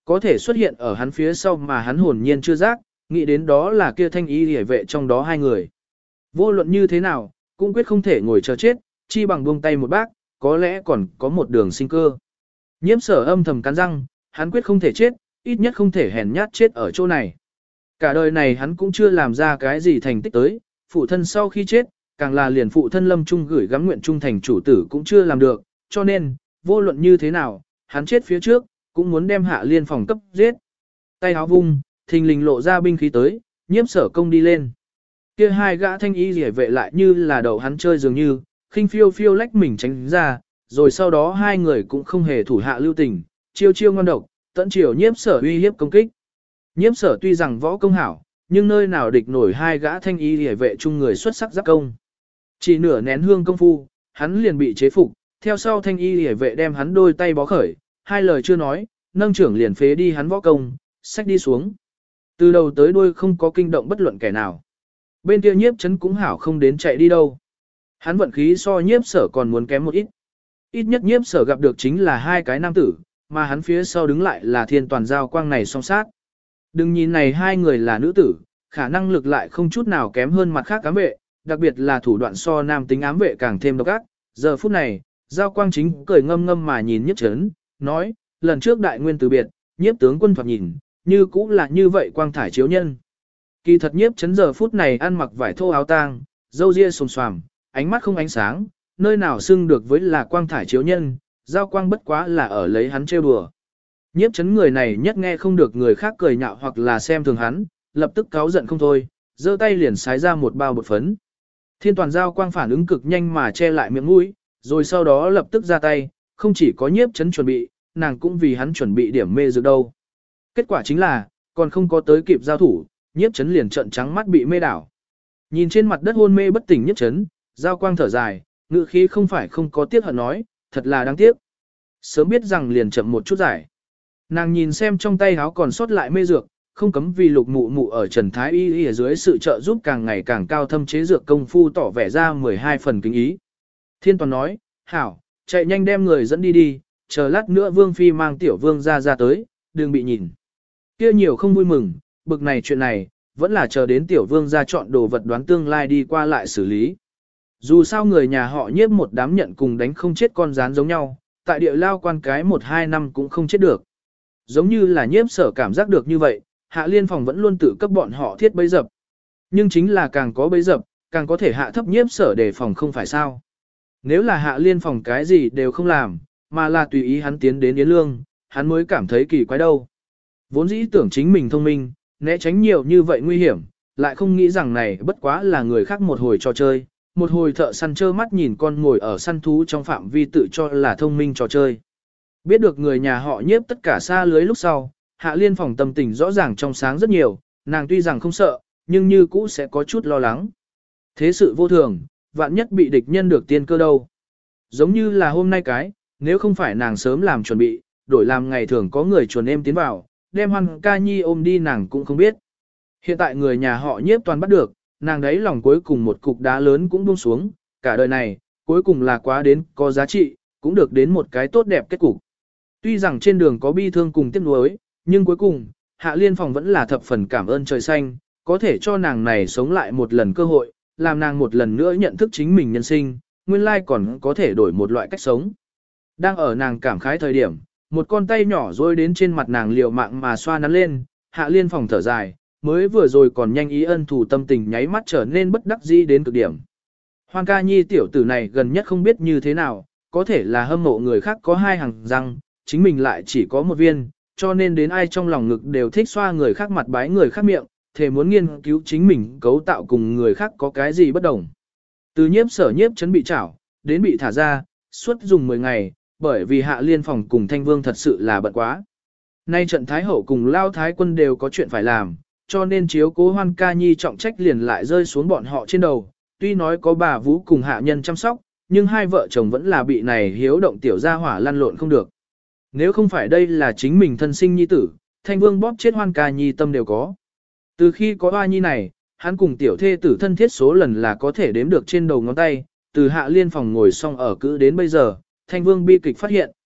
Có thể xuất hiện ở hắn phía sau mà hắn hồn nhiên chưa giác, nghĩ đến đó là kia thanh y hề vệ trong đó hai người. Vô luận như thế nào, cũng quyết không thể ngồi chờ chết, chi bằng buông tay một bác, có lẽ còn có một đường sinh cơ. Nhiếp Sở âm thầm cắn răng, hắn quyết không thể chết, ít nhất không thể hèn nhát chết ở chỗ này. Cả đời này hắn cũng chưa làm ra cái gì thành tích tới, phụ thân sau khi chết, càng là liền phụ thân lâm trung gửi gắm nguyện trung thành chủ tử cũng chưa làm được, cho nên, vô luận như thế nào, hắn chết phía trước, cũng muốn đem Hạ Liên Phòng cấp giết. Tay áo vung, thình lình lộ ra binh khí tới, Nhiếp Sở công đi lên. Kia hai gã thanh y rỉa vệ lại như là đầu hắn chơi dường như, khinh phiêu phiêu lách mình tránh ra, rồi sau đó hai người cũng không hề thủ hạ lưu tình, chiêu chiêu ngon độc, tận chiều Nhiếp Sở uy hiếp công kích. Nhiếp Sở tuy rằng võ công hảo, nhưng nơi nào địch nổi hai gã thanh y rỉa vệ chung người xuất sắc giáp công. Chỉ nửa nén hương công phu, hắn liền bị chế phục, theo sau thanh y rỉa vệ đem hắn đôi tay bó khởi, hai lời chưa nói, nâng trưởng liền phế đi hắn võ công, xách đi xuống. Từ đầu tới đuôi không có kinh động bất luận kẻ nào. Bên kia Nhiếp Chấn cũng hảo không đến chạy đi đâu. Hắn vận khí so Nhiếp Sở còn muốn kém một ít. Ít nhất Nhiếp Sở gặp được chính là hai cái nam tử, mà hắn phía sau đứng lại là Thiên Toàn Giao Quang này song sát. Đừng nhìn này hai người là nữ tử, khả năng lực lại không chút nào kém hơn mặt khác ám vệ, đặc biệt là thủ đoạn so nam tính ám vệ càng thêm độc ác. Giờ phút này, Giao Quang chính cười ngâm ngâm mà nhìn Nhiếp Chấn, nói, lần trước đại nguyên từ biệt, Nhiếp tướng quân thoạt nhìn, như cũng là như vậy quang thải chiếu nhân. Kỳ thật Nhiếp Chấn giờ phút này ăn mặc vải thô áo tang, râu ria xồm xoàm, ánh mắt không ánh sáng, nơi nào xưng được với là quang thải chiếu nhân, Giao Quang bất quá là ở lấy hắn trêu đùa. Nhiếp Chấn người này nhất nghe không được người khác cười nhạo hoặc là xem thường hắn, lập tức cáu giận không thôi, giơ tay liền xái ra một bao bột phấn. Thiên Toàn Giao Quang phản ứng cực nhanh mà che lại miệng mũi, rồi sau đó lập tức ra tay, không chỉ có Nhiếp Chấn chuẩn bị, nàng cũng vì hắn chuẩn bị điểm mê dược đâu. Kết quả chính là, còn không có tới kịp giao thủ, Nhiếp Chấn liền trợn trắng mắt bị mê đảo. Nhìn trên mặt đất hôn mê bất tỉnh Nhiếp Chấn, Giao Quang thở dài, ngữ khí không phải không có tiếc hận nói, thật là đáng tiếc. Sớm biết rằng liền chậm một chút giải. Nàng nhìn xem trong tay háo còn sót lại mê dược, không cấm vì Lục Mụ Mụ ở Trần Thái Y ở dưới sự trợ giúp càng ngày càng cao thâm chế dược công phu tỏ vẻ ra 12 phần kính ý. Thiên Toàn nói, hảo, chạy nhanh đem người dẫn đi đi, chờ lát nữa Vương Phi mang tiểu vương ra tới, đừng bị nhìn. Kia nhiều không vui mừng, bực này chuyện này, vẫn là chờ đến tiểu vương ra chọn đồ vật đoán tương lai đi qua lại xử lý. Dù sao người nhà họ Nhiếp một đám nhận cùng đánh không chết con rán giống nhau, tại địa lao quan cái 1-2 năm cũng không chết được. Giống như là Nhiếp Sở cảm giác được như vậy, Hạ Liên Phòng vẫn luôn tự cấp bọn họ thiết bẫy dập. Nhưng chính là càng có bẫy dập, càng có thể hạ thấp Nhiếp Sở để phòng không phải sao. Nếu là Hạ Liên Phòng cái gì đều không làm, mà là tùy ý hắn tiến đến Yến Lương, hắn mới cảm thấy kỳ quái đâu. Vốn dĩ tưởng chính mình thông minh, né tránh nhiều như vậy nguy hiểm, lại không nghĩ rằng này bất quá là người khác một hồi trò chơi, một hồi thợ săn trơ mắt nhìn con ngồi ở săn thú trong phạm vi tự cho là thông minh trò chơi. Biết được người nhà họ Nhiếp tất cả xa lưới lúc sau, Hạ Liên Phòng tâm tình rõ ràng trong sáng rất nhiều, nàng tuy rằng không sợ, nhưng như cũ sẽ có chút lo lắng. Thế sự vô thường, vạn nhất bị địch nhân được tiên cơ đâu. Giống như là hôm nay cái, nếu không phải nàng sớm làm chuẩn bị, đổi làm ngày thường có người chuồn em tiến vào, đem Hoan Ca Nhi ôm đi nàng cũng không biết. Hiện tại người nhà họ Nhiếp toàn bắt được, nàng đấy lòng cuối cùng một cục đá lớn cũng buông xuống, cả đời này, cuối cùng là quá đến có giá trị, cũng được đến một cái tốt đẹp kết cục. Tuy rằng trên đường có bi thương cùng tiếc nuối, nhưng cuối cùng, Hạ Liên Phòng vẫn là thập phần cảm ơn trời xanh, có thể cho nàng này sống lại một lần cơ hội, làm nàng một lần nữa nhận thức chính mình nhân sinh, nguyên lai còn có thể đổi một loại cách sống. Đang ở nàng cảm khái thời điểm, một con tay nhỏ rôi đến trên mặt nàng liều mạng mà xoa nắn lên, Hạ Liên Phòng thở dài, mới vừa rồi còn nhanh ý ân thủ tâm tình nháy mắt trở nên bất đắc dĩ đến cực điểm. Hoan Ca Nhi tiểu tử này gần nhất không biết như thế nào, có thể là hâm mộ người khác có 2 hàng răng, chính mình lại chỉ có 1 viên, cho nên đến ai trong lòng ngực đều thích xoa người khác mặt bái người khác miệng, thề muốn nghiên cứu chính mình cấu tạo cùng người khác có cái gì bất đồng. Từ Nhiếp Sở Nhiếp Chấn bị trảo, đến bị thả ra, suốt dùng 10 ngày, bởi vì Hạ Liên Phòng cùng Thanh Vương thật sự là bận quá. Nay trận Thái Hậu cùng Lao Thái Quân đều có chuyện phải làm, cho nên chiếu cố Hoan Ca Nhi trọng trách liền lại rơi xuống bọn họ trên đầu. Tuy nói có bà Vũ cùng hạ nhân chăm sóc, nhưng hai vợ chồng vẫn là bị này hiếu động tiểu gia hỏa lăn lộn không được. Nếu không phải đây là chính mình thân sinh nhi tử, Thanh Vương bóp chết Hoan Ca Nhi tâm đều có. Từ khi có hoa nhi này, hắn cùng tiểu thê tử thân thiết số lần là có thể đếm được trên đầu ngón tay, từ Hạ Liên Phòng ngồi xong ở cữ đến bây giờ, Thanh Vương bi kịch phát hiện,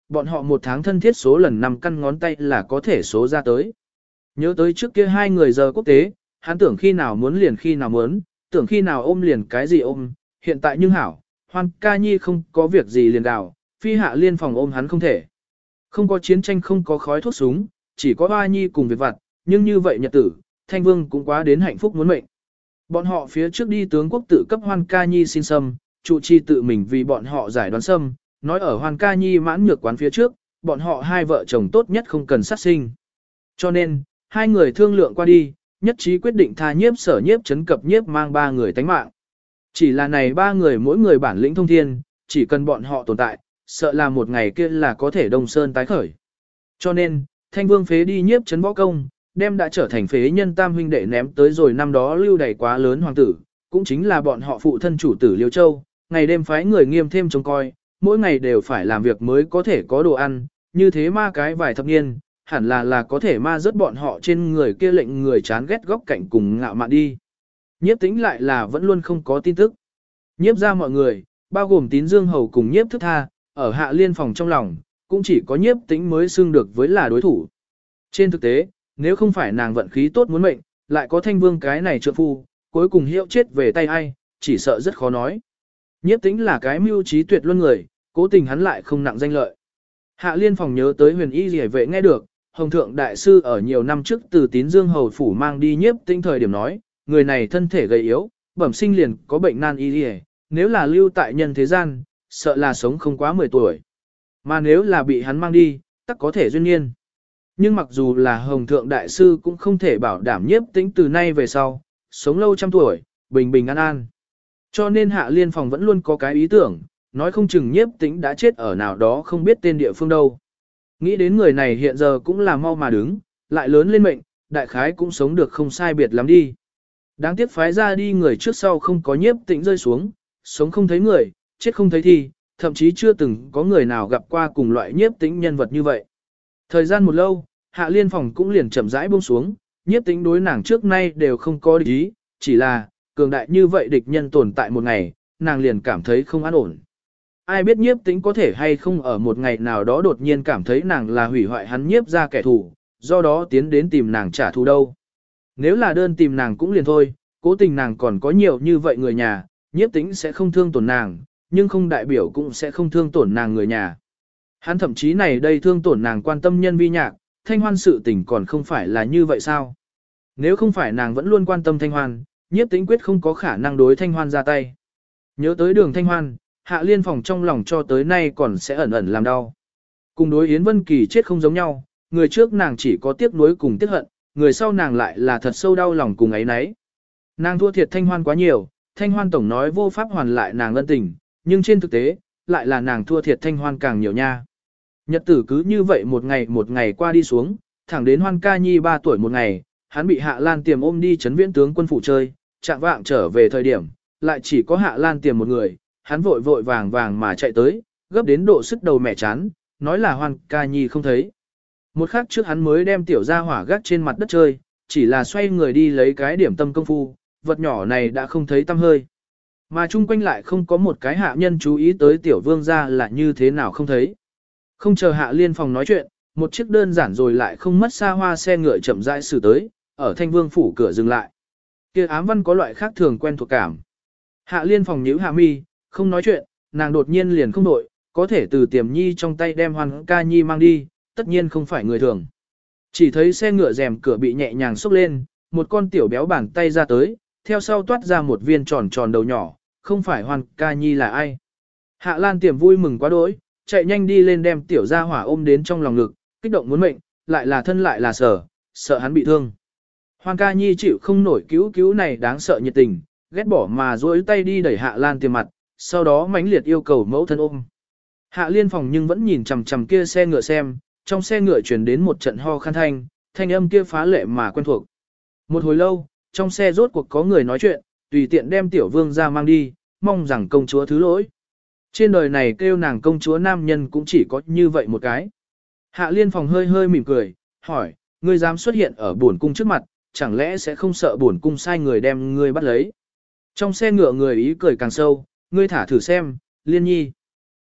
bọn họ một tháng thân thiết số lần 5 căn ngón tay là có thể số ra tới. Nhớ tới trước kia hai người giờ quốc tế, hắn tưởng khi nào muốn liền khi nào muốn, tưởng khi nào ôm liền cái gì ôm, hiện tại nhưng hảo, Hoan ca nhi không có việc gì liền đào, phi Hạ Liên phòng ôm hắn không thể. Không có chiến tranh, không có khói thuốc súng, chỉ có Hoa Nhi cùng việc vặt, nhưng như vậy nhật tử, Thanh Vương cũng quá đến hạnh phúc muốn mệnh. Bọn họ phía trước đi tướng quốc tự cấp Hoan ca nhi xin sâm, trụ trì tự mình vì bọn họ giải đoán sâm, nói ở Hoan ca nhi mãn nhược quán phía trước, bọn họ hai vợ chồng tốt nhất không cần sát sinh. Cho nên, hai người thương lượng qua đi, nhất trí quyết định tha nhiếp sở nhiếp chấn cập nhiếp mang 3 người tánh mạng. Chỉ là này 3 người mỗi người bản lĩnh thông thiên, chỉ cần bọn họ tồn tại, sợ là một ngày kia là có thể đông sơn tái khởi. Cho nên, Thanh Vương phế đi nhiếp chấn võ công, đem đã trở thành phế nhân tam huynh đệ ném tới rồi năm đó lưu đày quá lớn hoàng tử, cũng chính là bọn họ phụ thân chủ tử Liêu Châu, ngày đêm phái người nghiêm thêm trông coi, mỗi ngày đều phải làm việc mới có thể có đồ ăn, như thế ma cái vài thập niên, hẳn là có thể ma rớt bọn họ trên người kia lệnh người chán ghét góc cạnh cùng ngạo mạn đi. Nhiếp tính lại là vẫn luôn không có tin tức. Nhiếp ra mọi người, bao gồm Tín Dương Hầu cùng nhiếp thức tha, ở Hạ Liên phòng trong lòng, cũng chỉ có nhiếp tính mới xưng được với là đối thủ. Trên thực tế, nếu không phải nàng vận khí tốt muốn mệnh, lại có Thanh Vương cái này trượng phu, cuối cùng hiệu chết về tay ai, chỉ sợ rất khó nói. Nhiếp tính là cái mưu trí tuyệt luân người, cố tình hắn lại không nặng danh lợi. Hạ Liên phòng nhớ tới huyền y rỉa vệ nghe được, Hồng Thượng Đại Sư ở nhiều năm trước từ Tín Dương Hầu Phủ mang đi nhiếp tính thời điểm nói, người này thân thể gầy yếu, bẩm sinh liền có bệnh nan y rỉa, nếu là lưu tại nhân thế gian, sợ là sống không quá 10 tuổi. Mà nếu là bị hắn mang đi, tất có thể duyên nhiên. Nhưng mặc dù là Hồng Thượng Đại Sư cũng không thể bảo đảm nhiếp tĩnh từ nay về sau, sống lâu trăm tuổi, bình bình an an. Cho nên Hạ Liên phòng vẫn luôn có cái ý tưởng, nói không chừng nhiếp tĩnh đã chết ở nào đó không biết tên địa phương đâu. Nghĩ đến người này hiện giờ cũng là mau mà đứng, lại lớn lên mệnh, đại khái cũng sống được không sai biệt lắm đi. Đáng tiếc phái ra đi người trước sau không có nhiếp tĩnh rơi xuống, sống không thấy người, chết không thấy thi, thậm chí chưa từng có người nào gặp qua cùng loại nhiếp tĩnh nhân vật như vậy. Thời gian một lâu, Hạ Liên phòng cũng liền chậm rãi buông xuống, nhiếp tĩnh đối nàng trước nay đều không có địch ý, chỉ là, cường đại như vậy địch nhân tồn tại một ngày, nàng liền cảm thấy không an ổn. Ai biết nhiếp tĩnh có thể hay không ở một ngày nào đó đột nhiên cảm thấy nàng là hủy hoại hắn nhiếp ra kẻ thù, do đó tiến đến tìm nàng trả thù đâu. Nếu là đơn tìm nàng cũng liền thôi, cố tình nàng còn có nhiều như vậy người nhà, nhiếp tĩnh sẽ không thương tổn nàng, nhưng không đại biểu cũng sẽ không thương tổn nàng người nhà. Hắn thậm chí này đây thương tổn nàng quan tâm nhân vi nhạc, Thanh Hoan sự tình còn không phải là như vậy sao? Nếu không phải nàng vẫn luôn quan tâm Thanh Hoan, nhiếp tĩnh quyết không có khả năng đối Thanh Hoan ra tay. Nhớ tới đường Thanh Hoan, Hạ Liên phòng trong lòng cho tới nay còn sẽ ẩn ẩn làm đau. Cùng đối Yến Vân Kỳ chết không giống nhau, người trước nàng chỉ có tiếc nuối cùng tiếc hận, người sau nàng lại là thật sâu đau lòng cùng ấy nấy. Nàng thua thiệt Thanh Hoan quá nhiều, Thanh Hoan tổng nói vô pháp hoàn lại nàng ân tình, nhưng trên thực tế, lại là nàng thua thiệt Thanh Hoan càng nhiều nha. Nhật tử cứ như vậy một ngày qua đi xuống, thẳng đến Hoan ca nhi 3 tuổi một ngày, hắn bị Hạ Lan Tiềm ôm đi trấn viễn tướng quân phủ chơi, chạng vạng trở về thời điểm, lại chỉ có Hạ Lan Tiềm một người, hắn vội vội vàng vàng mà chạy tới, gấp đến độ sức đầu mẹ chán, nói là Hoan ca nhi không thấy. Một khắc trước hắn mới đem tiểu gia hỏa gác trên mặt đất chơi, chỉ là xoay người đi lấy cái điểm tâm công phu, vật nhỏ này đã không thấy tăm hơi. Mà chung quanh lại không có một cái hạ nhân chú ý tới tiểu vương gia là như thế nào không thấy. Không chờ Hạ Liên phòng nói chuyện, một chiếc đơn giản rồi lại không mất xa hoa xe ngựa chậm rãi xử tới, ở Thanh Vương phủ cửa dừng lại. Kia ám văn có loại khác thường quen thuộc cảm. Hạ Liên phòng nhíu hạ mi, không nói chuyện, nàng đột nhiên liền không đội, có thể từ Tiềm Nhi trong tay đem Hoan ca nhi mang đi, tất nhiên không phải người thường. Chỉ thấy xe ngựa rèm cửa bị nhẹ nhàng xốc lên, một con tiểu béo bàn tay ra tới, theo sau toát ra một viên tròn tròn đầu nhỏ, không phải Hoan ca nhi là ai. Hạ Lan Tiềm vui mừng quá đỗi, chạy nhanh đi lên đem tiểu gia hỏa ôm đến trong lòng ngực, kích động muốn mệnh, lại là thân lại là sợ hắn bị thương. Hoan ca nhi chịu không nổi cứu này đáng sợ nhiệt tình, ghét bỏ mà duỗi tay đi đẩy Hạ Lan Tiềm mặt, sau đó mãnh liệt yêu cầu mẫu thân ôm. Hạ Liên phòng nhưng vẫn nhìn chằm chằm kia xe ngựa xem, trong xe ngựa truyền đến một trận ho khan thanh âm kia phá lệ mà quen thuộc. Một hồi lâu, trong xe rốt cuộc có người nói chuyện, tùy tiện đem tiểu vương ra mang đi, mong rằng công chúa thứ lỗi. Trên đời này kêu nàng công chúa nam nhân cũng chỉ có như vậy một cái. Hạ Liên phòng hơi hơi mỉm cười, hỏi, ngươi dám xuất hiện ở bổn cung trước mặt, chẳng lẽ sẽ không sợ bổn cung sai người đem ngươi bắt lấy. Trong xe ngựa người ý cười càng sâu, ngươi thả thử xem, Liên nhi.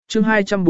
chương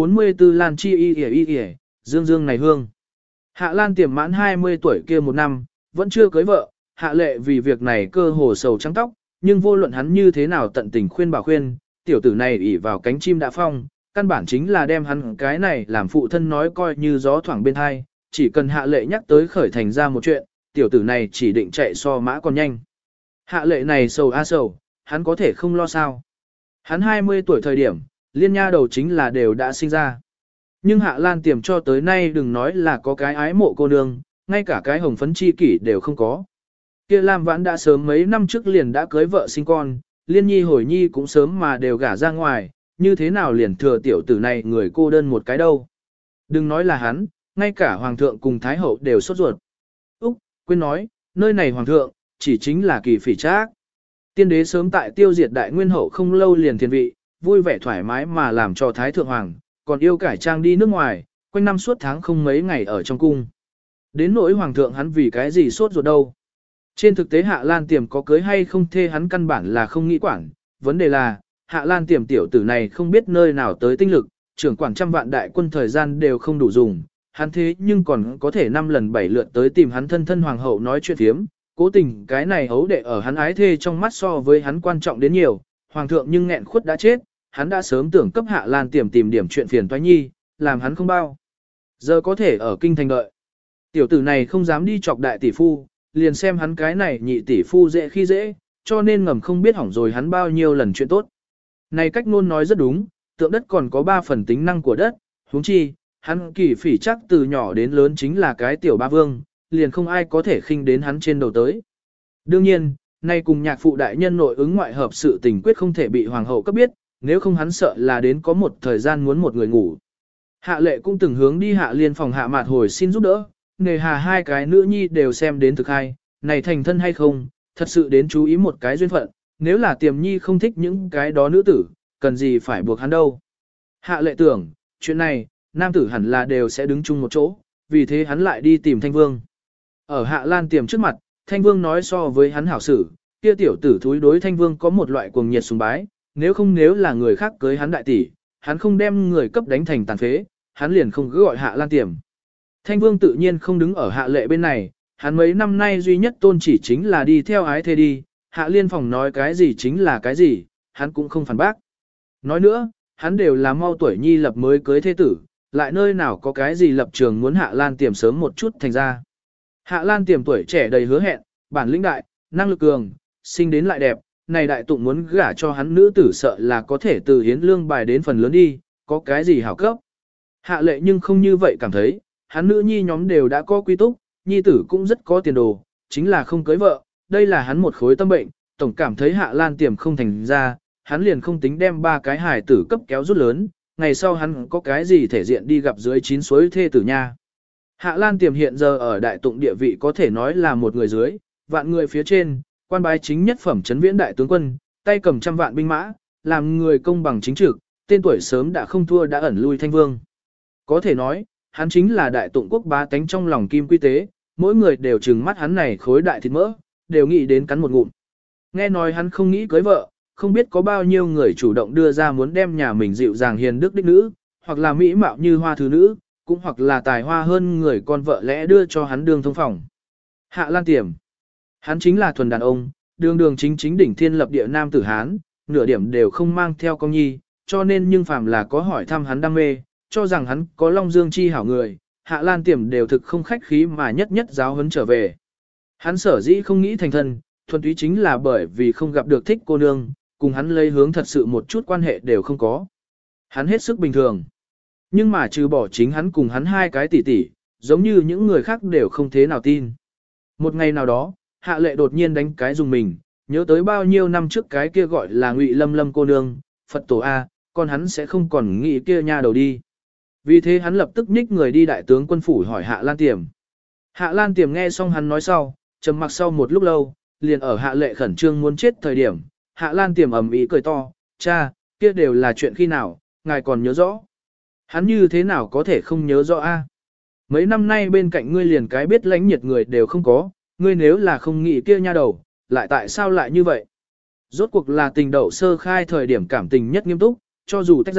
244 Lan Chi y, dương dương này hương. Hạ Lan Tiềm mãn 20 tuổi kia một năm, vẫn chưa cưới vợ, Hạ Lệ vì việc này cơ hồ sầu trắng tóc, nhưng vô luận hắn như thế nào tận tình khuyên bảo khuyên, tiểu tử này ỷ vào cánh chim đã phong, căn bản chính là đem hắn cái này làm phụ thân nói coi như gió thoảng bên hai, chỉ cần Hạ Lệ nhắc tới khởi thành ra một chuyện, tiểu tử này chỉ định chạy so mã còn nhanh. Hạ Lệ này sầu a sầu, hắn có thể không lo sao. Hắn 20 tuổi thời điểm, liên nha đầu chính là đều đã sinh ra. Nhưng Hạ Lan Tiềm cho tới nay đừng nói là có cái ái mộ cô nương, ngay cả cái hồng phấn chi kỷ đều không có. Kia Lam Vãn đã sớm mấy năm trước liền đã cưới vợ sinh con, Liên Nhi hồi nhi cũng sớm mà đều gả ra ngoài, như thế nào liền thừa tiểu tử này người cô đơn một cái đâu. Đừng nói là hắn, ngay cả Hoàng thượng cùng Thái hậu đều sốt ruột. Úc, quên nói, nơi này Hoàng thượng, chỉ chính là Kỳ Phỉ Trác. Tiên đế sớm tại tiêu diệt đại nguyên hậu không lâu liền thiên vị, vui vẻ thoải mái mà làm cho Thái thượng Hoàng, còn yêu cải trang đi nước ngoài, quanh năm suốt tháng không mấy ngày ở trong cung. Đến nỗi Hoàng thượng hắn vì cái gì sốt ruột đâu. Trên thực tế Hạ Lan Tiềm có cưới hay không thê hắn căn bản là không nghĩ quản, vấn đề là, Hạ Lan Tiềm tiểu tử này không biết nơi nào tới tinh lực, trưởng quản trăm vạn đại quân thời gian đều không đủ dùng, hắn thế nhưng còn có thể 5 lần 7 lượt tới tìm hắn thân hoàng hậu nói chuyện thiếm, cố tình cái này hấu đệ ở hắn ái thê trong mắt so với hắn quan trọng đến nhiều, Hoàng thượng nhưng nghẹn khuất đã chết, hắn đã sớm tưởng cấp Hạ Lan Tiềm tìm điểm chuyện phiền toái nhi, làm hắn không bao. Giờ có thể ở kinh thành đợi. Tiểu tử này không dám đi chọc đại tỷ phu, liền xem hắn cái này nhị tỷ phu dễ khi dễ, cho nên ngầm không biết hỏng rồi hắn bao nhiêu lần chuyện tốt. Này cách ngôn nói rất đúng, tượng đất còn có 3 phần tính năng của đất, huống chi, hắn Kỳ Phỉ Trác từ nhỏ đến lớn chính là cái tiểu ba vương, liền không ai có thể khinh đến hắn trên đầu tới. Đương nhiên, nay cùng nhạc phụ đại nhân nội ứng ngoại hợp sự tình quyết không thể bị hoàng hậu cấp biết, nếu không hắn sợ là đến có một thời gian muốn một người ngủ. Hạ Lệ cũng từng hướng đi Hạ Liên phòng Hạ Mạt hồi xin giúp đỡ, nề hà hai cái nữ nhi đều xem đến thực hay, này thành thân hay không, thật sự đến chú ý một cái duyên phận, nếu là Tiềm nhi không thích những cái đó nữ tử, cần gì phải buộc hắn đâu. Hạ Lệ tưởng, chuyện này, nam tử hẳn là đều sẽ đứng chung một chỗ, vì thế hắn lại đi tìm Thanh Vương. Ở Hạ Lan Tiềm trước mặt, Thanh Vương nói so với hắn hảo xử, kia tiểu tử thúi đối Thanh Vương có một loại cuồng nhiệt sùng bái, nếu là người khác cưới hắn đại tỷ, hắn không đem người cấp đánh thành tàn phế, hắn liền không cứ gọi Hạ Lan Tiềm. Thanh Vương tự nhiên không đứng ở Hạ Lệ bên này, hắn mấy năm nay duy nhất tôn chỉ chính là đi theo ái thê đi, Hạ Liên phòng nói cái gì chính là cái gì, hắn cũng không phản bác. Nói nữa, hắn đều là mau tuổi nhi lập mới cưới thế tử, lại nơi nào có cái gì lập trường muốn Hạ Lan Tiềm sớm một chút thành ra. Hạ Lan Tiềm tuổi trẻ đầy hứa hẹn, bản lĩnh đại, năng lực cường, sinh đến lại đẹp, này đại tụng muốn gả cho hắn nữ tử sợ là có thể từ hiến lương bài đến phần lớn đi, có cái gì hảo cấp. Hạ Lệ nhưng không như vậy cảm thấy, hắn nữ nhi nhóm đều đã có quy túc, nhi tử cũng rất có tiền đồ, chính là không cưới vợ, đây là hắn một khối tâm bệnh, tổng cảm thấy Hạ Lan Tiềm không thành ra, hắn liền không tính đem 3 cái hài tử cấp kéo rút lớn, ngày sau hắn có cái gì thể diện đi gặp dưới 9 suối thê tử nha. Hạ Lan Tiềm hiện giờ ở đại tụng địa vị có thể nói là một người dưới, vạn người phía trên, quan bái chính nhất phẩm trấn viễn đại tướng quân, tay cầm trăm vạn binh mã, làm người công bằng chính trực, tên tuổi sớm đã không thua đã ẩn lui Thanh Vương. Có thể nói, hắn chính là đại tụng quốc bá tánh trong lòng kim quy tế, mỗi người đều trừng mắt hắn này khối đại thịt mỡ, đều nghĩ đến cắn một ngụm. Nghe nói hắn không nghĩ cưới vợ, không biết có bao nhiêu người chủ động đưa ra muốn đem nhà mình dịu dàng hiền đức đích nữ, hoặc là mỹ mạo như hoa thứ nữ, cũng hoặc là tài hoa hơn người con vợ lẽ đưa cho hắn đương thông phòng. Hạ Lan Tiềm, hắn chính là thuần đàn ông, đường chính đỉnh thiên lập địa nam tử Hán, nửa điểm đều không mang theo công nhi, cho nên nhưng phàm là có hỏi thăm hắn đam mê, cho rằng hắn có Long Dương chi hảo người, Hạ Lan Tiềm đều thực không khách khí mà nhất giáo huấn trở về. Hắn sở dĩ không nghĩ thành thân, thuần túy chính là bởi vì không gặp được thích cô nương, cùng hắn lấy hướng thật sự một chút quan hệ đều không có. Hắn hết sức bình thường. Nhưng mà trừ bỏ chính hắn cùng hắn 2 cái tỷ tỷ, giống như những người khác đều không thế nào tin. Một ngày nào đó, Hạ Lệ đột nhiên đánh cái dùng mình, nhớ tới bao nhiêu năm trước cái kia gọi là Ngụy Lâm Lâm cô nương, Phật tổ A, còn hắn sẽ không còn nghĩ kia nha đầu đi. Vì thế hắn lập tức nhích người đi đại tướng quân phủ hỏi Hạ Lan Tiềm. Hạ Lan Tiềm nghe xong hắn nói sau, trầm mặc sau một lúc lâu, liền ở Hạ Lệ khẩn trương muốn chết thời điểm, Hạ Lan Tiềm ầm ĩ cười to, cha, kia đều là chuyện khi nào, ngài còn nhớ rõ. Hắn như thế nào có thể không nhớ rõ a? Mấy năm nay bên cạnh ngươi liền cái biết lãnh nhiệt người đều không có, ngươi nếu là không nghĩ kia nha đầu, lại tại sao lại như vậy? Rốt cuộc là tình đậu sơ khai thời điểm cảm tình nhất nghiêm túc, cho dù tách ra,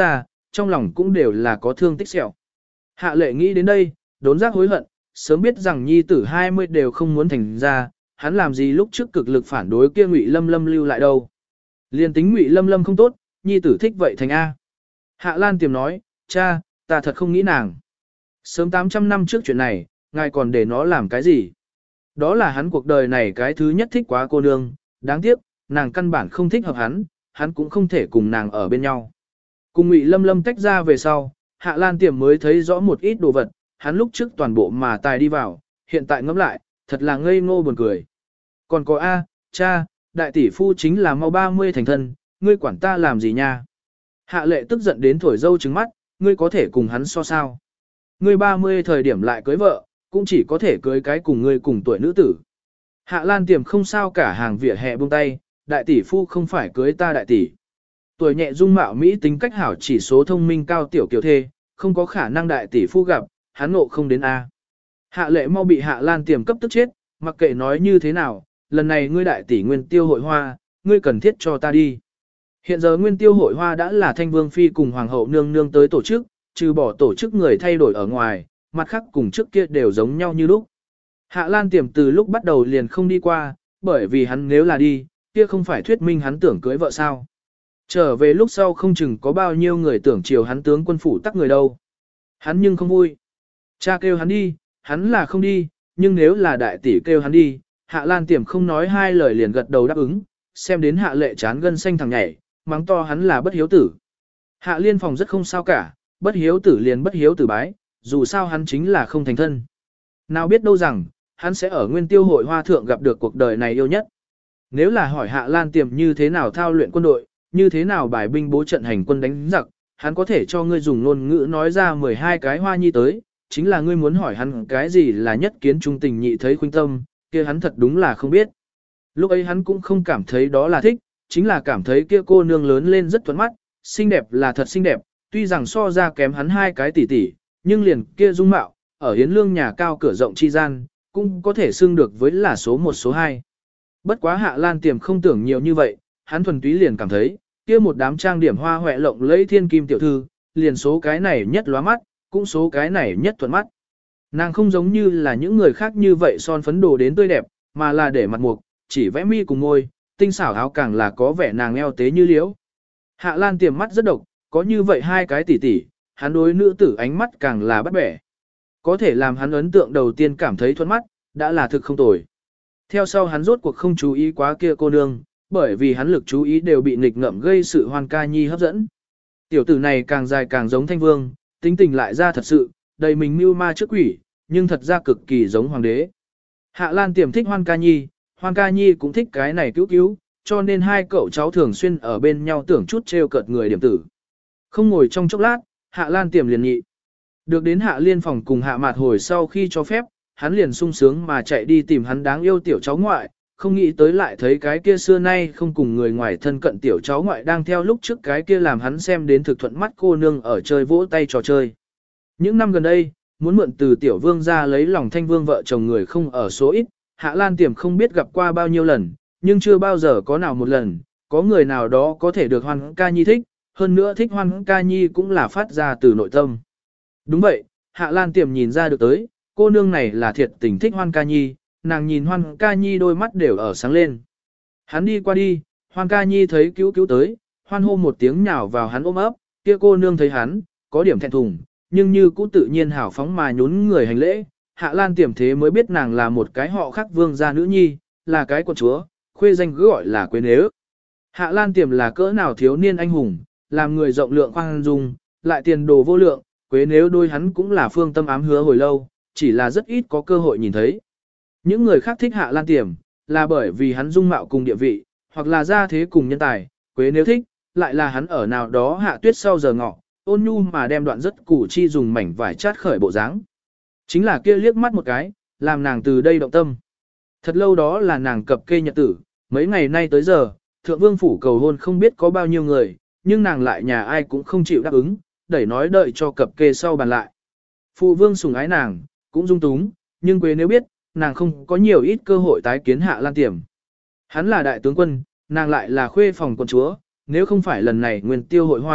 trong lòng cũng đều là có thương tích sẹo. Hạ lệ nghĩ đến đây, đốn giác hối hận, sớm biết rằng nhi tử 20 đều không muốn thành ra, hắn làm gì lúc trước cực lực phản đối kia Ngụy Lâm Lâm lưu lại đâu. Liên tính Ngụy Lâm Lâm không tốt, nhi tử thích vậy thành A. Hạ Lan Tiềm nói, cha, ta thật không nghĩ nàng. Sớm 800 năm trước chuyện này, ngài còn để nó làm cái gì? Đó là hắn cuộc đời này cái thứ nhất thích quá cô nương, đáng tiếc, nàng căn bản không thích hợp hắn cũng không thể cùng nàng ở bên nhau. Cùng Ngụy Lâm Lâm tách ra về sau, Hạ Lan Tiềm mới thấy rõ một ít đồ vật, hắn lúc trước toàn bộ mà tài đi vào, hiện tại ngẫm lại, thật là ngây ngô buồn cười. Còn có A, cha, đại tỷ phu chính là mau 30 thành thân, ngươi quản ta làm gì nha? Hạ lệ tức giận đến thổi dâu trứng mắt, ngươi có thể cùng hắn so sao? Ngươi 30 thời điểm lại cưới vợ, cũng chỉ có thể cưới cái cùng ngươi cùng tuổi nữ tử. Hạ Lan Tiềm không sao cả hàng vỉa hè buông tay, đại tỷ phu không phải cưới ta đại tỷ. Tuổi nhẹ dung mạo Mỹ tính cách hảo chỉ số thông minh cao tiểu kiều thê, không có khả năng đại tỷ phu gặp, hắn ngộ không đến A. Hạ lệ mau bị Hạ Lan Tiềm cấp tức chết, mặc kệ nói như thế nào, lần này ngươi đại tỷ nguyên tiêu hội hoa, ngươi cần thiết cho ta đi. Hiện giờ nguyên tiêu hội hoa đã là Thanh Vương Phi cùng Hoàng hậu nương nương tới tổ chức, trừ bỏ tổ chức người thay đổi ở ngoài, mặt khác cùng trước kia đều giống nhau như lúc. Hạ Lan Tiềm từ lúc bắt đầu liền không đi qua, bởi vì hắn nếu là đi, kia không phải thuyết minh hắn tưởng cưới vợ sao. Trở về lúc sau không chừng có bao nhiêu người tưởng chiều hắn tướng quân phủ tắc người đâu. Hắn nhưng không vui. Cha kêu hắn đi, hắn là không đi, nhưng nếu là đại tỷ kêu hắn đi, Hạ Lan Tiềm không nói hai lời liền gật đầu đáp ứng, xem đến Hạ lệ chán gân xanh thằng nhảy, mắng to hắn là bất hiếu tử. Hạ Liên Phòng rất không sao cả, bất hiếu tử liền bất hiếu tử bái, dù sao hắn chính là không thành thân. Nào biết đâu rằng, hắn sẽ ở nguyên tiêu hội hoa thượng gặp được cuộc đời này yêu nhất. Nếu là hỏi Hạ Lan Tiềm như thế nào thao luyện quân đội, như thế nào bài binh bố trận hành quân đánh giặc, hắn có thể cho ngươi dùng ngôn ngữ nói ra 12 cái hoa nhi tới, chính là ngươi muốn hỏi hắn cái gì là nhất kiến trung tình nhị thấy khuynh tâm, kia hắn thật đúng là không biết. Lúc ấy hắn cũng không cảm thấy đó là thích, chính là cảm thấy kia cô nương lớn lên rất thuận mắt, xinh đẹp là thật xinh đẹp, tuy rằng so ra kém hắn 2 cái tỷ tỷ, nhưng liền kia dung mạo, ở hiến lương nhà cao cửa rộng chi gian, cũng có thể xưng được với là số 1 số 2. Bất quá Hạ Lan Tiềm không tưởng nhiều như vậy, hắn thuần túy liền cảm thấy, kia một đám trang điểm hoa hoẹ lộng lẫy thiên kim tiểu thư, liền số cái này nhất lóa mắt, cũng số cái này nhất thuận mắt. Nàng không giống như là những người khác như vậy son phấn đồ đến tươi đẹp, mà là để mặt mục, chỉ vẽ mi cùng môi, tinh xảo áo càng là có vẻ nàng eo tế như liễu. Hạ Lan Tiềm mắt rất độc, có như vậy 2 cái tỷ tỷ, hắn đối nữ tử ánh mắt càng là bắt bẻ. Có thể làm hắn ấn tượng đầu tiên cảm thấy thuận mắt, đã là thực không tồi. Theo sau hắn rốt cuộc không chú ý quá kia cô nương, bởi vì hắn lực chú ý đều bị nghịch ngợm gây sự Hoan Ca Nhi hấp dẫn. Tiểu tử này càng dài càng giống Thanh Vương, tính tình lại ra thật sự, đầy mình mưu ma trước quỷ, nhưng thật ra cực kỳ giống hoàng đế. Hạ Lan Tiềm thích Hoan Ca Nhi cũng thích cái này cứu cứu, cho nên 2 cậu cháu thường xuyên ở bên nhau tưởng chút trêu cợt người điểm tử. Không ngồi trong chốc lát, Hạ Lan Tiềm liền nhị. Được đến Hạ Liên Phòng cùng Hạ Mạt hồi sau khi cho phép, hắn liền sung sướng mà chạy đi tìm hắn đáng yêu tiểu cháu ngoại, không nghĩ tới lại thấy cái kia xưa nay không cùng người ngoài thân cận tiểu cháu ngoại đang theo lúc trước cái kia làm hắn xem đến thực thuận mắt cô nương ở chơi vỗ tay trò chơi. Những năm gần đây, muốn mượn từ tiểu vương ra lấy lòng Thanh Vương vợ chồng người không ở số ít, Hạ Lan Tiềm không biết gặp qua bao nhiêu lần, nhưng chưa bao giờ có nào một lần, có người nào đó có thể được Hoan Ca Nhi thích, hơn nữa thích Hoan Ca Nhi cũng là phát ra từ nội tâm. Đúng vậy, Hạ Lan Tiềm nhìn ra được tới, cô nương này là thiệt tình thích Hoan Ca Nhi, nàng nhìn Hoan Ca Nhi đôi mắt đều ở sáng lên. Hắn đi qua đi, Hoan Ca Nhi thấy cứu cứu tới, hoan hô một tiếng nhào vào hắn ôm ấp, kia cô nương thấy hắn, có điểm thẹn thùng, nhưng như cũ tự nhiên hào phóng mà nhún người hành lễ. Hạ Lan Tiềm thế mới biết nàng là một cái họ khác vương gia nữ nhi, là cái quận chúa, khuê danh cứ gọi là Quế Nếu. Hạ Lan Tiềm là cỡ nào thiếu niên anh hùng, làm người rộng lượng khoan dung, lại tiền đồ vô lượng, Quế Nếu đôi hắn cũng là phương tâm ám hứa hồi lâu, chỉ là rất ít có cơ hội nhìn thấy. Những người khác thích Hạ Lan Tiềm, là bởi vì hắn dung mạo cùng địa vị, hoặc là gia thế cùng nhân tài, Quế Nếu thích, lại là hắn ở nào đó hạ tuyết sau giờ ngọ, ôn nhu mà đem đoạn rất củ chi dùng mảnh vải chát khởi bộ dáng. Chính là kia liếc mắt một cái, làm nàng từ đây động tâm. Thật lâu đó là nàng cập kê nhật tử, mấy ngày nay tới giờ, thượng vương phủ cầu hôn không biết có bao nhiêu người, nhưng nàng lại nhà ai cũng không chịu đáp ứng, đẩy nói đợi cho cập kê sau bàn lại. Phụ vương sủng ái nàng, cũng dung túng, nhưng Quế Nếu biết, nàng không có nhiều ít cơ hội tái kiến Hạ Lan Tiềm. Hắn là đại tướng quân, nàng lại là khuê phòng quân chúa, nếu không phải lần này nguyên tiêu hội hoa,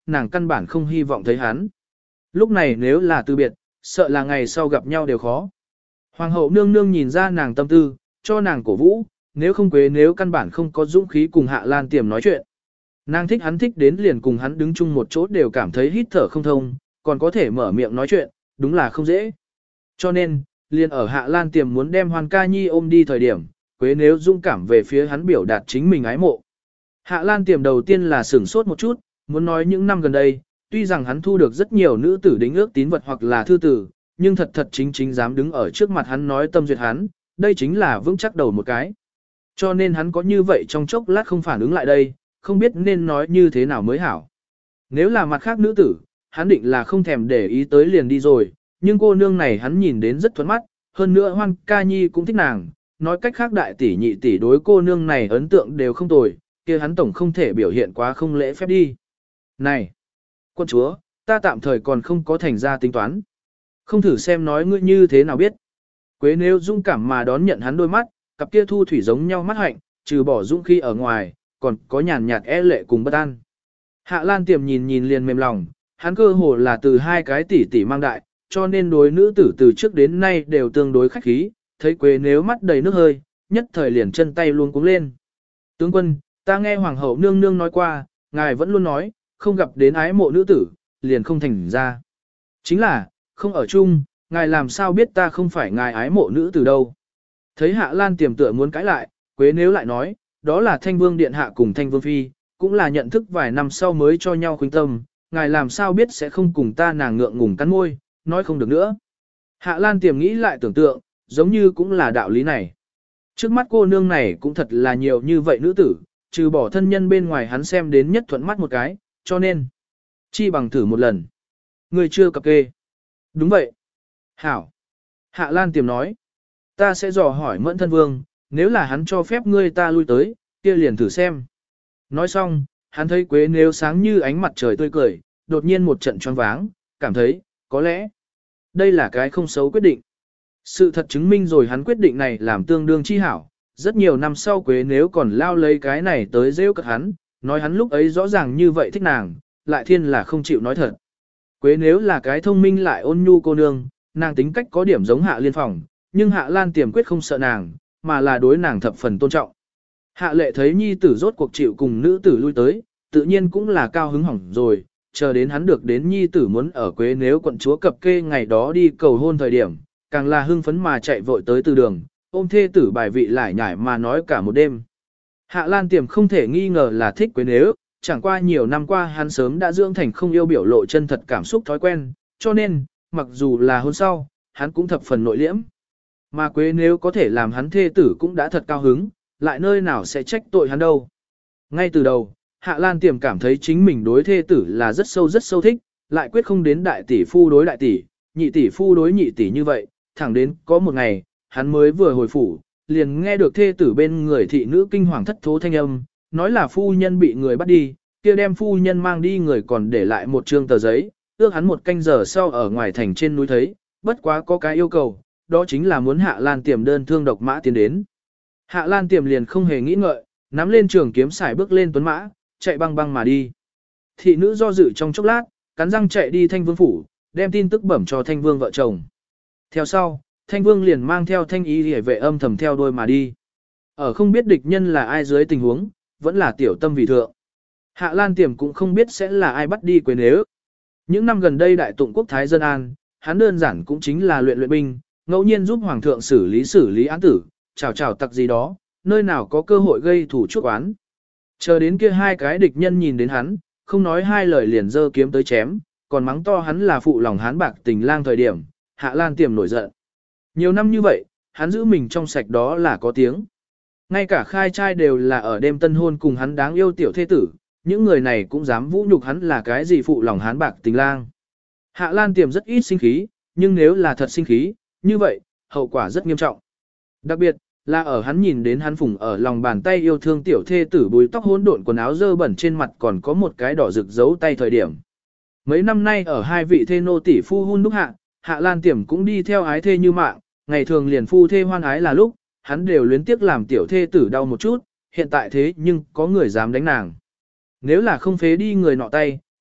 nàng căn bản không hy vọng thấy hắn. Lúc này nếu là từ biệt, sợ là ngày sau gặp nhau đều khó. Hoàng hậu nương nương nhìn ra nàng tâm tư, cho nàng cổ vũ, nếu không quế nếu căn bản không có dũng khí cùng Hạ Lan Tiềm nói chuyện. Nàng thích hắn thích đến liền cùng hắn đứng chung một chỗ đều cảm thấy hít thở không thông, còn có thể mở miệng nói chuyện, đúng là không dễ. Cho nên, liền ở Hạ Lan Tiềm muốn đem Hoàn Ca Nhi ôm đi thời điểm, quế nếu dũng cảm về phía hắn biểu đạt chính mình ái mộ. Hạ Lan Tiềm đầu tiên là sửng sốt một chút, muốn nói những năm gần đây, tuy rằng hắn thu được rất nhiều nữ tử đính ước tín vật hoặc là thư tử, nhưng thật thật chính chính dám đứng ở trước mặt hắn nói tâm duyệt hắn, đây chính là vững chắc đầu một cái. Cho nên hắn có như vậy trong chốc lát không phản ứng lại đây, không biết nên nói như thế nào mới hảo. Nếu là mặt khác nữ tử, hắn định là không thèm để ý tới liền đi rồi, nhưng cô nương này hắn nhìn đến rất thuận mắt, hơn nữa Hoan Ca Nhi cũng thích nàng, nói cách khác đại tỷ nhị tỷ đối cô nương này ấn tượng đều không tồi, kia hắn tổng không thể biểu hiện quá không lễ phép đi. Này, quân chúa, ta tạm thời còn không có thành ra tính toán. Không thử xem nói ngươi như thế nào biết. Quế nếu dũng cảm mà đón nhận hắn đôi mắt, cặp kia thu thủy giống nhau mắt hạnh, trừ bỏ dũng khi ở ngoài, còn có nhàn nhạt e lệ cùng bất an. Hạ Lan Tiềm nhìn nhìn liền mềm lòng, hắn cơ hồ là từ hai cái tỷ tỷ mang đại, cho nên đối nữ tử từ trước đến nay đều tương đối khách khí, thấy Quế nếu mắt đầy nước hơi, nhất thời liền chân tay luôn cuống lên. Tướng quân, ta nghe hoàng hậu nương nương nói qua, ngài vẫn luôn nói, không gặp đến ái mộ nữ tử, liền không thành ra. Chính là, không ở chung, ngài làm sao biết ta không phải ngài ái mộ nữ tử đâu. Thấy Hạ Lan Tiềm tựa muốn cãi lại, Quế nếu lại nói, đó là Thanh Vương Điện Hạ cùng Thanh Vương Phi, cũng là nhận thức vài năm sau mới cho nhau khuynh tâm, ngài làm sao biết sẽ không cùng ta nàng ngượng ngùng cắn môi, nói không được nữa. Hạ Lan Tiềm nghĩ lại tưởng tượng, giống như cũng là đạo lý này. Trước mắt cô nương này cũng thật là nhiều như vậy nữ tử, trừ bỏ thân nhân bên ngoài hắn xem đến nhất thuận mắt một cái, cho nên, chi bằng thử một lần. Người chưa cập kê. Đúng vậy. Hảo. Hạ Lan Tiềm nói, ta sẽ dò hỏi Mẫn Thân Vương, nếu là hắn cho phép ngươi ta lui tới, kia liền thử xem. Nói xong, hắn thấy Quế nếu sáng như ánh mặt trời tươi cười, đột nhiên một trận choáng váng, cảm thấy, có lẽ, đây là cái không xấu quyết định. Sự thật chứng minh rồi hắn quyết định này làm tương đương chi hảo, rất nhiều năm sau Quế nếu còn lao lấy cái này tới rêu cợt hắn, nói hắn lúc ấy rõ ràng như vậy thích nàng, lại thiên là không chịu nói thật. Quế nếu là cái thông minh lại ôn nhu cô nương, nàng tính cách có điểm giống Hạ Liên Phòng, nhưng Hạ Lan Tiềm quyết không sợ nàng, mà là đối nàng thập phần tôn trọng. Hạ Lệ thấy nhi tử rốt cuộc chịu cùng nữ tử lui tới, tự nhiên cũng là cao hứng hỏng rồi, chờ đến hắn được đến nhi tử muốn ở Quế nếu quận chúa cập kê ngày đó đi cầu hôn thời điểm, càng là hưng phấn mà chạy vội tới từ đường, ôm thê tử bài vị lại nhải mà nói cả một đêm. Hạ Lan Tiềm không thể nghi ngờ là thích Quế nếu, chẳng qua nhiều năm qua hắn sớm đã dưỡng thành không yêu biểu lộ chân thật cảm xúc thói quen, cho nên, mặc dù là hôn sau, hắn cũng thập phần nội liễm. Mà Quế nếu có thể làm hắn thê tử cũng đã thật cao hứng, lại nơi nào sẽ trách tội hắn đâu. Ngay từ đầu, Hạ Lan Tiềm cảm thấy chính mình đối thê tử là rất sâu thích, lại quyết không đến đại tỷ phu đối đại tỷ, nhị tỷ phu đối nhị tỷ như vậy, thẳng đến có một ngày, hắn mới vừa hồi phủ, liền nghe được thê tử bên người thị nữ kinh hoàng thất thố thanh âm, nói là phu nhân bị người bắt đi, kia đem phu nhân mang đi người còn để lại một trương tờ giấy, ước hắn một canh giờ sau ở ngoài thành trên núi thấy, bất quá có cái yêu cầu, đó chính là muốn Hạ Lan Tiềm đơn thương độc mã tiến đến. Hạ Lan Tiềm liền không hề nghĩ ngợi, nắm lên trường kiếm xài bước lên tuấn mã, chạy băng băng mà đi. Thị nữ do dự trong chốc lát, cắn răng chạy đi Thanh Vương phủ, đem tin tức bẩm cho Thanh Vương vợ chồng. Theo sau, Thanh Vương liền mang theo Thanh Y Liễu vệ âm thầm theo đuôi mà đi. Ở không biết địch nhân là ai dưới tình huống, vẫn là tiểu tâm vì thượng. Hạ Lan Tiềm cũng không biết sẽ là ai bắt đi Quế nếu. Những năm gần đây đại tụng quốc thái dân an, hắn đơn giản cũng chính là luyện binh, ngẫu nhiên giúp hoàng thượng xử lý án tử, chào tặc gì đó, nơi nào có cơ hội gây thủ chuốc oán. Chờ đến kia hai cái địch nhân nhìn đến hắn, không nói hai lời liền giơ kiếm tới chém, còn mắng to hắn là phụ lòng hán bạc tình lang thời điểm, Hạ Lan Tiềm nổi giận. Nhiều năm như vậy, hắn giữ mình trong sạch đó là có tiếng. Ngay cả khai trai đều là ở đêm tân hôn cùng hắn đáng yêu tiểu thế tử, những người này cũng dám vũ nhục hắn là cái gì phụ lòng hán bạc tình lang. Hạ Lan Tiềm rất ít sinh khí, nhưng nếu là thật sinh khí, như vậy, hậu quả rất nghiêm trọng. Đặc biệt, là ở hắn nhìn đến hắn phùng ở lòng bàn tay yêu thương tiểu thê tử bùi tóc hỗn độn quần áo dơ bẩn trên mặt còn có một cái đỏ rực giấu tay thời điểm. Mấy năm nay ở hai vị thê nô tỷ phu hun đúc hạ, Hạ Lan Tiềm cũng đi theo ái thê như mạng, ngày thường liền phu thê hoan ái là lúc, hắn đều luyến tiếc làm tiểu thê tử đau một chút, hiện tại thế nhưng có người dám đánh nàng. Nếu là không phế đi người nọ tay,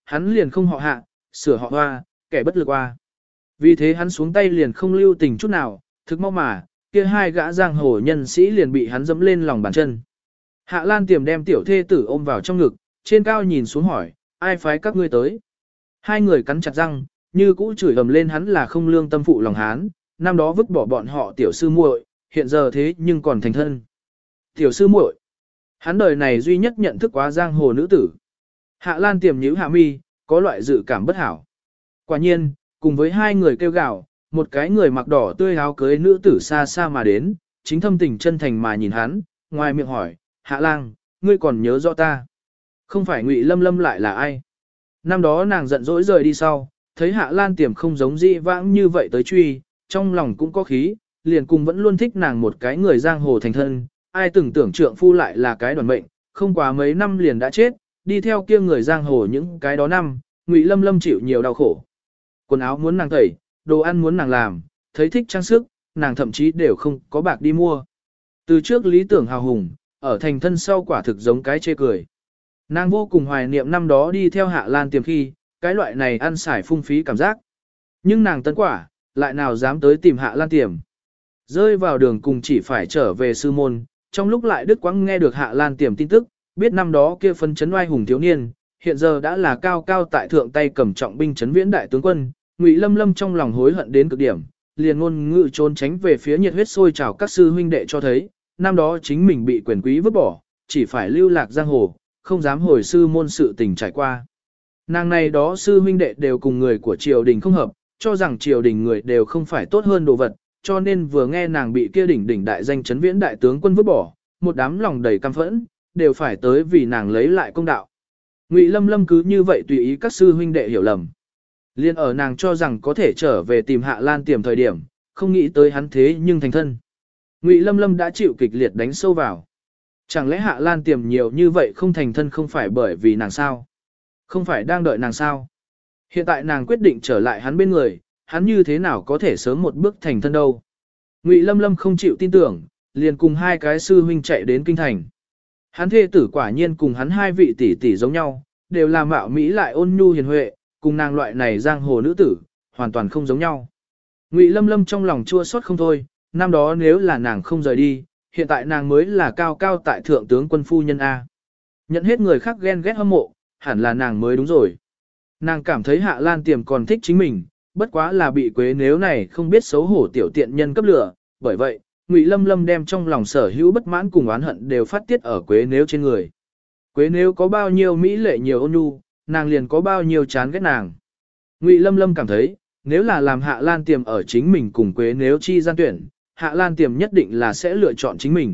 hắn liền không họ Hạ, sửa họ Hoa, kẻ bất lực Hoa. Vì thế hắn xuống tay liền không lưu tình chút nào, thực mau mà, kia hai gã giang hồ nhân sĩ liền bị hắn dẫm lên lòng bàn chân. Hạ Lan Tiềm đem tiểu thê tử ôm vào trong ngực, trên cao nhìn xuống hỏi, ai phái các ngươi tới? Hai người cắn chặt răng, như cũ chửi ầm lên hắn là không lương tâm phụ lòng hán, năm đó vứt bỏ bọn họ tiểu sư muội, hiện giờ thế nhưng còn thành thân. Tiểu sư muội, hắn đời này duy nhất nhận thức quá giang hồ nữ tử. Hạ Lan Tiềm nhíu hạ mi, có loại dự cảm bất hảo. Quả nhiên, cùng với hai người kêu gào, một cái người mặc đỏ tươi áo cưới nữ tử xa xa mà đến, chính thâm tình chân thành mà nhìn hắn, ngoài miệng hỏi, Hạ Lang, ngươi còn nhớ rõ ta? Không phải Ngụy Lâm Lâm lại là ai? Năm đó nàng giận dỗi rời đi sau, thấy Hạ Lan Tiềm không giống dĩ vãng như vậy tới truy, trong lòng cũng có khí, liền cùng vẫn luôn thích nàng một cái người giang hồ thành thân, ai từng tưởng trượng phu lại là cái đoàn mệnh, không quá mấy năm liền đã chết, đi theo kia người giang hồ những cái đó năm, Ngụy Lâm Lâm chịu nhiều đau khổ. Quần áo muốn nàng tẩy, đồ ăn muốn nàng làm, thấy thích trang sức, nàng thậm chí đều không có bạc đi mua. Từ trước lý tưởng hào hùng, ở thành thân sau quả thực giống cái chê cười. Nàng vô cùng hoài niệm năm đó đi theo Hạ Lan Tiềm khi, cái loại này ăn xài phung phí cảm giác. Nhưng nàng tân quả, lại nào dám tới tìm Hạ Lan Tiềm. Rơi vào đường cùng chỉ phải trở về sư môn, trong lúc lại đứt quãng nghe được Hạ Lan Tiềm tin tức, biết năm đó kia phân chấn oai hùng thiếu niên, hiện giờ đã là cao cao tại thượng tay cầm trọng binh chấn viễn đại tướng quân, Ngụy Lâm Lâm trong lòng hối hận đến cực điểm, liền ngôn ngữ trốn tránh về phía nhiệt huyết sôi trào các sư huynh đệ cho thấy, năm đó chính mình bị quyền quý vứt bỏ, chỉ phải lưu lạc giang hồ, không dám hồi sư môn sự tình trải qua. Nàng này đó sư huynh đệ đều cùng người của triều đình không hợp, cho rằng triều đình người đều không phải tốt hơn đồ vật, cho nên vừa nghe nàng bị kia đỉnh đại danh chấn viễn đại tướng quân vứt bỏ, một đám lòng đầy căm phẫn, đều phải tới vì nàng lấy lại công đạo. Ngụy Lâm Lâm cứ như vậy tùy ý các sư huynh đệ hiểu lầm. Liên ở nàng cho rằng có thể trở về tìm Hạ Lan Tiềm thời điểm, không nghĩ tới hắn thế nhưng thành thân. Ngụy Lâm Lâm đã chịu kịch liệt đánh sâu vào. Chẳng lẽ Hạ Lan Tiềm nhiều như vậy không thành thân không phải bởi vì nàng sao? Không phải đang đợi nàng sao? Hiện tại nàng quyết định trở lại hắn bên người, hắn như thế nào có thể sớm một bước thành thân đâu? Ngụy Lâm Lâm không chịu tin tưởng, liền cùng hai cái sư huynh chạy đến kinh thành. Hắn thê tử quả nhiên cùng hắn hai vị tỷ tỷ giống nhau, đều là mạo mỹ lại ôn nhu hiền huệ, cùng nàng loại này giang hồ nữ tử, hoàn toàn không giống nhau. Ngụy Lâm Lâm trong lòng chua xót không thôi, năm đó nếu là nàng không rời đi, hiện tại nàng mới là cao cao tại thượng tướng quân phu nhân A. Nhận hết người khác ghen ghét hâm mộ, hẳn là nàng mới đúng rồi. Nàng cảm thấy Hạ Lan Tiềm còn thích chính mình, bất quá là bị Quế Nếu này không biết xấu hổ tiểu tiện nhân cấp lửa, bởi vậy, Ngụy Lâm Lâm đem trong lòng sở hữu bất mãn cùng oán hận đều phát tiết ở Quế Nếu trên người. Quế Nếu có bao nhiêu mỹ lệ nhiều ôn nhu, nàng liền có bao nhiêu chán ghét nàng. Ngụy Lâm Lâm cảm thấy, nếu là làm Hạ Lan Tiềm ở chính mình cùng Quế Nếu chi gian tuyển, Hạ Lan Tiềm nhất định là sẽ lựa chọn chính mình.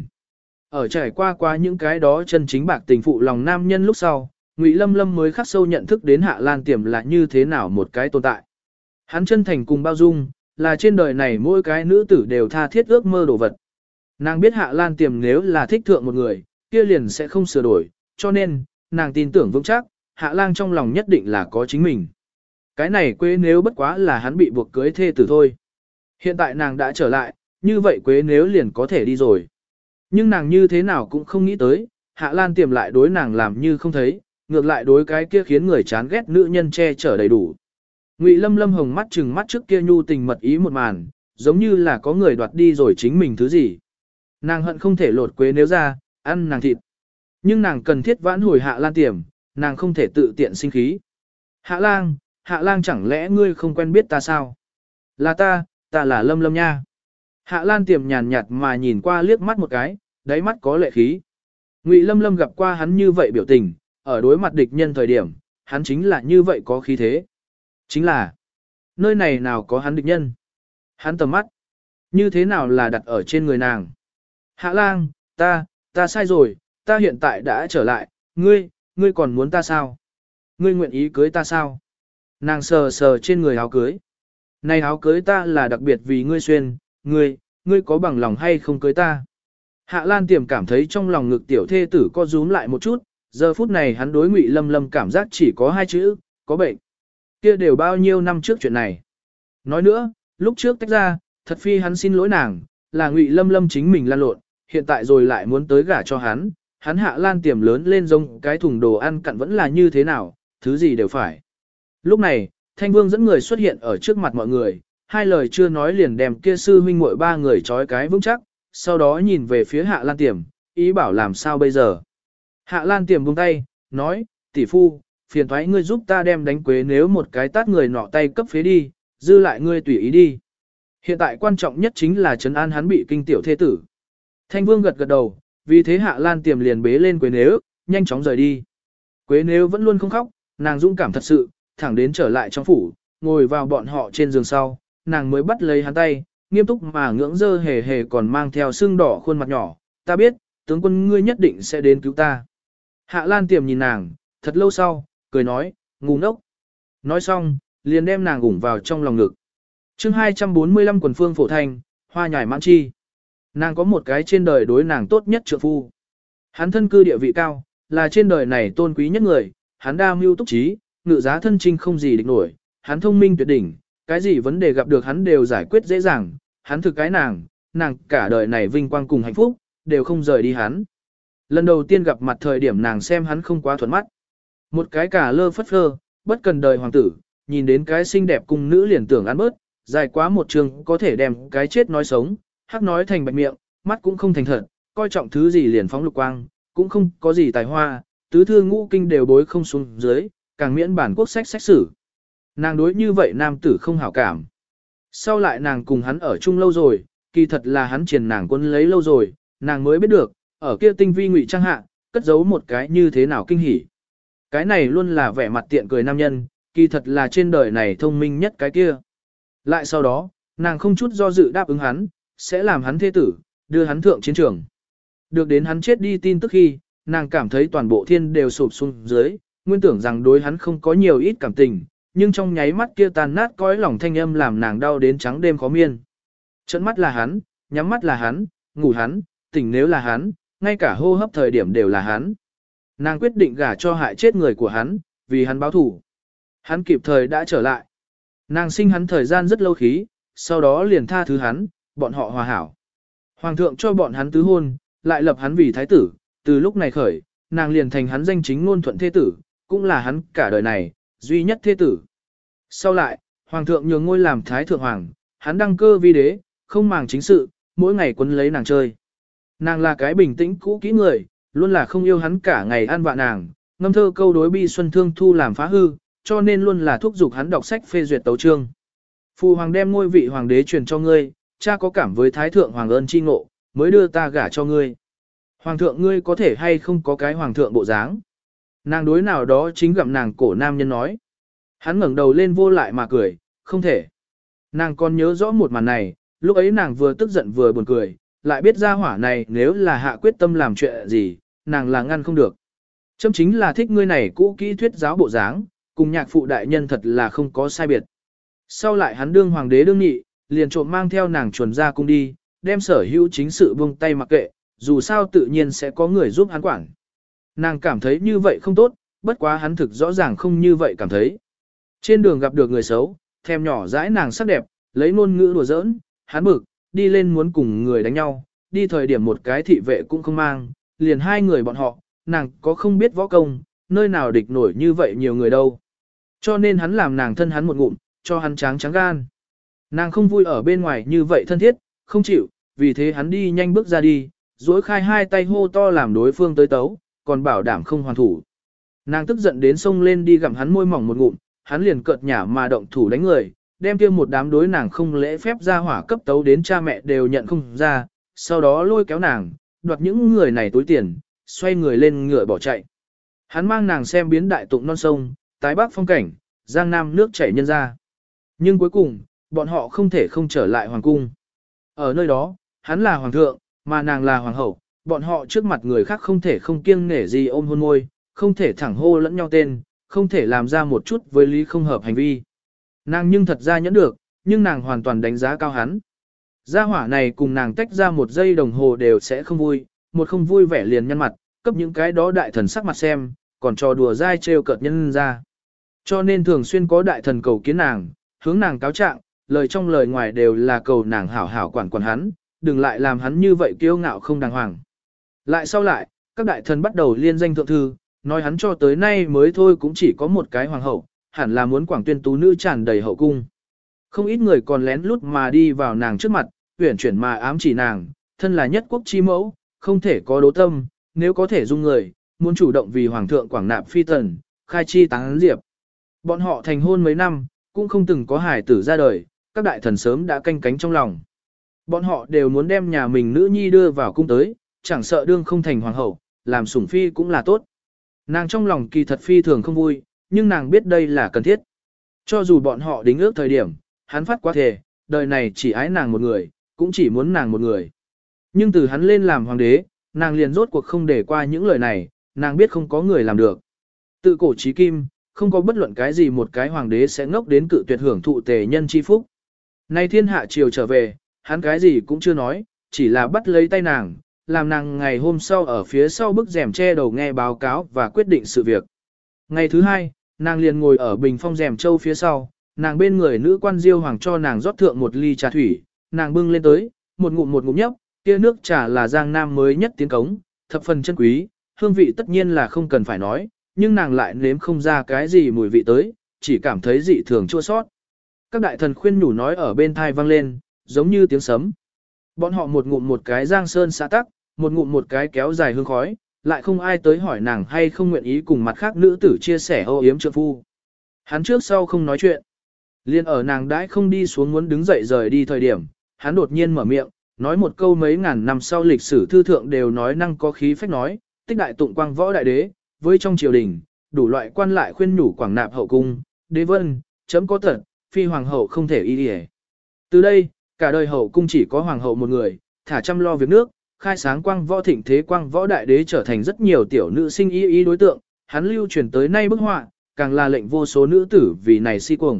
Ở trải qua những cái đó chân chính bạc tình phụ lòng nam nhân lúc sau, Ngụy Lâm Lâm mới khắc sâu nhận thức đến Hạ Lan Tiềm là như thế nào một cái tồn tại. Hắn chân thành cùng bao dung, là trên đời này mỗi cái nữ tử đều tha thiết ước mơ đồ vật. Nàng biết Hạ Lan Tiềm nếu là thích thượng một người, kia liền sẽ không sửa đổi, cho nên, nàng tin tưởng vững chắc, Hạ Lan trong lòng nhất định là có chính mình. Cái này Quế Nếu bất quá là hắn bị buộc cưới thê tử thôi. Hiện tại nàng đã trở lại, như vậy Quế Nếu liền có thể đi rồi. Nhưng nàng như thế nào cũng không nghĩ tới, Hạ Lan Tiềm lại đối nàng làm như không thấy, ngược lại đối cái kia khiến người chán ghét nữ nhân che chở đầy đủ. Ngụy Lâm Lâm hồng mắt trừng mắt trước kia nhu tình mật ý một màn, giống như là có người đoạt đi rồi chính mình thứ gì. Nàng hận không thể lột Quế Nếu ra, ăn nàng thịt. Nhưng nàng cần thiết vãn hồi Hạ Lan Tiềm, nàng không thể tự tiện sinh khí. Hạ Lang chẳng lẽ ngươi không quen biết ta sao? Là ta là Lâm Lâm nha. Hạ Lan Tiềm nhàn nhạt mà nhìn qua liếc mắt một cái, đáy mắt có lệ khí. Ngụy Lâm Lâm gặp qua hắn như vậy biểu tình, ở đối mặt địch nhân thời điểm, hắn chính là như vậy có khí thế. Chính là, nơi này nào có hắn địch nhân? Hắn tầm mắt, như thế nào là đặt ở trên người nàng? Hạ Lang, ta sai rồi, ta hiện tại đã trở lại, ngươi còn muốn ta sao? Ngươi nguyện ý cưới ta sao? Nàng sờ sờ trên người áo cưới. Này áo cưới ta là đặc biệt vì ngươi xuyên, ngươi có bằng lòng hay không cưới ta? Hạ Lan Tiềm cảm thấy trong lòng ngực tiểu thê tử co rúm lại một chút, giờ phút này hắn đối Ngụy Lâm Lâm cảm giác chỉ có hai chữ, có bệnh. Kia đều bao nhiêu năm trước chuyện này. Nói nữa, lúc trước tách ra, thật phi hắn xin lỗi nàng, là Ngụy Lâm Lâm chính mình lan lộn, hiện tại rồi lại muốn tới gả cho hắn Hạ Lan Tiềm lớn lên giống cái thùng đồ ăn cặn vẫn là như thế nào, thứ gì đều phải. Lúc này, Thanh Vương dẫn người xuất hiện ở trước mặt mọi người, hai lời chưa nói liền đem kia sư huynh muội ba người trói cái vững chắc, sau đó nhìn về phía Hạ Lan Tiềm, ý bảo làm sao bây giờ. Hạ Lan Tiềm buông tay, nói, tỷ phu, phiền thoái ngươi giúp ta đem đánh quế nếu một cái tát người nọ tay cấp phế đi, dư lại ngươi tùy ý đi. Hiện tại quan trọng nhất chính là trấn an hắn bị kinh tiểu thế tử. Thanh Vương gật gật đầu, vì thế Hạ Lan Tiềm liền bế lên quế nếu, nhanh chóng rời đi. Quế nếu vẫn luôn không khóc, nàng dũng cảm thật sự, thẳng đến trở lại trong phủ, ngồi vào bọn họ trên giường sau, nàng mới bắt lấy hắn tay, nghiêm túc mà ngưỡng dơ hề hề còn mang theo sưng đỏ khuôn mặt nhỏ, ta biết, tướng quân ngươi nhất định sẽ đến cứu ta. Hạ Lan Tiềm nhìn nàng, thật lâu sau, cười nói, ngu ngốc. Nói xong, liền đem nàng ủng vào trong lòng ngực. chương 245 quần phương phổ thành, hoa nhài mãn chi. Nàng có một cái trên đời đối nàng tốt nhất trượng phu. Hắn thân cư địa vị cao, là trên đời này tôn quý nhất người, hắn đa mưu túc trí, ngự giá thân trinh không gì địch nổi, hắn thông minh tuyệt đỉnh, cái gì vấn đề gặp được hắn đều giải quyết dễ dàng, hắn thực cái nàng cả đời này vinh quang cùng hạnh phúc, đều không rời đi hắn. Lần đầu tiên gặp mặt thời điểm nàng xem hắn không quá thuận mắt. Một cái cả lơ phất phơ, bất cần đời hoàng tử, nhìn đến cái xinh đẹp cung nữ liền tưởng ăn bớt, dài quá một trường có thể đem cái chết nói sống, hắc nói thành bạch miệng, mắt cũng không thành thật, coi trọng thứ gì liền phóng lục quang, cũng không có gì tài hoa, tứ thư ngũ kinh đều bối không xuống dưới, càng miễn bản quốc sách sách sử. Nàng đối như vậy nam tử không hảo cảm. Sau lại nàng cùng hắn ở chung lâu rồi, kỳ thật là hắn triển nàng quân lấy lâu rồi, nàng mới biết được, ở kia tinh vi ngụy trang hạ, cất giấu một cái như thế nào kinh hỉ. Cái này luôn là vẻ mặt tiện cười nam nhân, kỳ thật là trên đời này thông minh nhất cái kia. Lại sau đó, nàng không chút do dự đáp ứng hắn, sẽ làm hắn thế tử, đưa hắn thượng chiến trường. Được đến hắn chết đi tin tức khi, nàng cảm thấy toàn bộ thiên đều sụp xuống dưới, nguyên tưởng rằng đối hắn không có nhiều ít cảm tình, nhưng trong nháy mắt kia tàn nát cõi lòng thanh âm làm nàng đau đến trắng đêm khó miên. Trận mắt là hắn, nhắm mắt là hắn, ngủ hắn, tỉnh nếu là hắn, ngay cả hô hấp thời điểm đều là hắn. Nàng quyết định gả cho hại chết người của hắn, vì hắn báo thù. Hắn kịp thời đã trở lại. Nàng sinh hắn thời gian rất lâu khí, sau đó liền tha thứ hắn, bọn họ hòa hảo. Hoàng thượng cho bọn hắn tứ hôn, lại lập hắn vì thái tử, từ lúc này khởi, nàng liền thành hắn danh chính ngôn thuận thế tử, cũng là hắn cả đời này, duy nhất thế tử. Sau lại, hoàng thượng nhường ngôi làm thái thượng hoàng, hắn đăng cơ vi đế, không màng chính sự, mỗi ngày quấn lấy nàng chơi. Nàng là cái bình tĩnh cũ kỹ người, luôn là không yêu hắn cả ngày ăn vạ nàng, ngâm thơ câu đối bi xuân thương thu làm phá hư, cho nên luôn là thúc giục hắn đọc sách phê duyệt tấu chương. Phụ hoàng đem ngôi vị hoàng đế truyền cho ngươi, cha có cảm với thái thượng hoàng ơn chi ngộ, mới đưa ta gả cho ngươi. Hoàng thượng ngươi có thể hay không có cái hoàng thượng bộ dáng. Nàng đối nào đó chính gặm nàng cổ nam nhân nói. Hắn ngẩng đầu lên vô lại mà cười, không thể. Nàng còn nhớ rõ một màn này, lúc ấy nàng vừa tức giận vừa buồn cười, lại biết ra hỏa này nếu là hạ quyết tâm làm chuyện gì, nàng là ngăn không được. Chấm chính là thích ngươi này cũ kỹ thuyết giáo bộ dáng, cùng nhạc phụ đại nhân thật là không có sai biệt. Sau lại hắn đương hoàng đế đương nghị, liền trộm mang theo nàng chuẩn ra cung đi, đem sở hữu chính sự buông tay mặc kệ, dù sao tự nhiên sẽ có người giúp hắn quản. Nàng cảm thấy như vậy không tốt, bất quá hắn thực rõ ràng không như vậy cảm thấy. Trên đường gặp được người xấu, thèm nhỏ dãi nàng sắc đẹp, lấy ngôn ngữ đùa giỡn, hắn bực, đi lên muốn cùng người đánh nhau, đi thời điểm một cái thị vệ cũng không mang, liền hai người bọn họ, nàng có không biết võ công, nơi nào địch nổi như vậy nhiều người đâu. Cho nên hắn làm nàng thân hắn một ngụm, cho hắn tráng trắng gan. Nàng không vui ở bên ngoài như vậy thân thiết, không chịu, vì thế hắn đi nhanh bước ra đi, duỗi khai hai tay hô to làm đối phương tới tấu, còn bảo đảm không hoàn thủ. Nàng tức giận đến xông lên đi gặm hắn môi mỏng một ngụm, hắn liền cợt nhả mà động thủ đánh người, đem kia một đám đối nàng không lễ phép ra hỏa cấp tấu đến cha mẹ đều nhận không ra, sau đó lôi kéo nàng, đoạt những người này túi tiền, xoay người lên ngựa bỏ chạy. Hắn mang nàng xem biến đại tụng non sông, tái bắc phong cảnh, giang nam nước chảy nhân ra. Nhưng cuối cùng, bọn họ không thể không trở lại hoàng cung. Ở nơi đó, hắn là hoàng thượng, mà nàng là hoàng hậu, bọn họ trước mặt người khác không thể không kiêng nể gì ôm hôn môi, không thể thẳng hô lẫn nhau tên, không thể làm ra một chút với lý không hợp hành vi. Nàng nhưng thật ra nhẫn được, nhưng nàng hoàn toàn đánh giá cao hắn. Gia hỏa này cùng nàng tách ra một giây đồng hồ đều sẽ không vui, một không vui vẻ liền nhăn mặt, cấp những cái đó đại thần sắc mặt xem, còn trò đùa dai trêu cợt nhân ra. Cho nên thường xuyên có đại thần cầu kiến nàng, hướng nàng cáo trạng, lời trong lời ngoài đều là cầu nàng hảo hảo quản quản hắn, đừng lại làm hắn như vậy kiêu ngạo không đàng hoàng. Lại sau lại, các đại thần bắt đầu liên danh thượng thư, nói hắn cho tới nay mới thôi cũng chỉ có một cái hoàng hậu, hẳn là muốn quảng tuyên tú nữ tràn đầy hậu cung. Không ít người còn lén lút mà đi vào nàng trước mặt, uyển chuyển mà ám chỉ nàng, thân là nhất quốc chi mẫu, không thể có đố tâm, nếu có thể dung người, muốn chủ động vì hoàng thượng quảng nạp phi tần, khai chi táng diệp. Bọn họ thành hôn mấy năm, cũng không từng có hài tử ra đời, các đại thần sớm đã canh cánh trong lòng. Bọn họ đều muốn đem nhà mình nữ nhi đưa vào cung tới, chẳng sợ đương không thành hoàng hậu, làm sủng phi cũng là tốt. Nàng trong lòng kỳ thật phi thường không vui, nhưng nàng biết đây là cần thiết. Cho dù bọn họ đính ước thời điểm, hắn phát quá thề, đời này chỉ ái nàng một người, cũng chỉ muốn nàng một người. Nhưng từ hắn lên làm hoàng đế, nàng liền rốt cuộc không để qua những lời này, nàng biết không có người làm được. Tự cổ chí kim, không có bất luận cái gì một cái hoàng đế sẽ ngốc đến cự tuyệt hưởng thụ tề nhân chi phúc. Nay thiên hạ triều trở về, hắn cái gì cũng chưa nói, chỉ là bắt lấy tay nàng, làm nàng ngày hôm sau ở phía sau bức rèm che đầu nghe báo cáo và quyết định sự việc. Ngày thứ hai, nàng liền ngồi ở bình phong rèm châu phía sau, nàng bên người nữ quan diêu hoàng cho nàng rót thượng một ly trà thủy, nàng bưng lên tới, một ngụm nhấp, kia nước trà là Giang Nam mới nhất tiến cống, thập phần chân quý, hương vị tất nhiên là không cần phải nói, nhưng nàng lại nếm không ra cái gì mùi vị tới, chỉ cảm thấy dị thường chua sót. Các đại thần khuyên nhủ nói ở bên thai vang lên, giống như tiếng sấm. Bọn họ một ngụm một cái giang sơn xã tắc, một ngụm một cái kéo dài hương khói, lại không ai tới hỏi nàng hay không nguyện ý cùng mặt khác nữ tử chia sẻ âu yếm trượng phu. Hắn trước sau không nói chuyện. Liên ở nàng đãi không đi xuống muốn đứng dậy rời đi thời điểm, hắn đột nhiên mở miệng, nói một câu mấy ngàn năm sau lịch sử thư thượng đều nói năng có khí phách nói, tích đại tụng quang võ đại đế, với trong triều đình, đủ loại quan lại khuyên nhủ quảng nạp hậu cung, đế vân, chấm có tật, phi hoàng hậu không thể y đi. Từ đây, cả đời hậu cung chỉ có hoàng hậu một người, thả chăm lo việc nước, khai sáng quang võ thịnh thế quang võ đại đế trở thành rất nhiều tiểu nữ sinh y đối tượng, hắn lưu truyền tới nay bức họa, càng là lệnh vô số nữ tử vì này si cuồng.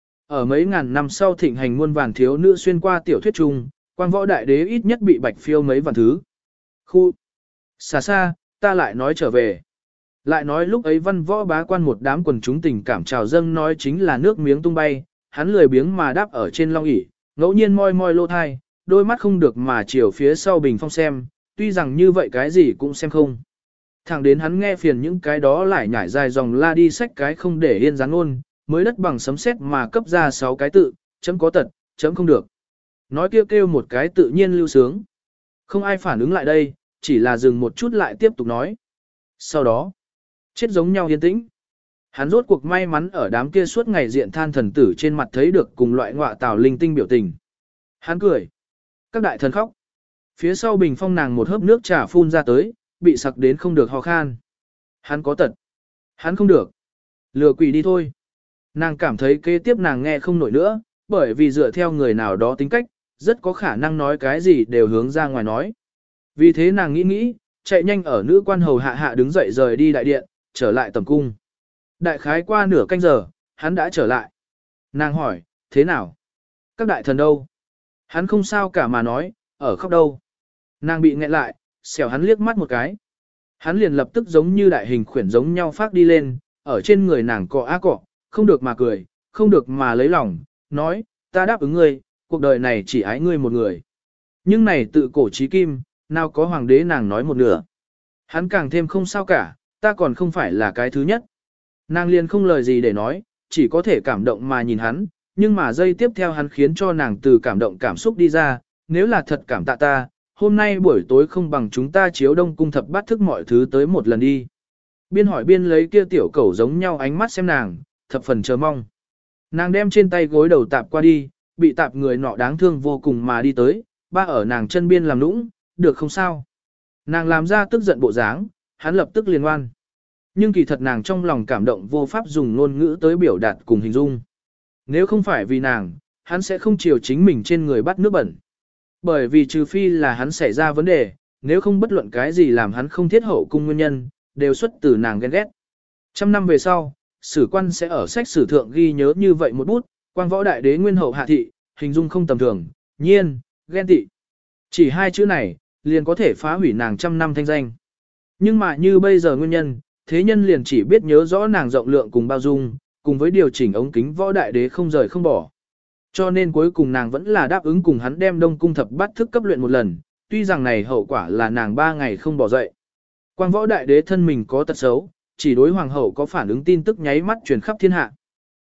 Ở mấy ngàn năm sau thịnh hành muôn vàn thiếu nữ xuyên qua tiểu thuyết chung, quang võ đại đế ít nhất bị bạch phiêu mấy vạn thứ. Khu! Xa xa, ta lại nói trở về. Lại nói lúc ấy văn võ bá quan một đám quần chúng tình cảm trào dâng nói chính là nước miếng tung bay, hắn lười biếng mà đáp ở trên long ỷ, ngẫu nhiên moi moi lô thai, đôi mắt không được mà chiều phía sau bình phong xem, tuy rằng như vậy cái gì cũng xem không. Thẳng đến hắn nghe phiền những cái đó lại nhảy dài dòng la đi sách cái không để yên dáng ngôn, mới đất bằng sấm sét mà cấp ra 6 cái tự, chấm có tật, chấm không được. Nói kêu kêu một cái tự nhiên lưu sướng. Không ai phản ứng lại đây, chỉ là dừng một chút lại tiếp tục nói. Sau đó, chết giống nhau yên tĩnh. Hắn rốt cuộc may mắn ở đám kia suốt ngày diện than thần tử trên mặt thấy được cùng loại ngọa tào linh tinh biểu tình. Hắn cười. Các đại thần khóc. Phía sau bình phong nàng một hớp nước trà phun ra tới, bị sặc đến không được ho khan. Hắn có tật. Hắn không được. Lừa quỷ đi thôi. Nàng cảm thấy kế tiếp nàng nghe không nổi nữa, bởi vì dựa theo người nào đó tính cách, rất có khả năng nói cái gì đều hướng ra ngoài nói. Vì thế nàng nghĩ, chạy nhanh ở nữ quan hầu hạ đứng dậy rời đi đại điện, trở lại tầm cung. Đại khái qua nửa canh giờ, hắn đã trở lại. Nàng hỏi, thế nào? Các đại thần đâu? Hắn không sao cả mà nói, ở khóc đâu. Nàng bị nghẹn lại, xẻo hắn liếc mắt một cái. Hắn liền lập tức giống như đại hình khuyển giống nhau phát đi lên, ở trên người nàng cọ á cọ, không được mà cười, không được mà lấy lòng, nói, ta đáp ứng ngươi, cuộc đời này chỉ ái ngươi một người. Nhưng này tự cổ chí kim, nào có hoàng đế nàng nói một nửa. Hắn càng thêm không sao cả, ta còn không phải là cái thứ nhất. Nàng liền không lời gì để nói, chỉ có thể cảm động mà nhìn hắn, nhưng mà giây tiếp theo hắn khiến cho nàng từ cảm động cảm xúc đi ra, nếu là thật cảm tạ ta, hôm nay buổi tối không bằng chúng ta chiếu đông cung thập bát thức mọi thứ tới một lần đi. Biên hỏi biên lấy kia tiểu cẩu giống nhau ánh mắt xem nàng, thập phần chờ mong. Nàng đem trên tay gối đầu tạp qua đi, bị tạp người nọ đáng thương vô cùng mà đi tới, ba ở nàng chân biên làm nũng, được không sao. Nàng làm ra tức giận bộ dáng, hắn lập tức liền ngoan. Nhưng kỳ thật nàng trong lòng cảm động vô pháp dùng ngôn ngữ tới biểu đạt cùng hình dung. Nếu không phải vì nàng, hắn sẽ không chiều chính mình trên người bắt nước bẩn. Bởi vì trừ phi là hắn xảy ra vấn đề, nếu không bất luận cái gì làm hắn không thiết hậu cung nguyên nhân, đều xuất từ nàng ghen ghét. Trăm năm về sau, sử quan sẽ ở sách sử thượng ghi nhớ như vậy một bút, quang võ đại đế nguyên hậu hạ thị, hình dung không tầm thường, nhiên, ghen tị. Chỉ hai chữ này, liền có thể phá hủy nàng trăm năm thanh danh. Nhưng mà như bây giờ nguyên nhân, thế nhân liền chỉ biết nhớ rõ nàng rộng lượng cùng bao dung, cùng với điều chỉnh ống kính võ đại đế không rời không bỏ. Cho nên cuối cùng nàng vẫn là đáp ứng cùng hắn đem đông cung thập bát thức cấp luyện một lần, tuy rằng này hậu quả là nàng 3 ngày không bỏ dậy. Quang võ đại đế thân mình có tật xấu, chỉ đối hoàng hậu có phản ứng tin tức nháy mắt truyền khắp thiên hạ.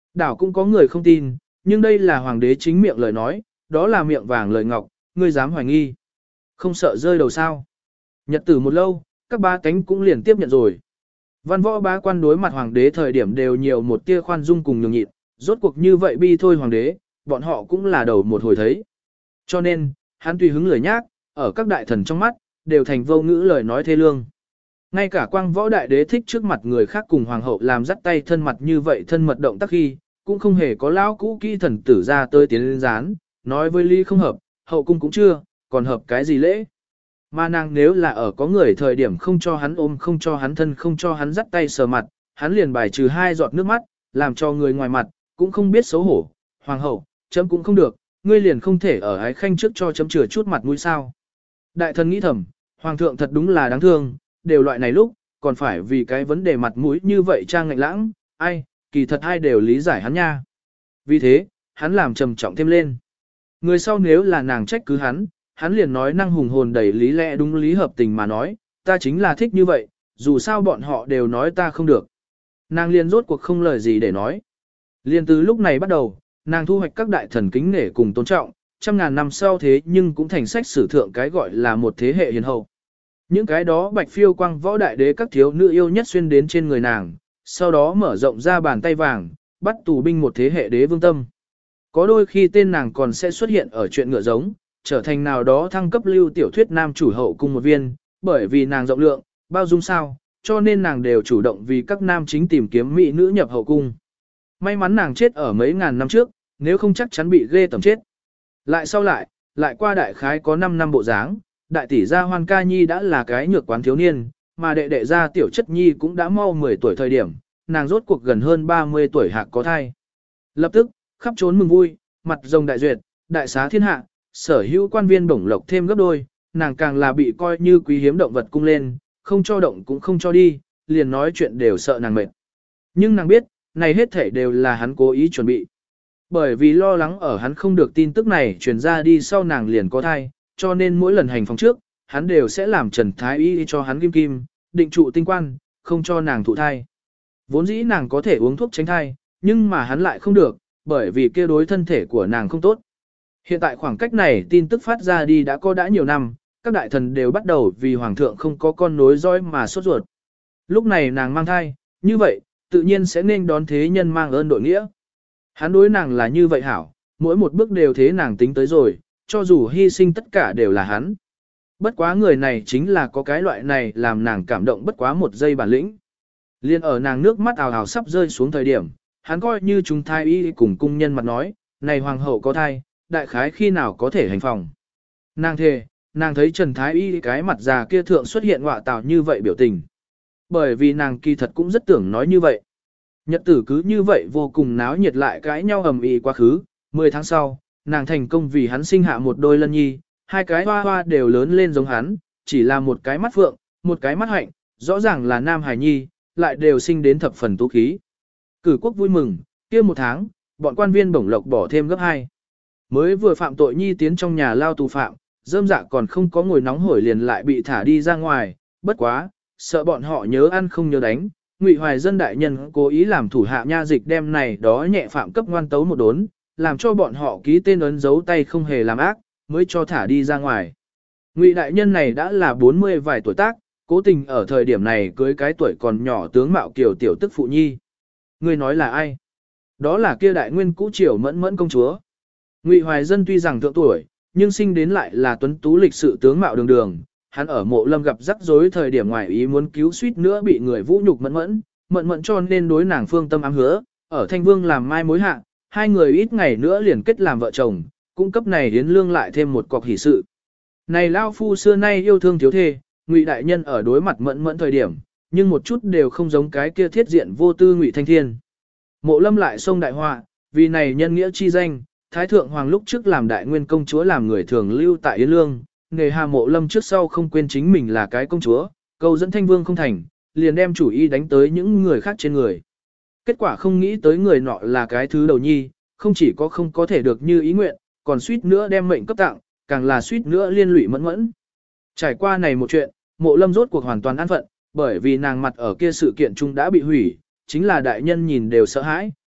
Đảo cũng có người không tin, nhưng đây là hoàng đế chính miệng lời nói, đó là miệng vàng lời ngọc, ngươi dám hoài nghi. Không sợ rơi đầu sao. Nhật tử một lâu, các ba cánh cũng liền tiếp nhận rồi. Văn võ bá quan đối mặt hoàng đế thời điểm đều nhiều một tia khoan dung cùng nhường nhịn, rốt cuộc như vậy bi thôi hoàng đế, bọn họ cũng là đầu một hồi thấy. Cho nên, hắn tùy hứng lười nhác, ở các đại thần trong mắt, đều thành vô ngữ lời nói thê lương. Ngay cả quang võ đại đế thích trước mặt người khác cùng hoàng hậu làm dắt tay thân mặt như vậy thân mật động tác khi, cũng không hề có lão cũ kỹ thần tử ra tới tiến lên gián, nói với Lý không hợp, hậu cung cũng chưa, còn hợp cái gì lễ. Mà nàng nếu là ở có người thời điểm không cho hắn ôm, không cho hắn thân, không cho hắn dắt tay sờ mặt, hắn liền bài trừ 2 giọt nước mắt, làm cho người ngoài mặt, cũng không biết xấu hổ. Hoàng hậu, chấm cũng không được, ngươi liền không thể ở ái khanh trước cho chấm chừa chút mặt mũi sao. Đại thần nghĩ thầm, hoàng thượng thật đúng là đáng thương, đều loại này lúc, còn phải vì cái vấn đề mặt mũi như vậy trang ngạnh lãng, ai, kỳ thật ai đều lý giải hắn nha. Vì thế, hắn làm trầm trọng thêm lên. Người sau nếu là nàng trách cứ hắn liền nói năng hùng hồn đầy lý lẽ đúng lý hợp tình mà nói, ta chính là thích như vậy, dù sao bọn họ đều nói ta không được. Nàng liền rốt cuộc không lời gì để nói. Liền từ lúc này bắt đầu, nàng thu hoạch các đại thần kính nể cùng tôn trọng, trăm ngàn năm sau thế nhưng cũng thành sách sử thượng cái gọi là một thế hệ hiền hậu. Những cái đó bạch phiêu quang võ đại đế các thiếu nữ yêu nhất xuyên đến trên người nàng, sau đó mở rộng ra bàn tay vàng, bắt tù binh một thế hệ đế vương tâm. Có đôi khi tên nàng còn sẽ xuất hiện ở chuyện ngựa giống, trở thành nào đó thăng cấp lưu tiểu thuyết nam chủ hậu cung một viên, bởi vì nàng rộng lượng, bao dung sao, cho nên nàng đều chủ động vì các nam chính tìm kiếm mỹ nữ nhập hậu cung. May mắn nàng chết ở mấy ngàn năm trước, nếu không chắc chắn bị ghê tầm chết. Lại sau lại qua đại khái có 5 năm bộ dáng, đại tỷ gia Hoan Ca Nhi đã là cái nhược quán thiếu niên, mà đệ đệ gia Tiểu Chất Nhi cũng đã mau 10 tuổi thời điểm, nàng rốt cuộc gần hơn 30 tuổi hạc có thai. Lập tức, khắp trốn mừng vui, mặt rồng đại duyệt, đại xá thiên hạ, sở hữu quan viên bổng lộc thêm gấp đôi, nàng càng là bị coi như quý hiếm động vật cung lên, không cho động cũng không cho đi, liền nói chuyện đều sợ nàng mệt. Nhưng nàng biết, này hết thể đều là hắn cố ý chuẩn bị. Bởi vì lo lắng ở hắn không được tin tức này truyền ra đi sau nàng liền có thai, cho nên mỗi lần hành phòng trước, hắn đều sẽ làm Trần Thái Y cho hắn kim kim, định trụ tinh quan, không cho nàng thụ thai. Vốn dĩ nàng có thể uống thuốc tránh thai, nhưng mà hắn lại không được, bởi vì kia đối thân thể của nàng không tốt. Hiện tại khoảng cách này tin tức phát ra đi đã nhiều năm, các đại thần đều bắt đầu vì hoàng thượng không có con nối dõi mà sốt ruột. Lúc này nàng mang thai, như vậy, tự nhiên sẽ nên đón thế nhân mang ơn đội nghĩa. Hắn đối nàng là như vậy hảo, mỗi một bước đều thế nàng tính tới rồi, cho dù hy sinh tất cả đều là hắn. Bất quá người này chính là có cái loại này làm nàng cảm động bất quá một giây bản lĩnh. Liên ở nàng nước mắt ào ào sắp rơi xuống thời điểm, hắn coi như chúng thai y cùng cung nhân mặt nói, này hoàng hậu có thai, đại khái khi nào có thể hành phòng. Nàng thề, nàng thấy Trần Thái Y cái mặt già kia thượng xuất hiện họa tạo như vậy biểu tình. Bởi vì nàng kỳ thật cũng rất tưởng nói như vậy. Nhật tử cứ như vậy vô cùng náo nhiệt lại cãi nhau ầm ĩ quá khứ, 10 tháng sau, nàng thành công vì hắn sinh hạ một đôi lân nhi, 2 cái hoa hoa đều lớn lên giống hắn, chỉ là một cái mắt phượng, một cái mắt hạnh, rõ ràng là nam hài nhi, lại đều sinh đến thập phần tú khí. Cử quốc vui mừng, kia 1 tháng, bọn quan viên bổng lộc bỏ thêm gấp 2. Mới vừa phạm tội nhi tiến trong nhà lao tù phạm, rơm dạ còn không có ngồi nóng hổi liền lại bị thả đi ra ngoài, bất quá, sợ bọn họ nhớ ăn không nhớ đánh. Ngụy Hoài Dân đại nhân cố ý làm thủ hạ nha dịch đem này đó nhẹ phạm cấp ngoan tấu một đốn, làm cho bọn họ ký tên ấn dấu tay không hề làm ác, mới cho thả đi ra ngoài. Ngụy đại nhân này đã là 40 vài tuổi tác, cố tình ở thời điểm này cưới cái tuổi còn nhỏ tướng mạo kiều tiểu tức phụ nhi. Người nói là ai? Đó là kia đại nguyên cũ triều mẫn mẫn công chúa. Ngụy Hoài Dân tuy rằng thượng tuổi, nhưng sinh đến lại là tuấn tú lịch sự tướng mạo đường đường. Hắn ở Mộ Lâm gặp rắc rối thời điểm ngoài ý muốn cứu suýt nữa bị người vũ nhục mẫn mẫn cho nên đối nàng phương tâm ám hứa, ở Thanh Vương làm mai mối hạ, 2 người ít ngày nữa liền kết làm vợ chồng, cung cấp này đến lương lại thêm một cọc hỷ sự. Này lao phu xưa nay yêu thương thiếu thê, Ngụy đại nhân ở đối mặt mẫn thời điểm, nhưng một chút đều không giống cái kia thiết diện vô tư Ngụy Thanh Thiên. Mộ Lâm lại xông đại họa, vì này nhân nghĩa chi danh, Thái Thượng Hoàng lúc trước làm đại nguyên công chúa làm người thường lưu tại Yến Lương, nghề Hà Mộ Lâm trước sau không quên chính mình là cái công chúa, cầu dẫn Thanh Vương không thành, liền đem chủ ý đánh tới những người khác trên người. Kết quả không nghĩ tới người nọ là cái thứ đầu nhi, không chỉ có không có thể được như ý nguyện, còn suýt nữa đem mệnh cấp tặng, càng là suýt nữa liên lụy mẫn. Trải qua này một chuyện, Mộ Lâm rốt cuộc hoàn toàn an phận, bởi vì nàng mặt ở kia sự kiện chung đã bị hủy, chính là đại nhân nhìn đều sợ hãi,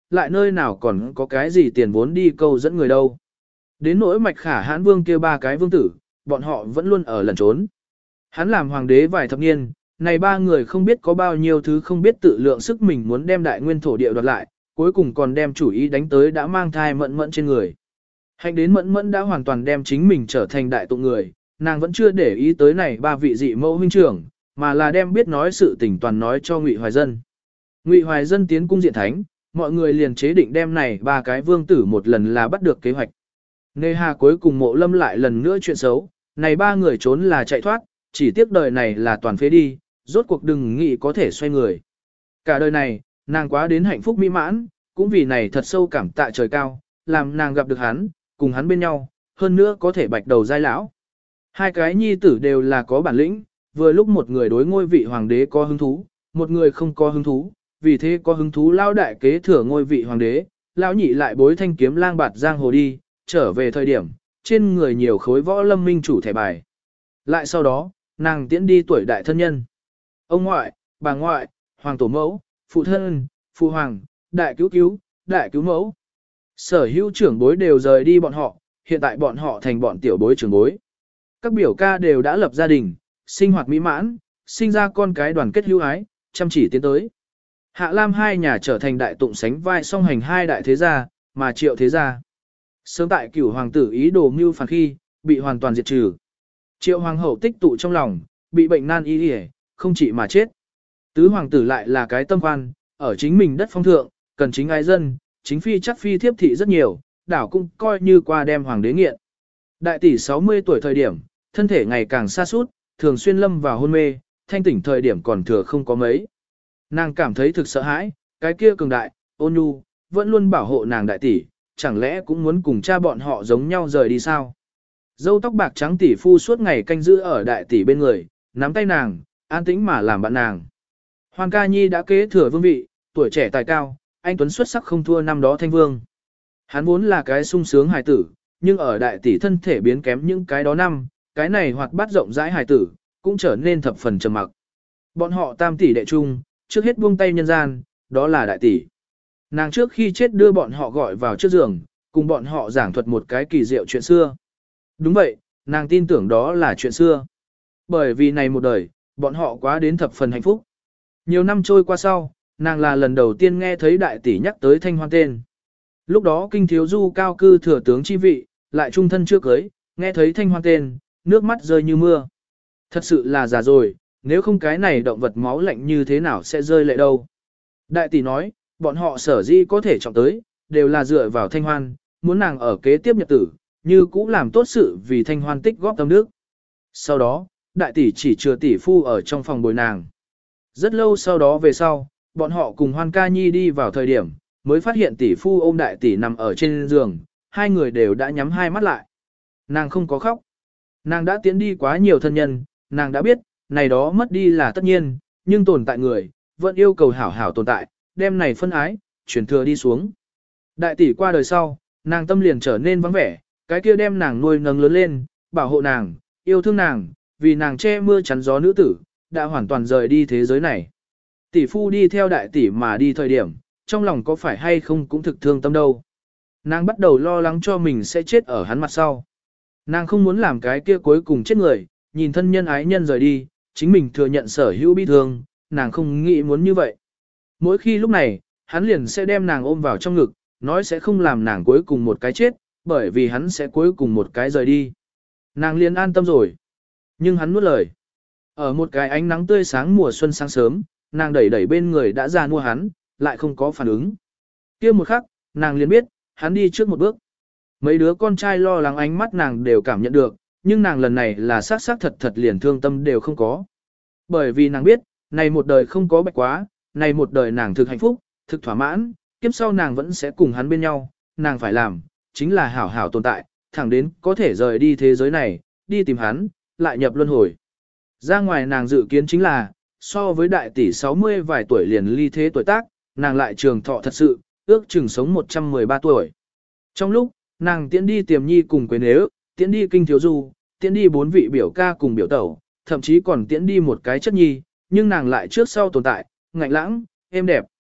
lại nơi nào còn có cái gì tiền vốn đi câu dẫn người đâu. Đến nỗi Mạch Khả Hãn Vương kia ba cái vương tử, bọn họ vẫn luôn ở lẩn trốn. Hắn làm hoàng đế vài thập niên, này ba người không biết có bao nhiêu thứ không biết tự lượng sức mình muốn đem đại nguyên thổ địa đoạt lại, cuối cùng còn đem chủ ý đánh tới đã mang thai Mẫn Mẫn trên người. Hạnh đến Mẫn Mẫn đã hoàn toàn đem chính mình trở thành đại tụng người, nàng vẫn chưa để ý tới này ba vị dị mẫu huynh trưởng, mà là đem biết nói sự tình toàn nói cho Ngụy Hoài Dân. Ngụy Hoài Dân tiến cung diện thánh, mọi người liền chế định đem này ba cái vương tử một lần là bắt được kế hoạch. Nề hà cuối cùng Mộ Lâm lại lần nữa chuyện xấu, này ba người trốn là chạy thoát, chỉ tiếc đời này là toàn phế đi, rốt cuộc đừng nghĩ có thể xoay người. Cả đời này, nàng quá đến hạnh phúc mỹ mãn, cũng vì này thật sâu cảm tạ trời cao, làm nàng gặp được hắn, cùng hắn bên nhau, hơn nữa có thể bạch đầu giai lão. Hai cái nhi tử đều là có bản lĩnh, vừa lúc một người đối ngôi vị hoàng đế có hứng thú, một người không có hứng thú, vì thế có hứng thú lao đại kế thừa ngôi vị hoàng đế, lão nhị lại bối thanh kiếm lang bạt giang hồ đi, trở về thời điểm, trên người nhiều khối võ lâm minh chủ thẻ bài. Lại sau đó, nàng tiễn đi tuổi đại thân nhân. Ông ngoại, bà ngoại, hoàng tổ mẫu, phụ thân, phụ hoàng, đại cứu, đại cứu mẫu. Sở hữu trưởng bối đều rời đi bọn họ, hiện tại bọn họ thành bọn tiểu bối trưởng bối. Các biểu ca đều đã lập gia đình, sinh hoạt mỹ mãn, sinh ra con cái đoàn kết hữu ái, chăm chỉ tiến tới. Hạ Lam hai nhà trở thành đại tụng sánh vai song hành hai đại thế gia, mà Triệu thế gia. Sớm tại cửu hoàng tử ý đồ mưu phản khi, bị hoàn toàn diệt trừ. Triệu hoàng hậu tích tụ trong lòng, bị bệnh nan y y, không chỉ mà chết. Tứ hoàng tử lại là cái tâm quan, ở chính mình đất phong thượng, cần chính ai dân, chính phi chắc phi thiếp thị rất nhiều, đảo cũng coi như qua đem hoàng đế nghiện. Đại tỷ 60 tuổi thời điểm, thân thể ngày càng sa sút, thường xuyên lâm vào hôn mê, thanh tỉnh thời điểm còn thừa không có mấy. Nàng cảm thấy thực sợ hãi, cái kia cường đại, ôn nhu, vẫn luôn bảo hộ nàng đại tỷ, chẳng lẽ cũng muốn cùng cha bọn họ giống nhau rời đi sao? Dâu tóc bạc trắng tỷ phu suốt ngày canh giữ ở đại tỷ bên người, nắm tay nàng, an tĩnh mà làm bạn nàng. Hoàng ca nhi đã kế thừa vương vị, tuổi trẻ tài cao, anh tuấn xuất sắc không thua năm đó thanh vương. Hắn vốn là cái sung sướng hài tử, nhưng ở đại tỷ thân thể biến kém những cái đó năm, cái này hoạt bát rộng rãi hài tử, cũng trở nên thập phần trầm mặc. Bọn họ tam tỷ đệ chung, trước hết buông tay nhân gian, đó là đại tỷ. Nàng trước khi chết đưa bọn họ gọi vào trước giường, cùng bọn họ giảng thuật một cái kỳ diệu chuyện xưa. Đúng vậy, nàng tin tưởng đó là chuyện xưa. Bởi vì này một đời, bọn họ quá đến thập phần hạnh phúc. Nhiều năm trôi qua sau, nàng là lần đầu tiên nghe thấy đại tỷ nhắc tới Thanh Hoan tên. Lúc đó kinh thiếu du cao cư thừa tướng chi vị, lại trung thân chưa cưới, nghe thấy Thanh Hoan tên, nước mắt rơi như mưa. Thật sự là già rồi, nếu không cái này động vật máu lạnh như thế nào sẽ rơi lệ đâu. Đại tỷ nói, bọn họ sở dĩ có thể trọng tới, đều là dựa vào Thanh Hoan, muốn nàng ở kế tiếp nhật tử, như cũ làm tốt sự vì Thanh Hoan tích góp tâm đức. Sau đó, đại tỷ chỉ chừa tỷ phu ở trong phòng bồi nàng. Rất lâu sau đó về sau, bọn họ cùng Hoan ca nhi đi vào thời điểm, mới phát hiện tỷ phu ôm đại tỷ nằm ở trên giường, hai người đều đã nhắm hai mắt lại. Nàng không có khóc. Nàng đã tiến đi quá nhiều thân nhân, nàng đã biết, này đó mất đi là tất nhiên, nhưng tồn tại người, vẫn yêu cầu hảo hảo tồn tại, đem này phân ái, chuyển thừa đi xuống. Đại tỷ qua đời sau, nàng tâm liền trở nên vắng vẻ, cái kia đem nàng nuôi nấng lớn lên, bảo hộ nàng, yêu thương nàng, vì nàng che mưa chắn gió nữ tử, đã hoàn toàn rời đi thế giới này. Tỷ phu đi theo đại tỷ mà đi thời điểm, trong lòng có phải hay không cũng thực thương tâm đâu. Nàng bắt đầu lo lắng cho mình sẽ chết ở hắn mặt sau. Nàng không muốn làm cái kia cuối cùng chết người, nhìn thân nhân ái nhân rời đi, chính mình thừa nhận sở hữu bi thương, nàng không nghĩ muốn như vậy. Mỗi khi lúc này, hắn liền sẽ đem nàng ôm vào trong ngực, nói sẽ không làm nàng cuối cùng một cái chết, bởi vì hắn sẽ cuối cùng một cái rời đi. Nàng liền an tâm rồi. Nhưng hắn nuốt lời. Ở một cái ánh nắng tươi sáng mùa xuân sáng sớm, nàng đẩy đẩy bên người đã ra mua hắn, lại không có phản ứng. Kia một khắc, nàng liền biết, hắn đi trước một bước. Mấy đứa con trai lo lắng ánh mắt nàng đều cảm nhận được, nhưng nàng lần này là sát sát thật thật liền thương tâm đều không có. Bởi vì nàng biết, này một đời không có bạch quá, này một đời nàng thực hạnh phúc, thực thỏa mãn, kiếp sau nàng vẫn sẽ cùng hắn bên nhau, nàng phải làm, chính là hảo hảo tồn tại, thẳng đến có thể rời đi thế giới này, đi tìm hắn, lại nhập luân hồi. Ra ngoài nàng dự kiến chính là, so với đại tỷ 60 vài tuổi liền ly thế tuổi tác, nàng lại trường thọ thật sự, ước chừng sống 113 tuổi. Trong lúc, nàng tiễn đi tiềm nhi cùng quế nếu, tiễn đi kinh thiếu du, tiễn đi 4 vị biểu ca cùng biểu tẩu, thậm chí còn tiễn đi một cái chất nhi, nhưng nàng lại trước sau tồn tại, ngạnh lãng, êm đẹp.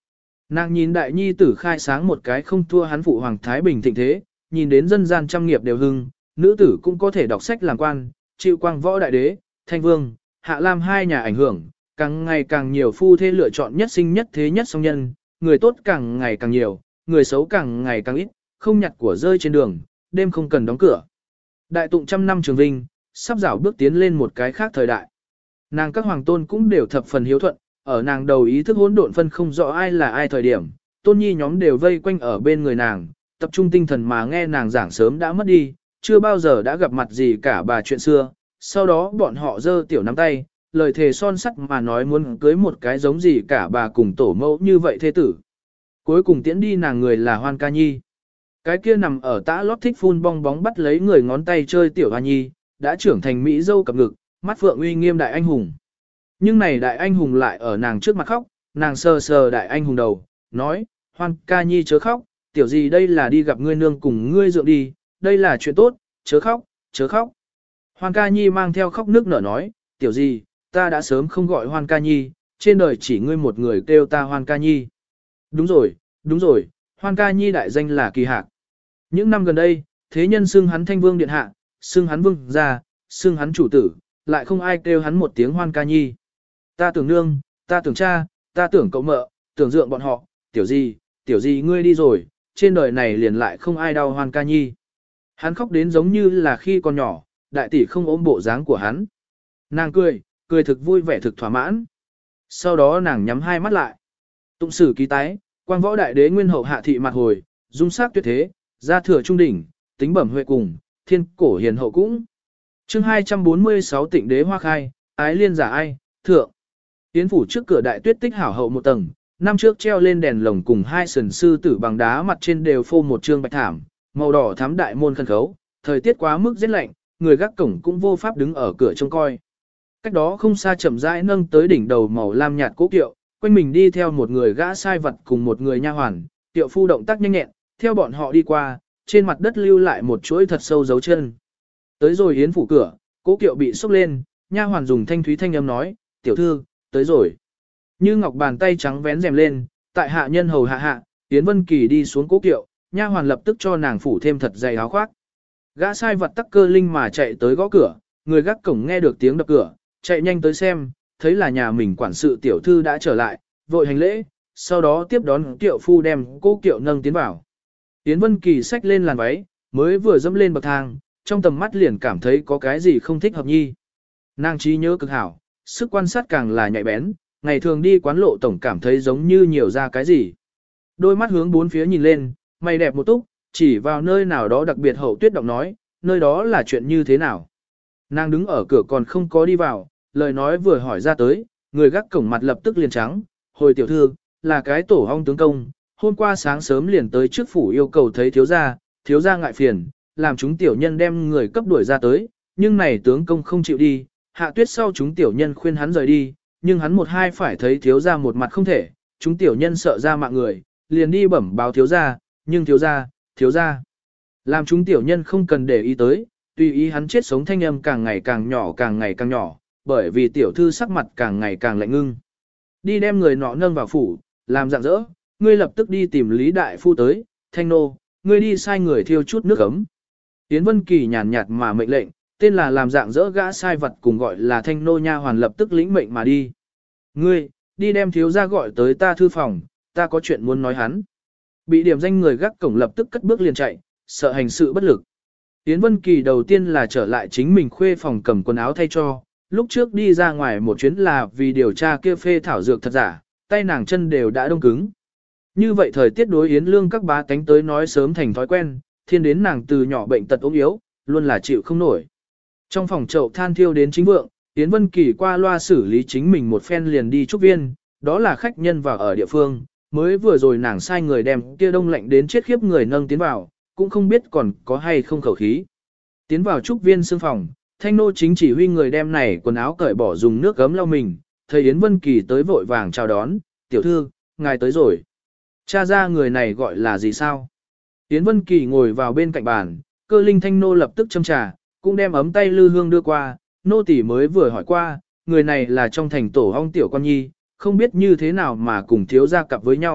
Nàng nhìn đại nhi tử khai sáng một cái không thua hắn phụ hoàng thái bình thịnh thế, nhìn đến dân gian trăm nghiệp đều hưng, nữ tử cũng có thể đọc sách làm quan, chịu quang võ đại đế, thanh vương, hạ lam hai nhà ảnh hưởng, càng ngày càng nhiều phu thê lựa chọn nhất sinh nhất thế nhất song nhân, người tốt càng ngày càng nhiều, người xấu càng ngày càng ít, không nhặt của rơi trên đường, đêm không cần đóng cửa. Đại tụng trăm năm trường vinh, sắp rảo bước tiến lên một cái khác thời đại. Nàng các hoàng tôn cũng đều thập phần hiếu thuận, ở nàng đầu ý thức hỗn độn phân không rõ ai là ai thời điểm, tôn nhi nhóm đều vây quanh ở bên người nàng, tập trung tinh thần mà nghe nàng giảng sớm đã mất đi, chưa bao giờ đã gặp mặt gì cả bà chuyện xưa. Sau đó bọn họ giơ tiểu nắm tay, lời thề son sắt mà nói muốn cưới một cái giống gì cả bà cùng tổ mẫu như vậy thế tử. Cuối cùng tiễn đi nàng người là Hoan Ca Nhi. Cái kia nằm ở tã lót thích phun bong bóng bắt lấy người ngón tay chơi tiểu Hoa Nhi, đã trưởng thành mỹ dâu cặp ngực, mắt phượng uy nghiêm đại anh hùng. Nhưng này đại anh hùng lại ở nàng trước mặt khóc, nàng sờ sờ đại anh hùng đầu, nói, Hoan Ca Nhi chớ khóc, tiểu gì đây là đi gặp ngươi nương cùng ngươi dượng đi, đây là chuyện tốt, chớ khóc, chớ khóc. Hoan Ca Nhi mang theo khóc nước nở nói, tiểu gì, ta đã sớm không gọi Hoan Ca Nhi, trên đời chỉ ngươi một người kêu ta Hoan Ca Nhi. Đúng rồi, Hoan Ca Nhi đại danh là Kỳ Hạc. Những năm gần đây, thế nhân xưng hắn thanh vương điện hạ, xưng hắn vương gia, xưng hắn chủ tử, lại không ai kêu hắn một tiếng Hoan Ca Nhi. Ta tưởng nương, ta tưởng cha, ta tưởng cậu mợ, tưởng dượng bọn họ, tiểu gì ngươi đi rồi, trên đời này liền lại không ai đau Hoan Ca Nhi. Hắn khóc đến giống như là khi còn nhỏ, đại tỷ không ôm bộ dáng của hắn. Nàng cười thực vui vẻ thực thỏa mãn. Sau đó nàng nhắm hai mắt lại. Tụng sử ký tái, quang võ đại đế nguyên hậu hạ thị mặt hồi, dung sắc tuyệt thế, gia thừa trung đỉnh, tính bẩm huệ cùng, thiên cổ hiền hậu cũng. Chương 246 Tịnh đế hoa khai, ái liên giả ai, thượng. Tiến phủ trước cửa đại tuyết tích hảo hậu một tầng, năm trước treo lên đèn lồng cùng hai sườn sư tử bằng đá mặt trên đều phô một trương bạch thảm, màu đỏ thắm đại môn khẩn khấu, thời tiết quá mức rét lạnh, người gác cổng cũng vô pháp đứng ở cửa trông coi. Cách đó không xa chậm rãi nâng tới đỉnh đầu màu lam nhạt cố kiệu, quanh mình đi theo một người gã sai vật cùng một người nha hoàn, tiệu phu động tác nhanh nhẹn, theo bọn họ đi qua, trên mặt đất lưu lại một chuỗi thật sâu dấu chân. Tới rồi yến phủ cửa, cố kiệu bị xốc lên, nha hoàn dùng thanh thúy thanh âm nói, tiểu thư, tới rồi. Như ngọc bàn tay trắng vén rèm lên, tại hạ nhân hầu hạ, Yến Vân Kỳ đi xuống cố kiệu, nha hoàn lập tức cho nàng phủ thêm thật dày áo khoác. Gã sai vật tắc cơ linh mà chạy tới gõ cửa, người gác cổng nghe được tiếng đập cửa, chạy nhanh tới xem, thấy là nhà mình quản sự tiểu thư đã trở lại, vội hành lễ, sau đó tiếp đón kiệu phu đem cố kiệu nâng tiến vào. Yến Vân Kỳ xách lên làn váy, mới vừa dẫm lên bậc thang, trong tầm mắt liền cảm thấy có cái gì không thích hợp nhi. Nàng trí nhớ cực hảo, sức quan sát càng là nhạy bén, ngày thường đi quán lộ tổng cảm thấy giống như nhiều ra cái gì. Đôi mắt hướng bốn phía nhìn lên, mày đẹp một túc, chỉ vào nơi nào đó đặc biệt hậu tuyết động nói, nơi đó là chuyện như thế nào. Nàng đứng ở cửa còn không có đi vào, lời nói vừa hỏi ra tới, người gác cổng mặt lập tức liền trắng, hồi tiểu thư, là cái tổ hong tướng công, hôm qua sáng sớm liền tới trước phủ yêu cầu thấy thiếu gia ngại phiền, làm chúng tiểu nhân đem người cấp đuổi ra tới, nhưng này tướng công không chịu đi, hạ tuyết sau chúng tiểu nhân khuyên hắn rời đi, nhưng hắn một hai phải thấy thiếu gia một mặt không thể, chúng tiểu nhân sợ ra mạng người, liền đi bẩm báo thiếu gia, nhưng thiếu gia, làm chúng tiểu nhân không cần để ý tới, tùy ý hắn chết sống thanh âm càng ngày càng nhỏ, bởi vì tiểu thư sắc mặt càng ngày càng lạnh ngưng. Đi đem người nọ nâng vào phủ, làm rạng rỡ, ngươi lập tức đi tìm Lý Đại Phu tới, Thanh Nô, ngươi đi sai người thiêu chút nước ấm. Yến Vân Kỳ nhàn nhạt mà mệnh lệnh, tên là làm dạng dỡ gã sai vật cùng gọi là Thanh Nô nha hoàn lập tức lĩnh mệnh mà đi. Ngươi, đi đem thiếu gia gọi tới ta thư phòng, ta có chuyện muốn nói hắn. Bị điểm danh người gác cổng lập tức cất bước liền chạy, sợ hành sự bất lực. Yến Vân Kỳ đầu tiên là trở lại chính mình khuê phòng cầm quần áo thay cho, lúc trước đi ra ngoài một chuyến là vì điều tra kia phê thảo dược thật giả, tay nàng chân đều đã đông cứng. Như vậy thời tiết đối Yến Lương các bá tánh tới nói sớm thành thói quen, thiên đến nàng từ nhỏ bệnh tật ốm yếu, luôn là chịu không nổi. Trong phòng chậu than thiêu đến chính vượng, Yến Vân Kỳ qua loa xử lý chính mình một phen liền đi trúc viên, đó là khách nhân vào ở địa phương, mới vừa rồi nàng sai người đem kia đông lạnh đến chết khiếp người nâng tiến vào, cũng không biết còn có hay không khẩu khí. Tiến vào trúc viên xương phòng, Thanh Nô chính chỉ huy người đem này quần áo cởi bỏ dùng nước gấm lau mình, thấy Yến Vân Kỳ tới vội vàng chào đón, tiểu thư, ngài tới rồi. Cha ra người này gọi là gì sao? Yến Vân Kỳ ngồi vào bên cạnh bàn, cơ linh Thanh Nô lập tức châm trà, cũng đem ấm tay lư hương đưa qua, nô tỳ mới vừa hỏi qua, người này là trong thành tổ ong tiểu con nhi, không biết như thế nào mà cùng thiếu gia cặp với nhau,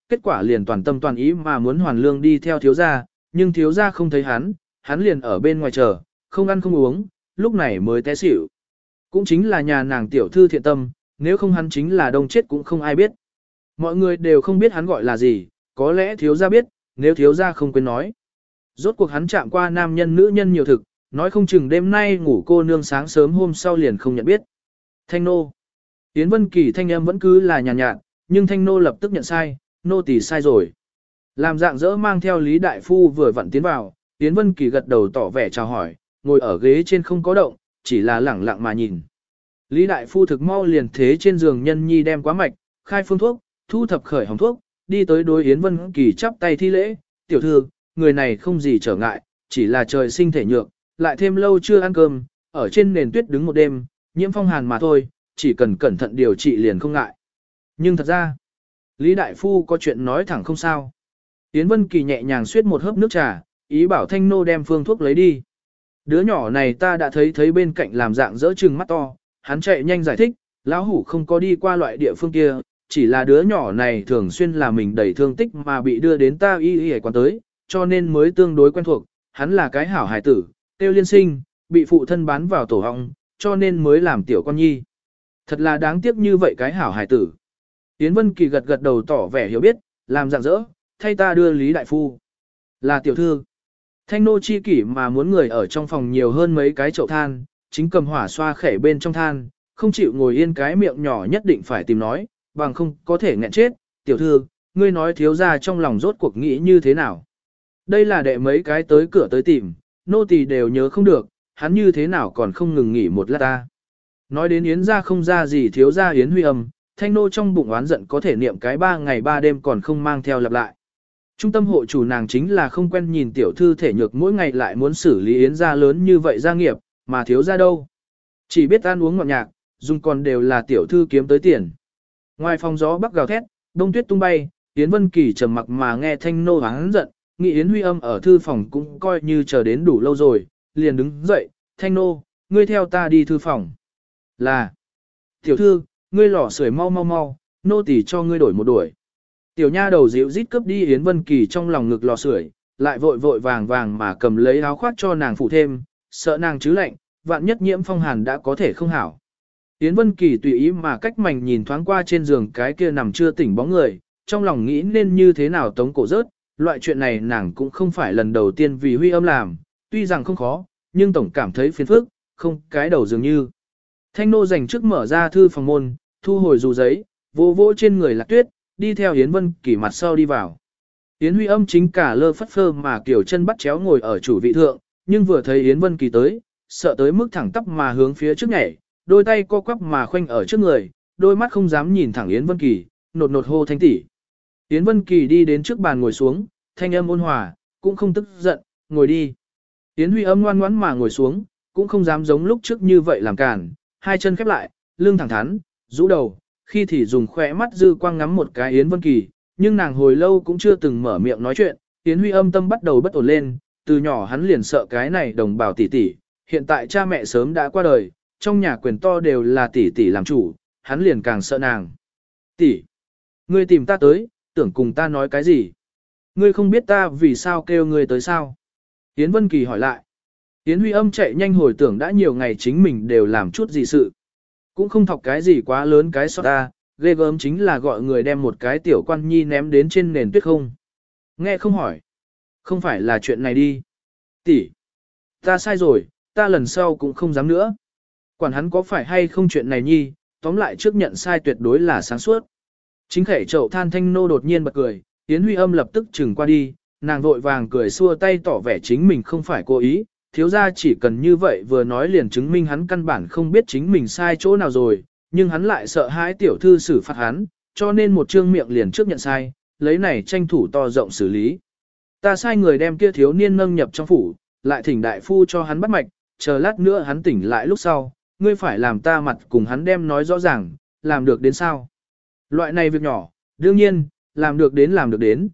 kết quả liền toàn tâm toàn ý mà muốn hoàn lương đi theo thiếu gia, nhưng thiếu gia không thấy hắn liền ở bên ngoài chờ, không ăn không uống, lúc này mới té xỉu. Cũng chính là nhà nàng tiểu thư thiện tâm, nếu không hắn chính là đông chết cũng không ai biết. Mọi người đều không biết hắn gọi là gì, có lẽ thiếu gia biết, nếu thiếu gia không quên nói. Rốt cuộc hắn chạm qua nam nhân nữ nhân nhiều thực, nói không chừng đêm nay ngủ cô nương sáng sớm hôm sau liền không nhận biết. Thanh nô. Yến Vân Kỳ thanh âm vẫn cứ là nhàn nhạt, nhưng thanh nô lập tức nhận sai, nô tỳ sai rồi. Làm dạng dỡ mang theo Lý Đại Phu vừa vặn tiến vào, Yến Vân Kỳ gật đầu tỏ vẻ chào hỏi, ngồi ở ghế trên không có động, chỉ là lẳng lặng mà nhìn. Lý Đại Phu thực mau liền thế trên giường nhân nhi đem quá mạch, khai phương thuốc, thu thập khởi hồng thuốc, đi tới đối Yến Vân Kỳ chắp tay thi lễ, tiểu thư, người này không gì trở ngại, chỉ là trời sinh thể nhược, lại thêm lâu chưa ăn cơm, ở trên nền tuyết đứng một đêm, nhiễm phong hàn mà thôi, chỉ cần cẩn thận điều trị liền không ngại. Nhưng thật ra, Lý Đại Phu có chuyện nói thẳng không sao. Yến Vân Kỳ nhẹ nhàng xuyết một hớp nước trà, ý bảo Thanh Nô đem phương thuốc lấy đi. Đứa nhỏ này ta đã thấy bên cạnh làm dạng dỡ trừng mắt to, hắn chạy nhanh giải thích, lão hủ không có đi qua loại địa phương kia, chỉ là đứa nhỏ này thường xuyên là mình đầy thương tích mà bị đưa đến ta y quán tới, cho nên mới tương đối quen thuộc, hắn là cái hảo hài tử, tiêu liên sinh, bị phụ thân bán vào tổ họng, cho nên mới làm tiểu con nhi. Thật là đáng tiếc như vậy cái hảo hài tử. Yến Vân Kỳ gật gật đầu tỏ vẻ hiểu biết, làm dạng dỡ, thay ta đưa Lý Đại Phu. Là tiểu thư. Thanh nô chi kỷ mà muốn người ở trong phòng nhiều hơn mấy cái chậu than, chính cầm hỏa xoa khẻ bên trong than, không chịu ngồi yên cái miệng nhỏ nhất định phải tìm nói, bằng không có thể nghẹn chết. Tiểu thư, ngươi nói thiếu ra trong lòng rốt cuộc nghĩ như thế nào? Đây là đệ mấy cái tới cửa tới tìm, nô tỳ đều nhớ không được, hắn như thế nào còn không ngừng nghỉ một lát ta. Nói đến Yến ra không ra gì thiếu ra Yến Huy Âm, thanh nô trong bụng oán giận có thể niệm cái 3 ngày 3 đêm còn không mang theo lặp lại. Trung tâm hộ chủ nàng chính là không quen nhìn tiểu thư thể nhược mỗi ngày lại muốn xử lý Yến ra lớn như vậy gia nghiệp, mà thiếu ra đâu. Chỉ biết ăn uống ngọt nhạc, dùng còn đều là tiểu thư kiếm tới tiền. Ngoài phòng gió bắc gào thét, đông tuyết tung bay, Yến Vân Kỳ trầm mặc mà nghe thanh nô oán giận, nghĩ Yến Huy Âm ở thư phòng cũng coi như chờ đến đủ lâu rồi, liền đứng dậy, thanh nô, ngươi theo ta đi thư phòng. Là, tiểu thư, ngươi lò sưởi mau mau mau, nô tỳ cho ngươi đổi một đuổi. Tiểu nha đầu dịu rít cướp đi Yến Vân Kỳ trong lòng ngực lò sưởi, lại vội vội vàng vàng mà cầm lấy áo khoác cho nàng phụ thêm, sợ nàng chứ lạnh, vạn nhất nhiễm phong hàn đã có thể không hảo. Yến Vân Kỳ tùy ý mà cách mảnh nhìn thoáng qua trên giường cái kia nằm chưa tỉnh bóng người, trong lòng nghĩ nên như thế nào tống cổ rớt, loại chuyện này nàng cũng không phải lần đầu tiên vì Huy Âm làm, tuy rằng không khó, nhưng tổng cảm thấy phiền phức, không cái đầu dường như. Thanh nô dành trước mở ra thư phòng môn, thu hồi dù giấy, vô vỗ trên người Lạc Tuyết, đi theo Yến Vân Kỳ mặt sau đi vào. Yến Huy Âm chính cả lơ phất phơ mà kiểu chân bắt chéo ngồi ở chủ vị thượng, nhưng vừa thấy Yến Vân Kỳ tới, sợ tới mức thẳng tắp mà hướng phía trước nhảy, đôi tay co quắp mà khoanh ở trước người, đôi mắt không dám nhìn thẳng Yến Vân Kỳ, nột nột hô thanh tỷ. Yến Vân Kỳ đi đến trước bàn ngồi xuống, thanh âm ôn hòa, cũng không tức giận, ngồi đi. Yến Huy Âm ngoan ngoãn mà ngồi xuống, cũng không dám giống lúc trước như vậy làm cản, hai chân khép lại, lưng thẳng thắn, rũ đầu, khi thì dùng khỏe mắt dư quang ngắm một cái Yến Vân Kỳ, nhưng nàng hồi lâu cũng chưa từng mở miệng nói chuyện, Yến Huy Âm tâm bắt đầu bất ổn lên, từ nhỏ hắn liền sợ cái này đồng bào tỷ tỷ, hiện tại cha mẹ sớm đã qua đời, trong nhà quyền to đều là tỷ tỷ làm chủ, hắn liền càng sợ nàng. Tỷ, ngươi tìm ta tới, tưởng cùng ta nói cái gì? Ngươi không biết ta vì sao kêu ngươi tới sao? Yến Vân Kỳ hỏi lại. Yến Huy Âm chạy nhanh hồi tưởng đã nhiều ngày chính mình đều làm chút gì sự. Cũng không thọc cái gì quá lớn cái sót ta, ghê gớm chính là gọi người đem một cái tiểu quan nhi ném đến trên nền tuyết không. Nghe không hỏi. Không phải là chuyện này đi. Tỷ, ta sai rồi, ta lần sau cũng không dám nữa. Quản hắn có phải hay không chuyện này nhi, tóm lại trước nhận sai tuyệt đối là sáng suốt. Chính khẩy chậu than thanh nô đột nhiên bật cười, Yến Huy Âm lập tức chừng qua đi, nàng vội vàng cười xua tay tỏ vẻ chính mình không phải cố ý, thiếu ra chỉ cần như vậy vừa nói liền chứng minh hắn căn bản không biết chính mình sai chỗ nào rồi, nhưng hắn lại sợ hãi tiểu thư xử phạt hắn, cho nên một trương miệng liền trước nhận sai, lấy này tranh thủ to rộng xử lý. Ta sai người đem kia thiếu niên nâng nhập trong phủ, lại thỉnh đại phu cho hắn bắt mạch, chờ lát nữa hắn tỉnh lại lúc sau, ngươi phải làm ta mặt cùng hắn đem nói rõ ràng, làm được đến sao. Loại này việc nhỏ, đương nhiên, làm được đến,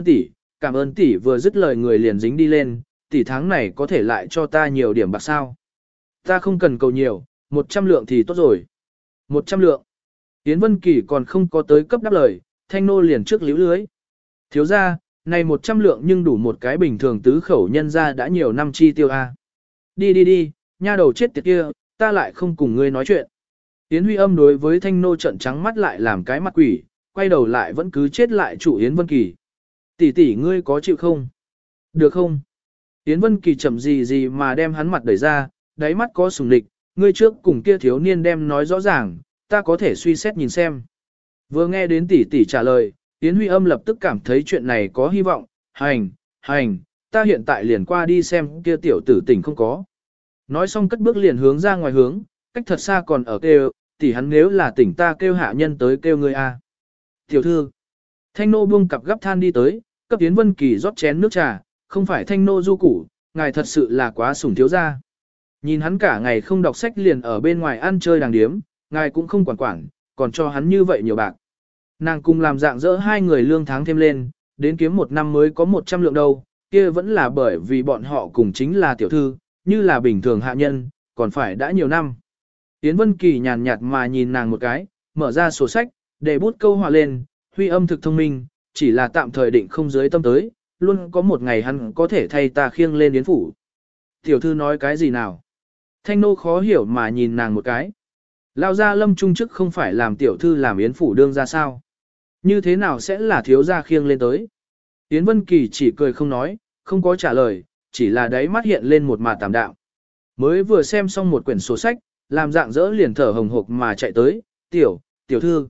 cảm ơn tỷ vừa dứt lời người liền dính đi lên, tỷ tháng này có thể lại cho ta nhiều điểm bạc sao. Ta không cần cầu nhiều, 100 lượng thì tốt rồi. 100 lượng. Yến Vân Kỳ còn không có tới cấp đáp lời, thanh nô liền trước líu lưới, Thiếu ra, này 100 lượng nhưng đủ một cái bình thường tứ khẩu nhân ra đã nhiều năm chi tiêu a. Đi đi đi, nha đầu chết tiệt kia, ta lại không cùng ngươi nói chuyện. Yến Huy Âm đối với Thanh Nô trận trắng mắt lại làm cái mặt quỷ, quay đầu lại vẫn cứ chết lại chủ Yến Vân Kỳ. Tỷ tỷ ngươi có chịu không? Được không? Yến Vân Kỳ chậm gì gì mà đem hắn mặt đẩy ra, đáy mắt có sùng địch, ngươi trước cùng kia thiếu niên đem nói rõ ràng, ta có thể suy xét nhìn xem. Vừa nghe đến tỷ tỷ trả lời, Yến Huy Âm lập tức cảm thấy chuyện này có hy vọng, hành, ta hiện tại liền qua đi xem kia tiểu tử tỉnh không có. Nói xong cất bước liền hướng ra ngoài hướng, cách thật xa còn ở kêu, tỷ hắn nếu là tỉnh ta kêu hạ nhân tới kêu ngươi a. Tiểu thư, Thanh nô buông cặp gấp than đi tới, cấp Yến Vân Kỳ rót chén nước trà, không phải Thanh nô du củ, ngài thật sự là quá sủng thiếu gia. Nhìn hắn cả ngày không đọc sách liền ở bên ngoài ăn chơi đàng điếm, ngài cũng không quản, còn cho hắn như vậy nhiều bạc. Nàng cùng làm dạng dỡ hai người lương tháng thêm lên, đến kiếm một năm mới có 100 lượng đâu, kia vẫn là bởi vì bọn họ cùng chính là tiểu thư, như là bình thường hạ nhân, còn phải đã nhiều năm. Yến Vân Kỳ nhàn nhạt mà nhìn nàng một cái, mở ra sổ sách, để bút câu họa lên, Huy Âm thực thông minh, chỉ là tạm thời định không dưới tâm tới, luôn có một ngày hắn có thể thay ta khiêng lên yến phủ. Tiểu thư nói cái gì nào? Thanh nô khó hiểu mà nhìn nàng một cái. Lao gia Lâm Trung chức không phải làm tiểu thư làm yến phủ đương ra sao? Như thế nào sẽ là thiếu gia khiêng lên tới? Yến Vân Kỳ chỉ cười không nói, không có trả lời, chỉ là đáy mắt hiện lên một mạt tạm đạm. Mới vừa xem xong một quyển sổ sách, làm dạng dỡ liền thở hồng hộc mà chạy tới, tiểu thư.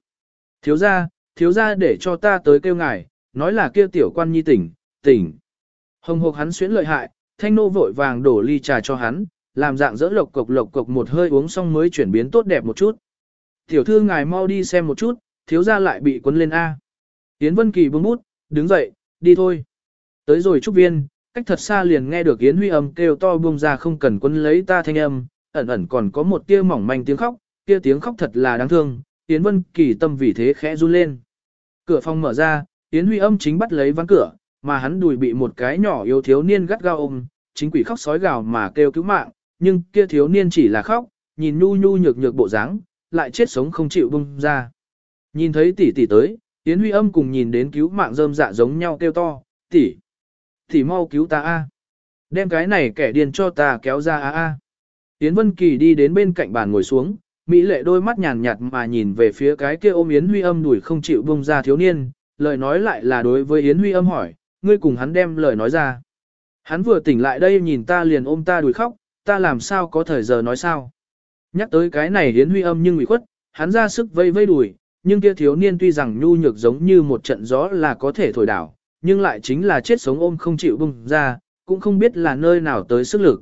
Thiếu gia để cho ta tới kêu ngài, nói là kia tiểu quan nhi tỉnh. Hồng hộc hắn xuyến lợi hại, Thanh nô vội vàng đổ ly trà cho hắn, làm dạng dỡ lộc cộc một hơi uống xong mới chuyển biến tốt đẹp một chút. Tiểu thư ngài mau đi xem một chút, thiếu gia lại bị quấn lên A. Yến Vân Kỳ buông bút, đứng dậy, đi thôi. Tới rồi trúc viên, cách thật xa liền nghe được Yến Huy Âm kêu to buông ra không cần quấn lấy ta thanh âm, ẩn còn có một tia mỏng manh tiếng khóc, kia tiếng khóc thật là đáng thương, Yến Vân Kỳ tâm vì thế khẽ run lên. Cửa phòng mở ra, Yến Huy Âm chính bắt lấy ván cửa, mà hắn đùi bị một cái nhỏ yếu thiếu niên gắt gao ôm, chính quỷ khóc sói gào mà kêu cứu mạng, nhưng kia thiếu niên chỉ là khóc, nhìn nhu nhu nhược bộ dáng, lại chết sống không chịu buông ra. Nhìn thấy tỷ tỷ tới, Yến Huy Âm cùng nhìn đến cứu mạng rơm dạ giống nhau kêu to, tỷ mau cứu ta a, đem cái này kẻ điên cho ta kéo ra a. Yến Vân Kỳ đi đến bên cạnh bàn ngồi xuống, mỹ lệ đôi mắt nhàn nhạt mà nhìn về phía cái kia ôm Yến Huy Âm đuổi không chịu buông ra thiếu niên, lời nói lại là đối với Yến Huy Âm hỏi, ngươi cùng hắn đem lời nói ra. Hắn vừa tỉnh lại đây nhìn ta liền ôm ta đuổi khóc, ta làm sao có thời giờ nói sao. Nhắc tới cái này Yến Huy Âm nhưng ủy khuất, hắn ra sức vây đuổi, nhưng kia thiếu niên tuy rằng nhu nhược giống như một trận gió là có thể thổi đảo, nhưng lại chính là chết sống ôm không chịu buông ra, cũng không biết là nơi nào tới sức lực.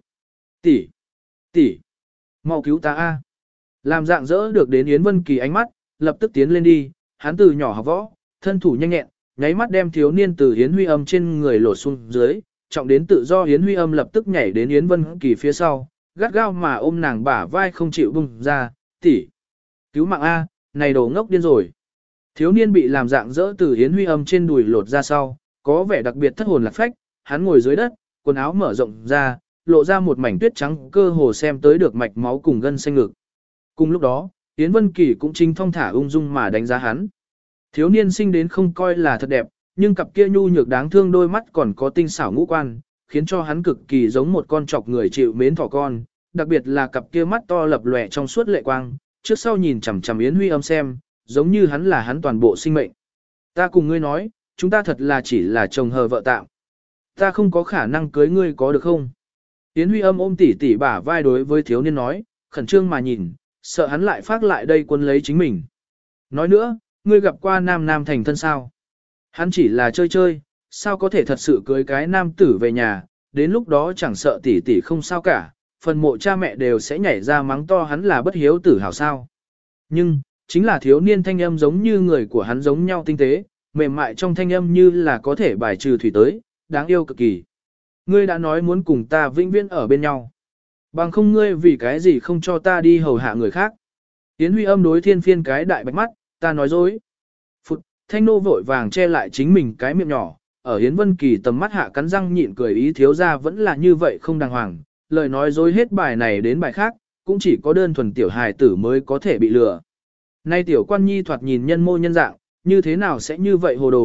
Tỷ, mau cứu ta a. Làm dạng dỡ được đến Yến Vân Kỳ ánh mắt, lập tức tiến lên đi, hắn từ nhỏ học võ, thân thủ nhanh nhẹn, nháy mắt đem thiếu niên từ Yến Huy Âm trên người lột xuống dưới, trọng đến tự do Yến Huy Âm lập tức nhảy đến Yến Vân Kỳ phía sau, gắt gao mà ôm nàng bả vai không chịu buông ra, tỷ, cứu mạng a, này đồ ngốc điên rồi. Thiếu niên bị làm dạng dỡ từ Yến Huy Âm trên đùi lột ra sau, có vẻ đặc biệt thất hồn lạc phách, hắn ngồi dưới đất, quần áo mở rộng ra, lộ ra một mảnh tuyết trắng cơ hồ xem tới được mạch máu cùng gân xanh ngực. Cùng lúc đó, Yến Vân Kỳ cũng chính thong thả ung dung mà đánh giá hắn. Thiếu niên sinh đến không coi là thật đẹp, nhưng cặp kia nhu nhược đáng thương đôi mắt còn có tinh xảo ngũ quan, khiến cho hắn cực kỳ giống một con chọc người chịu mến thỏ con, đặc biệt là cặp kia mắt to lập lòe trong suốt lệ quang, trước sau nhìn chằm chằm Yến Huy Âm xem, giống như hắn là hắn toàn bộ sinh mệnh. Ta cùng ngươi nói, chúng ta thật là chỉ là chồng hờ vợ tạm. Ta không có khả năng cưới ngươi có được không? Yến Huy Âm ôm tỉ bả vai đối với thiếu niên nói, khẩn trương mà nhìn, sợ hắn lại phát lại đây quân lấy chính mình. Nói nữa, ngươi gặp qua nam thành thân sao? Hắn chỉ là chơi, sao có thể thật sự cưới cái nam tử về nhà, đến lúc đó chẳng sợ tỷ không sao cả, phần mộ cha mẹ đều sẽ nhảy ra mắng to hắn là bất hiếu tử hảo sao. Nhưng, chính là thiếu niên thanh âm giống như người của hắn giống nhau tinh tế, mềm mại trong thanh âm như là có thể bài trừ thủy tới, đáng yêu cực kỳ. Ngươi đã nói muốn cùng ta vĩnh viễn ở bên nhau. Bằng không ngươi vì cái gì không cho ta đi hầu hạ người khác. Yến Huy Âm đối thiên phiên cái đại bạch mắt, ta nói dối. Phụt, Thanh nô vội vàng che lại chính mình cái miệng nhỏ, ở Yến Vân Kỳ tầm mắt hạ cắn răng nhịn cười ý thiếu ra vẫn là như vậy không đàng hoàng. Lời nói dối hết bài này đến bài khác, cũng chỉ có đơn thuần tiểu hài tử mới có thể bị lừa. Nay tiểu quan nhi thoạt nhìn nhân mô nhân dạng, như thế nào sẽ như vậy hồ đồ,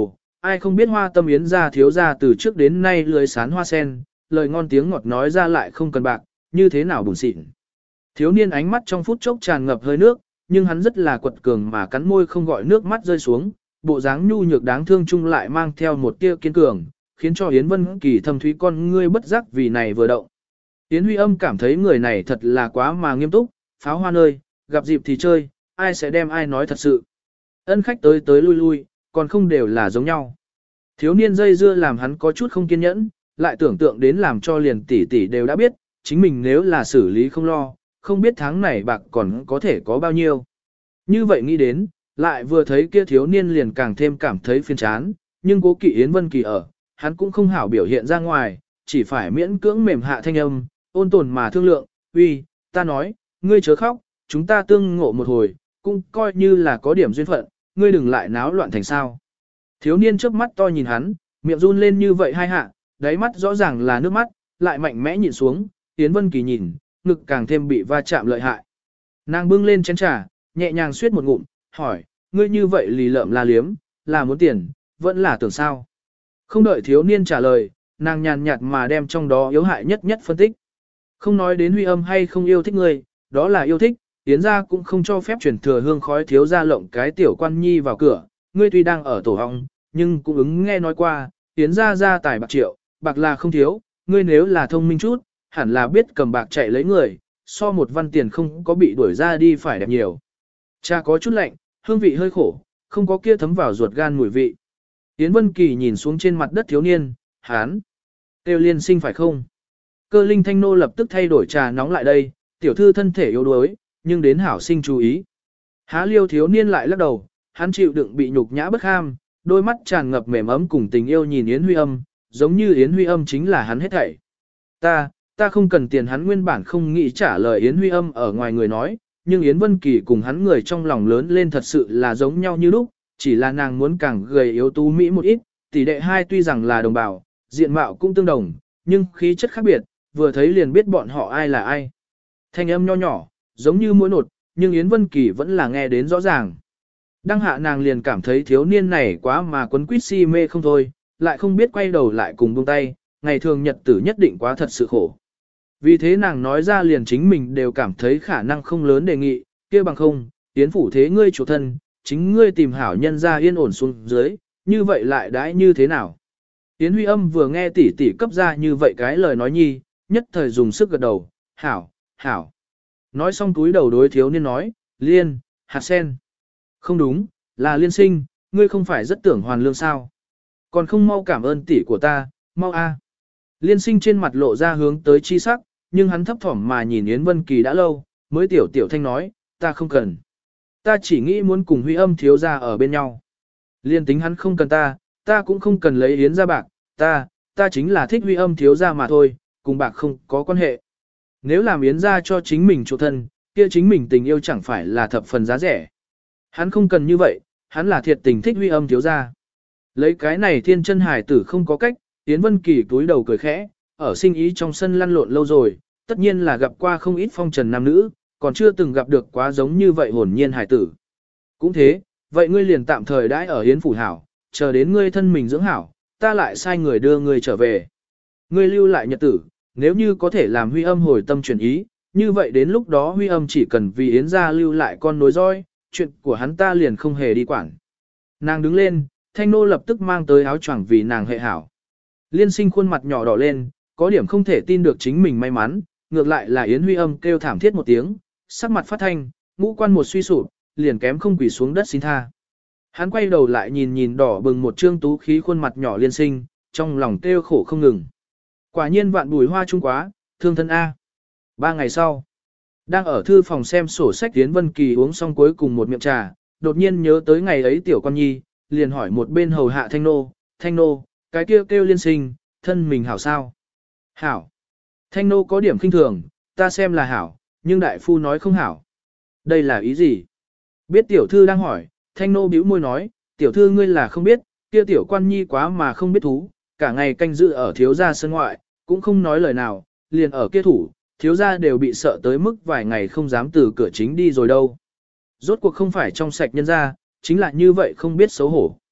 ai không biết Hoa Tâm Yến gia thiếu gia từ trước đến nay lười sán hoa sen, lời ngon tiếng ngọt nói ra lại không cần bạc, như thế nào buồn xịn. Thiếu niên ánh mắt trong phút chốc tràn ngập hơi nước, nhưng hắn rất là quật cường mà cắn môi không gọi nước mắt rơi xuống, bộ dáng nhu nhược đáng thương chung lại mang theo một tia kiên cường, khiến cho Yến Vân Kỳ thâm thúy con ngươi bất giác vì này vừa động. Yến Huy Âm cảm thấy người này thật là quá mà nghiêm túc, pháo hoa nơi, gặp dịp thì chơi, ai sẽ đem ai nói thật sự. Ân khách tới tới lui lui, còn không đều là giống nhau. Thiếu niên dây dưa làm hắn có chút không kiên nhẫn, lại tưởng tượng đến làm cho liền tỷ tỷ đều đã biết, chính mình nếu là xử lý không lo, không biết tháng này bạc còn có thể có bao nhiêu. Như vậy nghĩ đến, lại vừa thấy kia thiếu niên liền càng thêm cảm thấy phiền chán, nhưng cố kỵ Yến Vân Kỳ ở, hắn cũng không hảo biểu hiện ra ngoài, chỉ phải miễn cưỡng mềm hạ thanh âm, ôn tồn mà thương lượng, uy, ta nói, ngươi chớ khóc, chúng ta tương ngộ một hồi, cũng coi như là có điểm duyên phận, ngươi đừng lại náo loạn thành sao. Thiếu niên trước mắt to nhìn hắn, miệng run lên như vậy hai hạ, đáy mắt rõ ràng là nước mắt, lại mạnh mẽ nhìn xuống, Yến Vân Kỳ nhìn, ngực càng thêm bị va chạm lợi hại. Nàng bưng lên chén trà, nhẹ nhàng suýt một ngụm, hỏi, ngươi như vậy lì lợm la liếm, là muốn tiền, vẫn là tưởng sao. Không đợi thiếu niên trả lời, nàng nhàn nhạt mà đem trong đó yếu hại nhất nhất phân tích. Không nói đến Huy Âm hay không yêu thích ngươi, đó là yêu thích, Yến gia cũng không cho phép chuyển thừa hương khói thiếu gia lộng cái tiểu quan nhi vào cửa, ngươi tuy đang ở tổ hong, nhưng cũng ứng nghe nói qua, Yến gia gia tài bạc triệu, bạc là không thiếu, ngươi nếu là thông minh chút, hẳn là biết cầm bạc chạy lấy người, so một văn tiền không có bị đuổi ra đi phải đẹp nhiều. Cha có chút lạnh, hương vị hơi khổ, không có kia thấm vào ruột gan mùi vị. Yến Vân Kỳ nhìn xuống trên mặt đất thiếu niên, hán, tiêu liên sinh phải không? Cơ linh thanh nô lập tức thay đổi trà nóng lại đây, tiểu thư thân thể yếu đuối, nhưng đến hảo sinh chú ý. Há liêu thiếu niên lại lắc đầu, hắn chịu đựng bị nhục nhã bất ham, đôi mắt tràn ngập mềm ấm cùng tình yêu nhìn Yến Huy Âm, giống như Yến Huy Âm chính là hắn hết thảy. Ta không cần tiền, hắn nguyên bản không nghĩ trả lời Yến Huy Âm ở ngoài người nói, nhưng Yến Vân Kỳ cùng hắn người trong lòng lớn lên thật sự là giống nhau như lúc, chỉ là nàng muốn càng gầy yếu tú mỹ một ít, tỷ đệ hai tuy rằng là đồng bào, diện mạo cũng tương đồng, nhưng khí chất khác biệt, vừa thấy liền biết bọn họ ai là ai. Thanh âm nho nhỏ, giống như mũi nột, nhưng Yến Vân Kỳ vẫn là nghe đến rõ ràng. Đăng hạ nàng liền cảm thấy thiếu niên này quá mà quấn quýt si mê không thôi, lại không biết quay đầu lại cùng buông tay, ngày thường nhật tử nhất định quá thật sự khổ. Vì thế nàng nói ra liền chính mình đều cảm thấy khả năng không lớn đề nghị, kia bằng không, Yến phủ thế ngươi chủ thân, chính ngươi tìm hảo nhân ra yên ổn xuống dưới, như vậy lại đãi như thế nào. Yến Huy Âm vừa nghe tỷ tỷ cấp ra như vậy cái lời nói nhi, nhất thời dùng sức gật đầu, hảo, hảo. Nói xong túi đầu đối thiếu niên nói, liên, hạt sen. Không đúng, là liên sinh, ngươi không phải rất tưởng hoàn lương sao. Còn không mau cảm ơn tỷ của ta, mau a. Liên sinh trên mặt lộ ra hướng tới chi sắc, nhưng hắn thấp thỏm mà nhìn Yến Vân Kỳ đã lâu, mới tiểu thanh nói, ta không cần. Ta chỉ nghĩ muốn cùng Huy Âm thiếu gia ở bên nhau. Liên tính hắn không cần ta cũng không cần lấy Yến ra bạc, ta chính là thích Huy Âm thiếu gia mà thôi, cùng bạc không có quan hệ. Nếu làm Yến ra cho chính mình chỗ thân, kia chính mình tình yêu chẳng phải là thập phần giá rẻ. Hắn không cần như vậy, hắn là thiệt tình thích Huy Âm thiếu gia. Lấy cái này thiên chân hải tử không có cách, Yến Vân Kỳ túi đầu cười khẽ, ở sinh ý trong sân lăn lộn lâu rồi, tất nhiên là gặp qua không ít phong trần nam nữ, còn chưa từng gặp được quá giống như vậy hồn nhiên hải tử. Cũng thế, vậy ngươi liền tạm thời đãi ở Yến phủ hảo, chờ đến ngươi thân mình dưỡng hảo, ta lại sai người đưa ngươi trở về. Ngươi lưu lại nhật tử, nếu như có thể làm Huy Âm hồi tâm chuyển ý, như vậy đến lúc đó Huy Âm chỉ cần vì Yến gia lưu lại con nối dõi, chuyện của hắn ta liền không hề đi quản. Nàng đứng lên, Thanh nô lập tức mang tới áo choàng vì nàng hệ hảo. Liên sinh khuôn mặt nhỏ đỏ lên, có điểm không thể tin được chính mình may mắn, ngược lại là Yến Huy Âm kêu thảm thiết một tiếng, sắc mặt phát thanh, ngũ quan một suy sụp, liền kém không quỳ xuống đất xin tha. Hắn quay đầu lại nhìn nhìn đỏ bừng một trương tú khí khuôn mặt nhỏ liên sinh, trong lòng kêu khổ không ngừng. Quả nhiên vạn bùi hoa trung quá, thương thân A. 3 ngày sau, đang ở thư phòng xem sổ sách Yến Vân Kỳ uống xong cuối cùng một miệng trà, đột nhiên nhớ tới ngày ấy tiểu con nhi, liền hỏi một bên hầu hạ Thanh nô, cái kia kêu liên sinh, thân mình hảo sao? Hảo. Thanh nô có điểm khinh thường, ta xem là hảo, nhưng đại phu nói không hảo. Đây là ý gì? Biết tiểu thư đang hỏi, Thanh nô bĩu môi nói, tiểu thư ngươi là không biết, kia tiểu quan nhi quá mà không biết thú, cả ngày canh giữ ở thiếu gia sân ngoại, cũng không nói lời nào, liền ở kia thủ, thiếu gia đều bị sợ tới mức vài ngày không dám từ cửa chính đi rồi đâu. Rốt cuộc không phải trong sạch nhân gia, chính là như vậy không biết xấu hổ.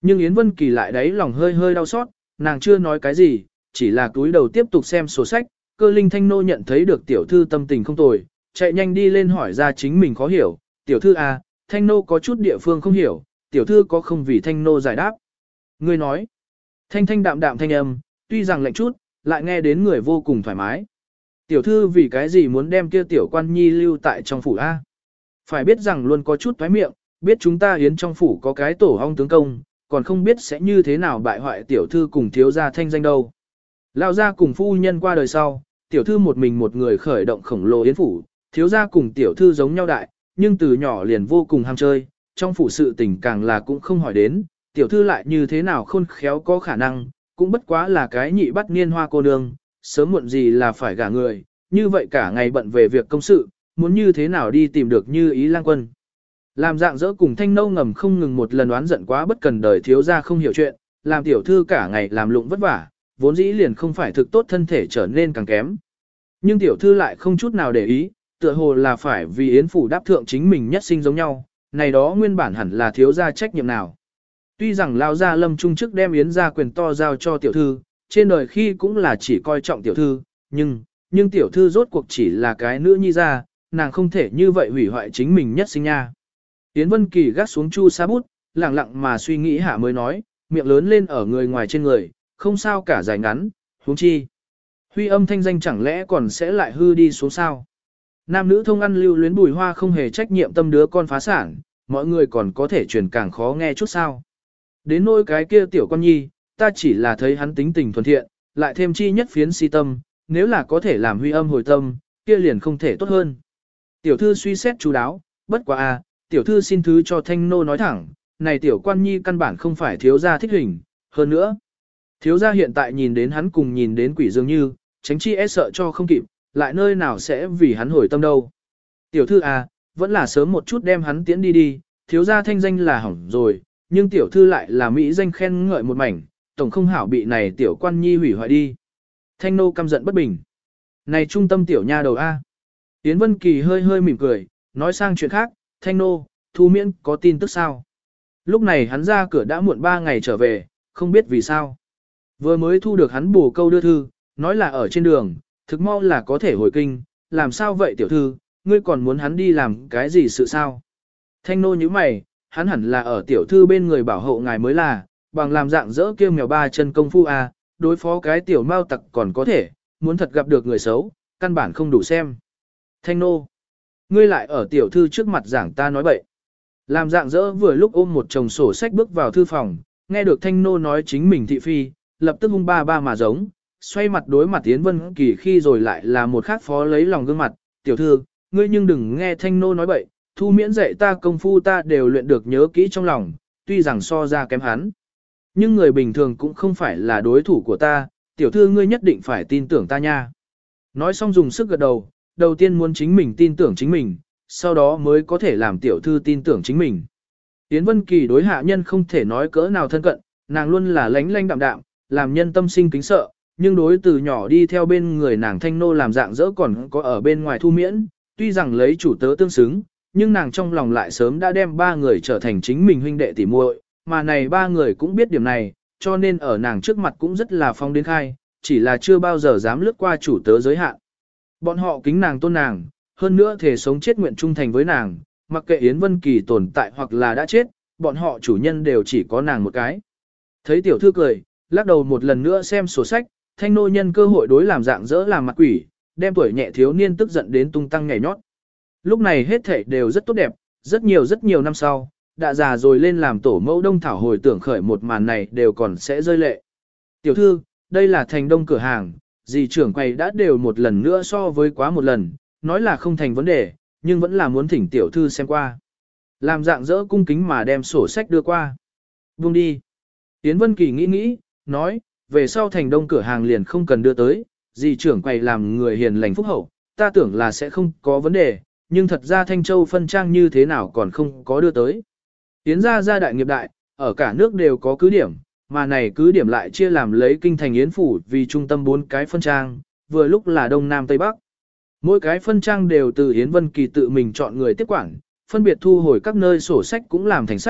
Nhưng Yến Vân Kỳ lại đáy lòng hơi hơi đau xót, nàng chưa nói cái gì, chỉ là cúi đầu tiếp tục xem sổ sách. Cơ linh thanh nô nhận thấy được tiểu thư tâm tình không tồi, chạy nhanh đi lên hỏi ra chính mình khó hiểu. Tiểu thư à, thanh nô có chút địa phương không hiểu, tiểu thư có không vì thanh nô giải đáp. Ngươi nói, thanh thanh đạm đạm thanh âm, tuy rằng lạnh chút, lại nghe đến người vô cùng thoải mái. Tiểu thư vì cái gì muốn đem kia tiểu quan nhi lưu tại trong phủ A? Phải biết rằng luôn có chút thoái miệng, biết chúng ta yến trong phủ có cái tổ hong tướng công, còn không biết sẽ như thế nào bại hoại tiểu thư cùng thiếu gia thanh danh đâu. Lao gia cùng phu nhân qua đời sau, tiểu thư một mình một người khởi động khổng lồ yến phủ, thiếu gia cùng tiểu thư giống nhau đại, nhưng từ nhỏ liền vô cùng ham chơi, trong phủ sự tình càng là cũng không hỏi đến, tiểu thư lại như thế nào khôn khéo có khả năng, cũng bất quá là cái nhị bắt niên hoa cô nương, sớm muộn gì là phải gả người, như vậy cả ngày bận về việc công sự, muốn như thế nào đi tìm được Như Ý lang quân. Làm dạng dỡ cùng thanh nâu ngầm không ngừng một lần oán giận quá bất cần đời thiếu gia không hiểu chuyện, làm tiểu thư cả ngày làm lụng vất vả, vốn dĩ liền không phải thực tốt thân thể trở nên càng kém. Nhưng tiểu thư lại không chút nào để ý, tựa hồ là phải vì yến phủ đáp thượng chính mình nhất sinh giống nhau, này đó nguyên bản hẳn là thiếu gia trách nhiệm nào. Tuy rằng lao gia lâm trung chức đem yến gia quyền to giao cho tiểu thư, trên đời khi cũng là chỉ coi trọng tiểu thư, nhưng tiểu thư rốt cuộc chỉ là cái nữ nhi ra, nàng không thể như vậy hủy hoại chính mình nhất sinh nha. Yến Vân Kỳ gác xuống chu sa bút, lặng lặng mà suy nghĩ hạ mới nói, miệng lớn lên ở người ngoài trên người, không sao cả dài ngắn, huống chi. Huy âm thanh danh chẳng lẽ còn sẽ lại hư đi xuống sao? Nam nữ thông ăn lưu luyến Bùi Hoa không hề trách nhiệm tâm đứa con phá sản, mọi người còn có thể truyền càng khó nghe chút sao. Đến nỗi cái kia tiểu con nhi, ta chỉ là thấy hắn tính tình thuần thiện, lại thêm chi nhất phiến si tâm, nếu là có thể làm Huy âm hồi tâm, kia liền không thể tốt hơn. Tiểu thư suy xét chú đáo, bất quá a, tiểu thư xin thứ cho thanh nô nói thẳng, này tiểu quan nhi căn bản không phải thiếu gia thích hình, hơn nữa. Thiếu gia hiện tại nhìn đến hắn cùng nhìn đến quỷ dường như, tránh chi e sợ cho không kịp, lại nơi nào sẽ vì hắn hồi tâm đâu. Tiểu thư à, vẫn là sớm một chút đem hắn tiễn đi đi, thiếu gia thanh danh là hỏng rồi, nhưng tiểu thư lại là mỹ danh khen ngợi một mảnh, tổng không hảo bị này tiểu quan nhi hủy hoại đi. Thanh nô căm giận bất bình. Này trung tâm tiểu nha đầu A. Yến Vân Kỳ hơi hơi mỉm cười, nói sang chuyện khác, Thanh nô, Thu Miễn có tin tức sao? Lúc này hắn ra cửa đã muộn 3 ngày trở về, không biết vì sao. Vừa mới thu được hắn bổ câu đưa thư, nói là ở trên đường, thực mau là có thể hồi kinh, làm sao vậy tiểu thư, ngươi còn muốn hắn đi làm cái gì sự sao? Thanh nô như mày, hắn hẳn là ở tiểu thư bên người bảo hộ ngài mới là, bằng làm dạng dỡ kêu mèo ba chân công phu à, đối phó cái tiểu mao tặc còn có thể, muốn thật gặp được người xấu, căn bản không đủ xem. Thanh nô, ngươi lại ở tiểu thư trước mặt giảng ta nói bậy. Làm dạng dỡ vừa lúc ôm một chồng sổ sách bước vào thư phòng, nghe được thanh nô nói chính mình thị phi, lập tức hung ba ba mà giống, xoay mặt đối mặt Yến Vân Kỳ khi rồi lại là một khác phó lấy lòng gương mặt, tiểu thư, ngươi nhưng đừng nghe thanh nô nói bậy, Thu Miễn dạy ta công phu ta đều luyện được nhớ kỹ trong lòng, tuy rằng so ra kém hắn. Nhưng người bình thường cũng không phải là đối thủ của ta, tiểu thư ngươi nhất định phải tin tưởng ta nha. Nói xong dùng sức gật đầu, đầu tiên muốn chính mình tin tưởng chính mình, sau đó mới có thể làm tiểu thư tin tưởng chính mình. Yến Vân Kỳ đối hạ nhân không thể nói cỡ nào thân cận, nàng luôn là lánh lánh đạm đạm, làm nhân tâm sinh kính sợ, nhưng đối từ nhỏ đi theo bên người nàng thanh nô làm dạng dỡ còn có ở bên ngoài Thu Miễn, tuy rằng lấy chủ tớ tương xứng, nhưng nàng trong lòng lại sớm đã đem 3 người trở thành chính mình huynh đệ tỉ muội, mà này 3 người cũng biết điểm này, cho nên ở nàng trước mặt cũng rất là phong đến khai, chỉ là chưa bao giờ dám lướt qua chủ tớ giới hạn. Bọn họ kính nàng tôn nàng, hơn nữa thể sống chết nguyện trung thành với nàng, mặc kệ Yến Vân Kỳ tồn tại hoặc là đã chết, bọn họ chủ nhân đều chỉ có nàng một cái. Thấy tiểu thư cười, lắc đầu một lần nữa xem sổ sách, thanh nô nhân cơ hội đối làm dạng dỡ làm mặt quỷ, đem tuổi nhẹ thiếu niên tức giận đến tung tăng nhảy nhót. Lúc này hết thảy đều rất tốt đẹp, rất nhiều năm sau, đã già rồi lên làm tổ mẫu Đông Thảo hồi tưởng khởi một màn này đều còn sẽ rơi lệ. Tiểu thư, đây là thành đông cửa hàng, dì trưởng quầy đã đều một lần nữa so với quá một lần, nói là không thành vấn đề, nhưng vẫn là muốn thỉnh tiểu thư xem qua. Làm dạng dỡ cung kính mà đem sổ sách đưa qua. Buông đi. Yến Vân Kỳ nghĩ, nói, về sau thành đông cửa hàng liền không cần đưa tới, dì trưởng quầy làm người hiền lành phúc hậu, ta tưởng là sẽ không có vấn đề, nhưng thật ra Thanh Châu phân trang như thế nào còn không có đưa tới. Yến gia đại nghiệp đại, ở cả nước đều có cứ điểm, mà này cứ điểm lại chia làm lấy kinh thành Yến phủ vì trung tâm 4 cái phân trang, vừa lúc là Đông Nam Tây Bắc. Mỗi cái phân trang đều từ Yến Vân Kỳ tự mình chọn người tiếp quản, phân biệt thu hồi các nơi sổ sách cũng làm thành sách,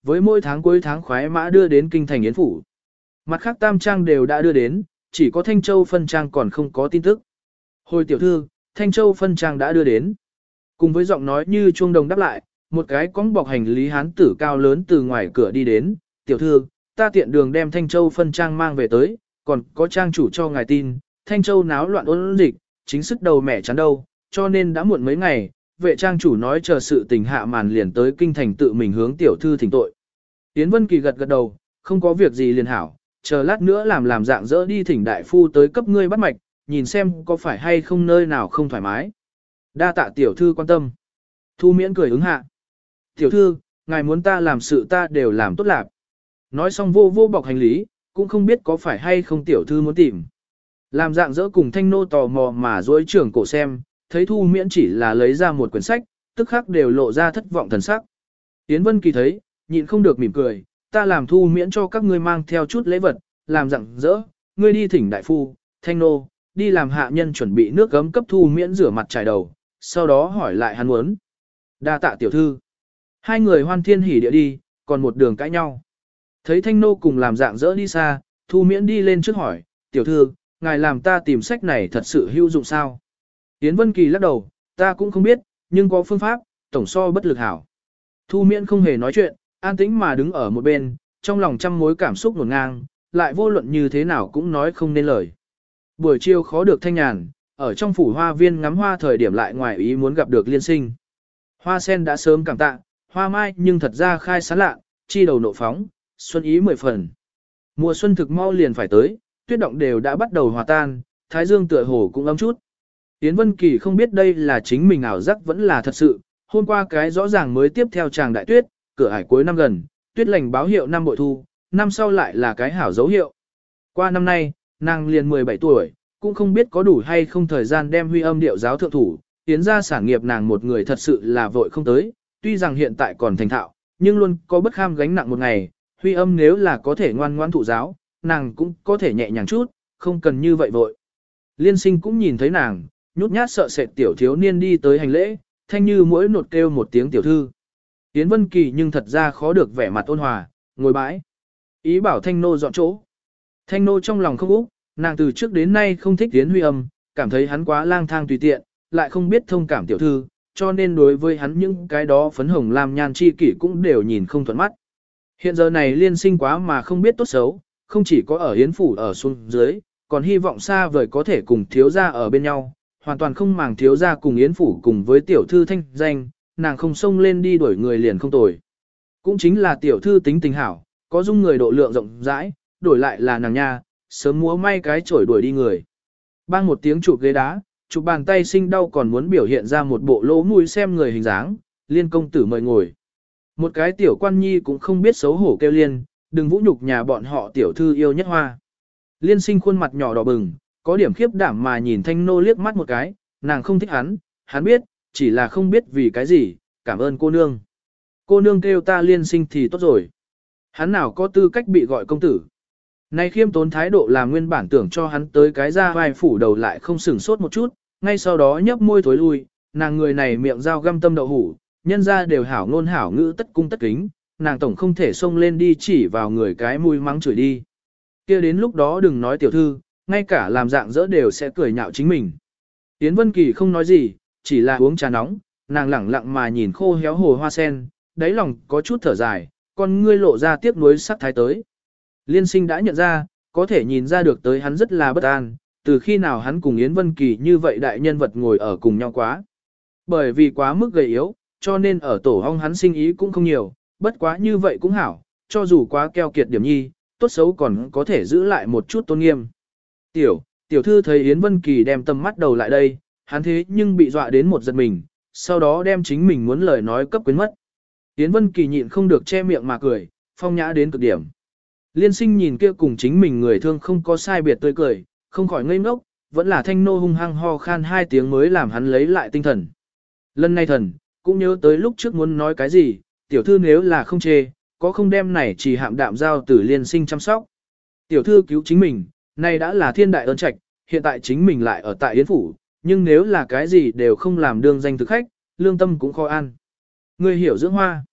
với mỗi tháng cuối tháng khoái mã đưa đến kinh thành yến phủ. Mặt khác tam trang đều đã đưa đến, chỉ có Thanh Châu phân trang còn không có tin tức. Hồi tiểu thư, Thanh Châu phân trang đã đưa đến. Cùng với giọng nói như chuông đồng đáp lại, một cái cong bọc hành lý hán tử cao lớn từ ngoài cửa đi đến. Tiểu thư, ta tiện đường đem Thanh Châu phân trang mang về tới, còn có trang chủ cho ngài tin, Thanh Châu náo loạn ôn dịch, chính sức đầu mẹ chán đâu, cho nên đã muộn mấy ngày, vệ trang chủ nói chờ sự tình hạ màn liền tới kinh thành tự mình hướng tiểu thư thỉnh tội. Yến Vân Kỳ gật gật đầu, không có việc gì liền hảo, chờ lát nữa làm dạng dỡ đi thỉnh đại phu tới cấp ngươi bắt mạch, nhìn xem có phải hay không nơi nào không thoải mái. Đa tạ tiểu thư quan tâm. Thu Miễn cười ứng hạ. Tiểu thư, ngài muốn ta làm sự ta đều làm tốt lạc. Nói xong vô vô bọc hành lý, cũng không biết có phải hay không tiểu thư muốn tìm. Làm dạng dỡ cùng Thanh nô tò mò mà dối trưởng cổ xem, thấy Thu Miễn chỉ là lấy ra một quyển sách, tức khắc đều lộ ra thất vọng thần sắc. Yến Vân Kỳ thấy, nhịn không được mỉm cười, ta làm Thu Miễn cho các ngươi mang theo chút lễ vật, làm dạng dỡ, ngươi đi thỉnh đại phu, Thanh nô, đi làm hạ nhân chuẩn bị nước gấm cấp Thu Miễn rửa mặt trải đầu, sau đó hỏi lại hắn muốn. Đa tạ tiểu thư. Hai người hoan thiên hỉ địa đi, còn một đường cãi nhau. Thấy Thanh nô cùng làm dạng dỡ đi xa, Thu Miễn đi lên trước hỏi, tiểu thư, ngài làm ta tìm sách này thật sự hữu dụng sao? Yến Vân Kỳ lắc đầu, ta cũng không biết, nhưng có phương pháp, tổng so bất lực hảo. Thu Miễn không hề nói chuyện, an tĩnh mà đứng ở một bên, trong lòng trăm mối cảm xúc ngổn ngang, lại vô luận như thế nào cũng nói không nên lời. Buổi chiều khó được thanh nhàn, ở trong phủ hoa viên ngắm hoa thời điểm lại ngoài ý muốn gặp được Liên Sinh. Hoa sen đã sớm cảm tạ, hoa mai nhưng thật ra khai sáng lạ, chi đầu nộ phóng, xuân ý 10 phần. Mùa xuân thực mau liền phải tới, tuyết động đều đã bắt đầu hòa tan, thái dương tựa hồ cũng ấm chút. Yến Vân Kỳ không biết đây là chính mình ảo giác vẫn là thật sự, hôm qua cái rõ ràng mới tiếp theo chàng đại tuyết, cửa ải cuối năm gần, tuyết lành báo hiệu năm bội thu, năm sau lại là cái hảo dấu hiệu. Qua năm nay, nàng liền 17 tuổi, cũng không biết có đủ hay không thời gian đem Huy Âm điệu giáo thượng thủ, tiến ra sản nghiệp nàng một người thật sự là vội không tới, tuy rằng hiện tại còn thành thạo, nhưng luôn có bất kham gánh nặng một ngày, Huy Âm nếu là có thể ngoan ngoãn thụ giáo, nàng cũng có thể nhẹ nhàng chút, không cần như vậy vội. Liên Sinh cũng nhìn thấy nàng, nhút nhát sợ sệt tiểu thiếu niên đi tới hành lễ, thanh như mỗi nột kêu một tiếng tiểu thư. Yến Vân Kỳ nhưng thật ra khó được vẻ mặt ôn hòa, ngồi bãi. Ý bảo Thanh nô dọn chỗ. Thanh nô trong lòng không úc, nàng từ trước đến nay không thích Yến Huy Âm, cảm thấy hắn quá lang thang tùy tiện, lại không biết thông cảm tiểu thư, cho nên đối với hắn những cái đó phấn hồng lam nhan chi kỷ cũng đều nhìn không thuận mắt. Hiện giờ này Liên Sinh quá mà không biết tốt xấu, không chỉ có ở Yến phủ ở xuống dưới, còn hy vọng xa vời có thể cùng thiếu gia ở bên nhau, hoàn toàn không màng thiếu gia cùng Yến phủ cùng với tiểu thư thanh danh, nàng không xông lên đi đuổi người liền không tồi. Cũng chính là tiểu thư tính tình hảo, có dung người độ lượng rộng rãi, đổi lại là nàng nha, sớm múa may cái chổi đuổi đi người. Bang một tiếng chụp ghế đá, chụp bàn tay sinh đau còn muốn biểu hiện ra một bộ lỗ mũi xem người hình dáng, Liên công tử mời ngồi. Một cái tiểu quan nhi cũng không biết xấu hổ kêu Liên, đừng vũ nhục nhà bọn họ tiểu thư yêu nhất hoa. Liên Sinh khuôn mặt nhỏ đỏ bừng, có điểm khiếp đảm mà nhìn Thanh nô liếc mắt một cái, nàng không thích hắn biết, chỉ là không biết vì cái gì, cảm ơn cô nương. Cô nương kêu ta Liên Sinh thì tốt rồi. Hắn nào có tư cách bị gọi công tử. Nay khiêm tốn thái độ làm nguyên bản tưởng cho hắn tới cái ra vai phủ đầu lại không sửng sốt một chút, ngay sau đó nhấp môi thối lui, nàng người này miệng dao găm tâm đậu hủ, nhân ra đều hảo ngôn hảo ngữ tất cung tất kính, nàng tổng không thể xông lên đi chỉ vào người cái mũi mắng chửi đi. Kia đến lúc đó đừng nói tiểu thư, ngay cả làm dạng dỡ đều sẽ cười nhạo chính mình. Yến Vân Kỳ không nói gì, chỉ là uống trà nóng, nàng lẳng lặng mà nhìn khô héo hồ hoa sen, đáy lòng có chút thở dài, con ngươi lộ ra tiếc nuối sắc thái tới. Liên Sinh đã nhận ra, có thể nhìn ra được tới hắn rất là bất an, từ khi nào hắn cùng Yến Vân Kỳ như vậy đại nhân vật ngồi ở cùng nhau quá. Bởi vì quá mức gầy yếu, cho nên ở tổ hong hắn sinh ý cũng không nhiều, bất quá như vậy cũng hảo, cho dù quá keo kiệt điểm nhi, tốt xấu còn có thể giữ lại một chút tôn nghiêm. Tiểu thư thấy Yến Vân Kỳ đem tầm mắt đầu lại đây, hắn thế nhưng bị dọa đến một giật mình, sau đó đem chính mình muốn lời nói cấp quên mất. Yến Vân Kỳ nhịn không được che miệng mà cười, phong nhã đến cực điểm. Liên Sinh nhìn kia cùng chính mình người thương không có sai biệt tươi cười, không khỏi ngây ngốc, vẫn là Thanh nô hung hăng ho khan 2 tiếng mới làm hắn lấy lại tinh thần. Lần này thần, cũng nhớ tới lúc trước muốn nói cái gì, tiểu thư nếu là không chê, có không đem này chỉ hạm đạm giao từ Liên Sinh chăm sóc. Tiểu thư cứu chính mình, này đã là thiên đại ơn trạch, hiện tại chính mình lại ở tại Yến phủ, nhưng nếu là cái gì đều không làm đương danh thực khách, lương tâm cũng khó ăn. Người hiểu dưỡng hoa.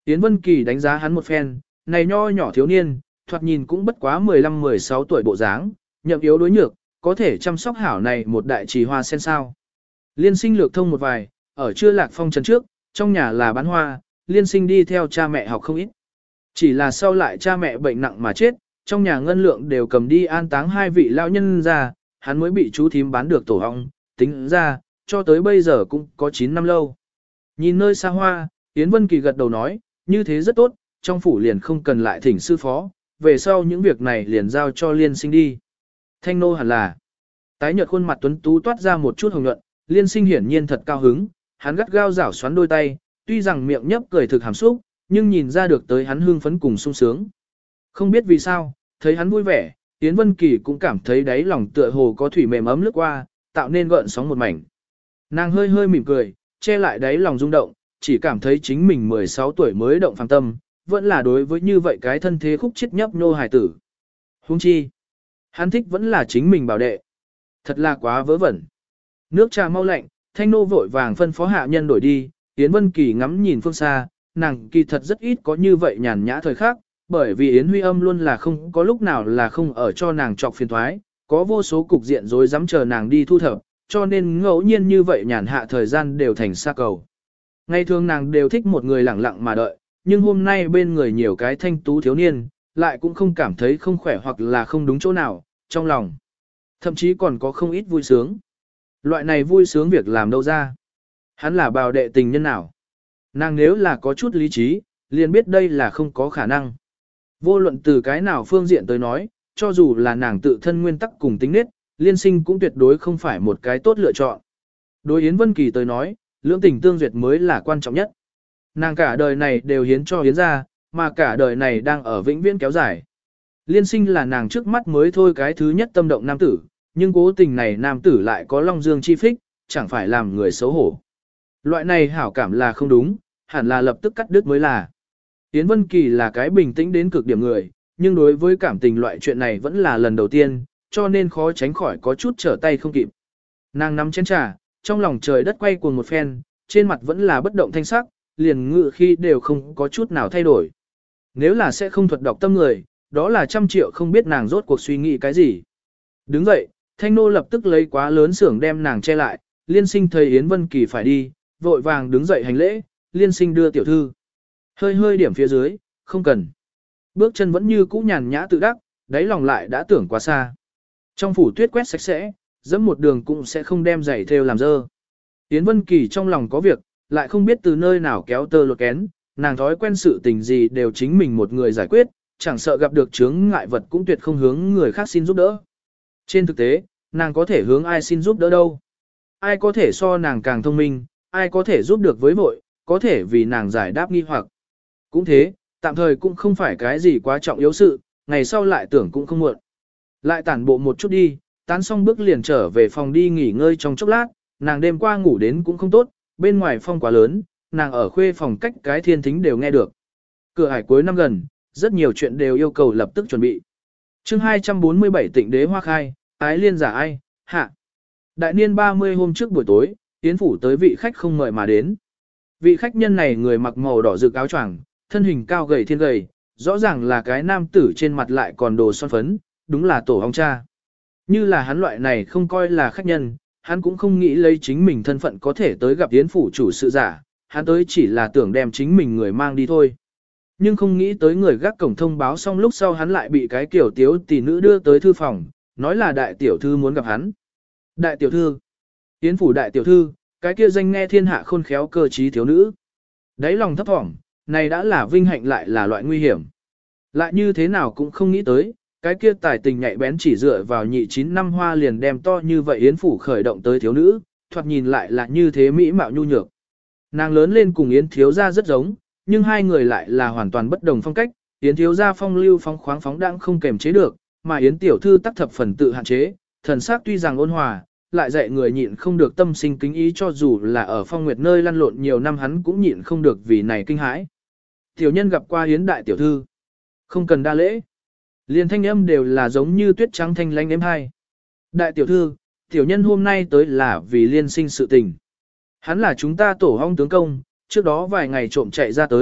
Yến Vân Kỳ đánh giá hắn một phen, này nho nhỏ thiếu niên, thoạt nhìn cũng bất quá 15-16 tuổi bộ dáng, nhậm yếu đối nhược, có thể chăm sóc hảo này một đại trì hoa sen sao. Liên sinh lược thông một vài, ở chưa lạc phong trấn trước, trong nhà là bán hoa, liên sinh đi theo cha mẹ học không ít. Chỉ là sau lại cha mẹ bệnh nặng mà chết, trong nhà ngân lượng đều cầm đi an táng hai vị lão nhân ra, hắn mới bị chú thím bán được tổ ong, tính ra, cho tới bây giờ cũng có 9 năm lâu. Nhìn nơi xa hoa, Yến Vân Kỳ gật đầu nói, như thế rất tốt, trong phủ liền không cần lại thỉnh sư phó, về sau những việc này liền giao cho liên sinh đi. Thanh nô hẳn là, tái nhợt khuôn mặt tuấn tú toát ra một chút hồng nhuận, liên sinh hiển nhiên thật cao hứng, hắn gắt gao giảo xoắn đôi tay, tuy rằng miệng nhấp cười thực hàm xúc, nhưng nhìn ra được tới hắn hưng phấn cùng sung sướng. Không biết vì sao, thấy hắn vui vẻ, Yến Vân Kỳ cũng cảm thấy đáy lòng tựa hồ có thủy mềm ấm lướt qua, tạo nên gợn sóng một mảnh. Nàng hơi hơi mỉm cười, che lại đáy lòng rung động, chỉ cảm thấy chính mình 16 tuổi mới động phàm tâm, vẫn là đối với như vậy cái thân thế khúc chết nhấp nhô hài tử. Huống chi, hắn thích vẫn là chính mình bảo đệ. Thật là quá vớ vẩn. Nước trà mau lạnh, Thanh nô vội vàng phân phó hạ nhân đổi đi, Yến Vân Kỳ ngắm nhìn phương xa, nàng kỳ thật rất ít có như vậy nhàn nhã thời khắc, bởi vì Yến Huy Âm luôn là không có lúc nào là không ở cho nàng trọc phiền thoái, có vô số cục diện rối dám chờ nàng đi thu thập, cho nên ngẫu nhiên như vậy nhàn hạ thời gian đều thành xa cầu. Ngày thường nàng đều thích một người lặng lặng mà đợi, nhưng hôm nay bên người nhiều cái thanh tú thiếu niên, lại cũng không cảm thấy không khỏe hoặc là không đúng chỗ nào, trong lòng. Thậm chí còn có không ít vui sướng. Loại này vui sướng việc làm đâu ra. Hắn là bào đệ tình nhân nào. Nàng nếu là có chút lý trí, liền biết đây là không có khả năng. Vô luận từ cái nào phương diện tới nói, cho dù là nàng tự thân nguyên tắc cùng tính nết, liên sinh cũng tuyệt đối không phải một cái tốt lựa chọn. Đối Yến Vân Kỳ tới nói, lưỡng tình tương duyệt mới là quan trọng nhất. Nàng cả đời này đều hiến cho Yến ra, mà cả đời này đang ở vĩnh viễn kéo dài. Liên sinh là nàng trước mắt mới thôi cái thứ nhất tâm động nam tử, nhưng cố tình này nam tử lại có long dương chi phích, chẳng phải làm người xấu hổ. Loại này hảo cảm là không đúng, hẳn là lập tức cắt đứt mới là. Yến Vân Kỳ là cái bình tĩnh đến cực điểm người, nhưng đối với cảm tình loại chuyện này vẫn là lần đầu tiên, cho nên khó tránh khỏi có chút trở tay không kịp. Nàng nắm chén trà, trong lòng trời đất quay cuồng một phen, trên mặt vẫn là bất động thanh sắc, liền ngự khi đều không có chút nào thay đổi. Nếu là sẽ không thuật đọc tâm người, đó là 100 triệu không biết nàng rốt cuộc suy nghĩ cái gì. Đứng dậy, Thanh nô lập tức lấy quá lớn xưởng đem nàng che lại, liên sinh thấy Yến Vân Kỳ phải đi, vội vàng đứng dậy hành lễ, liên sinh đưa tiểu thư. Hơi hơi điểm phía dưới, không cần. Bước chân vẫn như cũ nhàn nhã tự đắc, đáy lòng lại đã tưởng quá xa. Trong phủ tuyết quét sạch sẽ, dẫm một đường cũng sẽ không đem giày theo làm dơ. Yến Vân Kỳ trong lòng có việc, lại không biết từ nơi nào kéo tơ lột kén, nàng thói quen sự tình gì đều chính mình một người giải quyết, chẳng sợ gặp được chướng ngại vật cũng tuyệt không hướng người khác xin giúp đỡ. Trên thực tế, nàng có thể hướng ai xin giúp đỡ đâu. Ai có thể so nàng càng thông minh, ai có thể giúp được với vội, có thể vì nàng giải đáp nghi hoặc. Cũng thế, tạm thời cũng không phải cái gì quá trọng yếu sự, ngày sau lại tưởng cũng không muộn. Lại tản bộ một chút đi, tán xong bước liền trở về phòng đi nghỉ ngơi trong chốc lát, nàng đêm qua ngủ đến cũng không tốt, bên ngoài phong quá lớn, nàng ở khuê phòng cách cái thiên thính đều nghe được. Cửa hải cuối năm gần, rất nhiều chuyện đều yêu cầu lập tức chuẩn bị. Chương 247 Tịnh đế hoa khai, ái liên giả ai, hạ. Đại niên 30 hôm trước buổi tối, Yến phủ tới vị khách không mời mà đến. Vị khách nhân này người mặc màu đỏ rực áo choàng, thân hình cao gầy thiên gầy, rõ ràng là cái nam tử trên mặt lại còn đồ son phấn, đúng là tổ hong cha. Như là hắn loại này không coi là khách nhân, hắn cũng không nghĩ lấy chính mình thân phận có thể tới gặp Yến phủ chủ sự giả, hắn tới chỉ là tưởng đem chính mình người mang đi thôi. Nhưng không nghĩ tới người gác cổng thông báo xong lúc sau hắn lại bị cái kiểu tiếu tỷ nữ đưa tới thư phòng, nói là đại tiểu thư muốn gặp hắn. Đại tiểu thư, Yến phủ đại tiểu thư, cái kia danh nghe thiên hạ khôn khéo cơ trí thiếu nữ. Đấy lòng thấp thỏm, này đã là vinh hạnh lại là loại nguy hiểm. Lại như thế nào cũng không nghĩ tới, cái kia tài tình nhạy bén chỉ dựa vào nhị 9 năm hoa liền đem to như vậy Yến phủ khởi động tới thiếu nữ, thoạt nhìn lại là như thế mỹ mạo nhu nhược. Nàng lớn lên cùng Yến thiếu gia rất giống, nhưng hai người lại là hoàn toàn bất đồng phong cách, Yến thiếu gia phong lưu phóng khoáng phóng đãng không kềm chế được, mà Yến tiểu thư tắc thập phần tự hạn chế, thần sắc tuy rằng ôn hòa, lại dạy người nhịn không được tâm sinh kính ý cho dù là ở phong nguyệt nơi lăn lộn nhiều năm hắn cũng nhịn không được vì này kinh hãi. Tiểu nhân gặp qua Yến đại tiểu thư, không cần đa lễ. Liên thanh âm đều là giống như tuyết trắng thanh lánh êm hai. Đại tiểu thư, tiểu nhân hôm nay tới là vì liên sinh sự tình. Hắn là chúng ta tổ hong tướng công, trước đó vài ngày trộm chạy ra tới,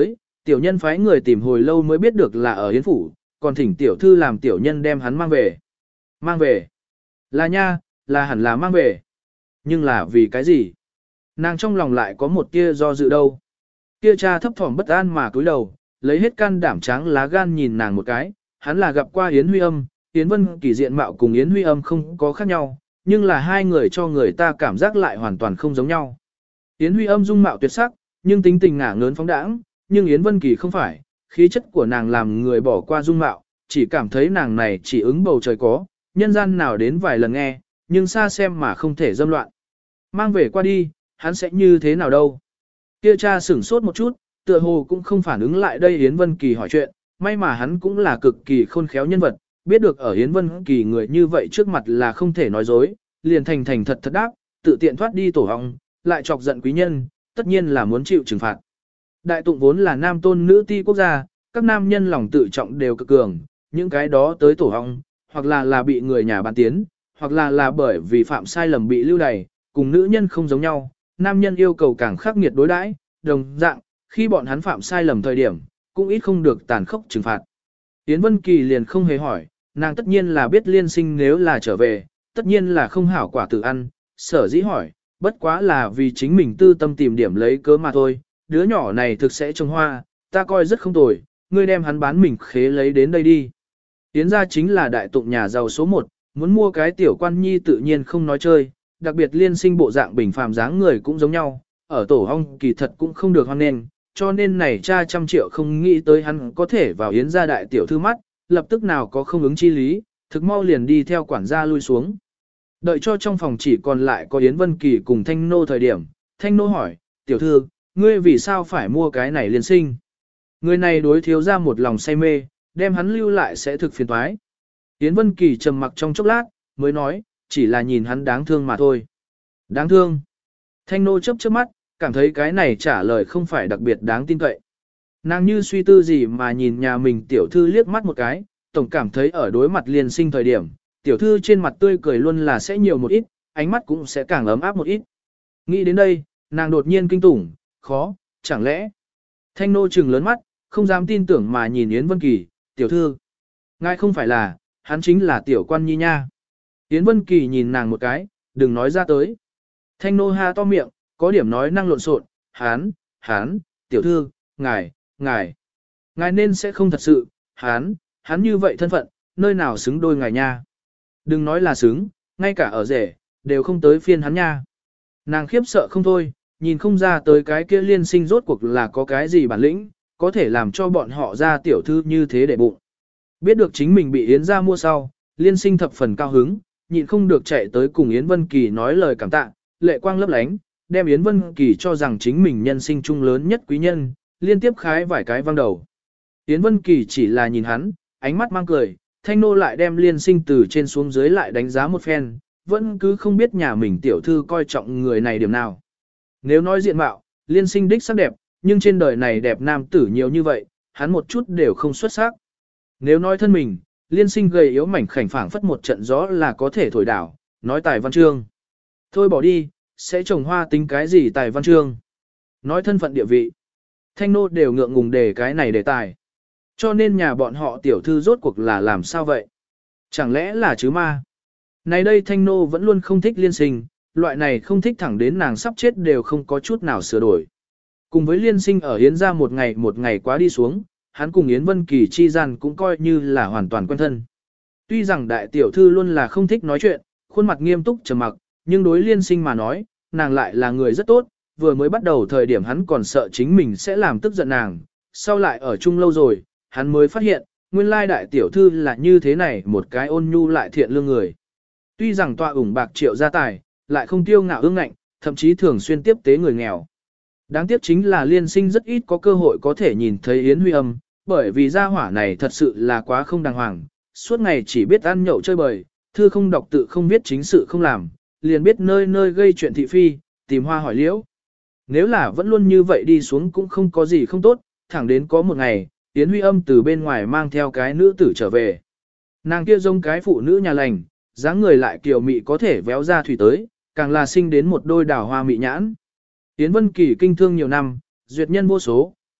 Tiểu nhân phái người tìm hồi lâu mới biết được là ở Yến phủ, còn thỉnh tiểu thư làm tiểu nhân đem hắn mang về. Mang về? Là nha, là hẳn là mang về. Nhưng là vì cái gì? Nàng trong lòng lại có một tia do dự đâu. Kia cha thấp thỏm bất an mà cúi đầu, lấy hết can đảm tráng lá gan nhìn nàng một cái, hắn là gặp qua Yến Huy Âm, Yến Vân Kỳ diện mạo cùng Yến Huy Âm không có khác nhau, nhưng là hai người cho người ta cảm giác lại hoàn toàn không giống nhau. Yến Huy Âm dung mạo tuyệt sắc, nhưng tính tình ngả ngớn phóng đãng, nhưng Yến Vân Kỳ không phải, khí chất của nàng làm người bỏ qua dung mạo, chỉ cảm thấy nàng này chỉ ứng bầu trời có, nhân gian nào đến vài lần nghe, nhưng xa xem mà không thể dâm loạn. Mang về qua đi, hắn sẽ như thế nào đâu? Kia cha sửng sốt một chút, tựa hồ cũng không phản ứng lại đây Yến Vân Kỳ hỏi chuyện, may mà hắn cũng là cực kỳ khôn khéo nhân vật, biết được ở Yến Vân Kỳ người như vậy trước mặt là không thể nói dối, liền thành thành thật thật đáp, tự tiện thoát đi tổ hong, lại chọc giận quý nhân, tất nhiên là muốn chịu trừng phạt. Đại tụng vốn là nam tôn nữ ti quốc gia, các nam nhân lòng tự trọng đều cực cường, những cái đó tới tổ hong, hoặc là bị người nhà bán tiến, hoặc là bởi vì phạm sai lầm bị lưu đày, cùng nữ nhân không giống nhau, nam nhân yêu cầu càng khắc nghiệt đối đãi, đồng dạng, khi bọn hắn phạm sai lầm thời điểm, cũng ít không được tàn khốc trừng phạt. Yến Vân Kỳ liền không hề hỏi, nàng tất nhiên là biết liên sinh nếu là trở về, tất nhiên là không hảo quả tự ăn, sở dĩ hỏi, bất quá là vì chính mình tư tâm tìm điểm lấy cớ mà thôi, đứa nhỏ này thực sẽ trồng hoa, ta coi rất không tồi, ngươi đem hắn bán mình khế lấy đến đây đi. Yến gia chính là đại tụng nhà giàu số 1, muốn mua cái tiểu quan nhi tự nhiên không nói chơi, đặc biệt liên sinh bộ dạng bình phàm dáng người cũng giống nhau, ở tổ hong kỳ thật cũng không được hoan nghênh, cho nên này cha trăm triệu không nghĩ tới hắn có thể vào Yến gia đại tiểu thư mắt, lập tức nào có không ứng chi lý, thực mau liền đi theo quản gia lui xuống. Đợi cho trong phòng chỉ còn lại có Yến Vân Kỳ cùng Thanh Nô thời điểm, Thanh Nô hỏi, tiểu thư, ngươi vì sao phải mua cái này liên sinh? Người này đối thiếu ra một lòng say mê, đem hắn lưu lại sẽ thực phiền toái. Yến Vân Kỳ trầm mặc trong chốc lát, mới nói, chỉ là nhìn hắn đáng thương mà thôi. Đáng thương. Thanh Nô chớp chớp mắt, cảm thấy cái này trả lời không phải đặc biệt đáng tin cậy. Nàng như suy tư gì mà nhìn nhà mình tiểu thư liếc mắt một cái, tổng cảm thấy ở đối mặt liên sinh thời điểm, tiểu thư trên mặt tươi cười luôn là sẽ nhiều một ít, ánh mắt cũng sẽ càng ấm áp một ít. Nghĩ đến đây, nàng đột nhiên kinh tủng, khó, chẳng lẽ. Thanh Nô trừng lớn mắt, không dám tin tưởng mà nhìn Yến Vân Kỳ, tiểu thư. Ngài không phải là, hắn chính là tiểu quan nhi nha. Yến Vân Kỳ nhìn nàng một cái, đừng nói ra tới. Thanh Nô ha to miệng, có điểm nói năng lộn xộn, hắn, tiểu thư, ngài nên sẽ không thật sự, hắn như vậy thân phận, nơi nào xứng đôi ngài nha. Đừng nói là xứng, ngay cả ở rể, đều không tới phiên hắn nha. Nàng khiếp sợ không thôi, nhìn không ra tới cái kia liên sinh rốt cuộc là có cái gì bản lĩnh, có thể làm cho bọn họ ra tiểu thư như thế để bụng. Biết được chính mình bị Yến gia mua sau, liên sinh thập phần cao hứng, nhịn không được chạy tới cùng Yến Vân Kỳ nói lời cảm tạ, lệ quang lấp lánh, đem Yến Vân Kỳ cho rằng chính mình nhân sinh chung lớn nhất quý nhân, liên tiếp khái vài cái văng đầu. Yến Vân Kỳ chỉ là nhìn hắn, ánh mắt mang cười, Thanh Nô lại đem liên sinh từ trên xuống dưới lại đánh giá một phen, vẫn cứ không biết nhà mình tiểu thư coi trọng người này điểm nào. Nếu nói diện mạo, liên sinh đích sắc đẹp, nhưng trên đời này đẹp nam tử nhiều như vậy, hắn một chút đều không xuất sắc. Nếu nói thân mình, liên sinh gầy yếu mảnh khảnh phảng phất một trận gió là có thể thổi đảo, nói tài văn chương. Thôi bỏ đi, sẽ trồng hoa tính cái gì tài văn chương. Nói thân phận địa vị. Thanh Nô đều ngượng ngùng để cái này đề tài. Cho nên nhà bọn họ tiểu thư rốt cuộc là làm sao vậy? Chẳng lẽ là chứ ma? Này đây Thanh Nô vẫn luôn không thích liên sinh, loại này không thích thẳng đến nàng sắp chết đều không có chút nào sửa đổi. Cùng với liên sinh ở Yến gia một ngày quá đi xuống, hắn cùng Yến Vân Kỳ chi gian cũng coi như là hoàn toàn quen thân. Tuy rằng đại tiểu thư luôn là không thích nói chuyện, khuôn mặt nghiêm túc trầm mặc, nhưng đối liên sinh mà nói, nàng lại là người rất tốt, vừa mới bắt đầu thời điểm hắn còn sợ chính mình sẽ làm tức giận nàng, sau lại ở chung lâu rồi, hắn mới phát hiện, nguyên lai đại tiểu thư là như thế này một cái ôn nhu lại thiện lương người. Tuy rằng tọa ủng bạc triệu gia tài, lại không tiêu ngạo ương ngạnh, thậm chí thường xuyên tiếp tế người nghèo. Đáng tiếc chính là liên sinh rất ít có cơ hội có thể nhìn thấy Yến Huy Âm, bởi vì gia hỏa này thật sự là quá không đàng hoàng, suốt ngày chỉ biết ăn nhậu chơi bời, thư không đọc tự không biết chính sự không làm, liền biết nơi nơi gây chuyện thị phi, tìm hoa hỏi liễu. Nếu là vẫn luôn như vậy đi xuống cũng không có gì không tốt, thẳng đến có một ngày, Yến Huy Âm từ bên ngoài mang theo cái nữ tử trở về. Nàng kia giống cái phụ nữ nhà lành, dáng người lại kiều mị có thể véo ra thủy tới, càng là sinh đến một đôi đào hoa mị nhãn. Yến Vân Kỳ kinh thương nhiều năm, duyệt nhân vô số,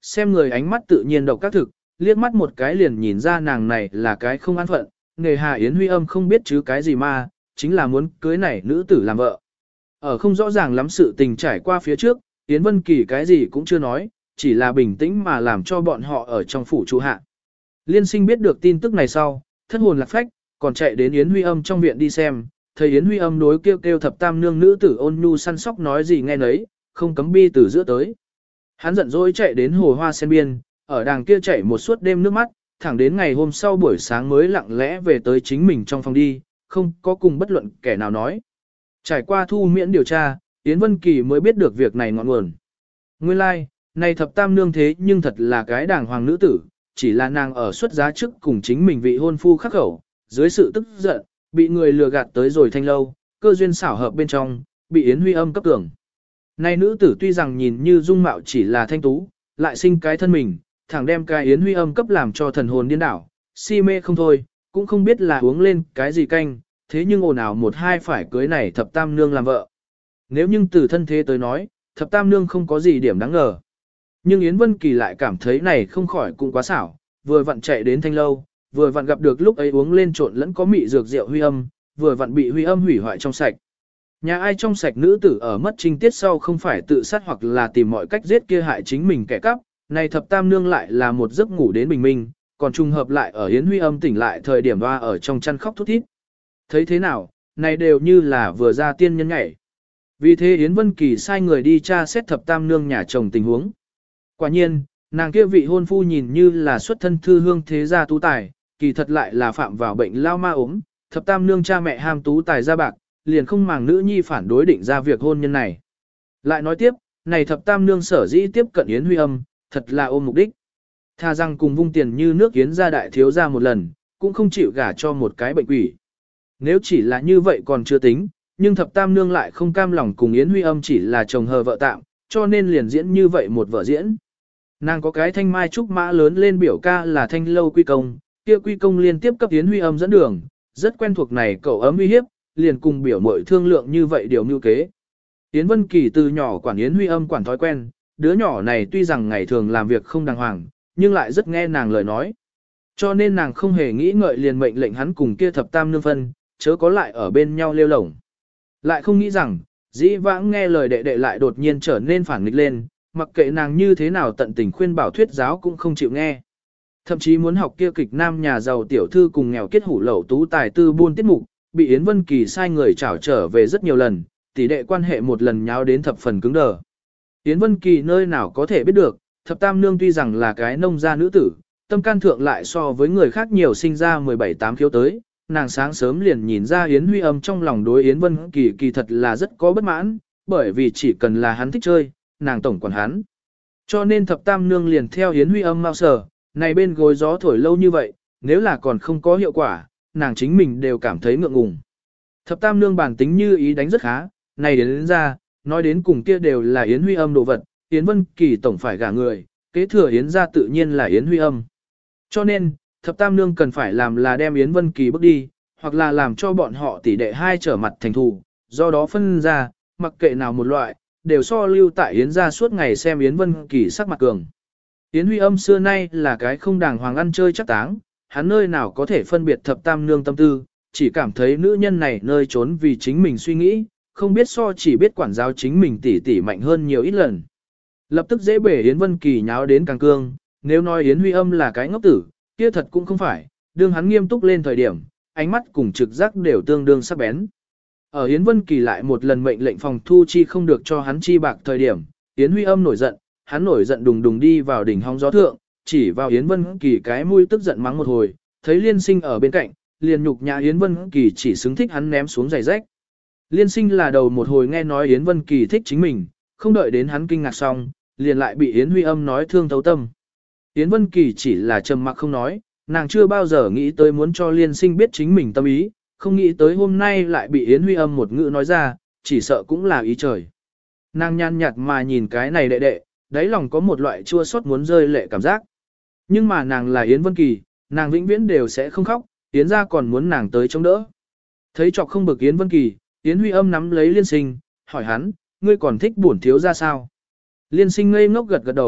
xem người ánh mắt tự nhiên độc các thực, liếc mắt một cái liền nhìn ra nàng này là cái không an phận, nghề hà Yến Huy Âm không biết chứ cái gì mà, chính là muốn cưới này nữ tử làm vợ. Ở không rõ ràng lắm sự tình trải qua phía trước, Yến Vân Kỳ cái gì cũng chưa nói, chỉ là bình tĩnh mà làm cho bọn họ ở trong phủ trụ hạ. Liên Sinh biết được tin tức này sau, thất hồn lạc phách, còn chạy đến Yến Huy Âm trong viện đi xem, thấy Yến Huy Âm đối kêu kêu thập tam nương nữ tử ôn nhu săn sóc nói gì nghe nấy, không cấm bi từ giữa tới. Hắn giận dỗi chạy đến hồ hoa sen biên, ở đàng kia chạy một suốt đêm nước mắt, thẳng đến ngày hôm sau buổi sáng mới lặng lẽ về tới chính mình trong phòng đi, không có cùng bất luận kẻ nào nói. Trải qua thu miễn điều tra, Yến Vân Kỳ mới biết được việc này ngọn nguồn. Nguyên lai, like, này thập tam nương thế nhưng thật là cái đàng hoàng nữ tử, chỉ là nàng ở xuất giá trước cùng chính mình vị hôn phu khắc khẩu, dưới sự tức giận, bị người lừa gạt tới rồi thanh lâu, cơ duyên xảo hợp bên trong, bị Yến Huy Âm cấp tưởng. Này nữ tử tuy rằng nhìn như dung mạo chỉ là thanh tú, lại sinh cái thân mình, thẳng đem cái Yến Huy Âm cấp làm cho thần hồn điên đảo, si mê không thôi, cũng không biết là uống lên cái gì canh, thế nhưng ồn ào một hai phải cưới này thập tam nương làm vợ. Nếu nhưng từ thân thế tới nói, thập tam nương không có gì điểm đáng ngờ. Nhưng Yến Vân Kỳ lại cảm thấy này không khỏi cũng quá xảo, vừa vặn chạy đến thanh lâu, vừa vặn gặp được lúc ấy uống lên trộn lẫn có mị dược rượu Huy Âm, vừa vặn bị Huy Âm hủy hoại trong sạch. Nhà ai trong sạch nữ tử ở mất trinh tiết sau không phải tự sát hoặc là tìm mọi cách giết kia hại chính mình kẻ cắp, này thập tam nương lại là một giấc ngủ đến bình minh, còn trùng hợp lại ở Yến Huy Âm tỉnh lại thời điểm hoa ở trong chăn khóc thút thít. Thấy thế nào, này đều như là vừa ra tiên nhân nhảy. Vì thế Yến Vân Kỳ sai người đi tra xét thập tam nương nhà chồng tình huống. Quả nhiên, nàng kia vị hôn phu nhìn như là xuất thân thư hương thế gia tú tài, kỳ thật lại là phạm vào bệnh lao ma ốm, thập tam nương cha mẹ ham tú tài ra bạc, liền không màng nữ nhi phản đối định ra việc hôn nhân này. Lại nói tiếp, này thập tam nương sở dĩ tiếp cận Yến Huy Âm, thật là ôm mục đích. Tha rằng cùng vung tiền như nước Yến gia đại thiếu gia một lần, cũng không chịu gả cho một cái bệnh quỷ. Nếu chỉ là như vậy còn chưa tính, nhưng thập tam nương lại không cam lòng cùng Yến Huy Âm chỉ là chồng hờ vợ tạm, cho nên liền diễn như vậy một vợ diễn. Nàng có cái thanh mai trúc mã lớn lên biểu ca là thanh lâu quy công, kia quy công liên tiếp cấp Yến Huy Âm dẫn đường, rất quen thuộc này cậu ấm uy hiếp, liền cùng biểu mội thương lượng như vậy điều mưu kế. Yến Vân Kỳ từ nhỏ quản Yến Huy Âm quản thói quen, đứa nhỏ này tuy rằng ngày thường làm việc không đàng hoàng, nhưng lại rất nghe nàng lời nói. Cho nên nàng không hề nghĩ ngợi liền mệnh lệnh hắn cùng kia thập tam nương phân, chớ có lại ở bên nhau lêu lổng. Lại không nghĩ rằng, dĩ vãng nghe lời đệ đệ lại đột nhiên trở nên phản nghịch lên, mặc kệ nàng như thế nào tận tình khuyên bảo thuyết giáo cũng không chịu nghe. Thậm chí muốn học kia kịch nam nhà giàu tiểu thư cùng nghèo kết hủ lậu tú tài tư buôn tiết mục, bị Yến Vân Kỳ sai người trảo trở về rất nhiều lần, tỷ đệ quan hệ một lần nháo đến thập phần cứng đờ. Yến Vân Kỳ nơi nào có thể biết được, thập tam nương tuy rằng là cái nông gia nữ tử, tâm can thượng lại so với người khác nhiều sinh ra 17-8 khiếu tới, nàng sáng sớm liền nhìn ra Yến Huy Âm trong lòng đối Yến Vân Kỳ kỳ thật là rất có bất mãn, bởi vì chỉ cần là hắn thích chơi, nàng tổng quản hắn. Cho nên thập tam nương liền theo Yến Huy Âm mau sở, này bên gối gió thổi lâu như vậy, nếu là còn không có hiệu quả, nàng chính mình đều cảm thấy ngượng ngùng. Thập tam nương bản tính như ý đánh rất khá, này đến ra, nói đến cùng kia đều là Yến Huy Âm đồ vật, Yến Vân Kỳ tổng phải gả người, kế thừa Yến gia tự nhiên là Yến Huy Âm. Cho nên, thập tam nương cần phải làm là đem Yến Vân Kỳ bước đi, hoặc là làm cho bọn họ tỷ đệ hai trở mặt thành thù, do đó phân ra, mặc kệ nào một loại, đều so lưu tại Yến gia suốt ngày xem Yến Vân Kỳ sắc mặt cường. Yến Huy Âm xưa nay là cái không đàng hoàng ăn chơi chắc táng, hắn nơi nào có thể phân biệt thập tam nương tâm tư, chỉ cảm thấy nữ nhân này nơi trốn vì chính mình suy nghĩ, không biết so chỉ biết quản giáo chính mình tỉ tỉ mạnh hơn nhiều ít lần. Lập tức dễ bể Yến Vân Kỳ nháo đến càng cương, nếu nói Yến Huy Âm là cái ngốc tử, kia thật cũng không phải, đương hắn nghiêm túc lên thời điểm, ánh mắt cùng trực giác đều tương đương sắc bén. Ở Yến Vân Kỳ lại một lần mệnh lệnh phòng thu chi không được cho hắn chi bạc thời điểm, Yến Huy Âm nổi giận, hắn nổi giận đùng đùng đi vào đỉnh hóng gió thượng, chỉ vào Yến Vân Kỳ cái mũi tức giận mắng một hồi, thấy Liên Sinh ở bên cạnh, liền nhục nhã Yến Vân Kỳ chỉ xứng thích hắn ném xuống giày rách. Liên Sinh là đầu một hồi nghe nói Yến Vân Kỳ thích chính mình, không đợi đến hắn kinh ngạc xong, liền lại bị Yến Huy Âm nói thương thấu tâm. Yến Vân Kỳ chỉ là trầm mặc không nói, nàng chưa bao giờ nghĩ tới muốn cho Liên Sinh biết chính mình tâm ý, không nghĩ tới hôm nay lại bị Yến Huy Âm một ngữ nói ra, chỉ sợ cũng là ý trời. Nàng nhàn nhạt mà nhìn cái này đệ đệ, đáy lòng có một loại chua xót muốn rơi lệ cảm giác. Nhưng mà nàng là Yến Vân Kỳ, nàng vĩnh viễn đều sẽ không khóc, Yến gia còn muốn nàng tới chống đỡ. Thấy chọc không bực Yến Vân Kỳ, Yến Huy Âm nắm lấy Liên Sinh, hỏi hắn, ngươi còn thích bổn thiếu gia sao? Liên Sinh ngây ngốc gật gật đầu,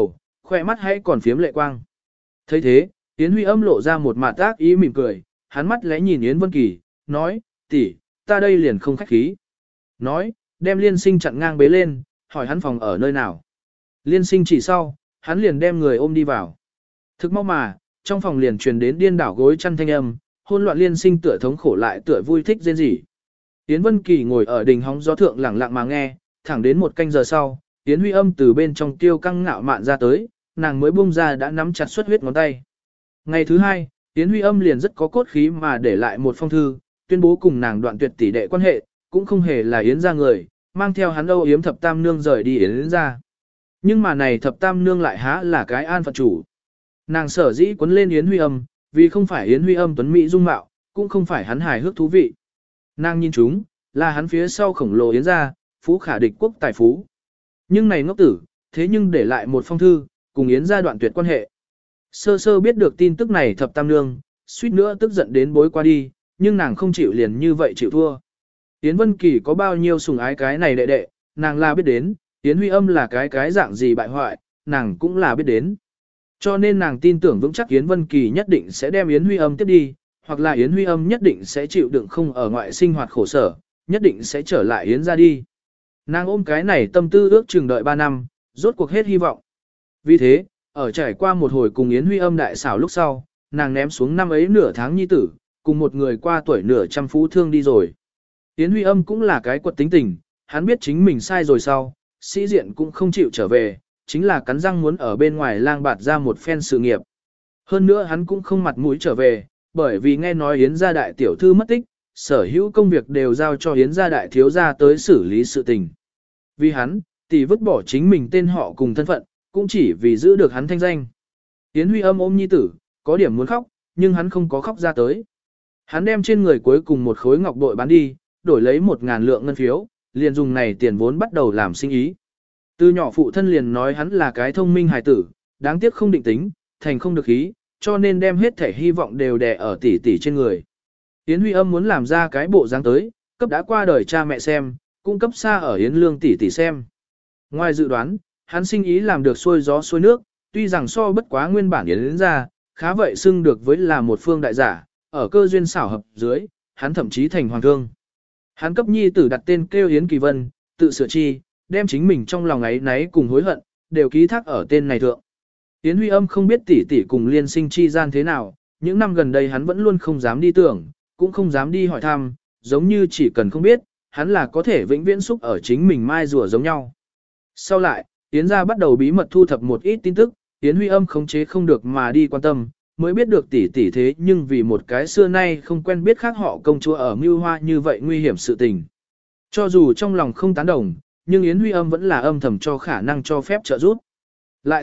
khỏe mắt hãy còn phiếm lệ quang. thấy thế, Yến Huy Âm lộ ra một mặt ác ý mỉm cười, hắn mắt lẽ nhìn Yến Vân Kỳ, nói, tỷ, ta đây liền không khách khí. Nói, đem Liên Sinh chặn ngang bế lên, hỏi hắn phòng ở nơi nào. Liên Sinh chỉ sau, hắn liền đem người ôm đi vào. Thực mau mà, trong phòng liền truyền đến điên đảo gối chăn thanh âm, hôn loạn Liên Sinh tựa thống khổ lại tựa vui thích rên rỉ. Yến Vân Kỳ ngồi ở đỉnh hóng gió thượng lẳng lặng mà nghe, thẳng đến một canh giờ sau, Yến Huy Âm từ bên trong tiêu căng ngạo mạn ra tới, nàng mới buông ra đã nắm chặt xuất huyết ngón tay. Ngày thứ hai, Yến Huy Âm liền rất có cốt khí mà để lại một phong thư, tuyên bố cùng nàng đoạn tuyệt tỷ đệ quan hệ, cũng không hề là Yến gia người, mang theo hắn âu yếm thập tam nương rời đi Yến gia. Nhưng mà này thập tam nương lại há là cái an phận chủ. Nàng sở dĩ quấn lên Yến Huy Âm, vì không phải Yến Huy Âm tuấn mỹ dung mạo, cũng không phải hắn hài hước thú vị. Nàng nhìn chúng, là hắn phía sau khổng lồ Yến gia, phú khả địch quốc tài phú. Nhưng này ngốc tử, thế nhưng để lại một phong thư, cùng Yến gia đoạn tuyệt quan hệ. Sơ sơ biết được tin tức này thập tam nương, suýt nữa tức giận đến bối qua đi, nhưng nàng không chịu liền như vậy chịu thua. Yến Vân Kỳ có bao nhiêu sủng ái cái này đệ đệ, nàng là biết đến, Yến Huy Âm là cái dạng gì bại hoại, nàng cũng là biết đến. Cho nên nàng tin tưởng vững chắc Yến Vân Kỳ nhất định sẽ đem Yến Huy Âm tiếp đi, hoặc là Yến Huy Âm nhất định sẽ chịu đựng không ở ngoại sinh hoạt khổ sở, nhất định sẽ trở lại Yến ra đi. Nàng ôm cái này tâm tư ước chừng đợi 3 năm, rốt cuộc hết hy vọng. Vì thế, ở trải qua một hồi cùng Yến Huy Âm đại xảo lúc sau, nàng ném xuống năm ấy nửa tháng nhi tử, cùng một người qua tuổi nửa trăm phú thương đi rồi. Yến Huy Âm cũng là cái quật tính tình, hắn biết chính mình sai rồi sau, sĩ diện cũng không chịu trở về, chính là cắn răng muốn ở bên ngoài lang bạt ra một phen sự nghiệp. Hơn nữa hắn cũng không mặt mũi trở về, bởi vì nghe nói Yến gia đại tiểu thư mất tích, sở hữu công việc đều giao cho Yến gia đại thiếu gia tới xử lý sự tình. Vì hắn, tỷ vứt bỏ chính mình tên họ cùng thân phận, cũng chỉ vì giữ được hắn thanh danh. Yến Huy Âm ôm nhi tử, có điểm muốn khóc, nhưng hắn không có khóc ra tới. Hắn đem trên người cuối cùng một khối ngọc bội bán đi, đổi lấy 1.000 lượng ngân phiếu, liền dùng này tiền vốn bắt đầu làm sinh ý. Từ nhỏ phụ thân liền nói hắn là cái thông minh hài tử, đáng tiếc không định tính, thành không được ý, cho nên đem hết thể hy vọng đều đè ở tỷ tỷ trên người. Yến Huy Âm muốn làm ra cái bộ dáng tới, cấp đã qua đời cha mẹ xem, cũng cấp xa ở Yến Lương tỷ tỷ xem. Ngoài dự đoán, hắn sinh ý làm được xuôi gió xuôi nước, tuy rằng so bất quá nguyên bản Yến ra, khá vậy xưng được với là một phương đại giả, ở cơ duyên xảo hợp dưới, hắn thậm chí thành hoàng thương. Hắn cấp nhi tử đặt tên kêu Yến Kỳ Vân, tự sửa chi, đem chính mình trong lòng ấy náy cùng hối hận, đều ký thác ở tên này thượng. Yến Huy Âm không biết tỷ tỷ cùng Liên Sinh chi gian thế nào, những năm gần đây hắn vẫn luôn không dám đi tưởng, cũng không dám đi hỏi thăm, giống như chỉ cần không biết, hắn là có thể vĩnh viễn xúc ở chính mình mai rùa giống nhau. Sau lại, Yến gia bắt đầu bí mật thu thập một ít tin tức, Yến Huy Âm khống chế không được mà đi quan tâm, mới biết được tỷ tỷ thế nhưng vì một cái xưa nay không quen biết khác họ công chúa ở Mưu Hoa như vậy nguy hiểm sự tình. Cho dù trong lòng không tán đồng, nhưng Yến Huy Âm vẫn là âm thầm cho khả năng cho phép trợ giúp. Lại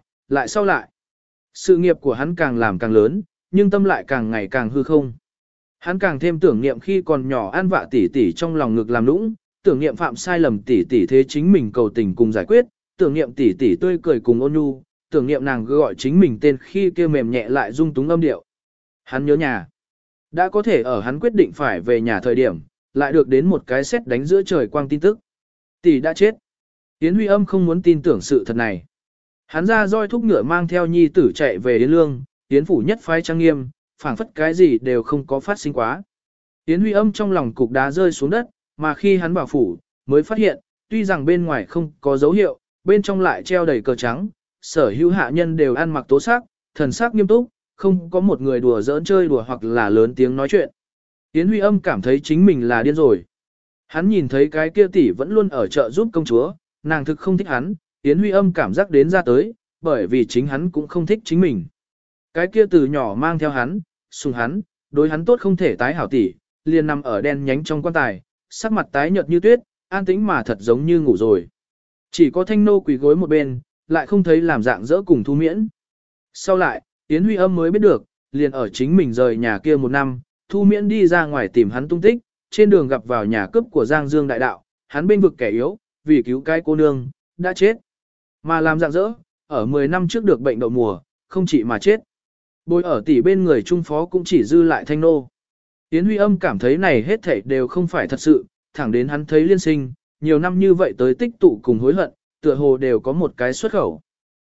sau lại. Sự nghiệp của hắn càng làm càng lớn, nhưng tâm lại càng ngày càng hư không. Hắn càng thêm tưởng niệm khi còn nhỏ ăn vạ tỷ tỷ trong lòng ngực làm nũng, tưởng niệm phạm sai lầm tỷ tỷ thế chính mình cầu tình cùng giải quyết, tưởng niệm tỷ tỷ tươi cười cùng ôn nhu, tưởng niệm nàng gọi chính mình tên khi kia mềm nhẹ lại dung túng âm điệu. Hắn nhớ nhà. Đã có thể ở hắn quyết định phải về nhà thời điểm, lại được đến một cái sét đánh giữa trời quang tin tức. Tỷ đã chết. Yến Huy Âm không muốn tin tưởng sự thật này. Hắn ra roi thúc ngựa mang theo nhi tử chạy về Yến Lương, Yến phủ nhất phái trang nghiêm, phảng phất cái gì đều không có phát sinh quá. Yến Huy Âm trong lòng cục đá rơi xuống đất, mà khi hắn vào phủ, mới phát hiện, tuy rằng bên ngoài không có dấu hiệu, bên trong lại treo đầy cờ trắng, sở hữu hạ nhân đều ăn mặc tố sắc, thần sắc nghiêm túc, không có một người đùa giỡn chơi đùa hoặc là lớn tiếng nói chuyện. Yến Huy Âm cảm thấy chính mình là điên rồi. Hắn nhìn thấy cái kia tỷ vẫn luôn ở chợ giúp công chúa, nàng thực không thích hắn, Yến Huy Âm cảm giác đến ra tới, bởi vì chính hắn cũng không thích chính mình. Cái kia từ nhỏ mang theo hắn, sùng hắn, đối hắn tốt không thể tái hảo tỷ, liền nằm ở đen nhánh trong quan tài, sắc mặt tái nhợt như tuyết, an tĩnh mà thật giống như ngủ rồi. Chỉ có Thanh Nô quỳ gối một bên, lại không thấy làm dạng dỡ cùng Thu Miễn. Sau lại, Yến Huy Âm mới biết được, liền ở chính mình rời nhà kia một năm, Thu Miễn đi ra ngoài tìm hắn tung tích, trên đường gặp vào nhà cướp của Giang Dương đại đạo, hắn bên vực kẻ yếu, vì cứu cái cô nương, đã chết. Mà làm dạng dỡ, ở 10 năm trước được bệnh đậu mùa, không chỉ mà chết. Bồi ở tỷ bên người trung phó cũng chỉ dư lại Thanh Nô. Yến Huy Âm cảm thấy này hết thảy đều không phải thật sự, thẳng đến hắn thấy Liên Sinh, nhiều năm như vậy tới tích tụ cùng hối hận, tựa hồ đều có một cái xuất khẩu.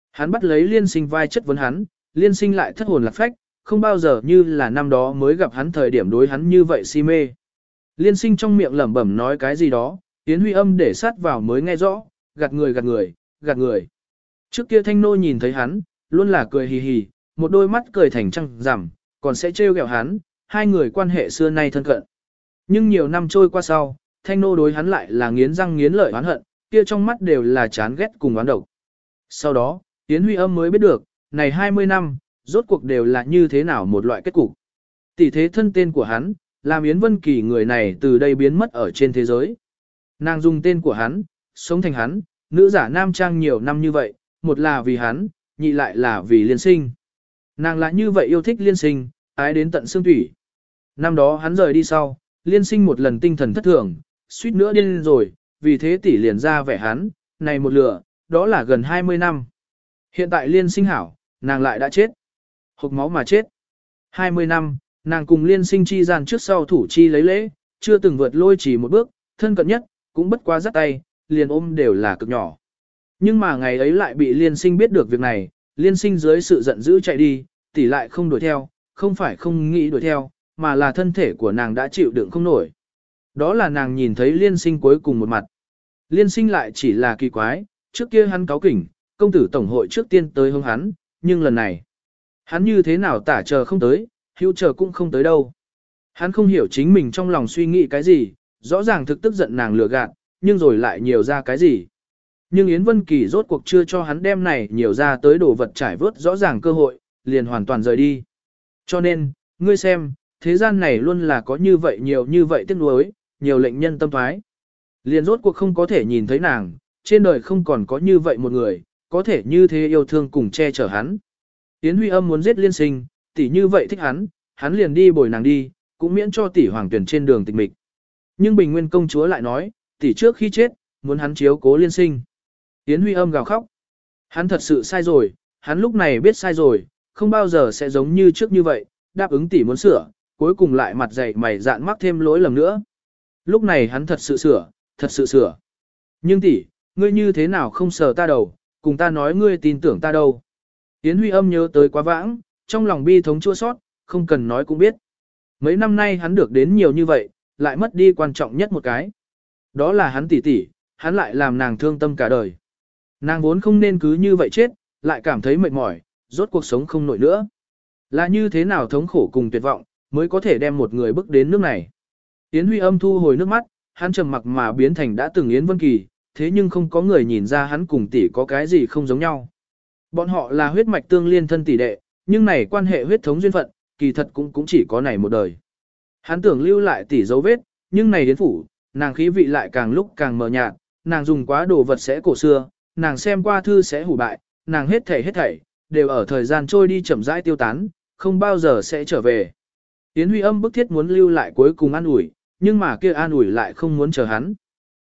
Hắn bắt lấy liên sinh vai chất vấn hắn, liên sinh lại thất hồn lạc phách, không bao giờ như là năm đó mới gặp hắn thời điểm đối hắn như vậy si mê. Liên sinh trong miệng lẩm bẩm nói cái gì đó, Yến Huy Âm để sát vào mới nghe rõ, gạt người gạt người, gạt người. Trước kia Thanh Nô nhìn thấy hắn, luôn là cười hì hì, một đôi mắt cười thành trăng rằm, còn sẽ trêu ghẹo hắn, hai người quan hệ xưa nay thân cận. Nhưng nhiều năm trôi qua sau, Thanh Nô đối hắn lại là nghiến răng nghiến lợi oán hận, kia trong mắt đều là chán ghét cùng oán độc. Sau đó, Yến Huy Âm mới biết được, này 20 năm, rốt cuộc đều là như thế nào một loại kết cục. Tỷ thế thân tên của hắn, làm Yến Vân Kỳ người này từ đây biến mất ở trên thế giới. Nàng dùng tên của hắn, sống thành hắn, nữ giả nam trang nhiều năm như vậy, một là vì hắn, nhị lại là vì liên sinh. Nàng lại như vậy yêu thích liên sinh, ái đến tận xương thủy. Năm đó hắn rời đi sau, liên sinh một lần tinh thần thất thường, suýt nữa điên rồi, vì thế tỷ liền ra vẻ hắn, này một lửa, đó là gần 20 năm. Hiện tại liên sinh hảo, nàng lại đã chết. Hộc máu mà chết. 20 năm, nàng cùng liên sinh chi gian trước sau thủ chi lấy lễ, chưa từng vượt lôi chỉ một bước, thân cận nhất, cũng bất quá dắt tay, liền ôm đều là cực nhỏ. Nhưng mà ngày ấy lại bị liên sinh biết được việc này, liên sinh dưới sự giận dữ chạy đi, tỷ lại không đuổi theo, không phải không nghĩ đuổi theo, mà là thân thể của nàng đã chịu đựng không nổi. Đó là nàng nhìn thấy liên sinh cuối cùng một mặt. Liên sinh lại chỉ là kỳ quái, trước kia hắn cáo kỉnh, công tử tổng hội trước tiên tới hướng hắn, nhưng lần này, hắn như thế nào tả chờ không tới, hữu chờ cũng không tới đâu. Hắn không hiểu chính mình trong lòng suy nghĩ cái gì, rõ ràng thực tức giận nàng lừa gạt, nhưng rồi lại nhiều ra cái gì. Nhưng Yến Vân Kỳ rốt cuộc chưa cho hắn đem này nhiều ra tới đồ vật trải vớt rõ ràng cơ hội, liền hoàn toàn rời đi. Cho nên, ngươi xem, thế gian này luôn là có như vậy tiếc nuối, nhiều lệnh nhân tâm thoái. Liền rốt cuộc không có thể nhìn thấy nàng, trên đời không còn có như vậy một người, có thể như thế yêu thương cùng che chở hắn. Yến Huy Âm muốn giết liên sinh, tỷ như vậy thích hắn liền đi bồi nàng đi, cũng miễn cho tỷ hoàng tuyển trên đường tịch mịch. Nhưng Bình Nguyên công chúa lại nói, tỷ trước khi chết, muốn hắn chiếu cố liên sinh. Yến Huy Âm gào khóc. Hắn thật sự sai rồi, hắn lúc này biết sai rồi, không bao giờ sẽ giống như trước như vậy, đáp ứng tỷ muốn sửa, cuối cùng lại mặt dày mày dạn mắc thêm lỗi lầm nữa. Lúc này hắn thật sự sửa. Nhưng tỷ, ngươi như thế nào không sờ ta đầu, cùng ta nói ngươi tin tưởng ta đâu. Yến Huy Âm nhớ tới quá vãng, trong lòng bi thống chua sót, không cần nói cũng biết. Mấy năm nay hắn được đến nhiều như vậy, lại mất đi quan trọng nhất một cái. Đó là hắn tỷ, hắn lại làm nàng thương tâm cả đời. Nàng vốn không nên cứ như vậy chết, lại cảm thấy mệt mỏi, rốt cuộc sống không nổi nữa. Là như thế nào thống khổ cùng tuyệt vọng, mới có thể đem một người bước đến nước này. Yến Huy Âm thu hồi nước mắt, hắn trầm mặc mà biến thành đã từng Yến Vân Kỳ, thế nhưng không có người nhìn ra hắn cùng tỷ có cái gì không giống nhau. Bọn họ là huyết mạch tương liên thân tỷ đệ, nhưng này quan hệ huyết thống duyên phận, kỳ thật cũng chỉ có này một đời. Hắn tưởng lưu lại tỷ dấu vết, nhưng này đến phủ, nàng khí vị lại càng lúc càng mờ nhạt, nàng dùng quá đồ vật sẽ cổ xưa, nàng xem qua thư sẽ hủ bại, nàng hết thảy, đều ở thời gian trôi đi chậm rãi tiêu tán, không bao giờ sẽ trở về. Yến Huy Âm bức thiết muốn lưu lại cuối cùng an ủi, nhưng mà kia an ủi lại không muốn chờ hắn.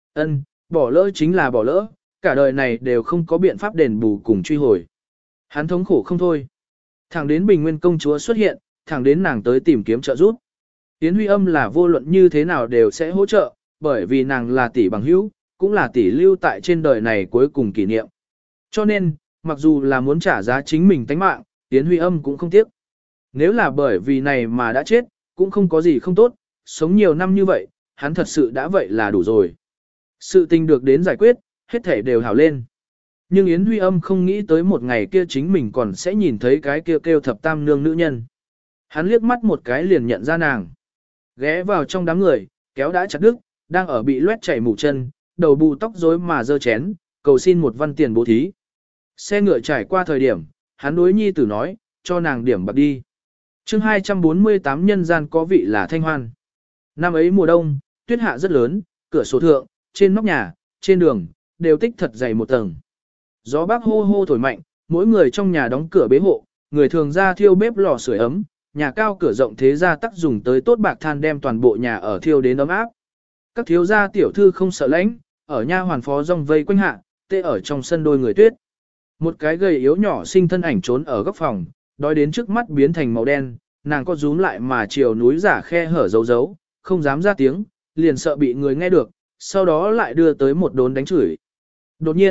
Bỏ lỡ chính là bỏ lỡ, cả đời này đều không có biện pháp đền bù cùng truy hồi. Hắn thống khổ không thôi. Thẳng đến Bình Nguyên công chúa xuất hiện, thẳng đến nàng tới tìm kiếm trợ giúp. Yến Huy Âm là vô luận như thế nào đều sẽ hỗ trợ, bởi vì nàng là tỷ bằng hữu, cũng là tỷ lưu tại trên đời này cuối cùng kỷ niệm. Cho nên, mặc dù là muốn trả giá chính mình tánh mạng, Yến Huy Âm cũng không tiếc. Nếu là bởi vì này mà đã chết, cũng không có gì không tốt, sống nhiều năm như vậy, hắn thật sự đã vậy là đủ rồi. Sự tình được đến giải quyết, hết thể đều hảo lên. Nhưng Yến Huy Âm không nghĩ tới một ngày kia chính mình còn sẽ nhìn thấy cái kia kêu thập tam nương nữ nhân. Hắn liếc mắt một cái liền nhận ra nàng. Ghé vào trong đám người, kéo đã chặt đứt, đang ở bị loét chảy mủ chân, đầu bù tóc rối mà dơ chén, cầu xin một văn tiền bố thí. Xe ngựa trải qua thời điểm, hắn đối nhi tử nói, cho nàng điểm bạc đi. chương 248 nhân gian có vị là Thanh Hoan. Năm ấy mùa đông, tuyết hạ rất lớn, cửa sổ thượng, trên nóc nhà, trên đường, đều tích thật dày một tầng. Gió bắc hô hô thổi mạnh, mỗi người trong nhà đóng cửa bế hộ, người thường ra thiêu bếp lò sưởi ấm, nhà cao cửa rộng thế gia tắc dùng tới tốt bạc than đem toàn bộ nhà ở thiêu đến ấm áp. Các thiếu gia tiểu thư không sợ lạnh, ở nha hoàn phó rong vây quanh hạ, tê ở trong sân đôi người tuyết. Một cái gầy yếu nhỏ sinh thân ảnh trốn ở góc phòng, đói đến trước mắt biến thành màu đen, nàng có rúm lại mà chiều núi giả khe hở giấu, không dám ra tiếng, liền sợ bị người nghe được, sau đó lại đưa tới một đốn đánh chửi. Đột nhiên,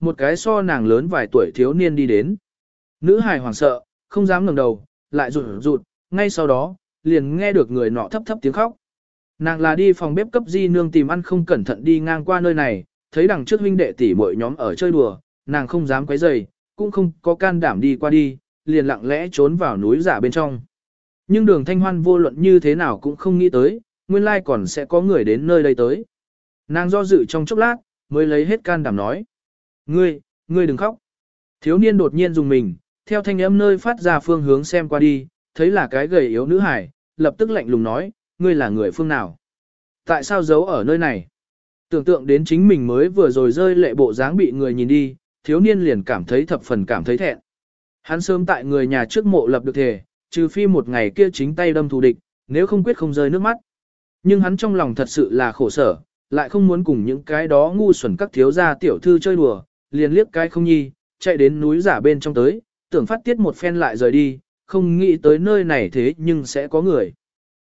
một cái so nàng lớn vài tuổi thiếu niên đi đến. Nữ hài hoảng sợ, không dám ngẩng đầu, lại rụt rụt, ngay sau đó, liền nghe được người nọ thấp thấp tiếng khóc. Nàng là đi phòng bếp cấp di nương tìm ăn không cẩn thận đi ngang qua nơi này, thấy đằng trước huynh đệ tỷ muội nhóm ở chơi đùa, nàng không dám quấy rầy, cũng không có can đảm đi qua đi, liền lặng lẽ trốn vào núi giả bên trong. Nhưng Đường Thanh Hoan vô luận như thế nào cũng không nghĩ tới, nguyên lai còn sẽ có người đến nơi đây tới. Nàng do dự trong chốc lát, mới lấy hết can đảm nói. Ngươi đừng khóc. Thiếu niên đột nhiên dùng mình, theo thanh âm nơi phát ra phương hướng xem qua đi, thấy là cái gầy yếu nữ hải, lập tức lạnh lùng nói, ngươi là người phương nào? Tại sao giấu ở nơi này? Tưởng tượng đến chính mình mới vừa rồi rơi lệ bộ dáng bị người nhìn đi, thiếu niên liền cảm thấy thập phần cảm thấy thẹn. Hắn sớm tại người nhà trước mộ lập được thề, trừ phi một ngày kia chính tay đâm thù địch, nếu không quyết không rơi nước mắt. Nhưng hắn trong lòng thật sự là khổ sở, lại không muốn cùng những cái đó ngu xuẩn các thiếu gia tiểu thư chơi đùa, liền liếc cái không nhi, chạy đến núi giả bên trong tới, tưởng phát tiết một phen lại rời đi, không nghĩ tới nơi này thế nhưng sẽ có người.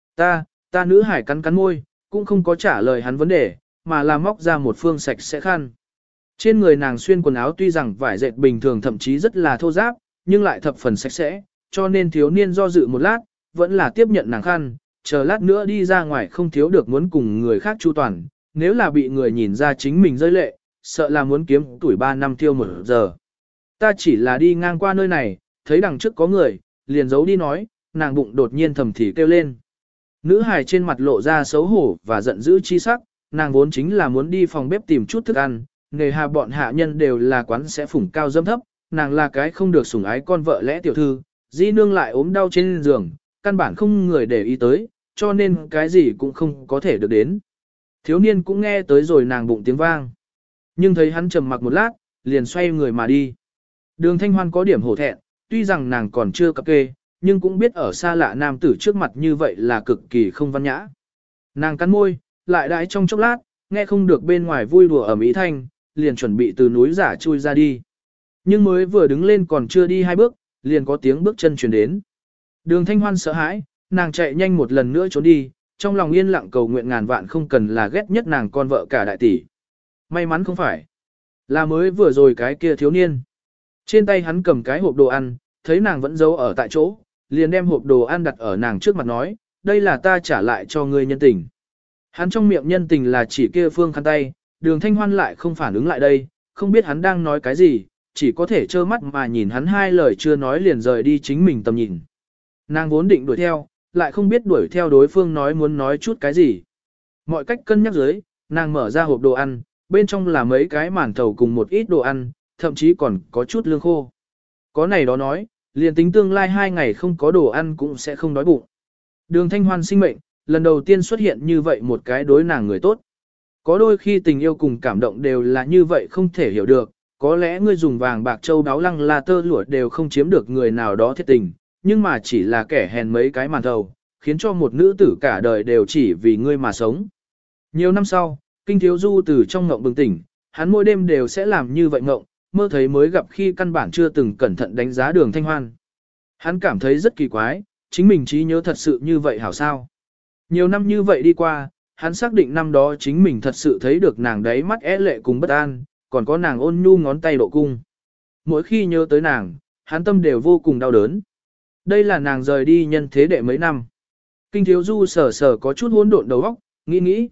Ta nữ hải cắn cắn môi, cũng không có trả lời hắn vấn đề, mà là móc ra một phương sạch sẽ khăn. Trên người nàng xuyên quần áo tuy rằng vải dệt bình thường thậm chí rất là thô ráp, nhưng lại thập phần sạch sẽ, cho nên thiếu niên do dự một lát, vẫn là tiếp nhận nàng khăn, chờ lát nữa đi ra ngoài không thiếu được muốn cùng người khác chu toàn, nếu là bị người nhìn ra chính mình rơi lệ, sợ là muốn kiếm tuổi 3 năm tiêu 1 giờ. Ta chỉ là đi ngang qua nơi này, thấy đằng trước có người, liền giấu đi nói, nàng bụng đột nhiên thầm thì kêu lên. Nữ hài trên mặt lộ ra xấu hổ và giận dữ chi sắc, nàng vốn chính là muốn đi phòng bếp tìm chút thức ăn, nghề hà bọn hạ nhân đều là quán sẽ phủng cao dâm thấp, nàng là cái không được sủng ái con vợ lẽ tiểu thư, di nương lại ốm đau trên giường, căn bản không người để ý tới, cho nên cái gì cũng không có thể được đến. Thiếu niên cũng nghe tới rồi nàng bụng tiếng vang, nhưng thấy hắn trầm mặc một lát, liền xoay người mà đi. Đường Thanh Hoan có điểm hổ thẹn, tuy rằng nàng còn chưa cập kê, nhưng cũng biết ở xa lạ nam tử trước mặt như vậy là cực kỳ không văn nhã. Nàng cắn môi, lại đãi trong chốc lát, nghe không được bên ngoài vui đùa ở mỹ thanh, liền chuẩn bị từ núi giả chui ra đi. Nhưng mới vừa đứng lên còn chưa đi 2 bước, liền có tiếng bước chân chuyển đến. Đường Thanh Hoan sợ hãi, nàng chạy nhanh một lần nữa trốn đi, trong lòng yên lặng cầu nguyện ngàn vạn không cần là ghét nhất nàng con vợ cả đại tỷ. May mắn không phải, là mới vừa rồi cái kia thiếu niên. Trên tay hắn cầm cái hộp đồ ăn, thấy nàng vẫn giấu ở tại chỗ, liền đem hộp đồ ăn đặt ở nàng trước mặt nói, đây là ta trả lại cho ngươi nhân tình. Hắn trong miệng nhân tình là chỉ kia phương khăn tay, Đường Thanh Hoan lại không phản ứng lại đây, không biết hắn đang nói cái gì, chỉ có thể trơ mắt mà nhìn hắn 2 lời chưa nói liền rời đi chính mình tầm nhìn. Nàng vốn định đuổi theo, lại không biết đuổi theo đối phương nói muốn nói chút cái gì. Mọi cách cân nhắc dưới, nàng mở ra hộp đồ ăn, bên trong là mấy cái màn thầu cùng một ít đồ ăn, thậm chí còn có chút lương khô. Có này đó nói, liền tính tương lai 2 ngày không có đồ ăn cũng sẽ không đói bụng. Đường Thanh Hoan sinh mệnh, lần đầu tiên xuất hiện như vậy một cái đối nàng người tốt. Có đôi khi tình yêu cùng cảm động đều là như vậy không thể hiểu được, có lẽ ngươi dùng vàng bạc châu đáo lăng là tơ lụa đều không chiếm được người nào đó thiết tình, nhưng mà chỉ là kẻ hèn mấy cái màn thầu, khiến cho một nữ tử cả đời đều chỉ vì ngươi mà sống. Nhiều năm sau, Kinh Thiếu Du từ trong ngộng bừng tỉnh, hắn mỗi đêm đều sẽ làm như vậy ngộng, mơ thấy mới gặp khi căn bản chưa từng cẩn thận đánh giá Đường Thanh Hoan. Hắn cảm thấy rất kỳ quái, chính mình trí nhớ thật sự như vậy hảo sao. Nhiều năm như vậy đi qua, hắn xác định năm đó chính mình thật sự thấy được nàng đấy mắt é lệ cùng bất an, còn có nàng ôn nhu ngón tay độ cung. Mỗi khi nhớ tới nàng, hắn tâm đều vô cùng đau đớn. Đây là nàng rời đi nhân thế đệ mấy năm. Kinh Thiếu Du sờ sờ có chút hỗn độn đầu óc, nghĩ.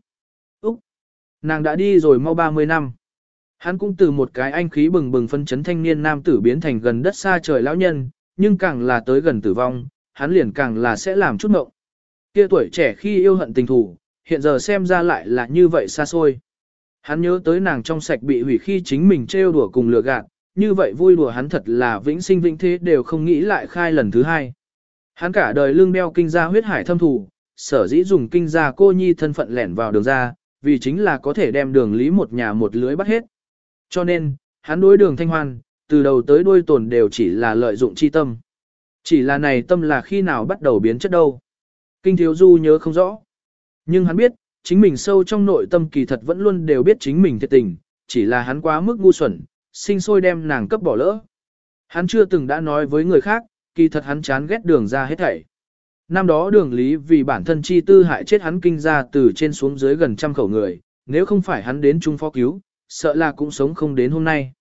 Nàng đã đi rồi mau 30 năm. Hắn cũng từ một cái anh khí bừng bừng phân chấn thanh niên nam tử biến thành gần đất xa trời lão nhân, nhưng càng là tới gần tử vong, hắn liền càng là sẽ làm chút mộng. Kia tuổi trẻ khi yêu hận tình thù, hiện giờ xem ra lại là như vậy xa xôi. Hắn nhớ tới nàng trong sạch bị hủy khi chính mình trêu đùa cùng lừa gạt, như vậy vui đùa hắn thật là vĩnh sinh vĩnh thế đều không nghĩ lại khai lần thứ 2. Hắn cả đời lương đeo kinh gia huyết hải thâm thù, sở dĩ dùng kinh gia cô nhi thân phận lẻn vào đường ra, vì chính là có thể đem Đường Lý một nhà một lưới bắt hết. Cho nên, hắn đối Đường Thanh Hoan, từ đầu tới đuôi tồn đều chỉ là lợi dụng chi tâm. Chỉ là này tâm là khi nào bắt đầu biến chất đâu. Kinh Thiếu Du nhớ không rõ. Nhưng hắn biết, chính mình sâu trong nội tâm kỳ thật vẫn luôn đều biết chính mình thiệt tình, chỉ là hắn quá mức ngu xuẩn, sinh sôi đem nàng cấp bỏ lỡ. Hắn chưa từng đã nói với người khác, kỳ thật hắn chán ghét Đường ra hết thảy. Năm đó Đường Lý vì bản thân chi tư hại chết hắn kinh ra từ trên xuống dưới gần 100 khẩu người, nếu không phải hắn đến Trung Phó cứu, sợ là cũng sống không đến hôm nay.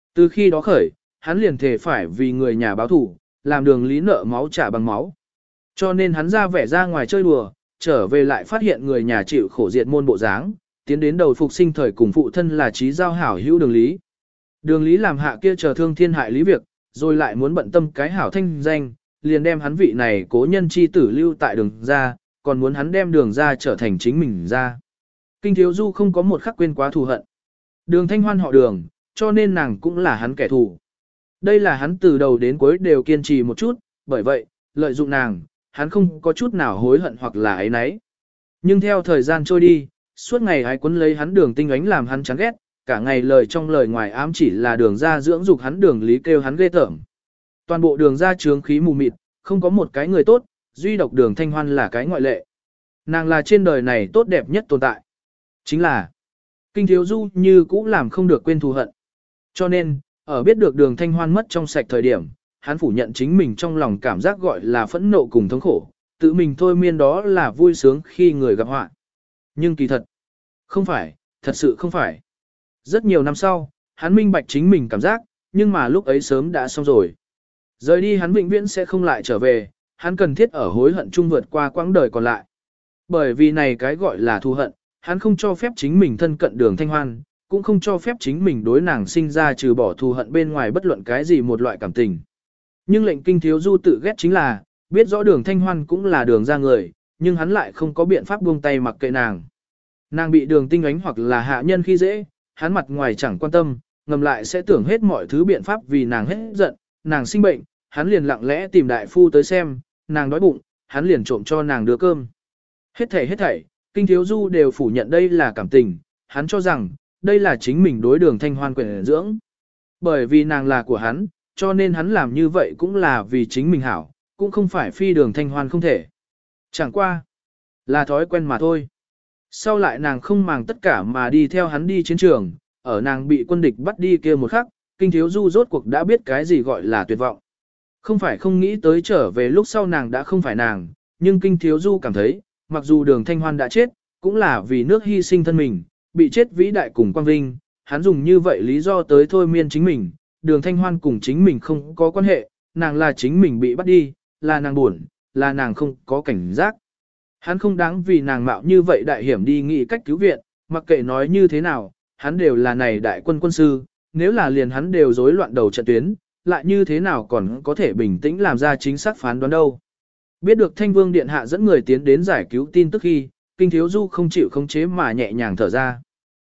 Từ khi đó khởi, hắn liền thề phải vì người nhà báo thủ, làm Đường Lý nợ máu trả bằng máu. Cho nên hắn ra vẻ ra ngoài chơi đùa, trở về lại phát hiện người nhà chịu khổ diệt môn bộ dáng, tiến đến đầu phục sinh thời cùng phụ thân là trí giao hảo hữu Đường Lý. Đường Lý làm hạ kia chờ thương thiên hại lý việc, rồi lại muốn bận tâm cái hảo thanh danh, liền đem hắn vị này cố nhân chi tử lưu tại Đường gia, còn muốn hắn đem Đường gia trở thành chính mình ra. Kinh Thiếu Du không có một khắc quên quá thù hận. Đường Thanh Hoan họ Đường, cho nên nàng cũng là hắn kẻ thù. Đây là hắn từ đầu đến cuối đều kiên trì một chút, bởi vậy, lợi dụng nàng, hắn không có chút nào hối hận hoặc là ấy nấy. Nhưng theo thời gian trôi đi, suốt ngày ái quấn lấy hắn Đường Tinh Ánh làm hắn chán ghét, cả ngày lời trong lời ngoài ám chỉ là Đường gia dưỡng dục hắn Đường Lý kêu hắn ghê tởm. Toàn bộ Đường gia chướng khí mù mịt, không có một cái người tốt, duy độc Đường Thanh Hoan là cái ngoại lệ. Nàng là trên đời này tốt đẹp nhất tồn tại. Chính là, Kinh Thiếu Du như cũ làm không được quên thù hận. Cho nên, ở biết được Đường Thanh Hoan mất trong sạch thời điểm, hắn phủ nhận chính mình trong lòng cảm giác gọi là phẫn nộ cùng thống khổ, tự mình thôi miên đó là vui sướng khi người gặp họa. Nhưng kỳ thật, không phải, thật sự không phải. Rất nhiều năm sau, hắn minh bạch chính mình cảm giác, nhưng mà lúc ấy sớm đã xong rồi. Rời đi hắn vĩnh viễn sẽ không lại trở về, hắn cần thiết ở hối hận chung vượt qua quãng đời còn lại. Bởi vì này cái gọi là thù hận, hắn không cho phép chính mình thân cận Đường Thanh Hoan, cũng không cho phép chính mình đối nàng sinh ra trừ bỏ thù hận bên ngoài bất luận cái gì một loại cảm tình. Nhưng lệnh Kinh Thiếu Du tự ghét chính là, biết rõ Đường Thanh Hoan cũng là Đường ra người, nhưng hắn lại không có biện pháp buông tay mặc kệ nàng. Nàng bị Đường Tinh Ánh hoặc là hạ nhân khi dễ, hắn mặt ngoài chẳng quan tâm, ngầm lại sẽ tưởng hết mọi thứ biện pháp vì nàng hết giận, nàng sinh bệnh, hắn liền lặng lẽ tìm đại phu tới xem, nàng đói bụng, hắn liền trộm cho nàng đưa cơm. Hết thảy, Kinh Thiếu Du đều phủ nhận đây là cảm tình, hắn cho rằng, đây là chính mình đối Đường Thanh Hoan quyền dưỡng. Bởi vì nàng là của hắn, cho nên hắn làm như vậy cũng là vì chính mình hảo, cũng không phải phi Đường Thanh Hoan không thể. Chẳng qua, là thói quen mà thôi. Sau lại nàng không màng tất cả mà đi theo hắn đi chiến trường, ở nàng bị quân địch bắt đi kia một khắc, Kinh Thiếu Du rốt cuộc đã biết cái gì gọi là tuyệt vọng. Không phải không nghĩ tới trở về lúc sau nàng đã không phải nàng, nhưng Kinh Thiếu Du cảm thấy, mặc dù Đường Thanh Hoan đã chết, cũng là vì nước hy sinh thân mình, bị chết vĩ đại cùng quang vinh, hắn dùng như vậy lý do tới thôi miên chính mình, Đường Thanh Hoan cùng chính mình không có quan hệ, nàng là chính mình bị bắt đi, là nàng buồn, là nàng không có cảnh giác. Hắn không đáng vì nàng mạo như vậy đại hiểm đi nghĩ cách cứu viện, mặc kệ nói như thế nào, hắn đều là này đại quân quân sư, nếu là liền hắn đều rối loạn đầu trận tuyến, lại như thế nào còn có thể bình tĩnh làm ra chính xác phán đoán đâu. Biết được Thanh Vương Điện Hạ dẫn người tiến đến giải cứu tin tức khi, Kinh Thiếu Du không chịu khống chế mà nhẹ nhàng thở ra.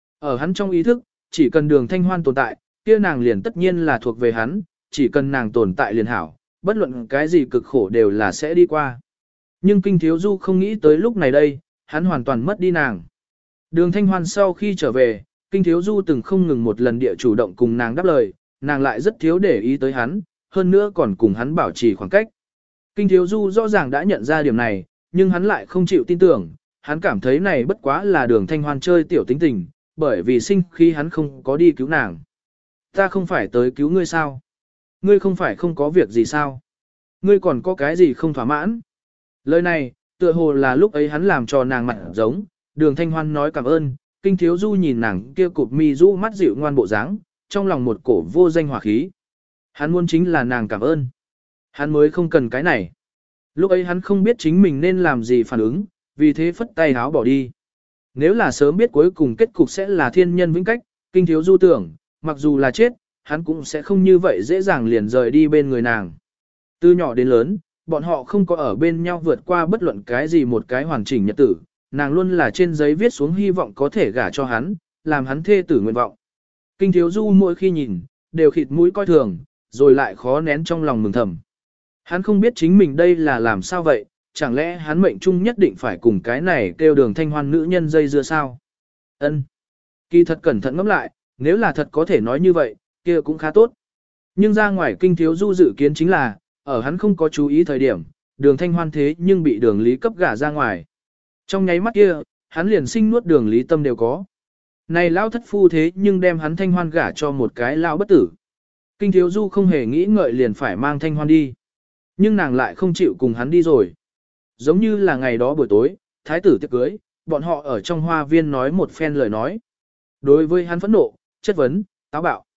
Ở hắn trong ý thức, chỉ cần Đường Thanh Hoan tồn tại, kia nàng liền tất nhiên là thuộc về hắn, chỉ cần nàng tồn tại liền hảo, bất luận cái gì cực khổ đều là sẽ đi qua. Nhưng Kinh Thiếu Du không nghĩ tới lúc này đây, hắn hoàn toàn mất đi nàng. Đường Thanh Hoan sau khi trở về, Kinh Thiếu Du từng không ngừng một lần địa chủ động cùng nàng đáp lời, nàng lại rất thiếu để ý tới hắn, hơn nữa còn cùng hắn bảo trì khoảng cách. Kinh Thiếu Du rõ ràng đã nhận ra điểm này, nhưng hắn lại không chịu tin tưởng, hắn cảm thấy này bất quá là Đường Thanh Hoan chơi tiểu tính tình, bởi vì sinh khi hắn không có đi cứu nàng. Ta không phải tới cứu ngươi sao? Ngươi không phải không có việc gì sao? Ngươi còn có cái gì không thỏa mãn? Lời này, tựa hồ là lúc ấy hắn làm cho nàng mặt giống, Đường Thanh Hoan nói cảm ơn, Kinh Thiếu Du nhìn nàng kia cụp mi rũ mắt dịu ngoan bộ dáng, trong lòng một cổ vô danh hỏa khí. Hắn muốn chính là nàng cảm ơn. Hắn mới không cần cái này. Lúc ấy hắn không biết chính mình nên làm gì phản ứng, vì thế phất tay háo bỏ đi. Nếu là sớm biết cuối cùng kết cục sẽ là thiên nhân vĩnh cách, Kinh Thiếu Du tưởng, mặc dù là chết, hắn cũng sẽ không như vậy dễ dàng liền rời đi bên người nàng. Từ nhỏ đến lớn, bọn họ không có ở bên nhau vượt qua bất luận cái gì một cái hoàn chỉnh nhật tử, nàng luôn là trên giấy viết xuống hy vọng có thể gả cho hắn, làm hắn thê tử nguyện vọng. Kinh Thiếu Du mỗi khi nhìn, đều khịt mũi coi thường, rồi lại khó nén trong lòng mừng thầm. Hắn không biết chính mình đây là làm sao vậy, chẳng lẽ hắn mệnh chung nhất định phải cùng cái này kêu Đường Thanh Hoan nữ nhân dây dưa sao? Ân. Kỳ thật cẩn thận ngẫm lại, nếu là thật có thể nói như vậy, kia cũng khá tốt. Nhưng ra ngoài Kinh Thiếu Du dự kiến chính là, ở hắn không có chú ý thời điểm, Đường Thanh Hoan thế nhưng bị Đường Lý cấp gả ra ngoài. Trong nháy mắt kia, hắn liền sinh nuốt Đường Lý tâm đều có. Này lão thất phu thế nhưng đem hắn Thanh Hoan gả cho một cái lão bất tử. Kinh Thiếu Du không hề nghĩ ngợi liền phải mang Thanh Hoan đi. Nhưng nàng lại không chịu cùng hắn đi rồi. Giống như là ngày đó buổi tối, thái tử tiệc cưới, bọn họ ở trong hoa viên nói một phen lời nói. Đối với hắn phẫn nộ, chất vấn, táo bạo.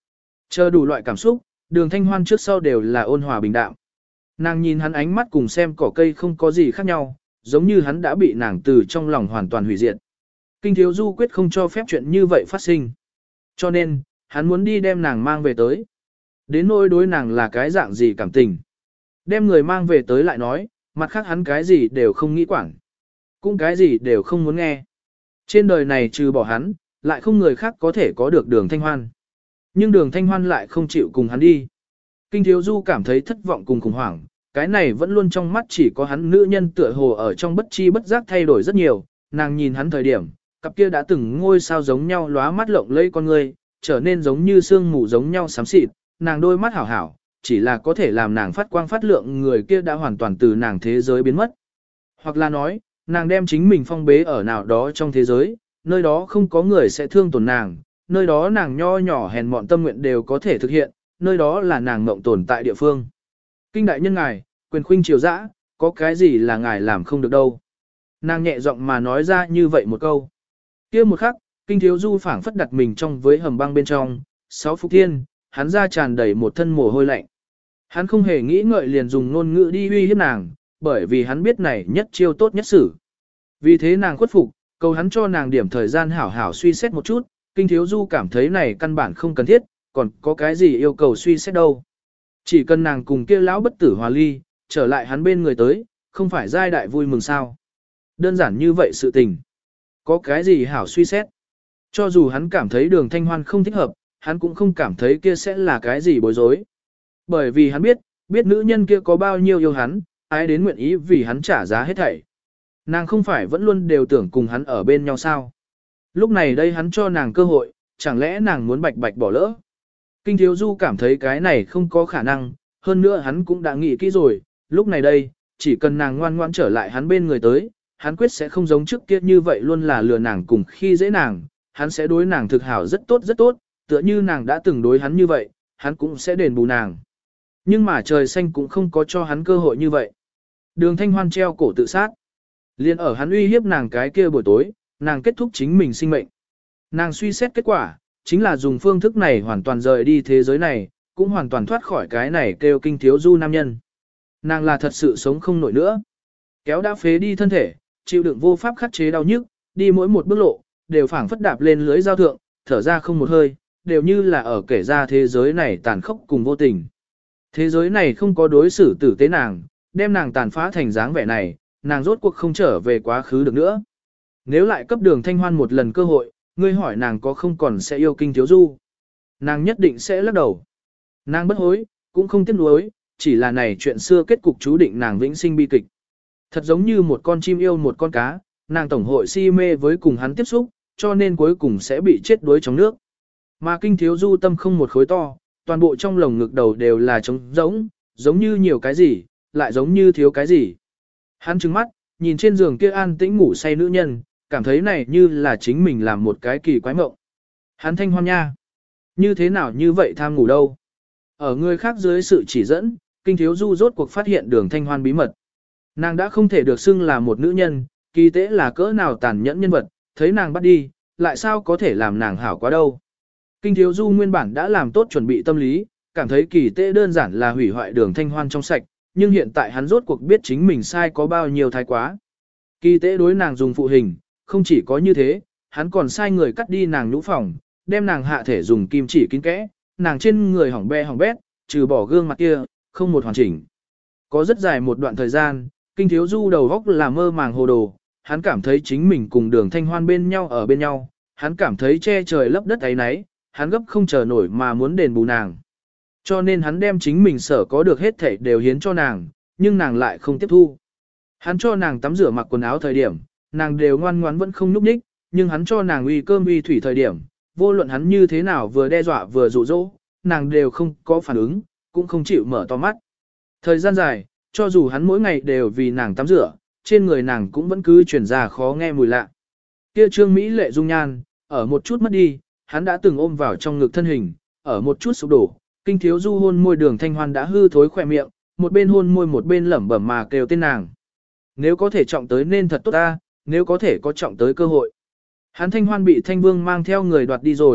Chờ đủ loại cảm xúc, Đường Thanh Hoan trước sau đều là ôn hòa bình đạm. Nàng nhìn hắn ánh mắt cùng xem cỏ cây không có gì khác nhau, giống như hắn đã bị nàng từ trong lòng hoàn toàn hủy diệt. Kinh Thiếu Du quyết không cho phép chuyện như vậy phát sinh. Cho nên, hắn muốn đi đem nàng mang về tới. Đến nỗi đối nàng là cái dạng gì cảm tình. Đem người mang về tới lại nói, mặt khác hắn cái gì đều không nghĩ quản. Cũng cái gì đều không muốn nghe. Trên đời này trừ bỏ hắn, lại không người khác có thể có được Đường Thanh Hoan. Nhưng Đường Thanh Hoan lại không chịu cùng hắn đi. Kinh Thiếu Du cảm thấy thất vọng cùng khủng hoảng, cái này vẫn luôn trong mắt chỉ có hắn nữ nhân tựa hồ ở trong bất chi bất giác thay đổi rất nhiều, nàng nhìn hắn thời điểm, cặp kia đã từng ngôi sao giống nhau lóa mắt lộng lẫy con người, trở nên giống như sương mù giống nhau xám xịt, nàng đôi mắt hảo hảo, chỉ là có thể làm nàng phát quang phát lượng người kia đã hoàn toàn từ nàng thế giới biến mất. Hoặc là nói, nàng đem chính mình phong bế ở nào đó trong thế giới, nơi đó không có người sẽ thương tổn nàng, nơi đó nàng nho nhỏ hèn mọn tâm nguyện đều có thể thực hiện, nơi đó là nàng mộng tồn tại địa phương. Kinh đại nhân ngài, quyền khuynh triều dã, có cái gì là ngài làm không được đâu. Nàng nhẹ giọng mà nói ra như vậy một câu. Kia một khắc, Kinh Thiếu Du phảng phất đặt mình trong với hầm băng bên trong, sáu phục thiên, hắn ra tràn đầy một thân mồ hôi lạnh. Hắn không hề nghĩ ngợi liền dùng ngôn ngữ đi uy hiếp nàng, bởi vì hắn biết này nhất chiêu tốt nhất xử. Vì thế nàng khuất phục, cầu hắn cho nàng điểm thời gian hảo hảo suy xét một chút, Kinh Thiếu Du cảm thấy này căn bản không cần thiết, còn có cái gì yêu cầu suy xét đâu. Chỉ cần nàng cùng kia lão bất tử hòa ly, trở lại hắn bên người tới, không phải giai đại vui mừng sao. Đơn giản như vậy sự tình. Có cái gì hảo suy xét. Cho dù hắn cảm thấy Đường Thanh Hoan không thích hợp, hắn cũng không cảm thấy kia sẽ là cái gì bối rối. Bởi vì hắn biết nữ nhân kia có bao nhiêu yêu hắn, ai đến nguyện ý vì hắn trả giá hết thảy. Nàng không phải vẫn luôn đều tưởng cùng hắn ở bên nhau sao. Lúc này đây hắn cho nàng cơ hội, chẳng lẽ nàng muốn bạch bạch bỏ lỡ. Kinh Thiếu Du cảm thấy cái này không có khả năng, hơn nữa hắn cũng đã nghĩ kỹ rồi, lúc này đây, chỉ cần nàng ngoan ngoãn trở lại hắn bên người tới, hắn quyết sẽ không giống trước kia như vậy luôn là lừa nàng cùng khi dễ nàng, hắn sẽ đối nàng thực hảo rất tốt, tựa như nàng đã từng đối hắn như vậy, hắn cũng sẽ đền bù nàng. Nhưng mà trời xanh cũng không có cho hắn cơ hội như vậy. Đường Thanh Hoan treo cổ tự sát. Liên ở hắn uy hiếp nàng cái kia buổi tối, nàng kết thúc chính mình sinh mệnh. Nàng suy xét kết quả, chính là dùng phương thức này hoàn toàn rời đi thế giới này, cũng hoàn toàn thoát khỏi cái này kêu Kinh Thiếu Du nam nhân. Nàng là thật sự sống không nổi nữa. Kéo đã phế đi thân thể, chịu đựng vô pháp khắc chế đau nhức, đi mỗi một bước lộ, đều phảng phất đạp lên lưới giao thượng, thở ra không một hơi, đều như là ở kể ra thế giới này tàn khốc cùng vô tình. Thế giới này không có đối xử tử tế nàng, đem nàng tàn phá thành dáng vẻ này, nàng rốt cuộc không trở về quá khứ được nữa. Nếu lại cấp Đường Thanh Hoan một lần cơ hội, ngươi hỏi nàng có không còn sẽ yêu Kinh Thiếu Du. Nàng nhất định sẽ lắc đầu. Nàng bất hối, cũng không tiếc nuối, chỉ là này chuyện xưa kết cục chú định nàng vĩnh sinh bi kịch. Thật giống như một con chim yêu một con cá, nàng tổng hội si mê với cùng hắn tiếp xúc, cho nên cuối cùng sẽ bị chết đuối trong nước. Mà Kinh Thiếu Du tâm không một khối to, toàn bộ trong lồng ngực đầu đều là trống rỗng, giống như nhiều cái gì, lại giống như thiếu cái gì. Hắn trừng mắt, nhìn trên giường kia an tĩnh ngủ say nữ nhân, cảm thấy này như là chính mình làm một cái kỳ quái mộng. Hắn Thanh Hoan nha. Như thế nào như vậy tham ngủ đâu? Ở người khác dưới sự chỉ dẫn, Kinh Thiếu Du rốt cuộc phát hiện Đường Thanh Hoan bí mật. Nàng đã không thể được xưng là một nữ nhân, kỳ tế là cỡ nào tàn nhẫn nhân vật, thấy nàng bắt đi, lại sao có thể làm nàng hảo quá đâu. Kinh Thiếu Du nguyên bản đã làm tốt chuẩn bị tâm lý, cảm thấy kỳ tế đơn giản là hủy hoại Đường Thanh Hoan trong sạch, nhưng hiện tại hắn rốt cuộc biết chính mình sai có bao nhiêu thái quá. Kỳ tế đối nàng dùng phụ hình, không chỉ có như thế, hắn còn sai người cắt đi nàng nhũ phòng, đem nàng hạ thể dùng kim chỉ kín kẽ, nàng trên người hỏng bét, trừ bỏ gương mặt kia, không một hoàn chỉnh. Có rất dài một đoạn thời gian, Kinh Thiếu Du đầu óc là mơ màng hồ đồ, hắn cảm thấy chính mình cùng Đường Thanh Hoan bên nhau ở bên nhau, hắn cảm thấy che trời lấp đất ấy nấy, hắn gấp không chờ nổi mà muốn đền bù nàng. Cho nên hắn đem chính mình sở có được hết thảy đều hiến cho nàng, nhưng nàng lại không tiếp thu. Hắn cho nàng tắm rửa mặc quần áo thời điểm, nàng đều ngoan ngoãn vẫn không nhúc nhích, nhưng hắn cho nàng uy cơm uy thủy thời điểm, vô luận hắn như thế nào vừa đe dọa vừa dụ dỗ, nàng đều không có phản ứng, cũng không chịu mở to mắt. Thời gian dài, cho dù hắn mỗi ngày đều vì nàng tắm rửa, trên người nàng cũng vẫn cứ truyền ra khó nghe mùi lạ. Kia Trương Mỹ lệ dung nhan, ở một chút mất đi, hắn đã từng ôm vào trong ngực thân hình, ở một chút sụp đổ, Kinh Thiếu Du hôn môi Đường Thanh Hoan đã hư thối khỏe miệng, một bên hôn môi một bên lẩm bẩm mà kêu tên nàng. Nếu có thể trọng tới nên thật tốt ta, nếu có thể có trọng tới cơ hội. Hắn Thanh Hoan bị Thanh Vương mang theo người đoạt đi rồi,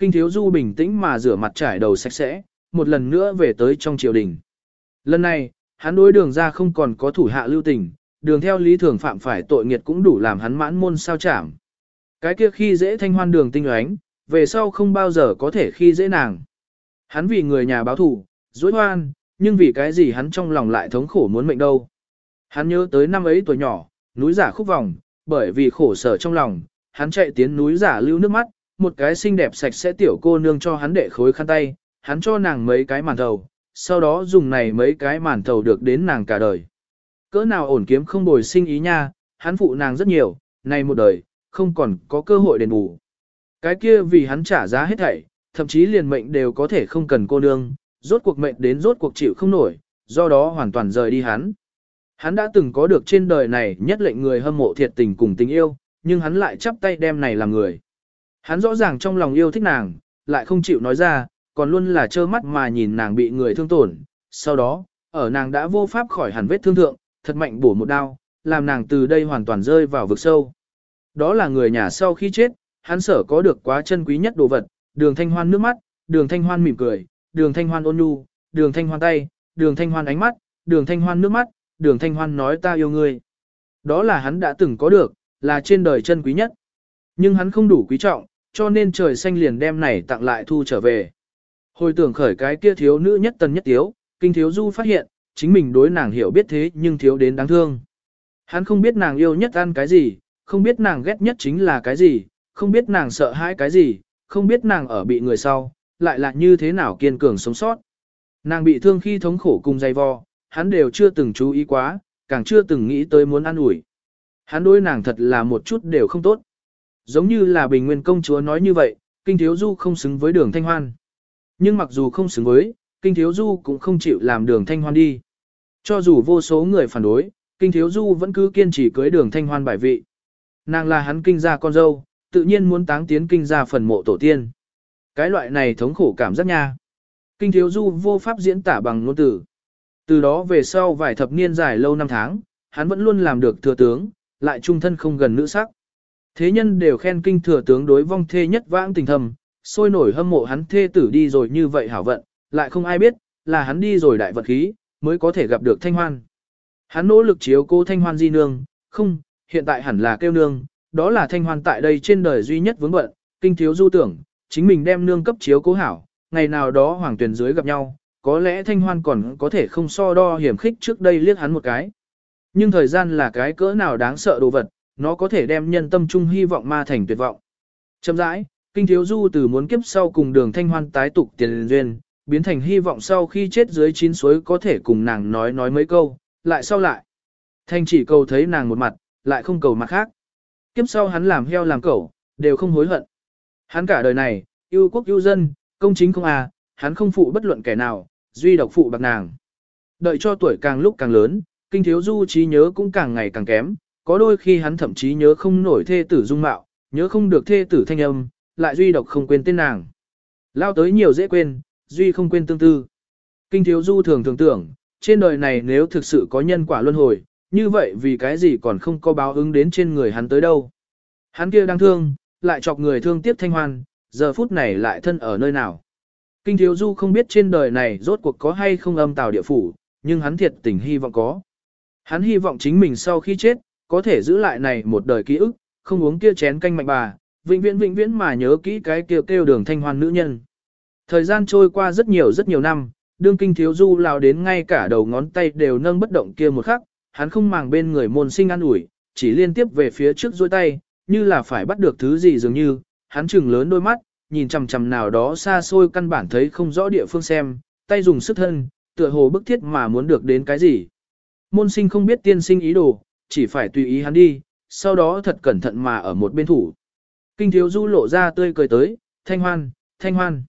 Kinh Thiếu Du bình tĩnh mà rửa mặt trải đầu sạch sẽ, một lần nữa về tới trong triều đình. Lần này, hắn đối Đường ra không còn có thủ hạ lưu tình, Đường theo lý thường phạm phải tội nghiệt cũng đủ làm hắn mãn môn sao chảm. Cái kia khi dễ Thanh Hoan Đường tinh oánh, về sau không bao giờ có thể khi dễ nàng. Hắn vì người nhà báo thù, dối hoan, nhưng vì cái gì hắn trong lòng lại thống khổ muốn mệnh đâu. Hắn nhớ tới năm ấy tuổi nhỏ, núi giả khúc vòng, bởi vì khổ sở trong lòng, hắn chạy tiến núi giả lưu nước mắt, một cái xinh đẹp sạch sẽ tiểu cô nương cho hắn đệ khối khăn tay, hắn cho nàng mấy cái màn thầu, sau đó dùng này mấy cái màn thầu được đến nàng cả đời. Cỡ nào ổn kiếm không bồi sinh ý nha, hắn phụ nàng rất nhiều, này một đời, không còn có cơ hội đền bù. Cái kia vì hắn trả giá hết thảy, thậm chí liền mệnh đều có thể không cần cô nương, rốt cuộc mệnh đến rốt cuộc chịu không nổi, do đó hoàn toàn rời đi hắn. Hắn đã từng có được trên đời này nhất lệnh người hâm mộ thiệt tình cùng tình yêu, nhưng hắn lại chắp tay đem này làm người. Hắn rõ ràng trong lòng yêu thích nàng, lại không chịu nói ra, còn luôn là trơ mắt mà nhìn nàng bị người thương tổn. Sau đó, ở nàng đã vô pháp khỏi hẳn vết thương thượng, thật mạnh bổ một đao, làm nàng từ đây hoàn toàn rơi vào vực sâu. Đó là người nhà sau khi chết, hắn sở có được quá chân quý nhất đồ vật, Đường Thanh Hoan nước mắt, Đường Thanh Hoan mỉm cười, Đường Thanh Hoan ôn nhu, Đường Thanh Hoan tay, Đường Thanh Hoan ánh mắt, Đường Thanh Hoan nước mắt, Đường Thanh Hoan nói ta yêu ngươi. Đó là hắn đã từng có được, là trên đời chân quý nhất. Nhưng hắn không đủ quý trọng, cho nên trời xanh liền đem này tặng lại thu trở về. Hồi tưởng khởi cái kia thiếu nữ nhất tần nhất tiếu, Kinh Thiếu Du phát hiện, chính mình đối nàng hiểu biết thế nhưng thiếu đến đáng thương. Hắn không biết nàng yêu nhất ăn cái gì, không biết nàng ghét nhất chính là cái gì, không biết nàng sợ hãi cái gì, không biết nàng ở bị người sau, lại là như thế nào kiên cường sống sót. Nàng bị thương khi thống khổ cùng dày vò, hắn đều chưa từng chú ý quá, càng chưa từng nghĩ tới muốn ăn ủi. Hắn đối nàng thật là một chút đều không tốt. Giống như là Bình Nguyên công chúa nói như vậy, Kinh Thiếu Du không xứng với Đường Thanh Hoan. Nhưng mặc dù không xứng với, Kinh Thiếu Du cũng không chịu làm Đường Thanh Hoan đi. Cho dù vô số người phản đối, Kinh Thiếu Du vẫn cứ kiên trì cưới Đường Thanh Hoan bài vị. Nàng là hắn Kinh gia con dâu, tự nhiên muốn táng tiến Kinh gia phần mộ tổ tiên. Cái loại này thống khổ cảm giác nha. Kinh Thiếu Du vô pháp diễn tả bằng ngôn từ. Từ đó về sau vài thập niên dài lâu năm tháng, hắn vẫn luôn làm được thừa tướng, lại trung thân không gần nữ sắc. Thế nhân đều khen Kinh thừa tướng đối vong thê nhất vãng tình thầm, sôi nổi hâm mộ hắn thê tử đi rồi như vậy hảo vận, lại không ai biết, là hắn đi rồi đại vận khí, mới có thể gặp được Thanh Hoan. Hắn nỗ lực chiếu cố Thanh Hoan di nương, không, hiện tại hẳn là kêu nương, đó là Thanh Hoan tại đây trên đời duy nhất vướng bận, Kinh Thiếu Du tưởng, chính mình đem nương cấp chiếu cố hảo, ngày nào đó hoàng tuyển dưới gặp nhau, có lẽ Thanh Hoan còn có thể không so đo hiểm khích trước đây liếc hắn một cái. Nhưng thời gian là cái cỡ nào đáng sợ đồ vật, nó có thể đem nhân tâm trung hy vọng ma thành tuyệt vọng. Chậm rãi, Kinh Thiếu Du từ muốn kiếp sau cùng Đường Thanh Hoan tái tục tiền duyên, biến thành hy vọng sau khi chết dưới chín suối có thể cùng nàng nói mấy câu, lại sau lại. Thanh chỉ cầu thấy nàng một mặt, lại không cầu mặt khác. Kiếp sau hắn làm heo làm cẩu, đều không hối hận. Hắn cả đời này, yêu quốc yêu dân, công chính không à, hắn không phụ bất luận kẻ nào, duy độc phụ bạc nàng. Đợi cho tuổi càng lúc càng lớn, Kinh Thiếu Du trí nhớ cũng càng ngày càng kém, có đôi khi hắn thậm chí nhớ không nổi thê tử dung mạo, nhớ không được thê tử thanh âm, lại duy độc không quên tên nàng. Lao tới nhiều dễ quên, duy không quên tương tư. Kinh Thiếu Du thường thường tưởng, trên đời này nếu thực sự có nhân quả luân hồi, như vậy vì cái gì còn không có báo ứng đến trên người hắn tới đâu. Hắn kia đang thương, lại chọc người thương tiếc Thanh Hoan, giờ phút này lại thân ở nơi nào. Kinh Thiếu Du không biết trên đời này rốt cuộc có hay không âm tào địa phủ, nhưng hắn thiệt tình hy vọng có. Hắn hy vọng chính mình sau khi chết, có thể giữ lại này một đời ký ức, không uống kia chén canh mạnh bà, vĩnh viễn mà nhớ kỹ cái kêu Đường Thanh Hoan nữ nhân. Thời gian trôi qua rất nhiều năm, đương Kinh Thiếu Du lao đến ngay cả đầu ngón tay đều nâng bất động kia một khắc, hắn không màng bên người môn sinh ăn ủi, chỉ liên tiếp về phía trước duỗi tay, như là phải bắt được thứ gì dường như, hắn trừng lớn đôi mắt, nhìn chằm chằm nào đó xa xôi căn bản thấy không rõ địa phương xem, tay dùng sức thân, tựa hồ bức thiết mà muốn được đến cái gì. Môn sinh không biết tiên sinh ý đồ, chỉ phải tùy ý hắn đi, sau đó thật cẩn thận mà ở một bên thủ. Kinh Thiếu Du lộ ra tươi cười tới, Thanh Hoan.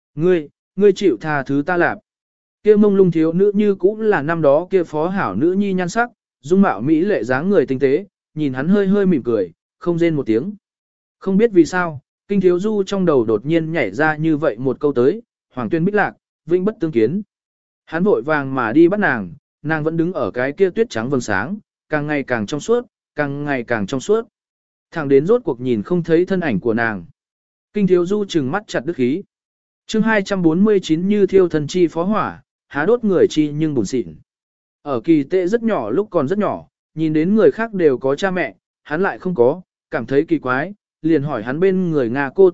Ngươi chịu tha thứ ta lạp. Kia mông lung thiếu nữ như cũng là năm đó kia phó hảo nữ nhi nhan sắc, dung mạo mỹ lệ dáng người tinh tế, nhìn hắn hơi mỉm cười, không rên một tiếng. Không biết vì sao, Kinh Thiếu Du trong đầu đột nhiên nhảy ra như vậy một câu tới, Hoàng Tuyên Bích Lạc, vinh bất tương kiến. Hắn vội vàng mà đi bắt nàng, nàng vẫn đứng ở cái kia tuyết trắng vầng sáng, càng ngày càng trong suốt, càng ngày càng trong suốt. Thẳng đến rốt cuộc nhìn không thấy thân ảnh của nàng. Kinh thiếu du trừng mắt chặt đức khí. chương 249 như thiêu thần chi phó hỏa, há đốt người chi nhưng buồn xịn. Ở Kỳ Tệ rất nhỏ lúc còn rất nhỏ, nhìn đến người khác đều có cha mẹ, hắn lại không có, cảm thấy kỳ quái, liền hỏi hắn bên người Nga cô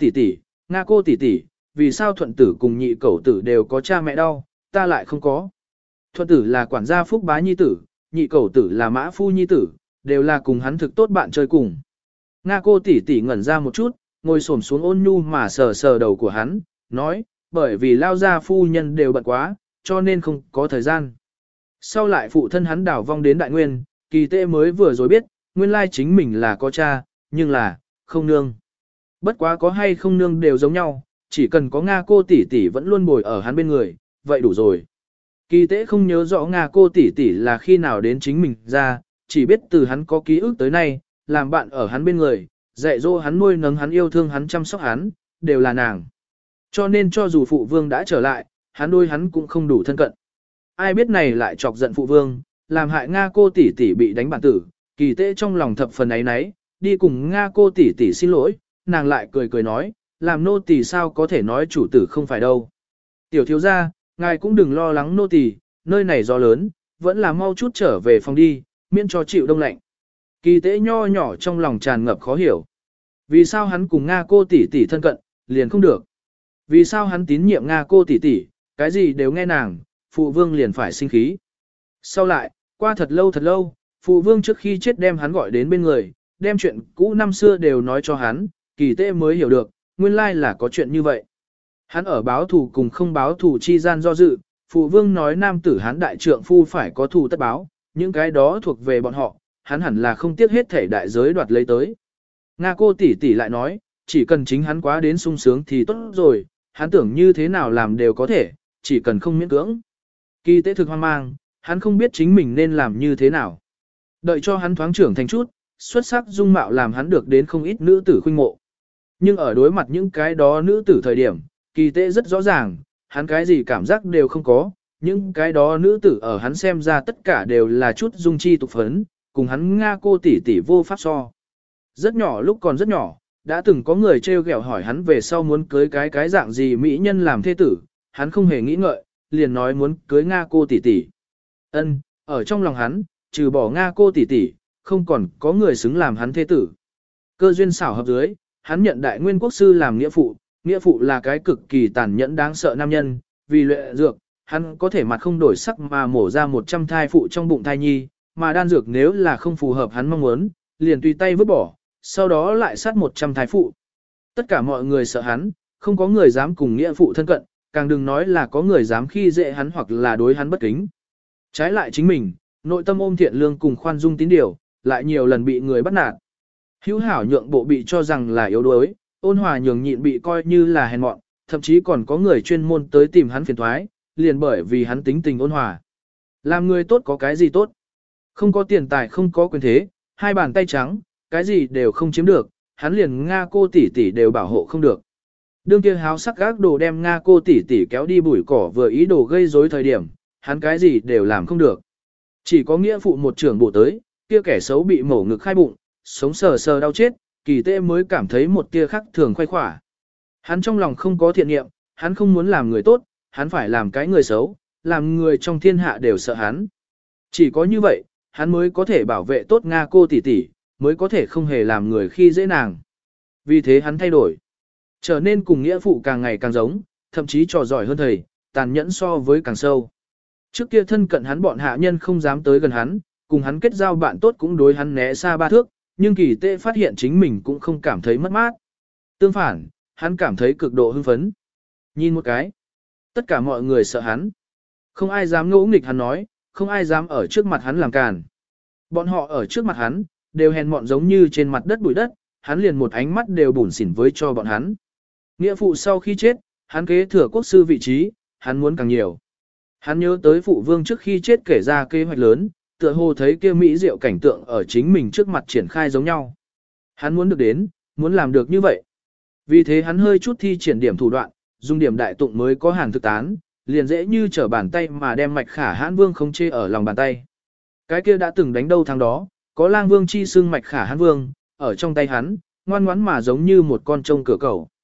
tỷ tỷ, vì sao thuận tử cùng nhị cẩu tử đều có cha mẹ đau, ta lại không có. Thuận tử là quản gia Phúc Bá nhi tử, nhị cẩu tử là Mã Phu nhi tử, đều là cùng hắn thực tốt bạn chơi cùng. Nga cô tỷ tỷ ngẩn ra một chút, ngồi xổm xuống ôn nhu mà sờ sờ đầu của hắn, nói, bởi vì lao gia phu nhân đều bận quá, cho nên không có thời gian. Sau lại phụ thân hắn đảo vong đến đại nguyên, Kỳ Tệ mới vừa rồi biết, nguyên lai chính mình là có cha, nhưng là, không nương. Bất quá có hay không nương đều giống nhau, chỉ cần có Nga cô tỷ tỷ vẫn luôn bồi ở hắn bên người, vậy đủ rồi. Kỳ Tệ không nhớ rõ Nga cô tỷ tỷ là khi nào đến chính mình ra, chỉ biết từ hắn có ký ức tới nay, làm bạn ở hắn bên người, dạy dỗ hắn nuôi nấng hắn yêu thương hắn chăm sóc hắn, đều là nàng. Cho nên cho dù phụ vương đã trở lại, hắn đôi hắn cũng không đủ thân cận. Ai biết này lại chọc giận phụ vương, làm hại Nga cô tỷ tỷ bị đánh bản tử, Kỳ Tệ trong lòng thập phần ấy nấy, đi cùng Nga cô tỷ tỷ xin lỗi, nàng lại cười cười nói, làm nô tỳ sao có thể nói chủ tử không phải đâu. Tiểu thiếu gia, ngài cũng đừng lo lắng nô tỳ, nơi này gió lớn, vẫn là mau chút trở về phòng đi, miễn cho chịu đông lạnh. Kỳ Tệ nho nhỏ trong lòng tràn ngập khó hiểu. Vì sao hắn cùng Nga cô tỷ tỷ thân cận, liền không được? Vì sao hắn tín nhiệm Nga cô tỷ tỷ, cái gì đều nghe nàng, phụ vương liền phải sinh khí. Sau lại, qua thật lâu, phụ vương trước khi chết đem hắn gọi đến bên người, đem chuyện cũ năm xưa đều nói cho hắn, Kỳ Tệ mới hiểu được, nguyên lai là có chuyện như vậy. Hắn ở báo thù cùng không báo thù chi gian do dự, phụ vương nói nam tử hắn đại trượng phu phải có thù tất báo, những cái đó thuộc về bọn họ, hắn hẳn là không tiếc hết thể đại giới đoạt lấy tới. Nga cô tỷ tỷ lại nói, chỉ cần chính hắn quá đến sung sướng thì tốt rồi, hắn tưởng như thế nào làm đều có thể, chỉ cần không miễn cưỡng. Kỳ Tệ thực hoang mang, hắn không biết chính mình nên làm như thế nào. Đợi cho hắn thoáng trưởng thành chút, xuất sắc dung mạo làm hắn được đến không ít nữ tử khuynh mộ. Nhưng ở đối mặt những cái đó nữ tử thời điểm, Kỳ Tệ rất rõ ràng, hắn cái gì cảm giác đều không có, những cái đó nữ tử ở hắn xem ra tất cả đều là chút dung chi tục phấn, cùng hắn Nga cô tỷ tỷ vô pháp so. Rất nhỏ lúc còn rất nhỏ, đã từng có người trêu ghẹo hỏi hắn về sau muốn cưới cái dạng gì mỹ nhân làm thê tử, hắn không hề nghĩ ngợi, liền nói muốn cưới Nga cô tỷ tỷ. Ân, ở trong lòng hắn, trừ bỏ Nga cô tỷ tỷ, không còn có người xứng làm hắn thê tử. Cơ duyên xảo hợp dưới, hắn nhận đại nguyên quốc sư làm nghĩa phụ là cái cực kỳ tàn nhẫn đáng sợ nam nhân, vì luyện dược, hắn có thể mặt không đổi sắc mà mổ ra 100 thai phụ trong bụng thai nhi, mà đan dược nếu là không phù hợp hắn mong muốn, liền tùy tay vứt bỏ, sau đó lại sát 100 thai phụ. Tất cả mọi người sợ hắn, không có người dám cùng nghĩa phụ thân cận, càng đừng nói là có người dám khi dễ hắn hoặc là đối hắn bất kính. Trái lại chính mình, nội tâm ôm thiện lương cùng khoan dung tín điều, lại nhiều lần bị người bắt nạt. Hữu hảo nhượng bộ bị cho rằng là yếu đuối, ôn hòa nhường nhịn bị coi như là hèn mọn, thậm chí còn có người chuyên môn tới tìm hắn phiền thoái, liền bởi vì hắn tính tình ôn hòa. Làm người tốt có cái gì tốt? Không có tiền tài không có quyền thế, hai bàn tay trắng, cái gì đều không chiếm được, hắn liền Nga cô tỷ tỷ đều bảo hộ không được. Đương kia háo sắc gác đồ đem Nga cô tỷ tỷ kéo đi bụi cỏ vừa ý đồ gây rối thời điểm, hắn cái gì đều làm không được. Chỉ có nghĩa phụ một trưởng bộ tới, kia kẻ xấu bị mổ ngực khai bụng, sống sờ sờ đau chết, Kỳ Tệ mới cảm thấy một tia khắc thường khoái khỏa. Hắn trong lòng không có thiện niệm, hắn không muốn làm người tốt, hắn phải làm cái người xấu, làm người trong thiên hạ đều sợ hắn. Chỉ có như vậy, hắn mới có thể bảo vệ tốt Nga cô tỷ tỷ, mới có thể không hề làm người khi dễ nàng. Vì thế hắn thay đổi, trở nên cùng nghĩa phụ càng ngày càng giống, thậm chí trò giỏi hơn thầy, tàn nhẫn so với càng sâu. Trước kia thân cận hắn bọn hạ nhân không dám tới gần hắn, cùng hắn kết giao bạn tốt cũng đối hắn né xa 3 thước, nhưng Kỳ Tệ phát hiện chính mình cũng không cảm thấy mất mát. Tương phản, hắn cảm thấy cực độ hưng phấn. Nhìn một cái, tất cả mọi người sợ hắn. Không ai dám ngỗ nghịch hắn nói, không ai dám ở trước mặt hắn làm càn. Bọn họ ở trước mặt hắn, đều hèn mọn giống như trên mặt đất bụi đất, hắn liền một ánh mắt đều bủn xỉn với cho bọn hắn. Nghĩa phụ sau khi chết, hắn kế thừa quốc sư vị trí, hắn muốn càng nhiều. Hắn nhớ tới phụ vương trước khi chết kể ra kế hoạch lớn, tựa hồ thấy kia mỹ diệu cảnh tượng ở chính mình trước mặt triển khai giống nhau. Hắn muốn được đến, muốn làm được như vậy. Vì thế hắn hơi chút thi triển điểm thủ đoạn, dùng điểm đại tụng mới có hàn thực tán, liền dễ như trở bàn tay mà đem Mạch Khả Hãn Vương không chê ở lòng bàn tay. Cái kia đã từng đánh đâu thắng đó, có Lang Vương chi xưng Mạch Khả Hãn Vương, ở trong tay hắn, ngoan ngoãn mà giống như một con trông cửa cầu.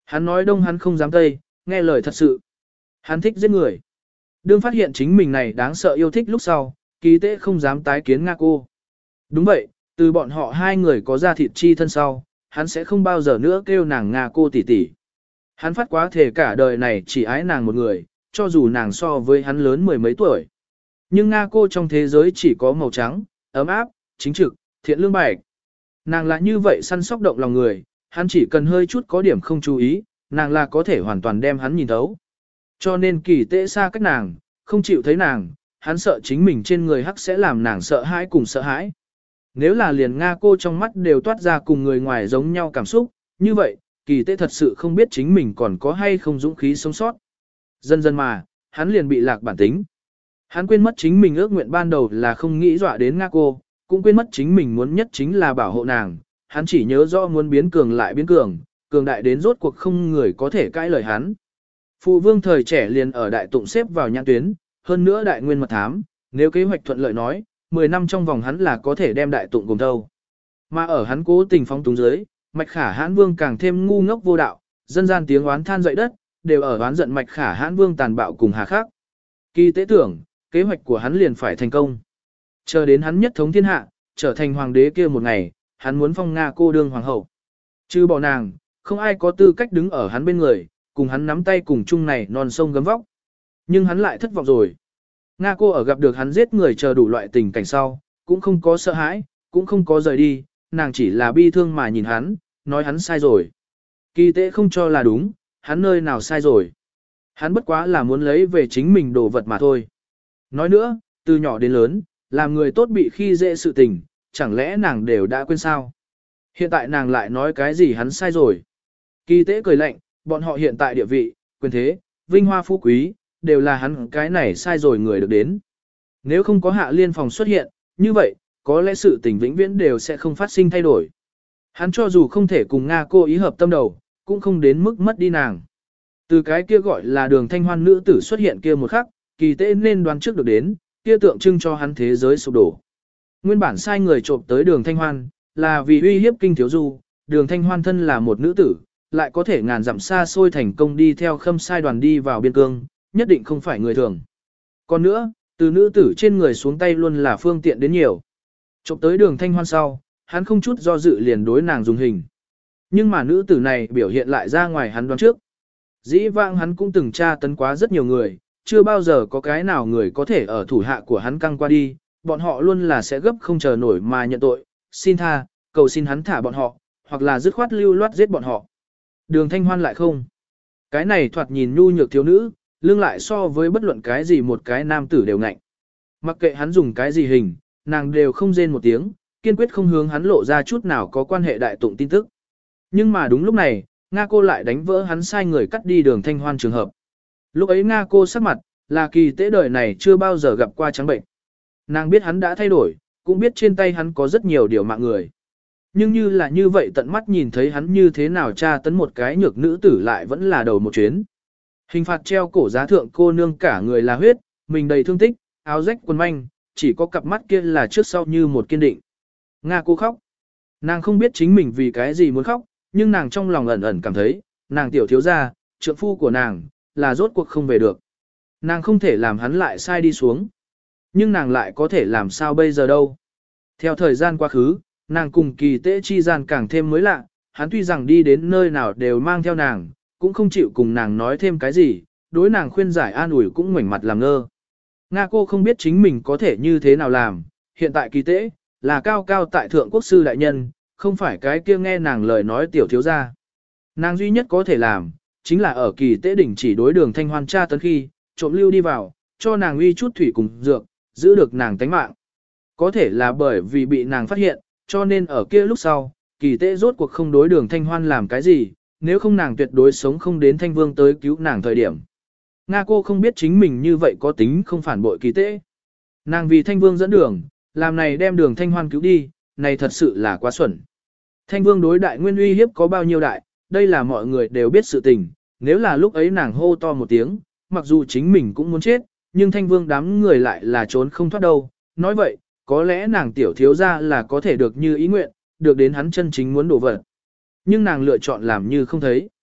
Hắn nói đông hắn không dám tây, nghe lời thật sự. Hắn thích giết người. Đương phát hiện chính mình này đáng sợ yêu thích lúc sau, Kỳ Tế không dám tái kiến Nga cô. Đúng vậy, từ bọn họ hai người có ra thịt chi thân sau, hắn sẽ không bao giờ nữa kêu nàng Nga cô tỷ tỷ. Hắn phát quá thể cả đời này chỉ ái nàng một người, cho dù nàng so với hắn lớn mười mấy tuổi. Nhưng Nga cô trong thế giới chỉ có màu trắng, ấm áp, chính trực, thiện lương bạch. Nàng là như vậy săn sóc động lòng người, hắn chỉ cần hơi chút có điểm không chú ý, nàng là có thể hoàn toàn đem hắn nhìn thấu. Cho nên Kỳ Tế xa cách nàng, không chịu thấy nàng, hắn sợ chính mình trên người hắc sẽ làm nàng sợ hãi cùng sợ hãi. Nếu là liền Nga cô trong mắt đều toát ra cùng người ngoài giống nhau cảm xúc, như vậy, Kỳ Tế thật sự không biết chính mình còn có hay không dũng khí sống sót. Dần dần mà, hắn liền bị lạc bản tính. Hắn quên mất chính mình ước nguyện ban đầu là không nghĩ dọa đến Nga cô, cũng quên mất chính mình muốn nhất chính là bảo hộ nàng. Hắn chỉ nhớ rõ muốn biến cường lại biến cường, cường đại đến rốt cuộc không người có thể cãi lời hắn. Phụ vương thời trẻ liền ở đại tụng xếp vào nhãn tuyến, hơn nữa đại nguyên mật thám, nếu kế hoạch thuận lợi nói, 10 năm trong vòng hắn là có thể đem đại tụng cùng thâu. Mà ở hắn cố tình phóng túng dưới, Mạch Khả Hãn Vương càng thêm ngu ngốc vô đạo, dân gian tiếng oán than dậy đất, đều ở oán giận Mạch Khả Hãn Vương tàn bạo cùng hà khắc. Kỳ Tế tưởng, kế hoạch của hắn liền phải thành công. Chờ đến hắn nhất thống thiên hạ, trở thành hoàng đế kia một ngày, hắn muốn phong Nga cô đương hoàng hậu. Chứ bỏ nàng, không ai có tư cách đứng ở hắn bên người, cùng hắn nắm tay cùng chung này non sông gấm vóc. Nhưng hắn lại thất vọng rồi. Nga cô ở gặp được hắn giết người chờ đủ loại tình cảnh sau, cũng không có sợ hãi, cũng không có rời đi, nàng chỉ là bi thương mà nhìn hắn, nói hắn sai rồi. Kỳ Tế không cho là đúng, hắn nơi nào sai rồi. Hắn bất quá là muốn lấy về chính mình đồ vật mà thôi. Nói nữa, từ nhỏ đến lớn, làm người tốt bị khi dễ sự tình, chẳng lẽ nàng đều đã quên sao? Hiện tại nàng lại nói cái gì hắn sai rồi. Kỳ Tế cười lạnh, bọn họ hiện tại địa vị, quyền thế, vinh hoa phú quý, đều là hắn cái này sai rồi người được đến. Nếu không có Hạ Liên Phòng xuất hiện, như vậy, có lẽ sự tình vĩnh viễn đều sẽ không phát sinh thay đổi. Hắn cho dù không thể cùng Nga cô ý hợp tâm đầu, cũng không đến mức mất đi nàng. Từ cái kia gọi là Đường Thanh Hoan nữ tử xuất hiện kia một khắc, Kỳ Tế nên đoán trước được đến, kia tượng trưng cho hắn thế giới sụp đổ. Nguyên bản sai người trộm tới Đường Thanh Hoan, là vì uy hiếp Kinh Thiếu Du, Đường Thanh Hoan thân là một nữ tử, lại có thể ngàn dặm xa xôi thành công đi theo Khâm Sai đoàn đi vào biên cương, nhất định không phải người thường. Còn nữa, từ nữ tử trên người xuống tay luôn là phương tiện đến nhiều. Trộm tới Đường Thanh Hoan sau, hắn không chút do dự liền đối nàng dùng hình. Nhưng mà nữ tử này biểu hiện lại ra ngoài hắn đoán trước. Dĩ vãng hắn cũng từng tra tấn quá rất nhiều người, chưa bao giờ có cái nào người có thể ở thủ hạ của hắn căng qua đi, bọn họ luôn là sẽ gấp không chờ nổi mà nhận tội, xin tha, cầu xin hắn thả bọn họ, hoặc là dứt khoát lưu loát giết bọn họ. Đường Thanh Hoan lại không. Cái này thoạt nhìn nhu nhược thiếu nữ, lương lại so với bất luận cái gì một cái nam tử đều ngạnh. Mặc kệ hắn dùng cái gì hình, nàng đều không rên một tiếng, kiên quyết không hướng hắn lộ ra chút nào có quan hệ đại tụng tin tức. Nhưng mà đúng lúc này, Nga cô lại đánh vỡ hắn sai người cắt đi Đường Thanh Hoan trường hợp. Lúc ấy Nga cô sắc mặt, là Kỳ Tế đời này chưa bao giờ gặp qua trắng bệnh. Nàng biết hắn đã thay đổi, cũng biết trên tay hắn có rất nhiều điều mạng người. Nhưng như là như vậy tận mắt nhìn thấy hắn như thế nào tra tấn một cái nhược nữ tử lại vẫn là đầu một chuyến. Hình phạt treo cổ giá thượng cô nương cả người là huyết, mình đầy thương tích, áo rách quần manh, chỉ có cặp mắt kia là trước sau như một kiên định. Nga cô khóc. Nàng không biết chính mình vì cái gì muốn khóc, nhưng nàng trong lòng ẩn ẩn cảm thấy, nàng tiểu thiếu gia, trượng phu của nàng, là rốt cuộc không về được. Nàng không thể làm hắn lại sai đi xuống. Nhưng nàng lại có thể làm sao bây giờ đâu. Theo thời gian quá khứ, nàng cùng Kỳ Tế chi gian càng thêm mới lạ, hắn tuy rằng đi đến nơi nào đều mang theo nàng, cũng không chịu cùng nàng nói thêm cái gì, đối nàng khuyên giải an ủi cũng ngoảnh mặt làm ngơ. Nga cô không biết chính mình có thể như thế nào làm, hiện tại Kỳ Tế, là cao cao tại thượng quốc sư đại nhân, không phải cái kia nghe nàng lời nói tiểu thiếu gia. Nàng duy nhất có thể làm, chính là ở Kỳ Tế đỉnh chỉ đối Đường Thanh Hoan tra tấn khi, trộm lưu đi vào, cho nàng uy chút thủy cùng dược, giữ được nàng tánh mạng. Có thể là bởi vì bị nàng phát hiện, cho nên ở kia lúc sau, Kỳ Tế rốt cuộc không đối Đường Thanh Hoan làm cái gì, nếu không nàng tuyệt đối sống không đến Thanh Vương tới cứu nàng thời điểm. Nga cô không biết chính mình như vậy có tính không phản bội Kỳ Tế. Nàng vì Thanh Vương dẫn đường, làm này đem Đường Thanh Hoan cứu đi, này thật sự là quá xuẩn. Thanh Vương đối đại nguyên uy hiếp có bao nhiêu đại, đây là mọi người đều biết sự tình, nếu là lúc ấy nàng hô to một tiếng, mặc dù chính mình cũng muốn chết, nhưng Thanh Vương đám người lại là trốn không thoát đâu. Nói vậy, có lẽ nàng tiểu thiếu gia là có thể được như ý nguyện, được đến hắn chân chính muốn đổ vật. Nhưng nàng lựa chọn làm như không thấy.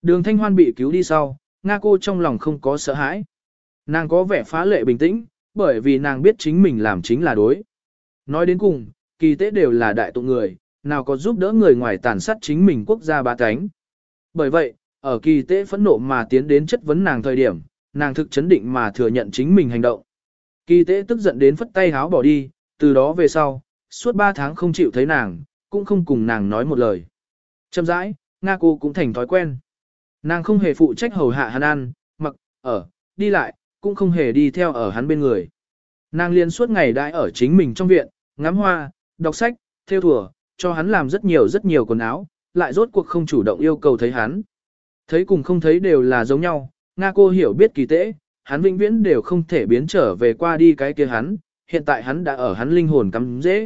Đường Thanh Hoan bị cứu đi sau, Nga cô trong lòng không có sợ hãi. Nàng có vẻ phá lệ bình tĩnh, bởi vì nàng biết chính mình làm chính là đối. Nói đến cùng, kỳ tế đều là đại tụng người, nào có giúp đỡ người ngoài tàn sát chính mình quốc gia bá tánh. Bởi vậy, ở kỳ tế phẫn nộ mà tiến đến chất vấn nàng thời điểm, nàng thực chấn định mà thừa nhận chính mình hành động. Kỳ tế tức giận đến phất tay háo bỏ đi, từ đó về sau, suốt 3 tháng không chịu thấy nàng, cũng không cùng nàng nói một lời. Chậm rãi, Nga cô cũng thành thói quen. Nàng không hề phụ trách hầu hạ hắn ăn, mặc, ở, đi lại, cũng không hề đi theo ở hắn bên người. Nàng liên suốt ngày đãi ở chính mình trong viện, ngắm hoa, đọc sách, theo thùa, cho hắn làm rất nhiều quần áo, lại rốt cuộc không chủ động yêu cầu thấy hắn. Thấy cùng không thấy đều là giống nhau, Nga cô hiểu biết kỳ tế, hắn vĩnh viễn đều không thể biến trở về qua đi cái kia hắn, hiện tại hắn đã ở hắn linh hồn cắm dễ.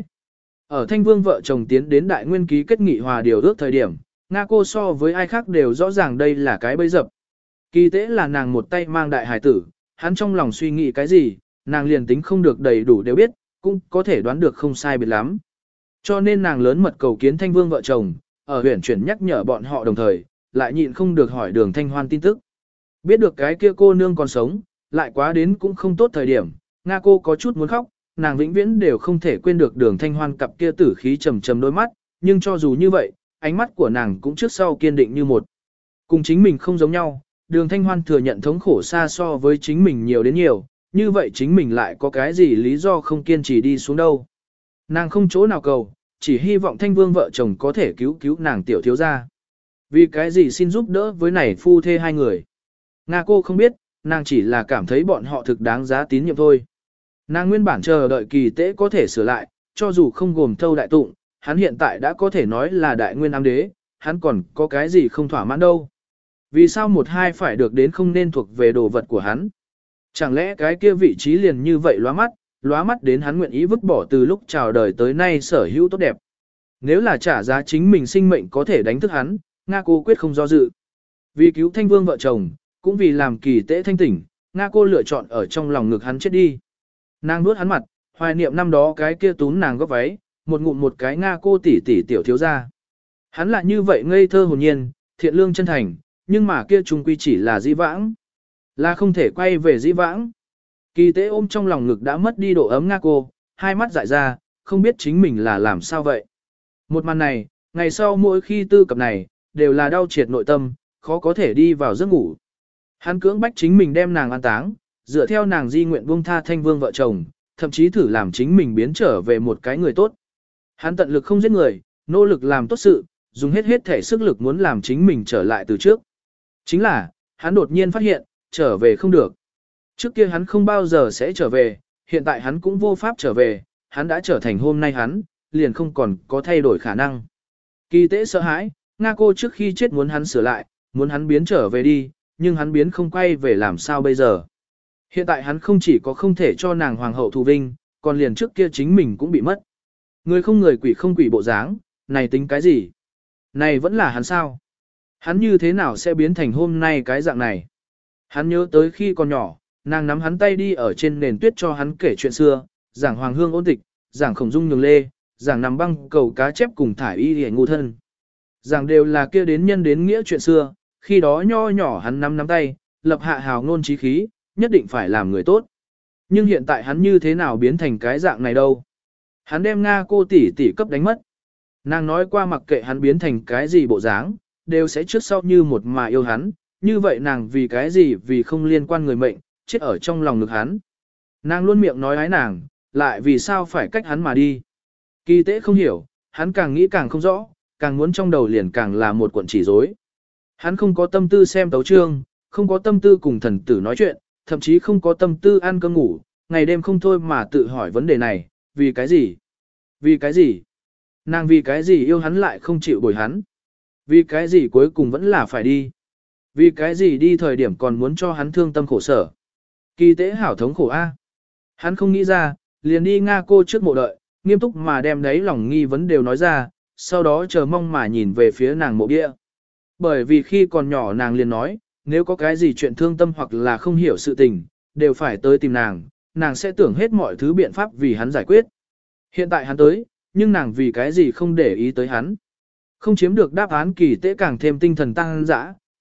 Ở Thanh Vương vợ chồng tiến đến đại nguyên ký kết nghị hòa điều ước thời điểm, Nga cô so với ai khác đều rõ ràng đây là cái bẫy dập. Kỳ tế là nàng một tay mang đại hải tử, hắn trong lòng suy nghĩ cái gì, nàng liền tính không được đầy đủ đều biết, cũng có thể đoán được không sai biệt lắm. Cho nên nàng lớn mật cầu kiến Thanh Vương vợ chồng, ở huyện chuyển nhắc nhở bọn họ đồng thời, lại nhịn không được hỏi Đường Thanh Hoan tin tức. Biết được cái kia cô nương còn sống, lại quá đến cũng không tốt thời điểm, Nga cô có chút muốn khóc, nàng vĩnh viễn đều không thể quên được Đường Thanh Hoan cặp kia tử khí trầm trầm đôi mắt, nhưng cho dù như vậy, ánh mắt của nàng cũng trước sau kiên định như một. Cùng chính mình không giống nhau, Đường Thanh Hoan thừa nhận thống khổ xa so với chính mình nhiều đến nhiều, như vậy chính mình lại có cái gì lý do không kiên trì đi xuống đâu. Nàng không chỗ nào cầu, chỉ hy vọng Thanh Vương vợ chồng có thể cứu nàng tiểu thiếu gia. Vì cái gì xin giúp đỡ với này phu thê hai người. Nga cô không biết, nàng chỉ là cảm thấy bọn họ thực đáng giá tín nhiệm thôi. Nàng nguyên bản chờ đợi kỳ tế có thể sửa lại, cho dù không gồm thâu đại tụng, hắn hiện tại đã có thể nói là đại nguyên ám đế, hắn còn có cái gì không thỏa mãn đâu. Vì sao một hai phải được đến không nên thuộc về đồ vật của hắn? Chẳng lẽ cái kia vị trí liền như vậy lóa mắt đến hắn nguyện ý vứt bỏ từ lúc chào đời tới nay sở hữu tốt đẹp. Nếu là trả giá chính mình sinh mệnh có thể đánh thức hắn, Nga cô quyết không do dự. Vì cứu Thanh Vương vợ chồng, cũng vì làm kỳ tế thanh tỉnh, Nga cô lựa chọn ở trong lòng ngực hắn chết đi. Nàng nuốt hắn mặt, hoài niệm năm đó cái kia tún nàng góp váy, một ngụm một cái Nga cô tỷ tỷ tiểu thiếu ra. Hắn lại như vậy ngây thơ hồn nhiên, thiện lương chân thành, nhưng mà kia chung quy chỉ là dĩ vãng. Là không thể quay về dĩ vãng. Kỳ tế ôm trong lòng ngực đã mất đi độ ấm Nga cô, hai mắt dại ra, không biết chính mình là làm sao vậy. Một màn này, ngày sau mỗi khi tư cập này, đều là đau triệt nội tâm, khó có thể đi vào giấc ngủ. Hắn cưỡng bách chính mình đem nàng an táng, dựa theo nàng di nguyện buông tha Thanh Vương vợ chồng, thậm chí thử làm chính mình biến trở về một cái người tốt. Hắn tận lực không giết người, nỗ lực làm tốt sự, dùng hết thể sức lực muốn làm chính mình trở lại từ trước. Chính là, hắn đột nhiên phát hiện, trở về không được. Trước kia hắn không bao giờ sẽ trở về, hiện tại hắn cũng vô pháp trở về, hắn đã trở thành hôm nay hắn, liền không còn có thay đổi khả năng. Kỳ tế sợ hãi, Nga cô trước khi chết muốn hắn sửa lại, muốn hắn biến trở về đi, nhưng hắn biến không quay về làm sao bây giờ. Hiện tại hắn không chỉ có không thể cho nàng hoàng hậu thù vinh, còn liền trước kia chính mình cũng bị mất. Người không người quỷ không quỷ bộ dáng, này tính cái gì? Này vẫn là hắn sao? Hắn như thế nào sẽ biến thành hôm nay cái dạng này? Hắn nhớ tới khi còn nhỏ, nàng nắm hắn tay đi ở trên nền tuyết cho hắn kể chuyện xưa, giảng hoàng hương ôn tịch, giảng khổng dung nhường lê, giảng nằm băng cầu cá chép cùng thải y hề ngu thân. Giảng đều là kia đến nhân đến nghĩa chuyện xưa, khi đó nho nhỏ hắn nắm tay, lập hạ hào ngôn chí khí, nhất định phải làm người tốt. Nhưng hiện tại hắn như thế nào biến thành cái dạng này đâu? Hắn đem Nga cô tỷ tỷ cấp đánh mất. Nàng nói qua mặc kệ hắn biến thành cái gì bộ dáng, đều sẽ trước sau như một mà yêu hắn, như vậy nàng vì cái gì vì không liên quan người mệnh, chết ở trong lòng ngực hắn. Nàng luôn miệng nói ái nàng, lại vì sao phải cách hắn mà đi. Kỳ tế không hiểu, hắn càng nghĩ càng không rõ, càng muốn trong đầu liền càng là một cuộn chỉ rối. Hắn không có tâm tư xem tấu chương, không có tâm tư cùng thần tử nói chuyện, thậm chí không có tâm tư ăn cơm ngủ, ngày đêm không thôi mà tự hỏi vấn đề này, vì cái gì? Vì cái gì? Nàng vì cái gì yêu hắn lại không chịu bồi hắn? Vì cái gì cuối cùng vẫn là phải đi? Vì cái gì đi thời điểm còn muốn cho hắn thương tâm khổ sở? Kỳ tế hảo thống khổ A. Hắn không nghĩ ra, liền đi Nga cô trước mộ đợi, nghiêm túc mà đem đấy lòng nghi vấn đều nói ra, sau đó chờ mong mà nhìn về phía nàng mộ bia. Bởi vì khi còn nhỏ nàng liền nói, nếu có cái gì chuyện thương tâm hoặc là không hiểu sự tình, đều phải tới tìm nàng, nàng sẽ tưởng hết mọi thứ biện pháp vì hắn giải quyết. Hiện tại hắn tới, nhưng nàng vì cái gì không để ý tới hắn. Không chiếm được đáp án kỳ tế càng thêm tinh thần tăng dã,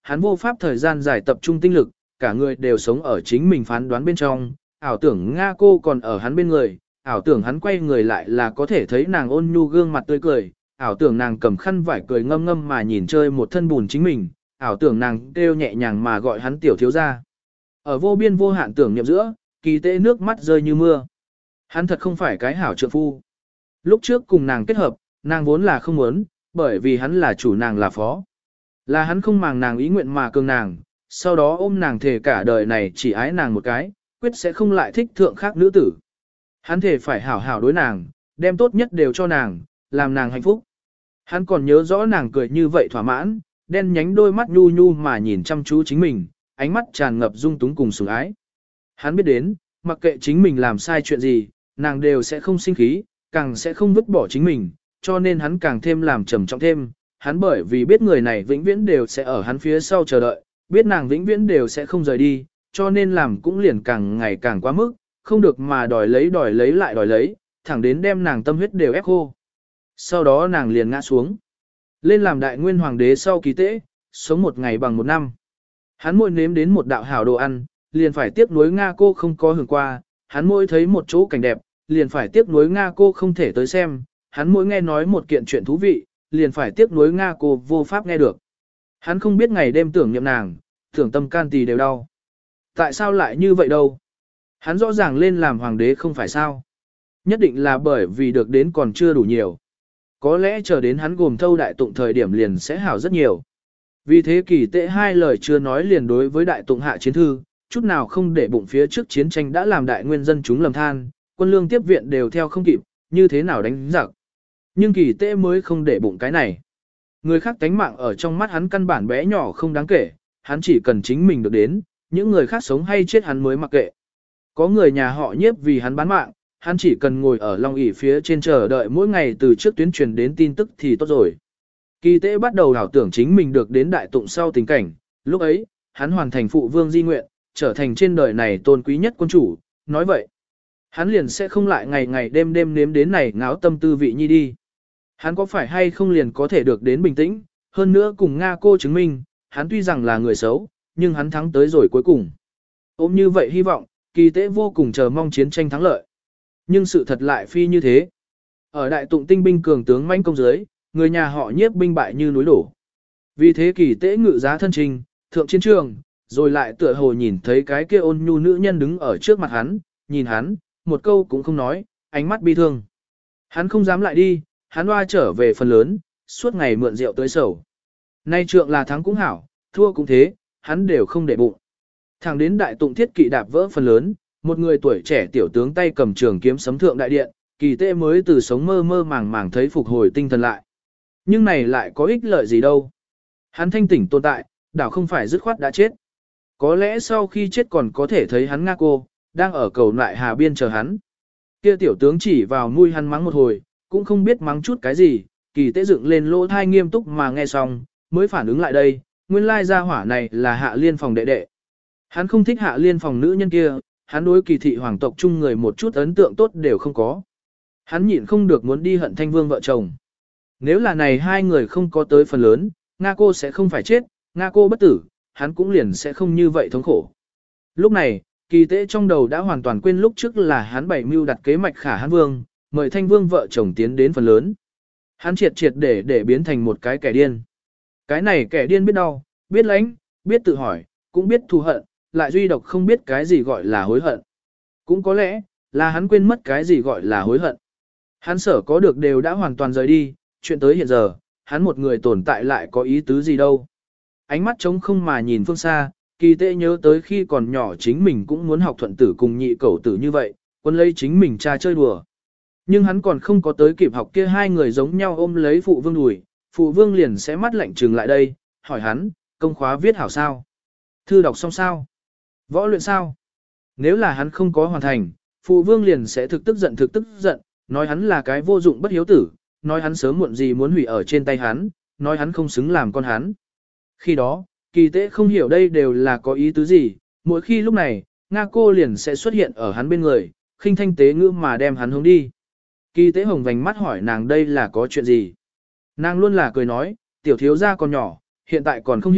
hắn vô pháp thời gian dài tập trung tinh lực, cả người đều sống ở chính mình phán đoán bên trong, ảo tưởng Nga cô còn ở hắn bên người, ảo tưởng hắn quay người lại là có thể thấy nàng ôn nhu gương mặt tươi cười, ảo tưởng nàng cầm khăn vải cười ngâm ngâm mà nhìn chơi một thân bùn chính mình, ảo tưởng nàng kêu nhẹ nhàng mà gọi hắn tiểu thiếu gia. Ở vô biên vô hạn tưởng niệm giữa, Kỳ Tế nước mắt rơi như mưa. Hắn thật không phải cái hảo trượng phu. Lúc trước cùng nàng kết hợp, nàng vốn là không muốn, bởi vì hắn là chủ nàng là phó. Là hắn không màng nàng ý nguyện mà cường nàng, sau đó ôm nàng thề cả đời này chỉ ái nàng một cái, quyết sẽ không lại thích thượng khác nữ tử. Hắn thề phải hảo hảo đối nàng, đem tốt nhất đều cho nàng, làm nàng hạnh phúc. Hắn còn nhớ rõ nàng cười như vậy thỏa mãn, đen nhánh đôi mắt nhu nhu mà nhìn chăm chú chính mình, ánh mắt tràn ngập dung túng cùng sủng ái. Hắn biết đến, mặc kệ chính mình làm sai chuyện gì, nàng đều sẽ không sinh khí, càng sẽ không vứt bỏ chính mình, cho nên hắn càng thêm làm trầm trọng thêm. Hắn bởi vì biết người này vĩnh viễn đều sẽ ở hắn phía sau chờ đợi, biết nàng vĩnh viễn đều sẽ không rời đi, cho nên làm cũng liền càng ngày càng quá mức, không được mà đòi lấy lại đòi lấy, thẳng đến đem nàng tâm huyết đều ép khô. Sau đó nàng liền ngã xuống. Lên làm đại nguyên hoàng đế sau Kỳ Tế, sống một ngày bằng một năm. Hắn mỗi nếm đến một đạo hảo đồ ăn, liền phải tiếc nuối Nga cô không có hưởng qua, hắn mỗi thấy một chỗ cảnh đẹp, liền phải tiếc nuối Nga cô không thể tới xem, hắn mỗi nghe nói một kiện chuyện thú vị, liền phải tiếc nuối Nga cô vô pháp nghe được. Hắn không biết ngày đêm tưởng niệm nàng, tưởng tâm can tỳ đều đau. Tại sao lại như vậy đâu? Hắn rõ ràng lên làm hoàng đế không phải sao? Nhất định là bởi vì được đến còn chưa đủ nhiều. Có lẽ chờ đến hắn gồm thâu đại tụng thời điểm liền sẽ hảo rất nhiều. Vì thế Kỳ Tế hai lời chưa nói liền đối với đại tụng hạ chiến thư, chút nào không để bụng phía trước chiến tranh đã làm đại nguyên dân chúng lầm than, quân lương tiếp viện đều theo không kịp, như thế nào đánh giặc. Nhưng Kỳ Tế mới không để bụng cái này. Người khác tánh mạng ở trong mắt hắn căn bản bé nhỏ không đáng kể, hắn chỉ cần chính mình được đến, những người khác sống hay chết hắn mới mặc kệ. Có người nhà họ Nhiếp vì hắn bán mạng, hắn chỉ cần ngồi ở long ỷ phía trên chờ đợi mỗi ngày từ trước tuyến truyền đến tin tức thì tốt rồi. Kỳ Tế bắt đầu ảo tưởng chính mình được đến đại tụng sau tình cảnh, lúc ấy, hắn hoàn thành phụ vương di nguyện, trở thành trên đời này tôn quý nhất quân chủ, nói vậy. Hắn liền sẽ không lại ngày ngày đêm đêm nếm đến này ngáo tâm tư vị nhi đi. Hắn có phải hay không liền có thể được đến bình tĩnh, hơn nữa cùng Nga cô chứng minh, hắn tuy rằng là người xấu, nhưng hắn thắng tới rồi cuối cùng. Ôm như vậy hy vọng, Kỳ Tế vô cùng chờ mong chiến tranh thắng lợi. Nhưng sự thật lại phi như thế. Ở đại tụng tinh binh cường tướng mãnh công dưới, người nhà họ Nhiếp binh bại như núi đổ. Vì thế Kỳ Tế ngự giá thân trình, thượng chiến trường, rồi lại tựa hồ nhìn thấy cái kia ôn nhu nữ nhân đứng ở trước mặt hắn, nhìn hắn, một câu cũng không nói, ánh mắt bi thương. Hắn không dám lại đi, hắn hoa trở về phần lớn, suốt ngày mượn rượu tới sầu. Nay trượng là thắng cũng hảo, thua cũng thế, hắn đều không để bụng. Thẳng đến đại tụng thiết kỵ đạp vỡ phần lớn, một người tuổi trẻ tiểu tướng tay cầm trường kiếm sấm thượng đại điện, Kỳ Tế mới từ sống mơ mơ màng màng thấy phục hồi tinh thần lại. Nhưng này lại có ích lợi gì đâu. Hắn thanh tỉnh tồn tại, đảo không phải dứt khoát đã chết. Có lẽ sau khi chết còn có thể thấy hắn Nga cô, đang ở cầu lại hà biên chờ hắn. Kia tiểu tướng chỉ vào mũi hắn mắng một hồi, cũng không biết mắng chút cái gì, Kỳ Tế dựng lên lỗ thai nghiêm túc mà nghe xong, mới phản ứng lại đây, nguyên lai gia hỏa này là Hạ Liên phòng đệ đệ. Hắn không thích Hạ Liên phòng nữ nhân kia, hắn đối Kỳ thị hoàng tộc chung người một chút ấn tượng tốt đều không có. Hắn nhịn không được muốn đi hận Thanh Vương vợ chồng. Nếu là này hai người không có tới phần lớn, Nga cô sẽ không phải chết, Nga cô bất tử, hắn cũng liền sẽ không như vậy thống khổ. Lúc này, Kỳ Tế trong đầu đã hoàn toàn quên lúc trước là hắn bảy mưu đặt kế mạch khả hắn vương, mời Thanh Vương vợ chồng tiến đến phần lớn. Hắn triệt để biến thành một cái kẻ điên. Cái này kẻ điên biết đau, biết lãnh, biết tự hỏi, cũng biết thù hận, lại duy độc không biết cái gì gọi là hối hận. Cũng có lẽ, là hắn quên mất cái gì gọi là hối hận. Hắn sở có được đều đã hoàn toàn rời đi, chuyện tới hiện giờ, hắn một người tồn tại lại có ý tứ gì đâu. Ánh mắt trống không mà nhìn phương xa, Kỳ Tế nhớ tới khi còn nhỏ chính mình cũng muốn học thuận tử cùng nhị cẩu tử như vậy, quân lấy chính mình cha chơi đùa. Nhưng hắn còn không có tới kịp học kia hai người giống nhau ôm lấy phụ vương đùi, phụ vương liền sẽ mắt lạnh trừng lại đây, hỏi hắn, công khóa viết hảo sao? Thư đọc xong sao? Võ luyện sao? Nếu là hắn không có hoàn thành, phụ vương liền sẽ thực tức giận, nói hắn là cái vô dụng bất hiếu tử, nói hắn sớm muộn gì muốn hủy ở trên tay hắn, nói hắn không xứng làm con hắn. Khi đó, Kỳ Tế không hiểu đây đều là có ý tứ gì, mỗi khi lúc này, Nga cô liền sẽ xuất hiện ở hắn bên người, khinh thanh tế ngữ mà đem hắn hướng đi. Kỳ Tế hồng vành mắt hỏi nàng đây là có chuyện gì. Nàng luôn là cười nói, tiểu thiếu gia còn nhỏ, hiện tại còn không hiểu,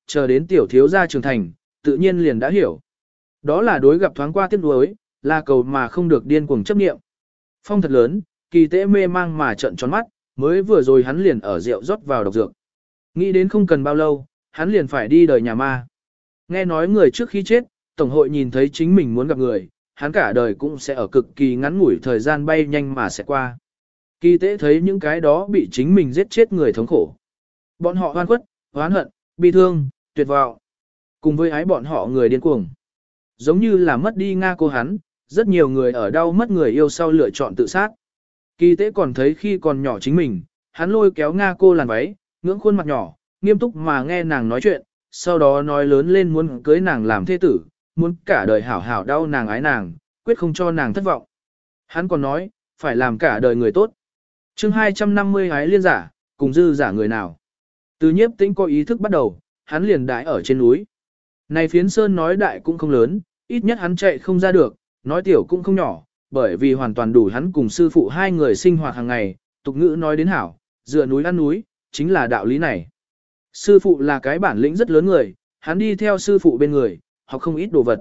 chờ đến tiểu thiếu gia trưởng thành, tự nhiên liền đã hiểu. Đó là đối gặp thoáng qua tiếc nuối, là cầu mà không được điên cuồng chấp niệm. Phong thật lớn, Kỳ Tế mê mang mà trợn tròn mắt, mới vừa rồi hắn liền ở rượu rót vào độc dược. Nghĩ đến không cần bao lâu, hắn liền phải đi đời nhà ma. Nghe nói người trước khi chết, Tổng hội nhìn thấy chính mình muốn gặp người, hắn cả đời cũng sẽ ở cực kỳ ngắn ngủi thời gian bay nhanh mà sẽ qua. Kỳ Tế thấy những cái đó bị chính mình giết chết người thống khổ. Bọn họ oan khuất, oán hận, bi thương, tuyệt vọng. Cùng với ái bọn họ người điên cuồng. Giống như là mất đi Nga cô hắn, rất nhiều người ở đau mất người yêu sau lựa chọn tự sát. Kỳ Tế còn thấy khi còn nhỏ chính mình, hắn lôi kéo Nga cô làn váy, ngưỡng khuôn mặt nhỏ, nghiêm túc mà nghe nàng nói chuyện, sau đó nói lớn lên muốn cưới nàng làm thê tử, muốn cả đời hảo hảo đau nàng ái nàng, quyết không cho nàng thất vọng. Hắn còn nói, phải làm cả đời người tốt. chương 250 ái liên giả, cùng dư giả người nào. Từ Nhiếp Tĩnh có ý thức bắt đầu, hắn liền đãi ở trên núi. Này phiến sơn nói đại cũng không lớn, ít nhất hắn chạy không ra được, nói tiểu cũng không nhỏ, bởi vì hoàn toàn đủ hắn cùng sư phụ hai người sinh hoạt hàng ngày, tục ngữ nói đến hảo, dựa núi ăn núi, chính là đạo lý này. Sư phụ là cái bản lĩnh rất lớn người, hắn đi theo sư phụ bên người, học không ít đồ vật.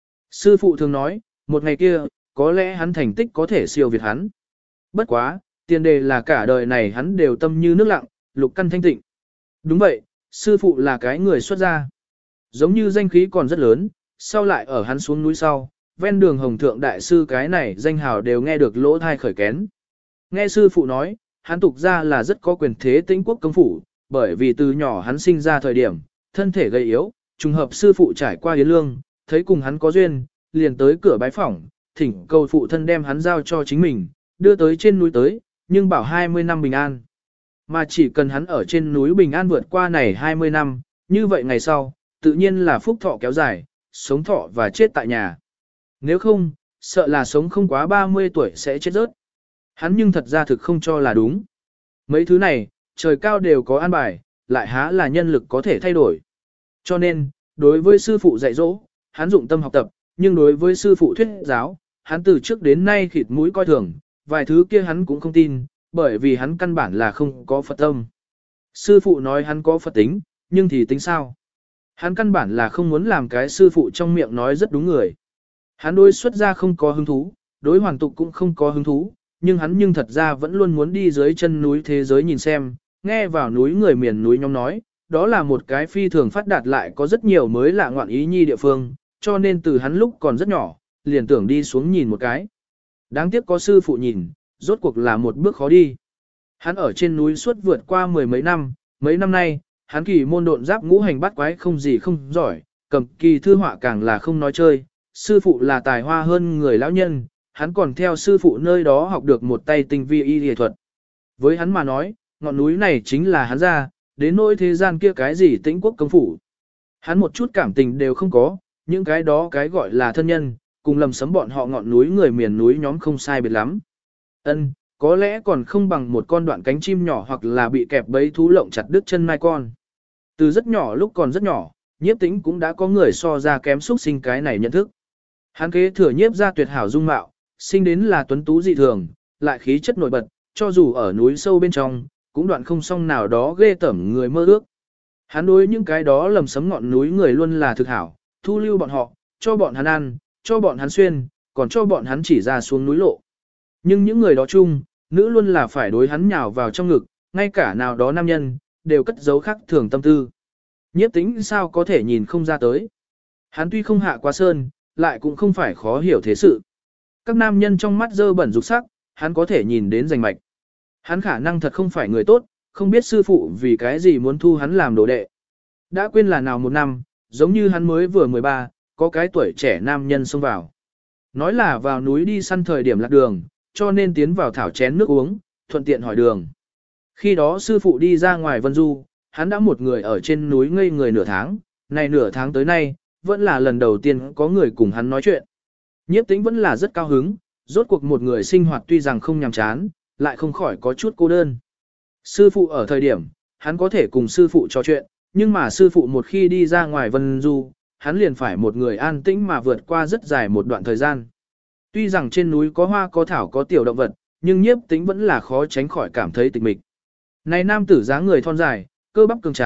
Sư phụ thường nói, một ngày kia, có lẽ hắn thành tích có thể siêu việt hắn. Bất quá, tiền đề là cả đời này hắn đều tâm như nước lặng, lục căn thanh tịnh. Đúng vậy, sư phụ là cái người xuất gia. Giống như danh khí còn rất lớn, sau lại ở hắn xuống núi sau, ven đường Hồng Thượng Đại Sư cái này danh hào đều nghe được lỗ thai khởi kén. Nghe sư phụ nói, hắn tục ra là rất có quyền thế Tĩnh quốc công phủ, bởi vì từ nhỏ hắn sinh ra thời điểm, thân thể gầy yếu, trùng hợp sư phụ trải qua yến lương, thấy cùng hắn có duyên, liền tới cửa bái phỏng, thỉnh cầu phụ thân đem hắn giao cho chính mình, đưa tới trên núi tới, nhưng bảo 20 năm bình an. Mà chỉ cần hắn ở trên núi bình an vượt qua này 20 năm, như vậy ngày sau, tự nhiên là phúc thọ kéo dài, sống thọ và chết tại nhà. Nếu không, sợ là sống không quá 30 tuổi sẽ chết rớt. Hắn nhưng thật ra thực không cho là đúng. Mấy thứ này, trời cao đều có an bài, lại há là nhân lực có thể thay đổi. Cho nên, đối với sư phụ dạy dỗ, hắn dụng tâm học tập, nhưng đối với sư phụ thuyết giáo, hắn từ trước đến nay khịt mũi coi thường, vài thứ kia hắn cũng không tin, bởi vì hắn căn bản là không có Phật tâm. Sư phụ nói hắn có Phật tính, nhưng thì tính sao? Hắn căn bản là không muốn làm cái sư phụ trong miệng nói rất đúng người. Hắn đối xuất gia không có hứng thú, đối hoàn tục cũng không có hứng thú, nhưng hắn nhưng thật ra vẫn luôn muốn đi dưới chân núi thế giới nhìn xem, nghe vào núi người miền núi nhóm nói, đó là một cái phi thường phát đạt lại có rất nhiều mới lạ ngoạn ý nhi địa phương, cho nên từ hắn lúc còn rất nhỏ, liền tưởng đi xuống nhìn một cái. Đáng tiếc có sư phụ nhìn, rốt cuộc là một bước khó đi. Hắn ở trên núi suốt vượt qua mười mấy năm nay, hắn kỳ môn độn giáp ngũ hành bắt quái không gì không giỏi, cầm kỳ thư họa càng là không nói chơi, sư phụ là tài hoa hơn người lão nhân, hắn còn theo sư phụ nơi đó học được một tay tinh vi y y thuật. Với hắn mà nói, ngọn núi này chính là hắn ra, đến nỗi thế gian kia cái gì Tĩnh quốc công phủ. Hắn một chút cảm tình đều không có, những cái đó cái gọi là thân nhân, cùng lầm sấm bọn họ ngọn núi người miền núi nhóm không sai biệt lắm. Ân, có lẽ còn không bằng một con đoạn cánh chim nhỏ hoặc là bị kẹp bẫy thú lộng chặt đứt chân mai con. Từ rất nhỏ lúc còn rất nhỏ, Nhiếp Tĩnh cũng đã có người so ra kém xúc sinh cái này nhận thức. Hắn kế thừa Nhiếp ra tuyệt hảo dung mạo, sinh đến là tuấn tú dị thường, lại khí chất nổi bật, cho dù ở núi sâu bên trong, cũng đoạn không xong nào đó ghê tởm người mơ ước. Hắn đối những cái đó lầm sấm ngọn núi người luôn là thực hảo, thu lưu bọn họ, cho bọn hắn ăn, cho bọn hắn xuyên, còn cho bọn hắn chỉ ra xuống núi lộ. Nhưng những người đó chung, nữ luôn là phải đối hắn nhào vào trong ngực, ngay cả nào đó nam nhân, đều cất giấu khác thường tâm tư. Nhiếp Tĩnh sao có thể nhìn không ra tới. Hắn tuy không hạ quá sơn, lại cũng không phải khó hiểu thế sự. Các nam nhân trong mắt dơ bẩn dục sắc, hắn có thể nhìn đến rành mạch. Hắn khả năng thật không phải người tốt, không biết sư phụ vì cái gì muốn thu hắn làm đồ đệ. Đã quên là nào một năm, giống như hắn mới vừa 13, có cái tuổi trẻ nam nhân xông vào. Nói là vào núi đi săn thời điểm lạc đường, cho nên tiến vào thảo chén nước uống, thuận tiện hỏi đường. Khi đó sư phụ đi ra ngoài Vân Du, hắn đã một người ở trên núi ngây người nửa tháng, này nửa tháng tới nay, vẫn là lần đầu tiên có người cùng hắn nói chuyện. Nhiếp Tĩnh vẫn là rất cao hứng, rốt cuộc một người sinh hoạt tuy rằng không nhàm chán, lại không khỏi có chút cô đơn. Sư phụ ở thời điểm, hắn có thể cùng sư phụ trò chuyện, nhưng mà sư phụ một khi đi ra ngoài Vân Du, hắn liền phải một người an tĩnh mà vượt qua rất dài một đoạn thời gian. Tuy rằng trên núi có hoa có thảo có tiểu động vật, nhưng Nhiếp Tĩnh vẫn là khó tránh khỏi cảm thấy tịch mịch. Này nam tử dáng người thon dài, cơ bắp cường tráng,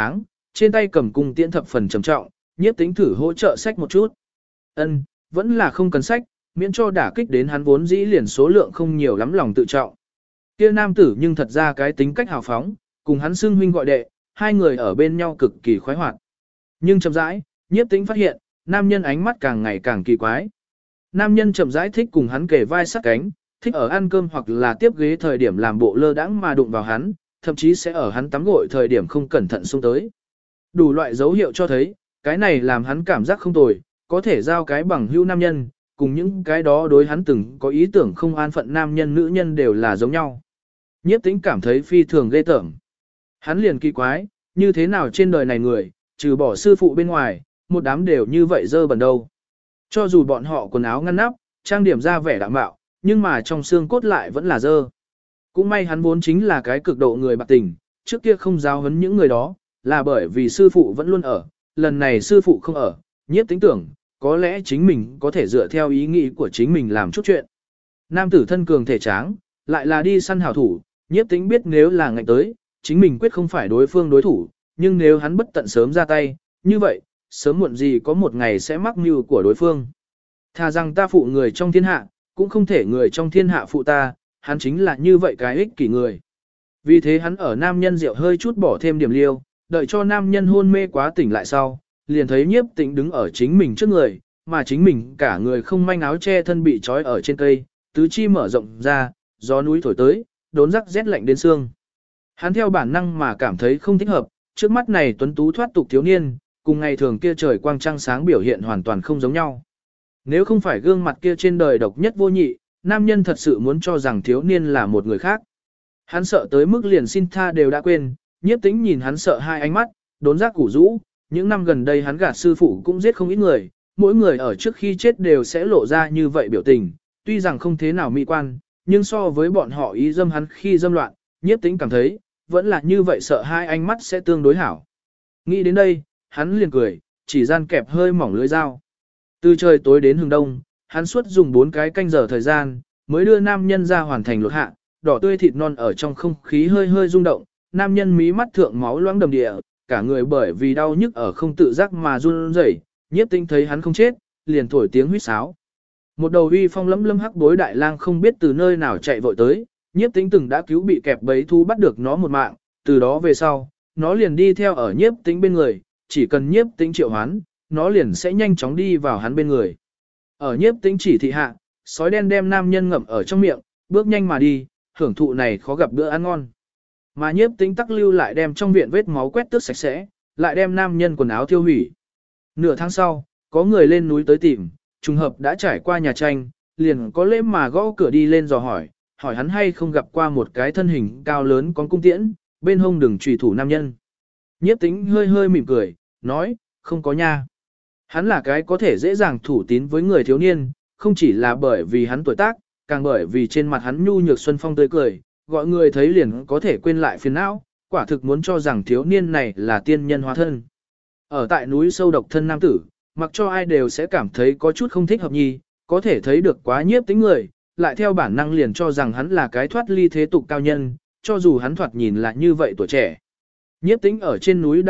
trên tay cầm cung tiễn thập phần trầm trọng, Nhiếp Tĩnh thử hỗ trợ sách một chút. Ân, vẫn là không cần sách, miễn cho đả kích đến hắn vốn dĩ liền số lượng không nhiều lắm lòng tự trọng. Kia nam tử nhưng thật ra cái tính cách hào phóng, cùng hắn xưng huynh gọi đệ, hai người ở bên nhau cực kỳ khoái hoạt. Nhưng chậm rãi, Nhiếp Tĩnh phát hiện, nam nhân ánh mắt càng ngày càng kỳ quái. Nam nhân chậm rãi thích cùng hắn kề vai sát cánh, thích ở ăn cơm hoặc là tiếp ghế thời điểm làm bộ lơ đãng mà đụng vào hắn, thậm chí sẽ ở hắn tắm gội thời điểm không cẩn thận xông tới. Đủ loại dấu hiệu cho thấy, cái này làm hắn cảm giác không tồi, có thể giao cái bằng hữu nam nhân, cùng những cái đó đối hắn từng có ý tưởng không an phận nam nhân nữ nhân đều là giống nhau. Nhiếp Tĩnh cảm thấy phi thường ghê tởm. Hắn liền kỳ quái, như thế nào trên đời này người, trừ bỏ sư phụ bên ngoài, một đám đều như vậy dơ bẩn đâu. Cho dù bọn họ quần áo ngăn nắp, trang điểm ra vẻ đạm bạo, nhưng mà trong xương cốt lại vẫn là dơ. Cũng may hắn vốn chính là cái cực độ người bạc tình, trước kia không giáo huấn những người đó, là bởi vì sư phụ vẫn luôn ở, lần này sư phụ không ở, Nhiếp Tĩnh tưởng, có lẽ chính mình có thể dựa theo ý nghĩ của chính mình làm chút chuyện. Nam tử thân cường thể tráng, lại là đi săn hảo thủ, Nhiếp Tĩnh biết nếu là ngạnh tới, chính mình quyết không phải đối phương đối thủ, nhưng nếu hắn bất tận sớm ra tay, như vậy, sớm muộn gì có một ngày sẽ mắc mưu của đối phương. Thà rằng ta phụ người trong thiên hạ, cũng không thể người trong thiên hạ phụ ta, hắn chính là như vậy cái ích kỷ người. Vì thế hắn ở nam nhân rượu hơi chút bỏ thêm điểm liêu, đợi cho nam nhân hôn mê quá tỉnh lại sau, liền thấy Nhiếp Tĩnh đứng ở chính mình trước người, mà chính mình cả người không manh áo che thân bị trói ở trên cây, tứ chi mở rộng ra, gió núi thổi tới, đốn rắc rét lạnh đến xương. Hắn theo bản năng mà cảm thấy không thích hợp, trước mắt này tuấn tú thoát tục thiếu niên, cùng ngày thường kia trời quang trăng sáng biểu hiện hoàn toàn không giống nhau. Nếu không phải gương mặt kia trên đời độc nhất vô nhị, nam nhân thật sự muốn cho rằng thiếu niên là một người khác. Hắn sợ tới mức liền xin tha đều đã quên, Nhiếp Tĩnh nhìn hắn sợ hai ánh mắt, đốn giác củ rũ, những năm gần đây hắn gạt sư phụ cũng giết không ít người, mỗi người ở trước khi chết đều sẽ lộ ra như vậy biểu tình, tuy rằng không thế nào mỹ quan, nhưng so với bọn họ ý dâm hắn khi dâm loạn, Nhiếp Tĩnh cảm thấy, vẫn là như vậy sợ hai ánh mắt sẽ tương đối hảo. Nghĩ đến đây, hắn liền cười, chỉ gian kẹp hơi mỏng lưỡi dao. Từ trời tối đến hừng đông, hắn suốt dùng 4 cái canh giờ thời gian, mới đưa nam nhân ra hoàn thành lột hạ, đỏ tươi thịt non ở trong không khí hơi hơi rung động, nam nhân mí mắt thượng máu loãng đầm địa, cả người bởi vì đau nhức ở không tự giác mà run rẩy. Nhiếp Tĩnh thấy hắn không chết, liền thổi tiếng huýt sáo. Một đầu uy phong lẫm lẫm hắc bối đại lang không biết từ nơi nào chạy vội tới, Nhiếp Tĩnh từng đã cứu bị kẹp bẫy thú bắt được nó một mạng, từ đó về sau, nó liền đi theo ở Nhiếp Tĩnh bên người, chỉ cần Nhiếp Tĩnh triệu hoán, nó liền sẽ nhanh chóng đi vào hắn bên người. Ở Nhiếp Tĩnh chỉ thị hạ, sói đen đem nam nhân ngậm ở trong miệng, bước nhanh mà đi, hưởng thụ này khó gặp bữa ăn ngon. Mà Nhiếp Tĩnh tắc lưu lại đem trong viện vết máu quét tước sạch sẽ, lại đem nam nhân quần áo tiêu hủy. Nửa tháng sau, có người lên núi tới tìm, trùng hợp đã trải qua nhà tranh, liền có lễ mà gõ cửa đi lên dò hỏi hắn hay không gặp qua một cái thân hình cao lớn con cung tiễn, bên hông đừng trùy thủ nam nhân. Nhiếp Tĩnh hơi hơi mỉm cười, nói, không có nha. Hắn là cái có thể dễ dàng thủ tín với người thiếu niên, không chỉ là bởi vì hắn tuổi tác, càng bởi vì trên mặt hắn nhu nhược xuân phong tươi cười, gọi người thấy liền có thể quên lại phiền não, quả thực muốn cho rằng thiếu niên này là tiên nhân hóa thân. Ở tại núi sâu độc thân nam tử, mặc cho ai đều sẽ cảm thấy có chút không thích hợp nhi, có thể thấy được quá Nhiếp Tĩnh người, lại theo bản năng liền cho rằng hắn là cái thoát ly thế tục cao nhân, cho dù hắn thoạt nhìn là như vậy tuổi trẻ. Nhiếp Tĩnh ở trên núi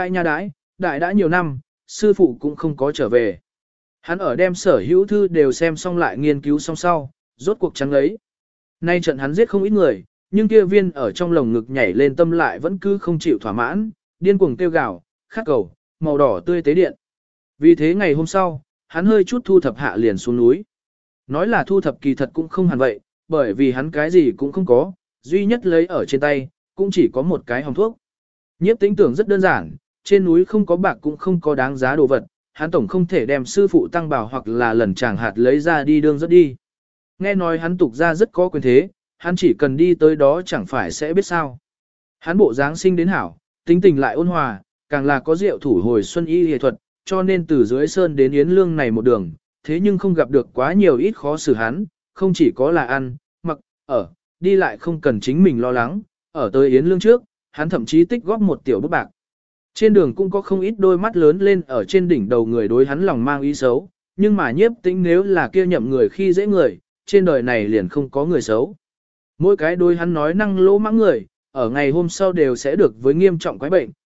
đại đã nhiều năm, sư phụ cũng không có trở về. Hắn ở đem sở hữu thư đều xem xong lại nghiên cứu xong sau, rốt cuộc trắng lấy. Nay trận hắn giết không ít người, nhưng kia viên ở trong lồng ngực nhảy lên tâm lại vẫn cứ không chịu thỏa mãn, điên cuồng kêu gào, khát cầu, màu đỏ tươi tế điện. Vì thế ngày hôm sau, hắn hơi chút thu thập hạ liền xuống núi. Nói là thu thập kỳ thật cũng không hẳn vậy, bởi vì hắn cái gì cũng không có, duy nhất lấy ở trên tay, cũng chỉ có một cái hòm thuốc. Nhiếp Tĩnh tưởng rất đơn giản, trên núi không có bạc cũng không có đáng giá đồ vật, hắn tổng không thể đem sư phụ tăng bảo hoặc là lần chàng hạt lấy ra đi đương rất đi. Nghe nói hắn tục ra rất có quyền thế, hắn chỉ cần đi tới đó chẳng phải sẽ biết sao. Hắn bộ dáng sinh đến hảo, tính tình lại ôn hòa, càng là có rượu thủ hồi xuân y y thuật, cho nên từ dưới sơn đến Yến Lương này một đường, thế nhưng không gặp được quá nhiều ít khó xử hắn, không chỉ có là ăn, mặc, ở, đi lại không cần chính mình lo lắng, ở tới Yến Lương trước, hắn thậm chí tích góp một tiểu bút bạc. Trên đường cũng có không ít đôi mắt lớn lên ở trên đỉnh đầu người đối hắn lòng mang ý xấu, nhưng mà Nhiếp Tĩnh nếu là kia nhậm người khi dễ người, trên đời này liền không có người xấu. Mỗi cái đối hắn nói năng lỗ mãng người, ở ngày hôm sau đều sẽ được với nghiêm trọng quái bệnh,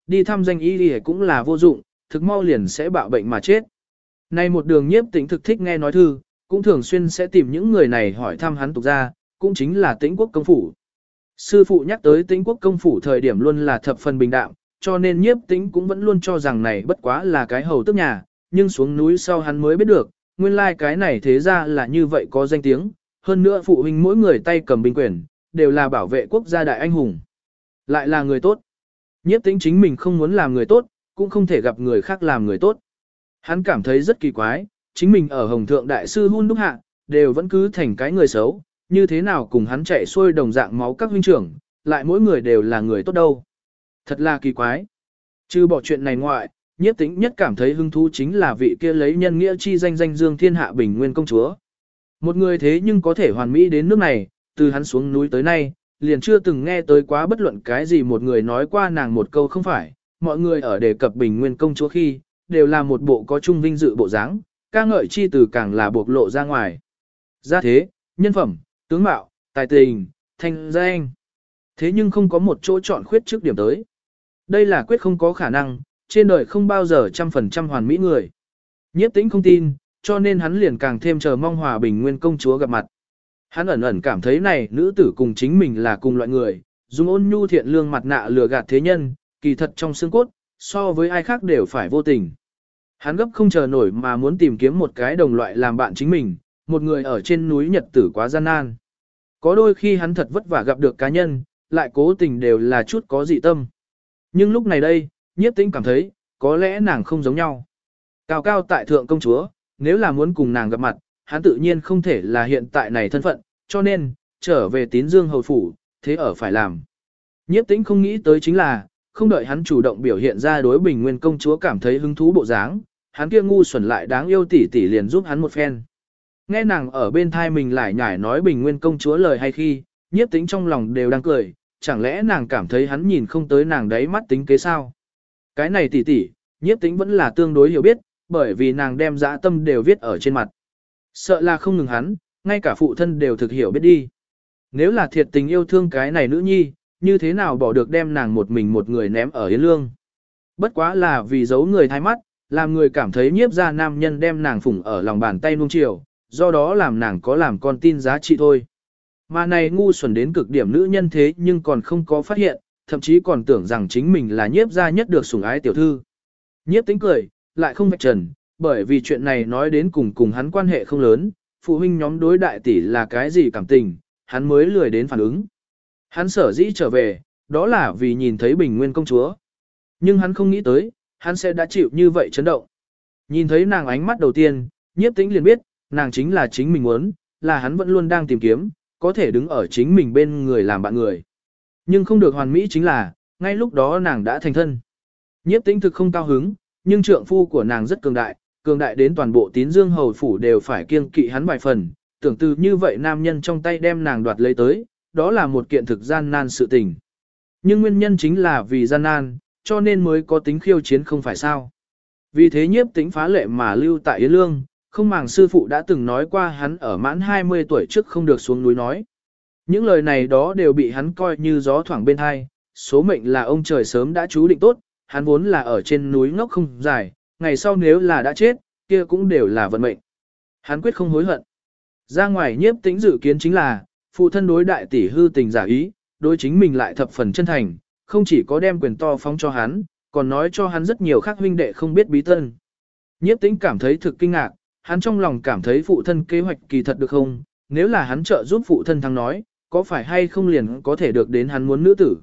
đi thăm danh y thì cũng là vô dụng, thực mau liền sẽ bạo bệnh mà chết. Nay một đường Nhiếp Tĩnh thực thích nghe nói thư, cũng thường xuyên sẽ tìm những người này hỏi thăm hắn tục ra, cũng chính là Tĩnh Quốc công phủ. Sư phụ nhắc tới Tĩnh Quốc công phủ thời điểm luôn là thập phần bình đạm, cho nên Nhiếp Tĩnh cũng vẫn luôn cho rằng này bất quá là cái hầu tước nhà, nhưng xuống núi sau hắn mới biết được, nguyên lai cái này thế ra là như vậy có danh tiếng, hơn nữa phụ huynh mỗi người tay cầm binh quyền, đều là bảo vệ quốc gia đại anh hùng. Lại là người tốt. Nhiếp Tĩnh chính mình không muốn làm người tốt, cũng không thể gặp người khác làm người tốt. Hắn cảm thấy rất kỳ quái, chính mình ở Hồng Thượng Đại sư Hun Đúc Hạ, đều vẫn cứ thành cái người xấu, như thế nào cùng hắn chạy xuôi đồng dạng máu các huynh trưởng, lại mỗi người đều là người tốt đâu. Thật là kỳ quái. Chứ bỏ chuyện này ngoại, Nhiếp Tĩnh nhất cảm thấy hứng thú chính là vị kia lấy nhân nghĩa chi danh danh dương thiên hạ bình nguyên công chúa. Một người thế nhưng có thể hoàn mỹ đến nước này, từ hắn xuống núi tới nay, liền chưa từng nghe tới quá bất luận cái gì một người nói qua nàng một câu không phải, mọi người ở đề cập bình nguyên công chúa khi, đều là một bộ có chung vinh dự bộ dáng, ca ngợi chi từ càng là bộc lộ ra ngoài. Gia thế, nhân phẩm, tướng mạo, tài tình, thanh danh. Thế nhưng không có một chỗ chọn khuyết trước điểm tới. Đây là quyết không có khả năng, trên đời không bao giờ 100% hoàn mỹ người. Nhiếp Tĩnh không tin, cho nên hắn liền càng thêm chờ mong hòa bình nguyên công chúa gặp mặt. Hắn ẩn ẩn cảm thấy này nữ tử cùng chính mình là cùng loại người, dùng ôn nhu thiện lương mặt nạ lừa gạt thế nhân, kỳ thật trong xương cốt, so với ai khác đều phải vô tình. Hắn gấp không chờ nổi mà muốn tìm kiếm một cái đồng loại làm bạn chính mình, một người ở trên núi Nhật tử quá gian nan. Có đôi khi hắn thật vất vả gặp được cá nhân, lại cố tình đều là chút có dị tâm. Nhưng lúc này đây, Nhiếp Tĩnh cảm thấy, có lẽ nàng không giống nhau. Cao cao tại thượng công chúa, nếu là muốn cùng nàng gặp mặt, hắn tự nhiên không thể là hiện tại này thân phận, cho nên, trở về Tín Dương hầu phủ, thế ở phải làm. Nhiếp Tĩnh không nghĩ tới chính là, không đợi hắn chủ động biểu hiện ra đối bình nguyên công chúa cảm thấy hứng thú bộ dáng, hắn kia ngu xuẩn lại đáng yêu tỉ tỉ liền giúp hắn một phen. Nghe nàng ở bên thai mình lại nhải nói bình nguyên công chúa lời hay khi, Nhiếp Tĩnh trong lòng đều đang cười, chẳng lẽ nàng cảm thấy hắn nhìn không tới nàng đấy mắt tính kế sao? Cái này tỉ tỉ, Nhiếp Tĩnh vẫn là tương đối hiểu biết, bởi vì nàng đem dã tâm đều viết ở trên mặt. Sợ là không ngừng hắn, ngay cả phụ thân đều thực hiểu biết đi. Nếu là thiệt tình yêu thương cái này nữ nhi, như thế nào bỏ được đem nàng một mình một người ném ở Yến Lương. Bất quá là vì giấu người thay mắt, làm người cảm thấy Nhiếp gia nam nhân đem nàng phủng ở lòng bàn tay nuông chiều, do đó làm nàng có làm con tin giá trị thôi. Mà này ngu xuẩn đến cực điểm nữ nhân thế nhưng còn không có phát hiện, thậm chí còn tưởng rằng chính mình là Nhiếp gia nhất được sủng ái tiểu thư. Nhiếp Tĩnh cười, lại không vạch trần, bởi vì chuyện này nói đến cùng hắn quan hệ không lớn, phụ huynh nhóm đối đại tỷ là cái gì cảm tình, hắn mới lười đến phản ứng. Hắn sở dĩ trở về, đó là vì nhìn thấy bình nguyên công chúa. Nhưng hắn không nghĩ tới, hắn sẽ đã chịu như vậy chấn động. Nhìn thấy nàng ánh mắt đầu tiên, Nhiếp Tĩnh liền biết, nàng chính là chính mình muốn, là hắn vẫn luôn đang tìm kiếm, có thể đứng ở chính mình bên người làm bạn người. Nhưng không được hoàn mỹ chính là, ngay lúc đó nàng đã thành thân. Nhiếp Tĩnh thực không cao hứng, nhưng trượng phu của nàng rất cường đại đến toàn bộ Tín Dương hầu phủ đều phải kiêng kỵ hắn vài phần, tưởng từ như vậy nam nhân trong tay đem nàng đoạt lấy tới, đó là một kiện thực gian nan sự tình. Nhưng nguyên nhân chính là vì gian nan, cho nên mới có tính khiêu chiến không phải sao. Vì thế Nhiếp Tĩnh phá lệ mà lưu tại Yến Lương, không màng sư phụ đã từng nói qua hắn ở mãn 20 tuổi trước không được xuống núi nói. Những lời này đó đều bị hắn coi như gió thoảng bên hai, số mệnh là ông trời sớm đã chú định tốt, hắn vốn là ở trên núi ngốc không dài, ngày sau nếu là đã chết, kia cũng đều là vận mệnh. Hắn quyết không hối hận. Ra ngoài Nhiếp Tĩnh dự kiến chính là, phụ thân đối đại tỷ hư tình giả ý, đối chính mình lại thập phần chân thành, không chỉ có đem quyền to phóng cho hắn, còn nói cho hắn rất nhiều khác huynh đệ không biết bí tân. Nhiếp Tĩnh cảm thấy thực kinh ngạc, hắn trong lòng cảm thấy phụ thân kế hoạch kỳ thật được không, nếu là hắn trợ giúp phụ thân thắng nói, có phải hay không liền có thể được đến hắn muốn nữ tử.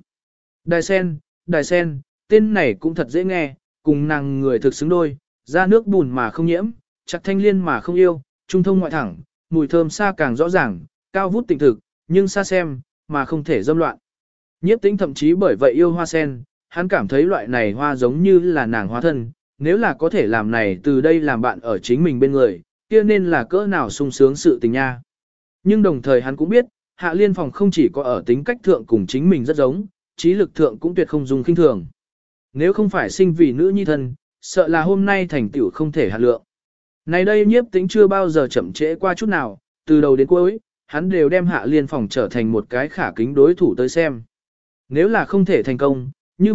Đài sen, tên này cũng thật dễ nghe, cùng nàng người thực xứng đôi, ra nước bùn mà không nhiễm, chặt thanh liên mà không yêu, trung thông ngoại thẳng, mùi thơm xa càng rõ ràng, cao vút tình thực, nhưng xa xem, mà không thể dâm loạn. Nhiếp Tĩnh thậm chí bởi vậy yêu hoa sen, hắn cảm thấy loại này hoa giống như là nàng hóa thân, nếu là có thể làm này từ đây làm bạn ở chính mình bên người, kia nên là cỡ nào sung sướng sự tình nha. Nhưng đồng thời hắn cũng biết, Hạ Liên Phòng không chỉ có ở tính cách thượng cùng chính mình rất giống, trí lực thượng cũng tuyệt không dùng khinh thường. Nếu không phải sinh vì nữ nhi thân, sợ là hôm nay thành tựu không thể hạt lượng. Này đây Nhiếp Tĩnh chưa bao giờ chậm trễ qua chút nào, từ đầu đến cuối, hắn đều đem Hạ Liên Phòng trở thành một cái khả kính đối thủ tới xem. Nếu là không thể thành công, như vậy,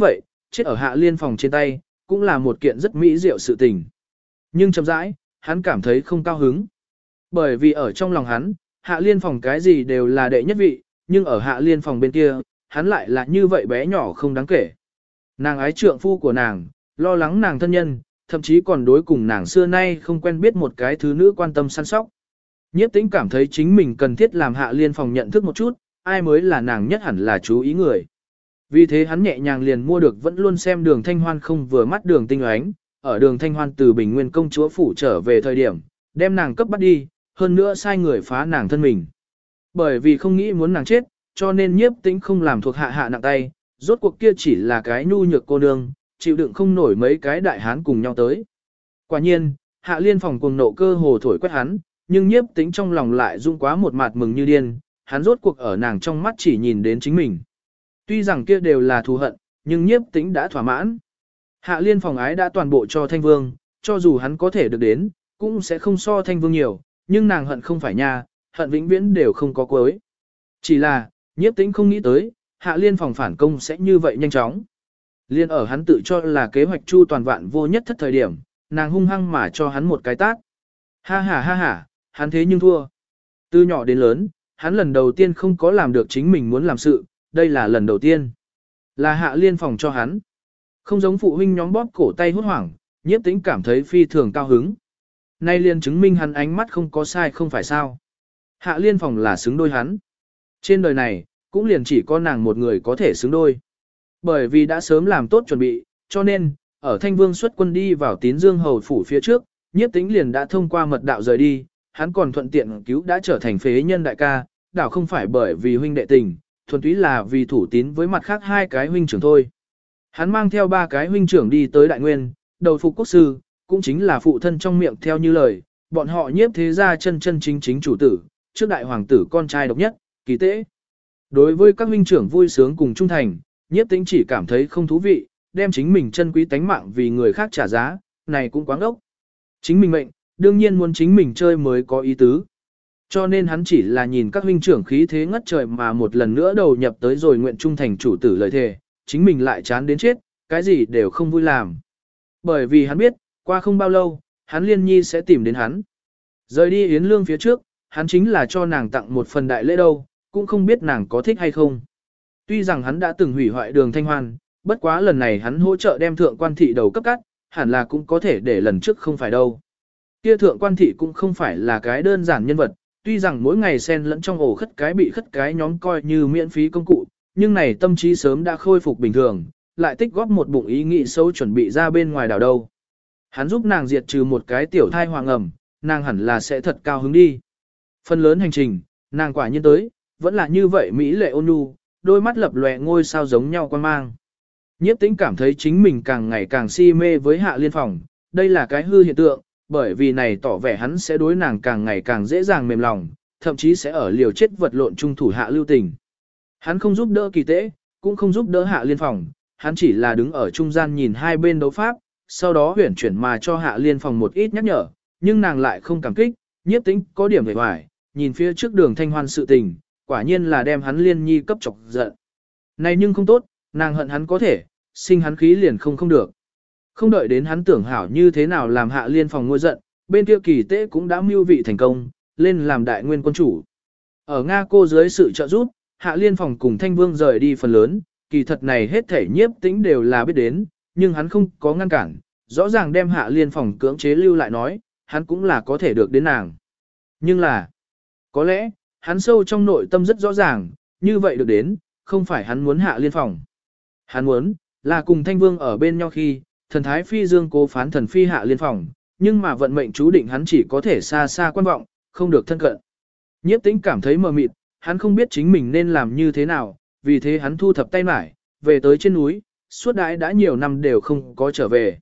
chết ở Hạ Liên Phòng trên tay, cũng là một kiện rất mỹ diệu sự tình. Nhưng chậm rãi, hắn cảm thấy không cao hứng. Bởi vì ở trong lòng hắn, Hạ Liên Phòng cái gì đều là đệ nhất vị, nhưng ở Hạ Liên Phòng bên kia, hắn lại là như vậy bé nhỏ không đáng kể. Nàng ái trượng phu của nàng, lo lắng nàng thân nhân, thậm chí còn đối cùng nàng xưa nay không quen biết một cái thứ nữ quan tâm săn sóc. Nhiếp Tĩnh cảm thấy chính mình cần thiết làm Hạ Liên Phòng nhận thức một chút, ai mới là nàng nhất hẳn là chú ý người. Vì thế hắn nhẹ nhàng liền mua được vẫn luôn xem Đường Thanh Hoan không vừa mắt Đường Tinh Oánh, ở Đường Thanh Hoan từ Bình Nguyên công chúa phủ trở về thời điểm, đem nàng cấp bắt đi, hơn nữa sai người phá nàng thân mình. Bởi vì không nghĩ muốn nàng chết, cho nên Nhiếp Tĩnh không làm thuộc hạ nặng tay, rốt cuộc kia chỉ là cái nhu nhược cô nương, chịu đựng không nổi mấy cái đại hán cùng nhau tới. Quả nhiên, Hạ Liên Phòng cuồng nộ cơ hồ thổi quét hắn, nhưng Nhiếp Tĩnh trong lòng lại rung quá một mặt mừng như điên, hắn rốt cuộc ở nàng trong mắt chỉ nhìn đến chính mình. Tuy rằng kia đều là thù hận, nhưng Nhiếp Tĩnh đã thỏa mãn. Hạ Liên Phòng ái đã toàn bộ cho Thanh Vương, cho dù hắn có thể được đến, cũng sẽ không so Thanh Vương nhiều, nhưng nàng hận không phải nha, hận vĩnh viễn đều không có cuối. Chỉ là, Nhiếp Tĩnh không nghĩ tới, Hạ Liên Phòng phản công sẽ như vậy nhanh chóng. Liên ở hắn tự cho là kế hoạch chu toàn vạn vô nhất thất thời điểm, nàng hung hăng mà cho hắn một cái tát. Ha ha, hắn thế nhưng thua. Từ nhỏ đến lớn, hắn lần đầu tiên không có làm được chính mình muốn làm sự, đây là lần đầu tiên. Là Hạ Liên Phòng cho hắn. Không giống phụ huynh nhóm bóp cổ tay hốt hoảng, Nhiếp Tĩnh cảm thấy phi thường cao hứng. Nay liền chứng minh hắn ánh mắt không có sai không phải sao. Hạ Liên Phòng là xứng đôi hắn. Trên đời này, cũng liền chỉ có nàng một người có thể xứng đôi. Bởi vì đã sớm làm tốt chuẩn bị, cho nên, ở Thanh Vương xuất quân đi vào Tín Dương Hầu phủ phía trước, Nhiếp Tĩnh liền đã thông qua mật đạo rời đi, hắn còn thuận tiện cứu đã trở thành phế nhân đại ca, đảo không phải bởi vì huynh đệ tình, thuần túy là vì thủ tín với mặt khác hai cái huynh trưởng thôi. Hắn mang theo ba cái huynh trưởng đi tới Đại Nguyên, đầu phục quốc sư, cũng chính là phụ thân trong miệng theo như lời, bọn họ Nhiếp thế gia chân chân chính chính chủ tử, trước đại hoàng tử con trai độc nhất, Kỳ Tế. Đối với các huynh trưởng vui sướng cùng trung thành, Nhiếp Tĩnh chỉ cảm thấy không thú vị, đem chính mình chân quý tánh mạng vì người khác trả giá, này cũng quá ngốc. Chính mình mệnh, đương nhiên muốn chính mình chơi mới có ý tứ. Cho nên hắn chỉ là nhìn các huynh trưởng khí thế ngất trời mà một lần nữa đầu nhập tới rồi nguyện trung thành chủ tử lời thề, chính mình lại chán đến chết, cái gì đều không vui làm. Bởi vì hắn biết, qua không bao lâu, hắn Liên Nhi sẽ tìm đến hắn. Rời đi Yến Lương phía trước, hắn chính là cho nàng tặng một phần đại lễ đâu, cũng không biết nàng có thích hay không. Tuy rằng hắn đã từng hủy hoại Đường Thanh Hoan, bất quá lần này hắn hỗ trợ đem thượng quan thị đầu cấp cắt, hẳn là cũng có thể để lần trước không phải đâu. Kia thượng quan thị cũng không phải là cái đơn giản nhân vật, tuy rằng mỗi ngày xen lẫn trong ổ khất cái bị khất cái nhóm coi như miễn phí công cụ, nhưng này tâm trí sớm đã khôi phục bình thường, lại tích góp một bụng ý nghĩ xấu chuẩn bị ra bên ngoài đảo đâu. Hắn giúp nàng diệt trừ một cái tiểu thai hoàng ẩm, nàng hẳn là sẽ thật cao hứng đi. Phần lớn hành trình, nàng quả nhiên tới, vẫn là như vậy mỹ lệ ôn nhu, đôi mắt lập lòe ngôi sao giống nhau quan mang. Nhiếp Tĩnh cảm thấy chính mình càng ngày càng si mê với Hạ Liên Phòng, đây là cái hư hiện tượng, bởi vì này tỏ vẻ hắn sẽ đối nàng càng ngày càng dễ dàng mềm lòng, thậm chí sẽ ở liều chết vật lộn trung thủ Hạ lưu tình. Hắn không giúp đỡ Kỳ Tế, cũng không giúp đỡ Hạ Liên Phòng, hắn chỉ là đứng ở trung gian nhìn hai bên đấu pháp, sau đó huyển chuyển mà cho Hạ Liên Phòng một ít nhắc nhở, nhưng nàng lại không cảm kích, Nhiếp Tĩnh có điểm vẻ vải, nhìn phía trước Đường Thanh Hoan sự tình, quả nhiên là đem hắn Liên Nhi cấp chọc giận. Này nhưng không tốt, nàng hận hắn có thể, sinh hắn khí liền không được. Không đợi đến hắn tưởng hảo như thế nào làm Hạ Liên Phòng ngôi giận, bên kia Kỳ Tế cũng đã mưu vị thành công, lên làm đại nguyên quân chủ. Ở Nga cô dưới sự trợ giúp, Hạ Liên Phòng cùng Thanh Vương rời đi phần lớn, kỳ thật này hết thể Nhiếp Tĩnh đều là biết đến, nhưng hắn không có ngăn cản, rõ ràng đem Hạ Liên Phòng cưỡng chế lưu lại nói, hắn cũng là có thể được đến nàng. Nhưng là, có lẽ, hắn sâu trong nội tâm rất rõ ràng, như vậy được đến, không phải hắn muốn Hạ Liên Phòng. Hắn muốn, là cùng Thanh Vương ở bên nhau khi, thần thái phi dương cố phán thần phi Hạ Liên Phòng, nhưng mà vận mệnh chú định hắn chỉ có thể xa xa quan vọng, không được thân cận. Nhiếp Tĩnh cảm thấy mờ mịt, hắn không biết chính mình nên làm như thế nào, vì thế hắn thu thập tay mải, về tới trên núi, suốt đãi đã nhiều năm đều không có trở về.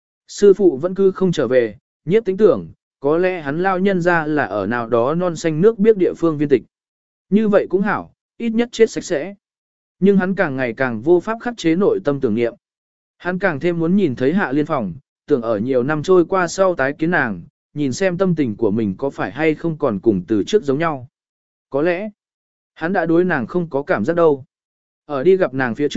Sư phụ vẫn cứ không trở về, Nhiếp Tĩnh tưởng, có lẽ hắn lao nhân ra là ở nào đó non xanh nước biết địa phương viên tịch. Như vậy cũng hảo, ít nhất chết sạch sẽ. Nhưng hắn càng ngày càng vô pháp khắc chế nội tâm tưởng niệm. Hắn càng thêm muốn nhìn thấy Hạ Liên Phòng, tưởng ở nhiều năm trôi qua sau tái kiến nàng, nhìn xem tâm tình của mình có phải hay không còn cùng từ trước giống nhau. Có lẽ, hắn đã đối nàng không có cảm giác đâu. Ở đi gặp nàng phía trước,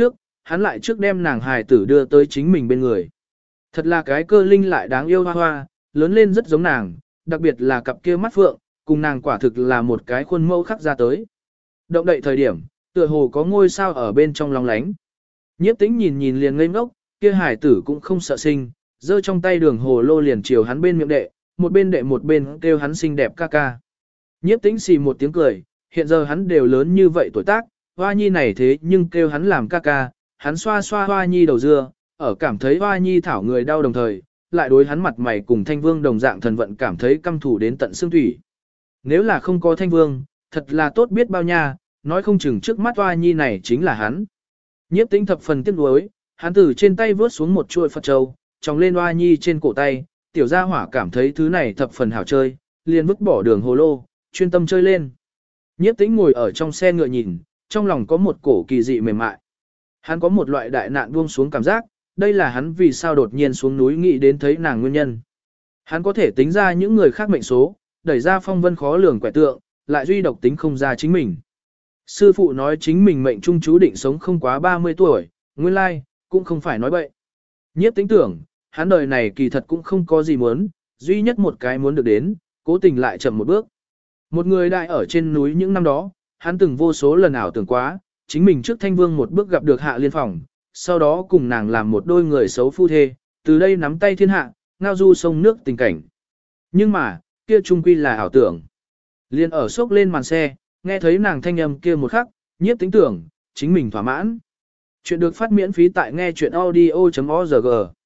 hắn lại trước đem nàng hài tử đưa tới chính mình bên người. Thật là cái cơ linh lại đáng yêu hoa hoa, lớn lên rất giống nàng, đặc biệt là cặp kia mắt phượng, cùng nàng quả thực là một cái khuôn mẫu khắc ra tới. Động đậy thời điểm, tựa hồ có ngôi sao ở bên trong lòng lánh. Nhiếp tĩnh nhìn nhìn liền ngây ngốc, kia hải tử cũng không sợ sinh, giơ trong tay đường hồ lô liền chiều hắn bên miệng đệ một bên kêu hắn xinh đẹp ca ca. Nhiếp tĩnh xì một tiếng cười, hiện giờ hắn đều lớn như vậy tuổi tác, hoa nhi này thế nhưng kêu hắn làm ca ca, hắn xoa xoa hoa nhi đầu dưa, ở cảm thấy hoa nhi thảo người đau đồng thời, lại đối hắn mặt mày cùng thanh vương đồng dạng thần vận cảm thấy căm thù đến tận xương thủy. Nếu là không có thanh vương, thật là tốt biết bao nha, nói không chừng trước mắt hoa nhi này chính là hắn. Nhiếp tĩnh thập phần tiếc nuối, hắn từ trên tay vớt xuống một chuôi Phật châu, tròng lên hoa nhi trên cổ tay, tiểu gia hỏa cảm thấy thứ này thập phần hảo chơi, liền vứt bỏ đường hồ lô, chuyên tâm chơi lên. Nhiếp tĩnh ngồi ở trong xe ngựa nhìn, trong lòng có một cổ kỳ dị mềm mại. Hắn có một loại đại nạn buông xuống cảm giác, đây là hắn vì sao đột nhiên xuống núi nghĩ đến thấy nàng nguyên nhân. Hắn có thể tính ra những người khác mệnh số, đẩy ra phong vân khó lường quẻ tượng, lại duy độc tính không ra chính mình. Sư phụ nói chính mình mệnh trung chú định sống không quá 30 tuổi, nguyên lai, cũng không phải nói bậy. Nhiếp tính tưởng, hắn đời này kỳ thật cũng không có gì muốn, duy nhất một cái muốn được đến, cố tình lại chậm một bước. Một người đại ở trên núi những năm đó, hắn từng vô số lần ảo tưởng quá, chính mình trước Thanh Vương một bước gặp được Hạ Liên Phòng, sau đó cùng nàng làm một đôi người xấu phu thê, từ đây nắm tay thiên hạ, ngao du sông nước tình cảnh. Nhưng mà, kia trung quy là ảo tưởng. Liên ở sốc lên màn xe, nghe thấy nàng thanh âm kia một khắc, nhiếp tính tưởng, chính mình thỏa mãn. Chuyện được phát miễn phí tại nghe chuyện audio.org.